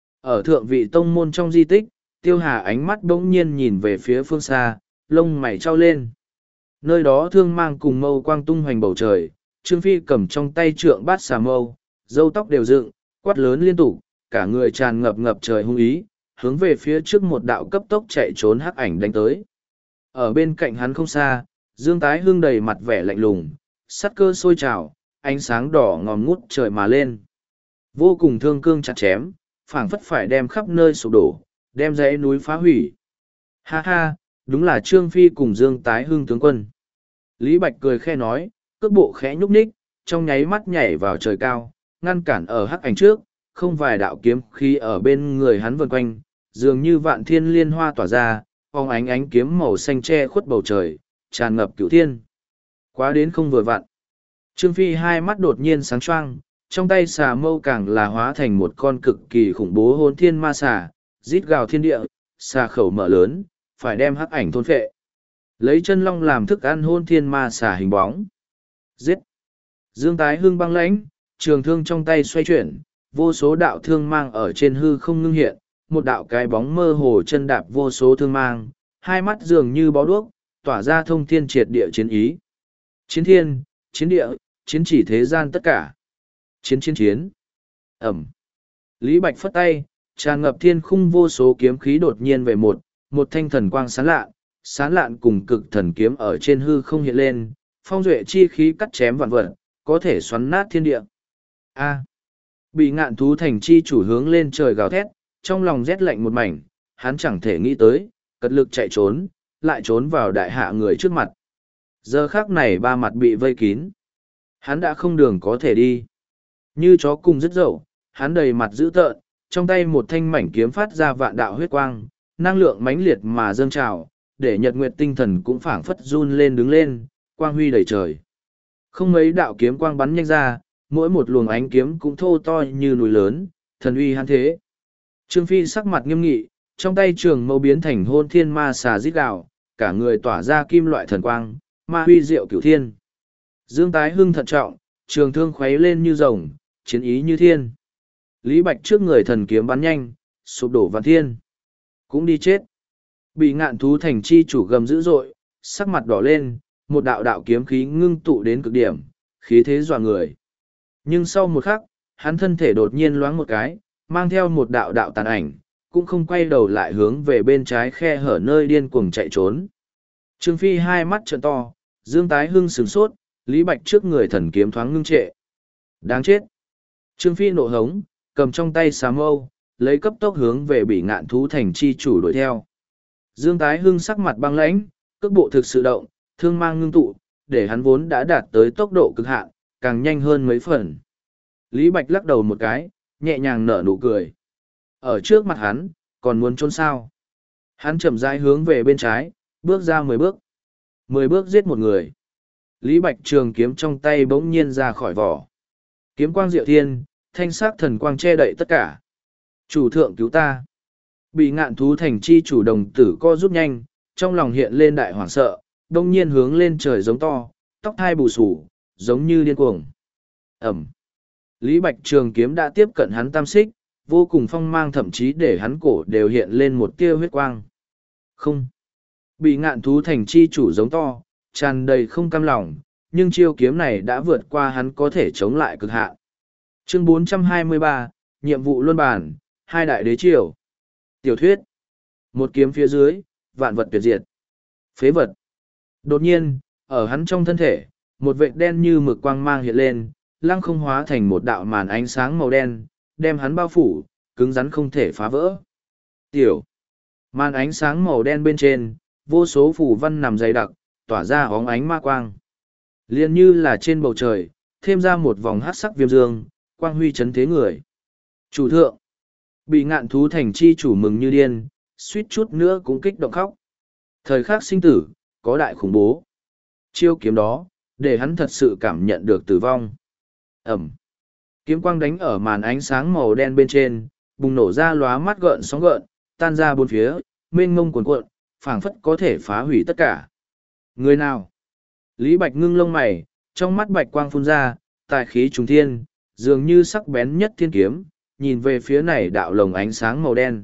Ở thượng vị tông môn trong di tích, Tiêu Hà ánh mắt bỗng nhiên nhìn về phía phương xa, lông mày trao lên. Nơi đó thương mang cùng mâu quang tung hoành bầu trời, Trương Phi cầm trong tay trượng bát xà mâu, râu tóc đều dựng, quát lớn liên tục, cả người tràn ngập ngập trời hung ý, hướng về phía trước một đạo cấp tốc chạy trốn hắc ảnh đánh tới. Ở bên cạnh hắn không xa, Dương Tái Hưng đầy mặt vẻ lạnh lùng, sắt cơ sôi trào, ánh sáng đỏ ngòm ngút trời mà lên. Vô cùng thương cương chặt chém, phảng phất phải đem khắp nơi sụp đổ, đem dãy núi phá hủy. Ha ha, đúng là Trương Phi cùng Dương Tái Hưng tướng quân. Lý Bạch cười khe nói, cước bộ khẽ nhúc nhích, trong nháy mắt nhảy vào trời cao, ngăn cản ở hắc ảnh trước, không vài đạo kiếm khí ở bên người hắn vần quanh, dường như vạn thiên liên hoa tỏa ra, phóng ánh ánh kiếm màu xanh che khuất bầu trời, tràn ngập cửu thiên. Quá đến không vừa vặn. Trương Phi hai mắt đột nhiên sáng choang, trong tay xà mâu càng là hóa thành một con cực kỳ khủng bố hôn thiên ma xà, rít gào thiên địa, xà khẩu mở lớn, phải đem hắc ảnh thôn phệ. Lấy chân long làm thức ăn hôn thiên ma xà hình bóng. Giết! Dương Tái Hưng băng lãnh, trường thương trong tay xoay chuyển, vô số đạo thương mang ở trên hư không ngưng hiện, một đạo cái bóng mơ hồ chân đạp vô số thương mang, hai mắt dường như bó đuốc, tỏa ra thông thiên triệt địa chiến ý. Chiến thiên, chiến địa, chiến chỉ thế gian tất cả. Chiến chiến chiến. Ẩm. Lý Bạch phất tay, tràn ngập thiên khung vô số kiếm khí đột nhiên về một, một thanh thần quang sáng lạ, sáng lạn cùng cực thần kiếm ở trên hư không hiện lên, phong duệ chi khí cắt chém vạn vật, có thể xoắn nát thiên địa. A. Bị ngạn thú thành chi chủ hướng lên trời gào thét, trong lòng rét lạnh một mảnh, hắn chẳng thể nghĩ tới, cật lực chạy trốn, lại trốn vào đại hạ người trước mặt. Giờ khắc này ba mặt bị vây kín. Hắn đã không đường có thể đi. Như chó cùng rất dậu, hắn đầy mặt dữ tợn, trong tay một thanh mảnh kiếm phát ra vạn đạo huyết quang, năng lượng mãnh liệt mà dâng trào, để nhật nguyệt tinh thần cũng phảng phất run lên đứng lên, quang huy đầy trời. Không mấy đạo kiếm quang bắn nhanh ra, mỗi một luồng ánh kiếm cũng thô to như núi lớn, thần uy hắn thế. Trương Phi sắc mặt nghiêm nghị, trong tay trường mâu biến thành hôn thiên ma xà rít gào, cả người tỏa ra kim loại thần quang, ma huy diệu cửu thiên. Dương Tái Hưng thận trọng, trường thương khuấy lên như rồng, chiến ý như thiên. Lý Bạch trước người thần kiếm bắn nhanh, sụp đổ vạn thiên. Cũng đi chết. Bị ngạn thú thành chi chủ gầm dữ dội, sắc mặt đỏ lên, một đạo đạo kiếm khí ngưng tụ đến cực điểm, khí thế dọa người. Nhưng sau một khắc, hắn thân thể đột nhiên loáng một cái, mang theo một đạo đạo tàn ảnh, cũng không quay đầu lại hướng về bên trái khe hở nơi điên cuồng chạy trốn. Trương Phi hai mắt trợn to, Dương Tái Hưng sửng sốt, Lý Bạch trước người thần kiếm thoáng ngưng trệ. Đáng chết! Trương Phi nộ hống, cầm trong tay xà mâu, lấy cấp tốc hướng về bị ngạn thú thành chi chủ đuổi theo. Dương Tái Hưng sắc mặt băng lãnh, cước bộ thực sự động, thương mang ngưng tụ, để hắn vốn đã đạt tới tốc độ cực hạn, càng nhanh hơn mấy phần. Lý Bạch lắc đầu một cái, nhẹ nhàng nở nụ cười. Ở trước mặt hắn, còn muốn trốn sao? Hắn chậm rãi hướng về bên trái, bước ra mười bước. Mười bước giết một người. Lý Bạch trường kiếm trong tay bỗng nhiên ra khỏi vỏ. Kiếm quang diệu thiên, thanh sắc thần quang che đậy tất cả. Chủ thượng cứu ta. Bị ngạn thú thành chi chủ đồng tử co rút nhanh, trong lòng hiện lên đại hoảng sợ, đông nhiên hướng lên trời giống to, tóc hai bù sù, giống như điên cuồng. Ẩm. Lý Bạch trường kiếm đã tiếp cận hắn tam xích, vô cùng phong mang, thậm chí để hắn cổ đều hiện lên một tia huyết quang. Không. Bị ngạn thú thành chi chủ giống to, tràn đầy không cam lòng, nhưng chiêu kiếm này đã vượt qua hắn có thể chống lại cực hạn. Chương bốn trăm hai mươi ba, nhiệm vụ luân bản, hai đại đế triều. Tiểu thuyết. Một kiếm phía dưới, vạn vật tuyệt diệt. Phế vật. Đột nhiên, ở hắn trong thân thể, một vệt đen như mực quang mang hiện lên, lăng không hóa thành một đạo màn ánh sáng màu đen, đem hắn bao phủ, cứng rắn không thể phá vỡ. Tiểu. Màn ánh sáng màu đen bên trên, vô số phù văn nằm dày đặc, tỏa ra óng ánh ma quang. Liên như là trên bầu trời, thêm ra một vòng hát sắc viêm dương, quang huy chấn thế người. Chủ thượng. Bị ngạn thú thành chi chủ mừng như điên, suýt chút nữa cũng kích động khóc. Thời khắc sinh tử, có đại khủng bố. Chiêu kiếm đó, để hắn thật sự cảm nhận được tử vong. Ẩm. Kiếm quang đánh ở màn ánh sáng màu đen bên trên, bùng nổ ra lóa mắt gợn sóng gợn, tan ra bốn phía, mênh mông cuồn cuộn, phảng phất có thể phá hủy tất cả. Người nào? Lý Bạch ngưng lông mày, trong mắt bạch quang phun ra, tài khí trùng thiên, dường như sắc bén nhất thiên kiếm, nhìn về phía này đạo lồng ánh sáng màu đen.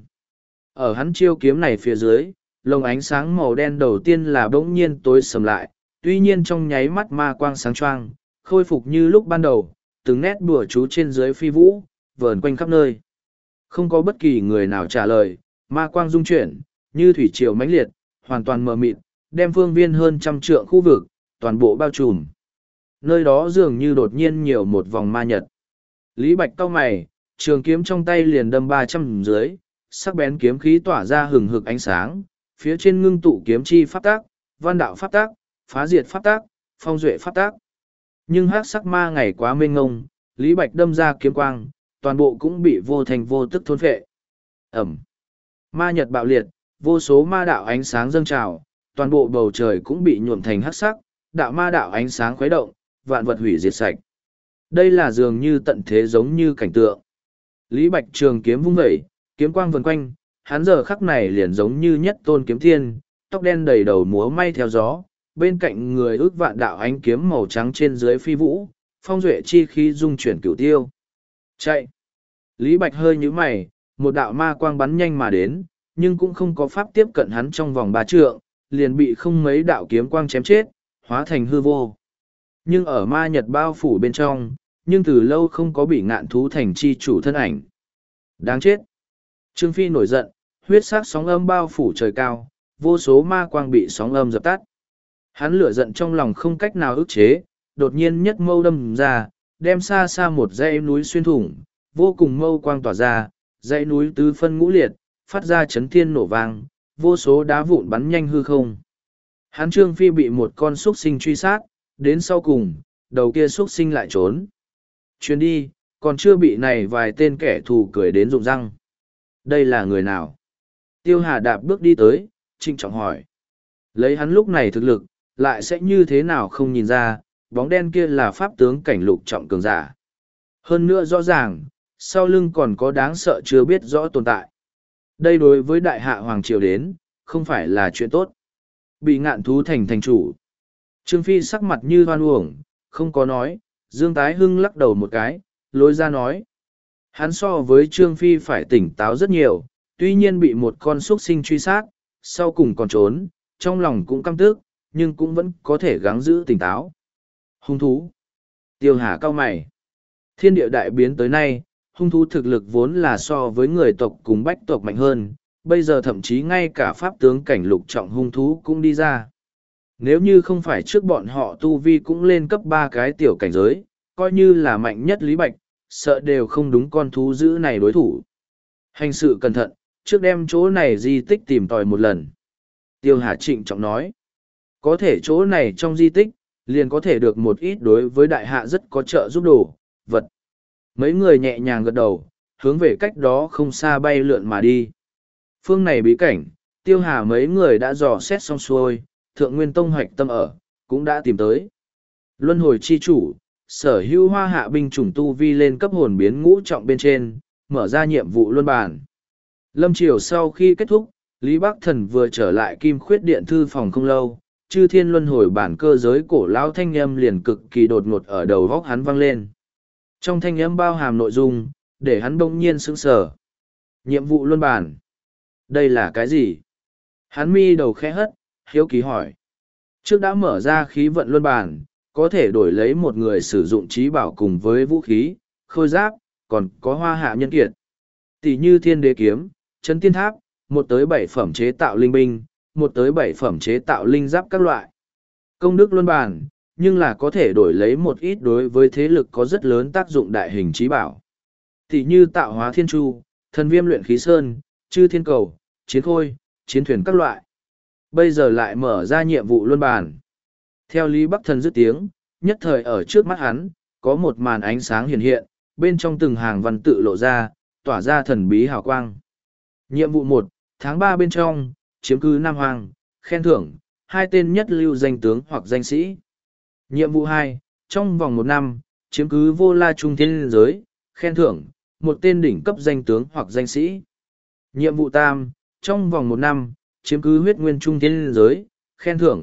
Ở hắn chiêu kiếm này phía dưới, lồng ánh sáng màu đen đầu tiên là bỗng nhiên tối sầm lại, tuy nhiên trong nháy mắt ma quang sáng choang, khôi phục như lúc ban đầu, từng nét bùa chú trên dưới phi vũ, vờn quanh khắp nơi. Không có bất kỳ người nào trả lời, ma quang dung chuyển, như thủy triều mãnh liệt, hoàn toàn mờ mịt, đem phương viên hơn trăm trượng khu vực, toàn bộ bao trùm. Nơi đó dường như đột nhiên nhiều một vòng ma nhật. Lý Bạch cau mày, trường kiếm trong tay liền đâm ba trăm dưới, sắc bén kiếm khí tỏa ra hừng hực ánh sáng, phía trên ngưng tụ kiếm chi pháp tác, văn đạo pháp tác, phá diệt pháp tác, phong duệ pháp tác. Nhưng hắc sắc ma ngày quá mênh ngông, Lý Bạch đâm ra kiếm quang, toàn bộ cũng bị vô thành vô tức thôn phệ. Ẩm. Ma nhật bạo liệt, vô số ma đạo ánh sáng dâng trào, toàn bộ bầu trời cũng bị nhuộm thành hắc sắc, đạo ma đạo ánh sáng khuấy động, vạn vật hủy diệt sạch. Đây là dường như tận thế giống như cảnh tượng. Lý Bạch trường kiếm vung vẩy, kiếm quang vần quanh, hắn giờ khắc này liền giống như nhất tôn kiếm thiên, tóc đen đầy đầu múa may theo gió, bên cạnh người ước vạn đạo ánh kiếm màu trắng trên dưới phi vũ, phong duệ chi khí dung chuyển cửu tiêu. Chạy! Lý Bạch hơi nhíu mày, một đạo ma quang bắn nhanh mà đến, nhưng cũng không có pháp tiếp cận hắn trong vòng ba trượng, liền bị không mấy đạo kiếm quang chém chết, hóa thành hư vô. Nhưng ở ma nhật bao phủ bên trong, nhưng từ lâu không có bị ngạn thú thành chi chủ thân ảnh. Đáng chết! Trương Phi nổi giận, huyết sắc sóng âm bao phủ trời cao, vô số ma quang bị sóng âm dập tắt. Hắn lửa giận trong lòng không cách nào ức chế, đột nhiên nhất mâu đâm ra, đem xa xa một dãy núi xuyên thủng, vô cùng mâu quang tỏa ra, dãy núi tứ phân ngũ liệt, phát ra chấn thiên nổ vang, vô số đá vụn bắn nhanh hư không. Hắn Trương Phi bị một con súc sinh truy sát, đến sau cùng, đầu kia súc sinh lại trốn. Chuyến đi, còn chưa bị này vài tên kẻ thù cười đến rụng răng. Đây là người nào? Tiêu Hà đạp bước đi tới, trinh trọng hỏi. Lấy hắn lúc này thực lực, lại sẽ như thế nào không nhìn ra, bóng đen kia là pháp tướng cảnh lục trọng cường giả. Hơn nữa rõ ràng, sau lưng còn có đáng sợ chưa biết rõ tồn tại. Đây đối với đại hạ Hoàng Triều đến, không phải là chuyện tốt. Bị ngạn thú thành thành chủ. Trương Phi sắc mặt như hoan uổng, không có nói, Dương Tái Hưng lắc đầu một cái, lối ra nói. Hắn so với Trương Phi phải tỉnh táo rất nhiều, tuy nhiên bị một con súc sinh truy sát, sau cùng còn trốn, trong lòng cũng căm tức, nhưng cũng vẫn có thể gắng giữ tỉnh táo. Hung thú. Tiêu Hà cao mày. Thiên địa đại biến tới nay, hung thú thực lực vốn là so với người tộc cùng bách tộc mạnh hơn, bây giờ thậm chí ngay cả pháp tướng cảnh lục trọng hung thú cũng đi ra. Nếu như không phải trước bọn họ tu vi cũng lên cấp ba cái tiểu cảnh giới, coi như là mạnh nhất Lý Bạch, sợ đều không đúng con thú dữ này đối thủ. Hành sự cẩn thận, trước đem chỗ này di tích tìm tòi một lần. Tiêu Hà trịnh trọng nói, có thể chỗ này trong di tích, liền có thể được một ít đối với đại hạ rất có trợ giúp đồ, vật. Mấy người nhẹ nhàng gật đầu, hướng về cách đó không xa bay lượn mà đi. Phương này bí cảnh, Tiêu Hà mấy người đã dò xét xong xuôi, Thượng Nguyên Tông hoạch tâm ở, cũng đã tìm tới. Luân hồi chi chủ, sở hữu hoa hạ binh chủng tu vi lên cấp hồn biến ngũ trọng bên trên, mở ra nhiệm vụ luân bản. Lâm Triều sau khi kết thúc, Lý Bắc Thần vừa trở lại Kim Khuyết Điện thư phòng không lâu, chư thiên luân hồi bản cơ giới cổ lao thanh âm liền cực kỳ đột ngột ở đầu góc hắn vang lên. Trong thanh âm bao hàm nội dung, để hắn bỗng nhiên sững sờ. Nhiệm vụ luân bản. Đây là cái gì? Hắn mi đầu khẽ hất, hiếu kỳ hỏi. Trước đã mở ra khí vận luân bản, có thể đổi lấy một người sử dụng trí bảo cùng với vũ khí, khôi giáp, còn có hoa hạ nhân kiệt. Tỷ như thiên đế kiếm, chân tiên tháp, một tới bảy phẩm chế tạo linh binh, một tới bảy phẩm chế tạo linh giáp các loại. Công đức luân bản, nhưng là có thể đổi lấy một ít đối với thế lực có rất lớn tác dụng đại hình trí bảo. Tỷ như tạo hóa thiên chu, thần viêm luyện khí sơn, chư thiên cầu, chiến khôi, chiến thuyền các loại. Bây giờ lại mở ra nhiệm vụ luân bản. Theo Lý Bắc Thần dứt tiếng, nhất thời ở trước mắt hắn, có một màn ánh sáng hiện hiện, bên trong từng hàng văn tự lộ ra, tỏa ra thần bí hào quang. Nhiệm vụ một, tháng ba bên trong, chiếm cứ Nam Hoàng, khen thưởng, hai tên nhất lưu danh tướng hoặc danh sĩ. Nhiệm vụ hai, trong vòng một năm, chiếm cứ vô la trung thiên giới, khen thưởng, một tên đỉnh cấp danh tướng hoặc danh sĩ. Nhiệm vụ tam, trong vòng một năm, chiếm cứ huyết nguyên trung thiên giới, khen thưởng,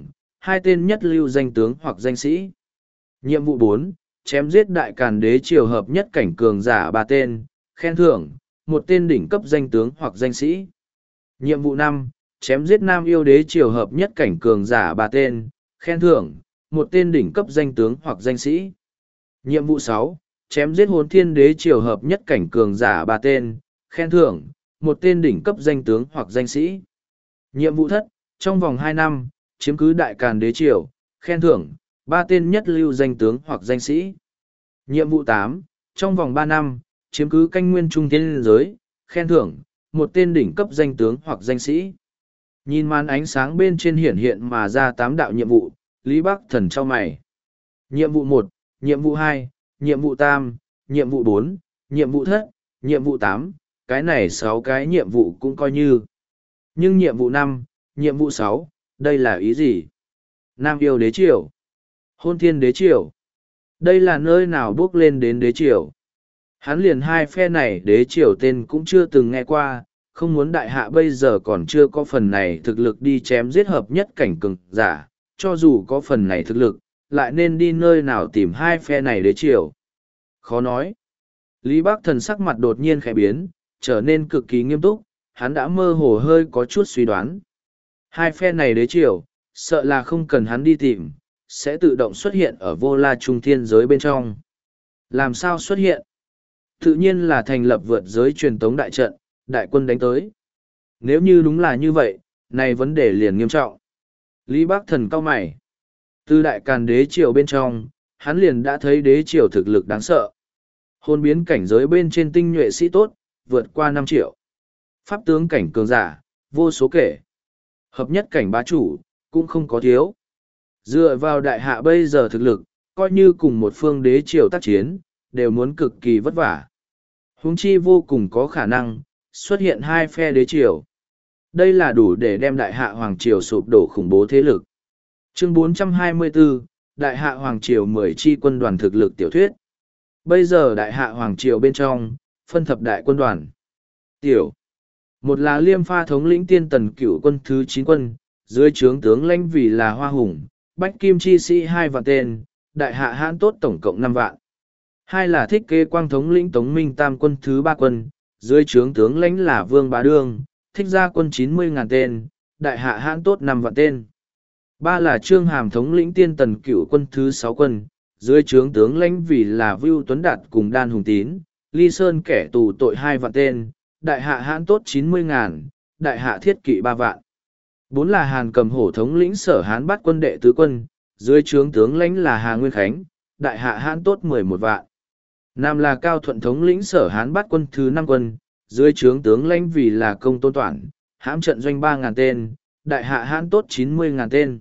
hai tên nhất lưu danh tướng hoặc danh sĩ. Nhiệm vụ bốn, chém giết đại càn đế triều hợp nhất cảnh cường giả ba tên, khen thưởng, một tên đỉnh cấp danh tướng hoặc danh sĩ. Nhiệm vụ năm, chém giết nam yêu đế triều hợp nhất cảnh cường giả ba tên, khen thưởng, một tên đỉnh cấp danh tướng hoặc danh sĩ. Nhiệm vụ sáu, chém giết hồn thiên đế triều hợp nhất cảnh cường giả ba tên, khen thưởng, một tên đỉnh cấp danh tướng hoặc danh sĩ. Nhiệm vụ thất, trong vòng hai năm, chiếm cứ đại càn đế triều, khen thưởng, ba tên nhất lưu danh tướng hoặc danh sĩ. Nhiệm vụ tám, trong vòng ba năm, chiếm cứ canh nguyên trung thiên giới, khen thưởng, một tên đỉnh cấp danh tướng hoặc danh sĩ. Nhìn màn ánh sáng bên trên hiển hiện mà ra tám đạo nhiệm vụ, Lý Bắc Thần chau mày. Nhiệm vụ một, nhiệm vụ hai, nhiệm vụ tam, nhiệm vụ bốn, nhiệm vụ thất, nhiệm vụ tám, cái này sáu cái nhiệm vụ cũng coi như. Nhưng nhiệm vụ năm, nhiệm vụ sáu, đây là ý gì? Nam yêu đế triều, hôn thiên đế triều. Đây là nơi nào bước lên đến đế triều? Hắn liền hai phe này đế triều tên cũng chưa từng nghe qua, không muốn đại hạ bây giờ còn chưa có phần này thực lực đi chém giết hợp nhất cảnh cường giả, cho dù có phần này thực lực, lại nên đi nơi nào tìm hai phe này đế triều. Khó nói. Lý Bắc Thần sắc mặt đột nhiên khẽ biến, trở nên cực kỳ nghiêm túc, hắn đã mơ hồ hơi có chút suy đoán. Hai phe này đế triều, sợ là không cần hắn đi tìm, sẽ tự động xuất hiện ở vô la trung thiên giới bên trong. Làm sao xuất hiện? Tự nhiên là thành lập vượt giới truyền tống đại trận, đại quân đánh tới. Nếu như đúng là như vậy, này vấn đề liền nghiêm trọng. Lý Bắc Thần cau mày. Từ đại càn đế triều bên trong, hắn liền đã thấy đế triều thực lực đáng sợ. Hôn biến cảnh giới bên trên tinh nhuệ sĩ tốt, vượt qua năm triệu. Pháp tướng cảnh cường giả, vô số kể. Hợp nhất cảnh bá chủ, cũng không có thiếu. Dựa vào đại hạ bây giờ thực lực, coi như cùng một phương đế triều tác chiến, đều muốn cực kỳ vất vả. Huống chi vô cùng có khả năng, xuất hiện hai phe đế triều. Đây là đủ để đem đại hạ hoàng triều sụp đổ khủng bố thế lực. Chương bốn trăm hai mươi bốn, Đại hạ hoàng triều mười chi quân đoàn thực lực tiểu thuyết. Bây giờ đại hạ hoàng triều bên trong, phân thập đại quân đoàn. Tiểu. Một là liêm pha thống lĩnh tiên tần cửu quân thứ chín quân, dưới trướng tướng lãnh vì là Hoa Hùng, bách kim chi sĩ hai vạn tên, đại hạ hãn tốt tổng cộng năm vạn. Hai là thích kế quang thống lĩnh tống minh tam quân thứ ba quân, dưới trướng tướng lãnh là Vương Bá Đương, thích gia quân chín mươi ngàn tên, đại hạ hãn tốt năm vạn tên. Ba là trương hàm thống lĩnh tiên tần cửu quân thứ sáu quân, dưới trướng tướng lãnh vì là Vưu Tuấn Đạt cùng Đan Hùng Tín, Ly Sơn kẻ tù tội hai vạn tên, đại hạ hãn tốt chín mươi ngàn, đại hạ thiết kỵ ba vạn. Bốn là Hàn Cầm Hổ thống lĩnh sở Hán bắt quân đệ tứ quân, dưới trướng tướng lãnh là Hà Nguyên Khánh, đại hạ hãn tốt mười một vạn. Năm là Cao Thuận thống lĩnh sở Hán bắt quân thứ năm quân, dưới trướng tướng lãnh vì là Công Tôn Toản, hãm trận doanh ba ngàn tên, đại hạ hãn tốt chín mươi ngàn tên.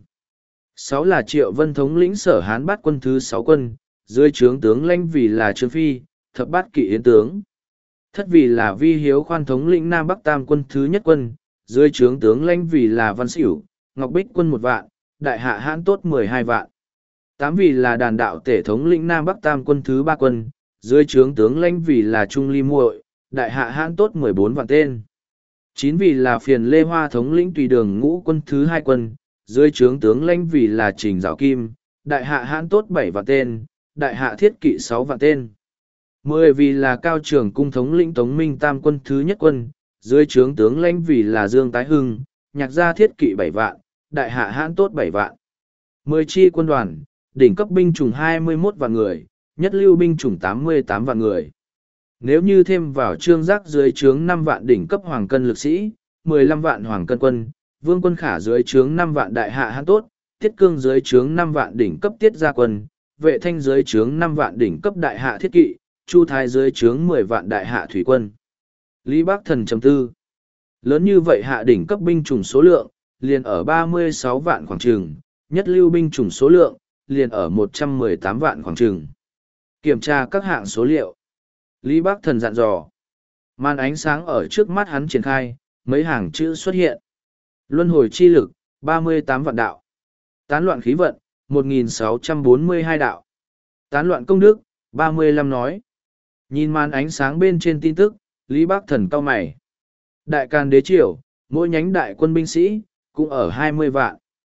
Sáu là Triệu Vân thống lĩnh sở Hán bắt quân thứ sáu quân, dưới trướng tướng lãnh vì là Trương Phi, thập bát kỵ yến tướng. Thất vì là Vi Hiếu khoan thống lĩnh Nam Bắc Tam quân thứ nhất quân, dưới trướng tướng lãnh vì là Văn Xỉu, Ngọc Bích quân một vạn, đại hạ hãn tốt mười hai vạn. Tám vì là Đàn Đạo Tể thống lĩnh Nam Bắc Tam quân thứ ba quân, dưới trướng tướng lãnh vì là Trung Ly Muội, đại hạ hãn tốt mười bốn vạn tên. Chín vì là Phiền Lê Hoa thống lĩnh Tùy Đường ngũ quân thứ hai quân, dưới trướng tướng lãnh vì là Trình Dạo Kim, đại hạ hãn tốt bảy vạn tên, đại hạ thiết kỵ sáu vạn tên. Mười vì là Cao Trường cung thống lĩnh Tống Minh Tam quân thứ nhất quân, dưới trướng tướng lãnh vì là Dương Tái Hưng, nhạc gia thiết kỵ bảy vạn, đại hạ hãn tốt bảy vạn. Mười chi quân đoàn, đỉnh cấp binh chủng hai mươi mốt vạn người, nhất lưu binh chủng tám mươi tám vạn người. Nếu như thêm vào trương giác dưới trướng năm vạn đỉnh cấp hoàng cân lực sĩ, mười lăm vạn hoàng cân quân, Vương Quân Khả dưới trướng năm vạn đại hạ hãn tốt, Tiết Cương dưới trướng năm vạn đỉnh cấp tiết gia quân, Vệ Thanh dưới trướng năm vạn đỉnh cấp đại hạ thiết kỵ, Chu Thái dưới trướng mười vạn đại hạ thủy quân. Lý Bắc Thần trầm tư. Lớn như vậy hạ đỉnh cấp binh chủng số lượng, liền ở ba mươi sáu vạn khoảng trường, nhất lưu binh chủng số lượng, liền ở một trăm mười tám vạn khoảng trường. Kiểm tra các hạng số liệu. Lý Bắc Thần dặn dò. Màn ánh sáng ở trước mắt hắn triển khai, mấy hàng chữ xuất hiện. Luân hồi chi lực, ba mươi tám vạn đạo. Tán loạn khí vận, một nghìn sáu trăm bốn mươi hai đạo. Tán loạn công đức, ba mươi lăm nói. Nhìn màn ánh sáng bên trên tin tức, Lý Bắc Thần cau mày. Đại Càn đế triều, mỗi nhánh đại quân binh sĩ, cũng ở hai mươi vạn.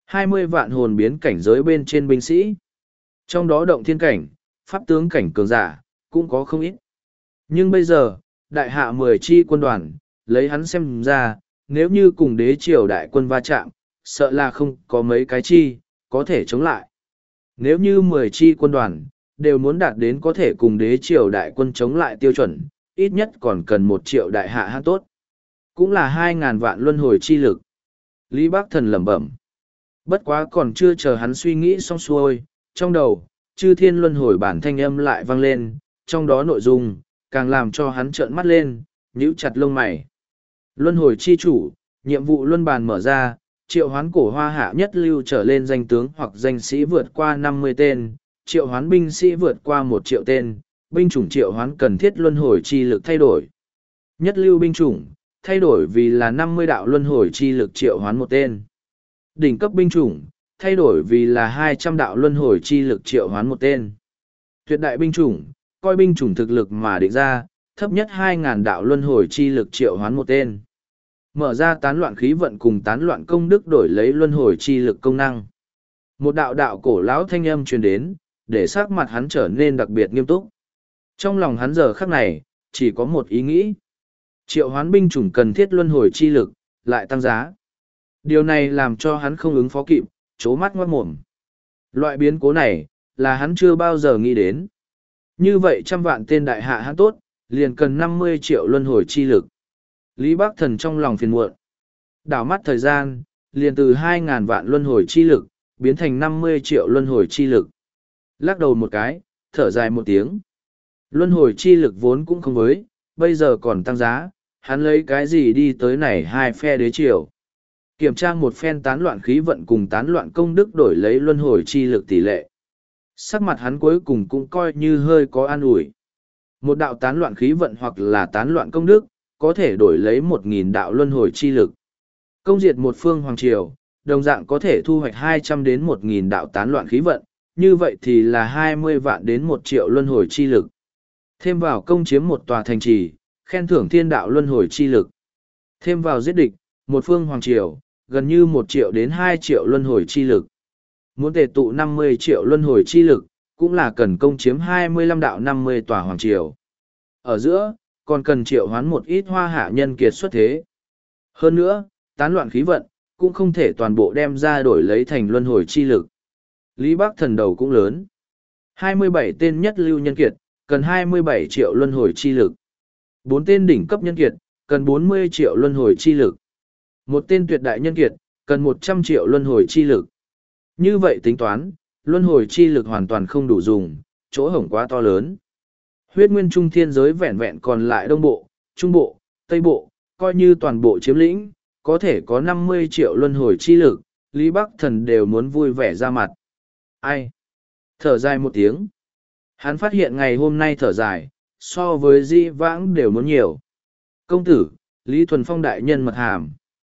hai mươi vạn hồn biến cảnh giới bên trên binh sĩ. Trong đó động thiên cảnh, pháp tướng cảnh cường giả, cũng có không ít. Nhưng bây giờ, đại hạ mười chi quân đoàn, lấy hắn xem ra, nếu như cùng đế triều đại quân va chạm, sợ là không có mấy cái chi, có thể chống lại. Nếu như mười chi quân đoàn, đều muốn đạt đến có thể cùng đế triều đại quân chống lại tiêu chuẩn, ít nhất còn cần một triệu đại hạ hát tốt. Cũng là hai ngàn vạn luân hồi chi lực. Lý Bác Thần lẩm bẩm. Bất quá còn chưa chờ hắn suy nghĩ xong xuôi, trong đầu, chư thiên luân hồi bản thanh âm lại vang lên, trong đó nội dung, càng làm cho hắn trợn mắt lên, nhíu chặt lông mày. Luân hồi chi chủ, nhiệm vụ luân bàn mở ra, triệu hoán cổ hoa hạ nhất lưu trở lên danh tướng hoặc danh sĩ vượt qua năm mươi tên, triệu hoán binh sĩ vượt qua một triệu tên, binh chủng triệu hoán cần thiết luân hồi chi lực thay đổi. Nhất lưu binh chủng, thay đổi vì là năm mươi đạo luân hồi chi lực triệu hoán một tên. Đỉnh cấp binh chủng, thay đổi vì là hai trăm đạo luân hồi chi lực triệu hoán một tên. Tuyệt đại binh chủng, coi binh chủng thực lực mà định ra, thấp nhất hai ngàn đạo luân hồi chi lực triệu hoán một tên. Mở ra tán loạn khí vận cùng tán loạn công đức đổi lấy luân hồi chi lực công năng. Một đạo đạo cổ lão thanh âm truyền đến, để sắc mặt hắn trở nên đặc biệt nghiêm túc. Trong lòng hắn giờ khắc này, chỉ có một ý nghĩ. Triệu hoán binh chủng cần thiết luân hồi chi lực, lại tăng giá. Điều này làm cho hắn không ứng phó kịp, chố mắt ngoát mồm. Loại biến cố này, là hắn chưa bao giờ nghĩ đến. Như vậy trăm vạn tên đại hạ hắn tốt, liền cần năm mươi triệu luân hồi chi lực. Lý Bác Thần trong lòng phiền muộn. Đảo mắt thời gian, liền từ hai ngàn vạn luân hồi chi lực, biến thành năm mươi triệu luân hồi chi lực. Lắc đầu một cái, thở dài một tiếng. Luân hồi chi lực vốn cũng không với, bây giờ còn tăng giá, hắn lấy cái gì đi tới này hai phe đế triều. Kiểm tra một phen tán loạn khí vận cùng tán loạn công đức đổi lấy luân hồi chi lực tỷ lệ. Sắc mặt hắn cuối cùng cũng coi như hơi có an ủi. Một đạo tán loạn khí vận hoặc là tán loạn công đức, có thể đổi lấy một nghìn đạo luân hồi chi lực. Công diệt một phương hoàng triều, đồng dạng có thể thu hoạch hai trăm đến một nghìn đạo tán loạn khí vận, như vậy thì là hai mươi vạn đến một triệu luân hồi chi lực. Thêm vào công chiếm một tòa thành trì, khen thưởng thiên đạo luân hồi chi lực. Thêm vào giết địch, một phương hoàng triều, gần như một triệu đến hai triệu luân hồi chi lực. Muốn tề tụ năm mươi triệu luân hồi chi lực, cũng là cần công chiếm hai mươi lăm đạo năm mươi tòa hoàng triều. Ở giữa, còn cần triệu hoán một ít hoa hạ nhân kiệt xuất thế. Hơn nữa, tán loạn khí vận, cũng không thể toàn bộ đem ra đổi lấy thành luân hồi chi lực. Lý Bác Thần đầu cũng lớn. hai mươi bảy tên nhất lưu nhân kiệt, cần hai mươi bảy triệu luân hồi chi lực. bốn tên đỉnh cấp nhân kiệt, cần bốn mươi triệu luân hồi chi lực. Một tên tuyệt đại nhân kiệt, cần một trăm triệu luân hồi chi lực. Như vậy tính toán, luân hồi chi lực hoàn toàn không đủ dùng, chỗ hổng quá to lớn. Huyết nguyên trung thiên giới vẹn vẹn còn lại đông bộ, trung bộ, tây bộ, coi như toàn bộ chiếm lĩnh, có thể có năm mươi triệu luân hồi chi lực, Lý Bắc Thần đều muốn vui vẻ ra mặt. Ai? Thở dài một tiếng. Hắn phát hiện ngày hôm nay thở dài, so với di vãng đều muốn nhiều. Công tử, Lý Thuần Phong đại nhân mật hàm.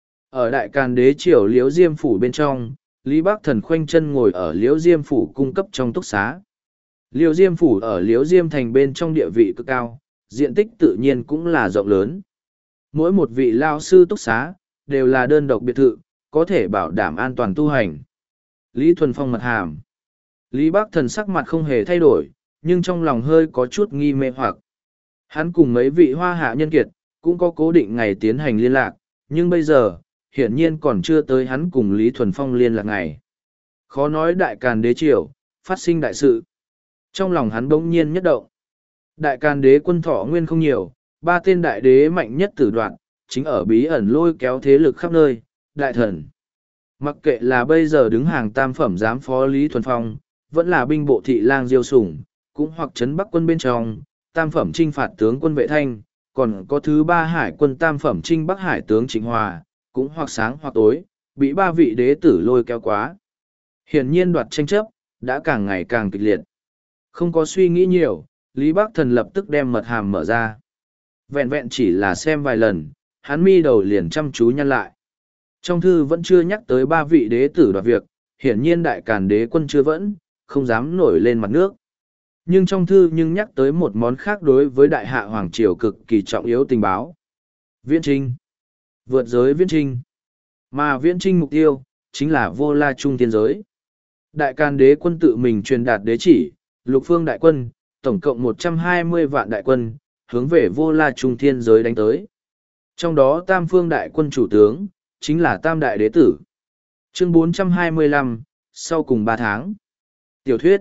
Ở đại càn đế triều Liễu Diêm Phủ bên trong, Lý Bắc Thần khoanh chân ngồi ở Liễu Diêm Phủ cung cấp trong túc xá. Liễu Diêm Phủ ở Liễu Diêm thành bên trong địa vị cực cao, diện tích tự nhiên cũng là rộng lớn. Mỗi một vị lao sư túc xá, đều là đơn độc biệt thự, có thể bảo đảm an toàn tu hành. Lý Thuần Phong mật hàm. Lý Bắc Thần sắc mặt không hề thay đổi, nhưng trong lòng hơi có chút nghi mê hoặc. Hắn cùng mấy vị hoa hạ nhân kiệt, cũng có cố định ngày tiến hành liên lạc, nhưng bây giờ, hiển nhiên còn chưa tới hắn cùng Lý Thuần Phong liên lạc ngày. Khó nói đại càn đế triều, phát sinh đại sự. Trong lòng hắn bỗng nhiên nhất động. Đại càn đế quân thọ nguyên không nhiều, ba tên đại đế mạnh nhất tử đoạn, chính ở bí ẩn lôi kéo thế lực khắp nơi, đại thần. Mặc kệ là bây giờ đứng hàng tam phẩm giám phó Lý Thuần Phong, vẫn là binh bộ thị lang diêu sủng, cũng hoặc trấn bắc quân bên trong, tam phẩm trinh phạt tướng quân vệ thanh, còn có thứ ba hải quân tam phẩm trinh bắc hải tướng Trịnh Hòa, cũng hoặc sáng hoặc tối, bị ba vị đế tử lôi kéo quá. Hiển nhiên đoạt tranh chấp, đã càng ngày càng kịch liệt. Không có suy nghĩ nhiều, Lý Bắc Thần lập tức đem mật hàm mở ra. Vẹn vẹn chỉ là xem vài lần, hắn mi đầu liền chăm chú nhăn lại. Trong thư vẫn chưa nhắc tới ba vị đế tử đoạt việc, hiển nhiên đại càn đế quân chưa vẫn, không dám nổi lên mặt nước. Nhưng trong thư nhưng nhắc tới một món khác đối với đại hạ hoàng triều cực kỳ trọng yếu tình báo. Viễn trinh. Vượt giới viễn trinh. Mà viễn trinh mục tiêu, chính là vô la trung thiên giới. Đại Càn đế quân tự mình truyền đạt đế chỉ, lục phương đại quân, tổng cộng một trăm hai mươi vạn đại quân, hướng về vô la trung thiên giới đánh tới. Trong đó tam phương đại quân chủ tướng, chính là tam đại đế tử. Chương bốn trăm hai mươi lăm, sau cùng ba tháng. Tiểu thuyết.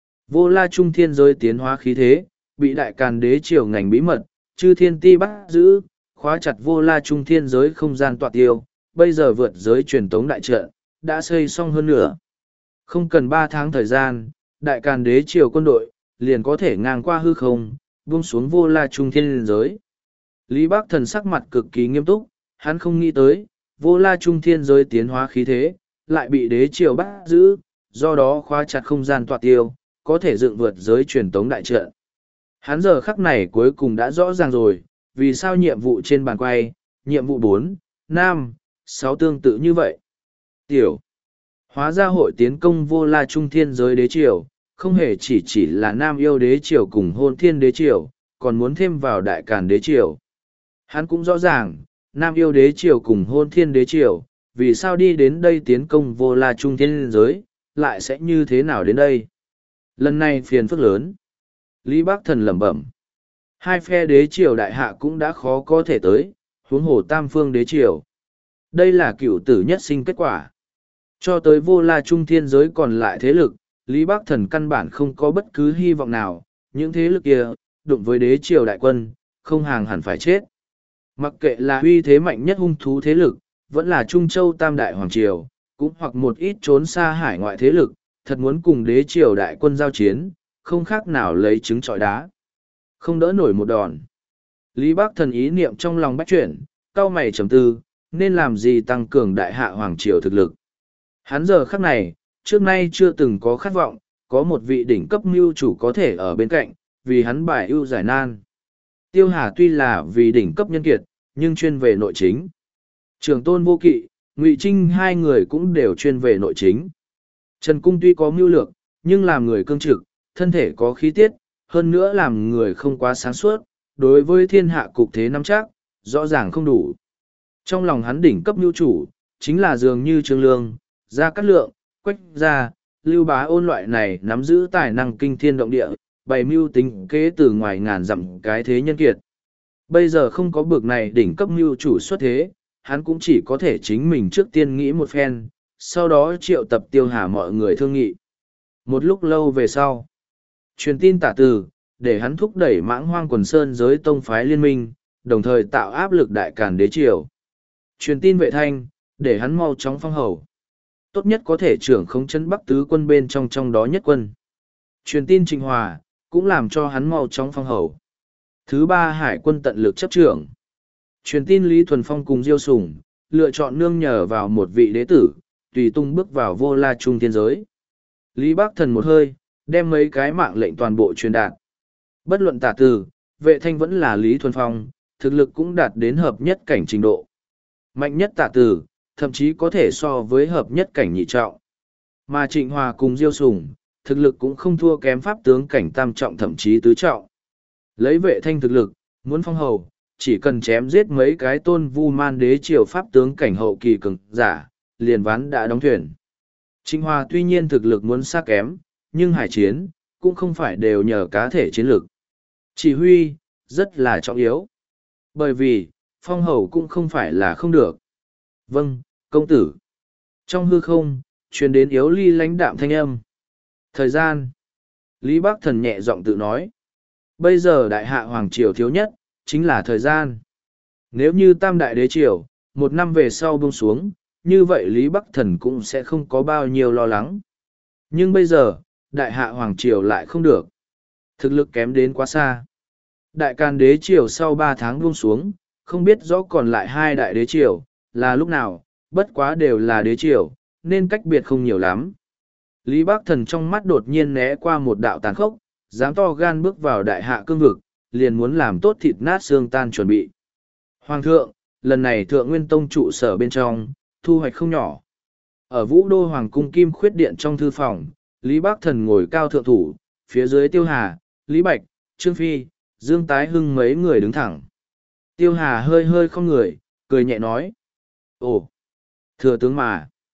Vô la trung thiên giới tiến hóa khí thế, bị đại càn đế triều ngành bí mật, chư thiên ti bắt giữ, khóa chặt vô la trung thiên giới không gian tọa tiêu, bây giờ vượt giới truyền tống đại trận, đã xây xong hơn nửa. Không cần ba tháng thời gian, đại càn đế triều quân đội, liền có thể ngang qua hư không, buông xuống vô la trung thiên giới. Lý Bác Thần sắc mặt cực kỳ nghiêm túc, hắn không nghĩ tới, vô la trung thiên giới tiến hóa khí thế, lại bị đế triều bắt giữ, do đó khóa chặt không gian tọa tiêu, có thể dựng vượt giới truyền tống đại trận. Hắn giờ khắc này cuối cùng đã rõ ràng rồi, vì sao nhiệm vụ trên bàn quay, nhiệm vụ bốn, năm, sáu tương tự như vậy. Tiểu. Hóa ra hội tiến công vô la trung thiên giới đế triều, không hề chỉ chỉ là nam yêu đế triều cùng hôn thiên đế triều, còn muốn thêm vào đại càn đế triều. Hắn cũng rõ ràng, nam yêu đế triều cùng hôn thiên đế triều, vì sao đi đến đây tiến công vô la trung thiên giới, lại sẽ như thế nào đến đây. Lần này phiền phức lớn. Lý Bác Thần lẩm bẩm. Hai phe đế triều đại hạ cũng đã khó có thể tới, huống hồ tam phương đế triều. Đây là cựu tử nhất sinh kết quả. Cho tới vô la trung thiên giới còn lại thế lực, Lý Bác Thần căn bản không có bất cứ hy vọng nào, những thế lực kia, đụng với đế triều đại quân, không hàng hẳn phải chết. Mặc kệ là uy thế mạnh nhất hung thú thế lực, vẫn là Trung Châu Tam Đại Hoàng Triều, cũng hoặc một ít trốn xa hải ngoại thế lực, thật muốn cùng đế triều đại quân giao chiến, không khác nào lấy trứng trọi đá. Không đỡ nổi một đòn. Lý Bác Thần ý niệm trong lòng bách chuyển, cau mày trầm tư, nên làm gì tăng cường đại hạ Hoàng Triều thực lực. Hắn giờ khắc này, trước nay chưa từng có khát vọng, có một vị đỉnh cấp mưu chủ có thể ở bên cạnh, vì hắn bài ưu giải nan. Tiêu Hà tuy là vì đỉnh cấp nhân kiệt, nhưng chuyên về nội chính. Trường Tôn Vô Kỵ, Ngụy Trinh hai người cũng đều chuyên về nội chính. Trần Cung tuy có mưu lược, nhưng làm người cương trực, thân thể có khí tiết, hơn nữa làm người không quá sáng suốt, đối với thiên hạ cục thế nắm chắc, rõ ràng không đủ. Trong lòng hắn đỉnh cấp mưu chủ, chính là dường như Trương Lương, Gia Cát Lượng, Quách Gia, Lưu Bá Ôn loại này nắm giữ tài năng kinh thiên động địa, bày mưu tính kế từ ngoài ngàn dặm cái thế nhân kiệt. Bây giờ không có bực này đỉnh cấp mưu chủ xuất thế, hắn cũng chỉ có thể chính mình trước tiên nghĩ một phen, sau đó triệu tập Tiêu Hà mọi người thương nghị. Một lúc lâu về sau, truyền tin tả từ, để hắn thúc đẩy mãng hoang quần sơn giới tông phái liên minh, đồng thời tạo áp lực đại càn đế triều. Truyền tin Vệ Thanh, để hắn mau chóng phong hầu. Tốt nhất có thể trưởng không chân bắc tứ quân bên trong trong đó nhất quân. Truyền tin Trịnh Hòa, cũng làm cho hắn mau chóng phong hầu. Thứ ba hải quân tận lực chấp trưởng. Truyền tin Lý Thuần Phong cùng Diêu Sùng, lựa chọn nương nhờ vào một vị đế tử, tùy tung bước vào vô la trung thiên giới. Lý Bác Thần một hơi, đem mấy cái mạng lệnh toàn bộ truyền đạt. Bất luận tả từ, Vệ Thanh vẫn là Lý Thuần Phong, thực lực cũng đạt đến hợp nhất cảnh trình độ. Mạnh nhất tả từ, thậm chí có thể so với hợp nhất cảnh nhị trọng. Mà Trịnh Hòa cùng Diêu Sùng, thực lực cũng không thua kém pháp tướng cảnh tam trọng thậm chí tứ trọng. Lấy Vệ Thanh thực lực, muốn phong hầu, chỉ cần chém giết mấy cái tôn vu man đế triều pháp tướng cảnh hậu kỳ cường giả, liền ván đã đóng thuyền. Trịnh Hòa tuy nhiên thực lực muốn xa kém, nhưng hải chiến, cũng không phải đều nhờ cá thể chiến lược. Chỉ huy, rất là trọng yếu. Bởi vì, phong hầu cũng không phải là không được. Vâng, công tử. Trong hư không, truyền đến yếu ly lãnh đạm thanh âm. Thời gian. Lý Bác Thần nhẹ giọng tự nói. Bây giờ đại hạ hoàng triều thiếu nhất, chính là thời gian. Nếu như tam đại đế triều, một năm về sau buông xuống, như vậy Lý Bắc Thần cũng sẽ không có bao nhiêu lo lắng. Nhưng bây giờ, đại hạ hoàng triều lại không được. Thực lực kém đến quá xa. Đại càn đế triều sau ba tháng buông xuống, không biết rõ còn lại hai đại đế triều, là lúc nào, bất quá đều là đế triều, nên cách biệt không nhiều lắm. Lý Bác Thần trong mắt đột nhiên né qua một đạo tàn khốc, dám to gan bước vào đại hạ cương vực, liền muốn làm tốt thịt nát xương tan chuẩn bị. Hoàng thượng, lần này Thượng Nguyên Tông trụ sở bên trong, thu hoạch không nhỏ. Ở Vũ Đô Hoàng cung Kim Khuyết Điện trong thư phòng, Lý Bác Thần ngồi cao thượng thủ, phía dưới Tiêu Hà, Lý Bạch, Trương Phi, Dương Tái Hưng mấy người đứng thẳng. Tiêu Hà hơi hơi không người, cười nhẹ nói. Ồ, thừa tướng mà.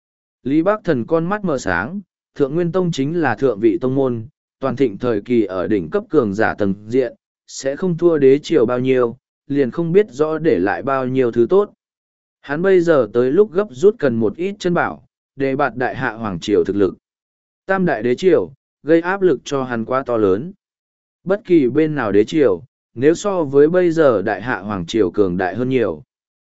Lý Bắc Thần con mắt mở sáng, Thượng Nguyên Tông chính là thượng vị tông môn, toàn thịnh thời kỳ ở đỉnh cấp cường giả tầng diện, sẽ không thua đế triều bao nhiêu, liền không biết rõ để lại bao nhiêu thứ tốt. Hắn bây giờ tới lúc gấp rút cần một ít chân bảo, để bạt đại hạ hoàng triều thực lực. Tam đại đế triều, gây áp lực cho hắn quá to lớn. Bất kỳ bên nào đế triều, nếu so với bây giờ đại hạ hoàng triều cường đại hơn nhiều.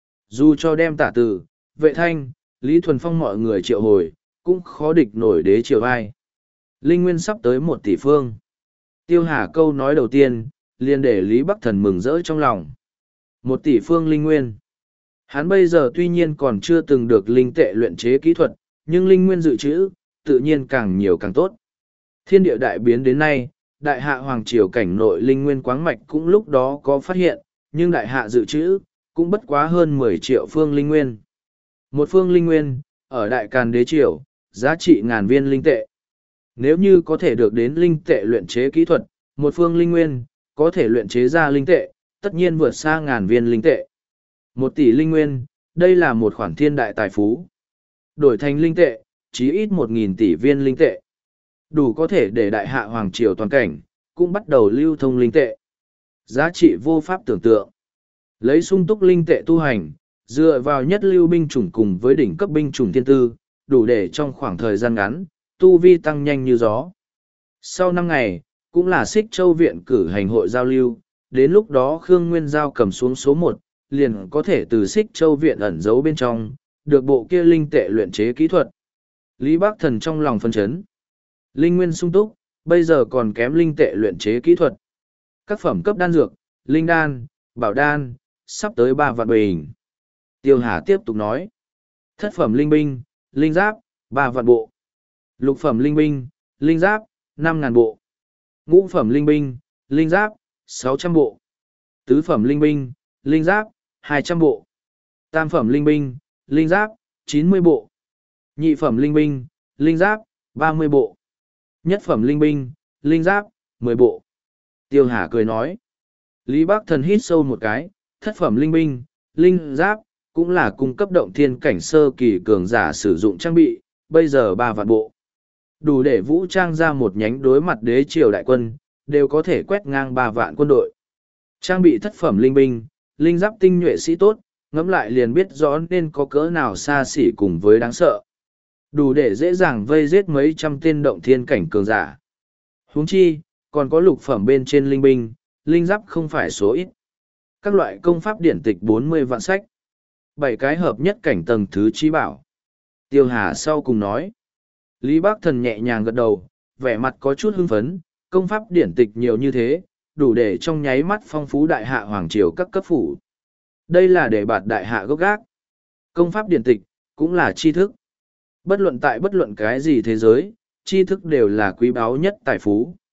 Dù cho đem tả tử, vệ thanh, Lý Thuần Phong mọi người triệu hồi, cũng khó địch nổi đế triều ai. Linh Nguyên sắp tới một tỷ phương. Tiêu Hà câu nói đầu tiên, liền để Lý Bắc Thần mừng rỡ trong lòng. Một tỷ phương Linh Nguyên. Hắn bây giờ tuy nhiên còn chưa từng được linh tệ luyện chế kỹ thuật, nhưng Linh Nguyên dự trữ, tự nhiên càng nhiều càng tốt. Thiên địa đại biến đến nay, đại hạ hoàng triều cảnh nội Linh Nguyên quáng mạch cũng lúc đó có phát hiện, nhưng đại hạ dự trữ, cũng bất quá hơn mười triệu phương Linh Nguyên. Một phương Linh Nguyên, ở đại càn đế triều, giá trị ngàn viên linh tệ. Nếu như có thể được đến linh tệ luyện chế kỹ thuật, một phương Linh Nguyên, có thể luyện chế ra linh tệ, tất nhiên vượt xa ngàn viên linh tệ. Một tỷ linh nguyên, đây là một khoản thiên đại tài phú. Đổi thành linh tệ, chí ít một nghìn tỷ viên linh tệ. Đủ có thể để đại hạ hoàng triều toàn cảnh, cũng bắt đầu lưu thông linh tệ. Giá trị vô pháp tưởng tượng. Lấy sung túc linh tệ tu hành, dựa vào nhất lưu binh chủng cùng với đỉnh cấp binh chủng thiên tư, đủ để trong khoảng thời gian ngắn, tu vi tăng nhanh như gió. Sau năm ngày, cũng là Xích Châu Viện cử hành hội giao lưu, đến lúc đó Khương Nguyên Giao cầm xuống số một, liền có thể từ Xích Châu Viện ẩn giấu bên trong, được bộ kia linh tệ luyện chế kỹ thuật. Lý Bắc Thần trong lòng phân chấn. Linh nguyên sung túc, bây giờ còn kém linh tệ luyện chế kỹ thuật. Các phẩm cấp đan dược, linh đan, bảo đan, sắp tới ba vạn bình. Tiêu Hà tiếp tục nói. Thất phẩm linh binh, linh giáp, ba vạn bộ. Lục phẩm linh binh, linh giáp, năm ngàn bộ. Ngũ phẩm linh binh, linh giáp, sáu trăm bộ. Tứ phẩm linh binh, linh giáp, hai trăm bộ. Tam phẩm linh binh, linh giáp, chín mươi bộ. Nhị phẩm linh binh, linh giáp, ba mươi bộ. Nhất phẩm linh binh, linh giáp, mười bộ. Tiêu Hà cười nói. Lý Bắc Thần hít sâu một cái, thất phẩm linh binh, linh giáp, cũng là cung cấp động thiên cảnh sơ kỳ cường giả sử dụng trang bị, bây giờ ba vạn bộ. Đủ để vũ trang ra một nhánh đối mặt đế triều đại quân, đều có thể quét ngang ba vạn quân đội. Trang bị thất phẩm linh binh, linh giáp tinh nhuệ sĩ tốt, ngẫm lại liền biết rõ nên có cỡ nào xa xỉ cùng với đáng sợ. Đủ để dễ dàng vây giết mấy trăm tên động thiên cảnh cường giả. Huống chi, còn có lục phẩm bên trên linh binh, linh giáp không phải số ít. Các loại công pháp điển tịch bốn mươi vạn sách. Bảy cái hợp nhất cảnh tầng thứ trí bảo. Tiêu Hà sau cùng nói. Lý Bắc Thần nhẹ nhàng gật đầu, vẻ mặt có chút hưng phấn, công pháp điển tịch nhiều như thế, đủ để trong nháy mắt phong phú đại hạ hoàng triều các cấp phủ. Đây là để bạt đại hạ gốc gác. Công pháp điển tịch, cũng là tri thức. Bất luận tại bất luận cái gì thế giới, tri thức đều là quý báu nhất tài phú.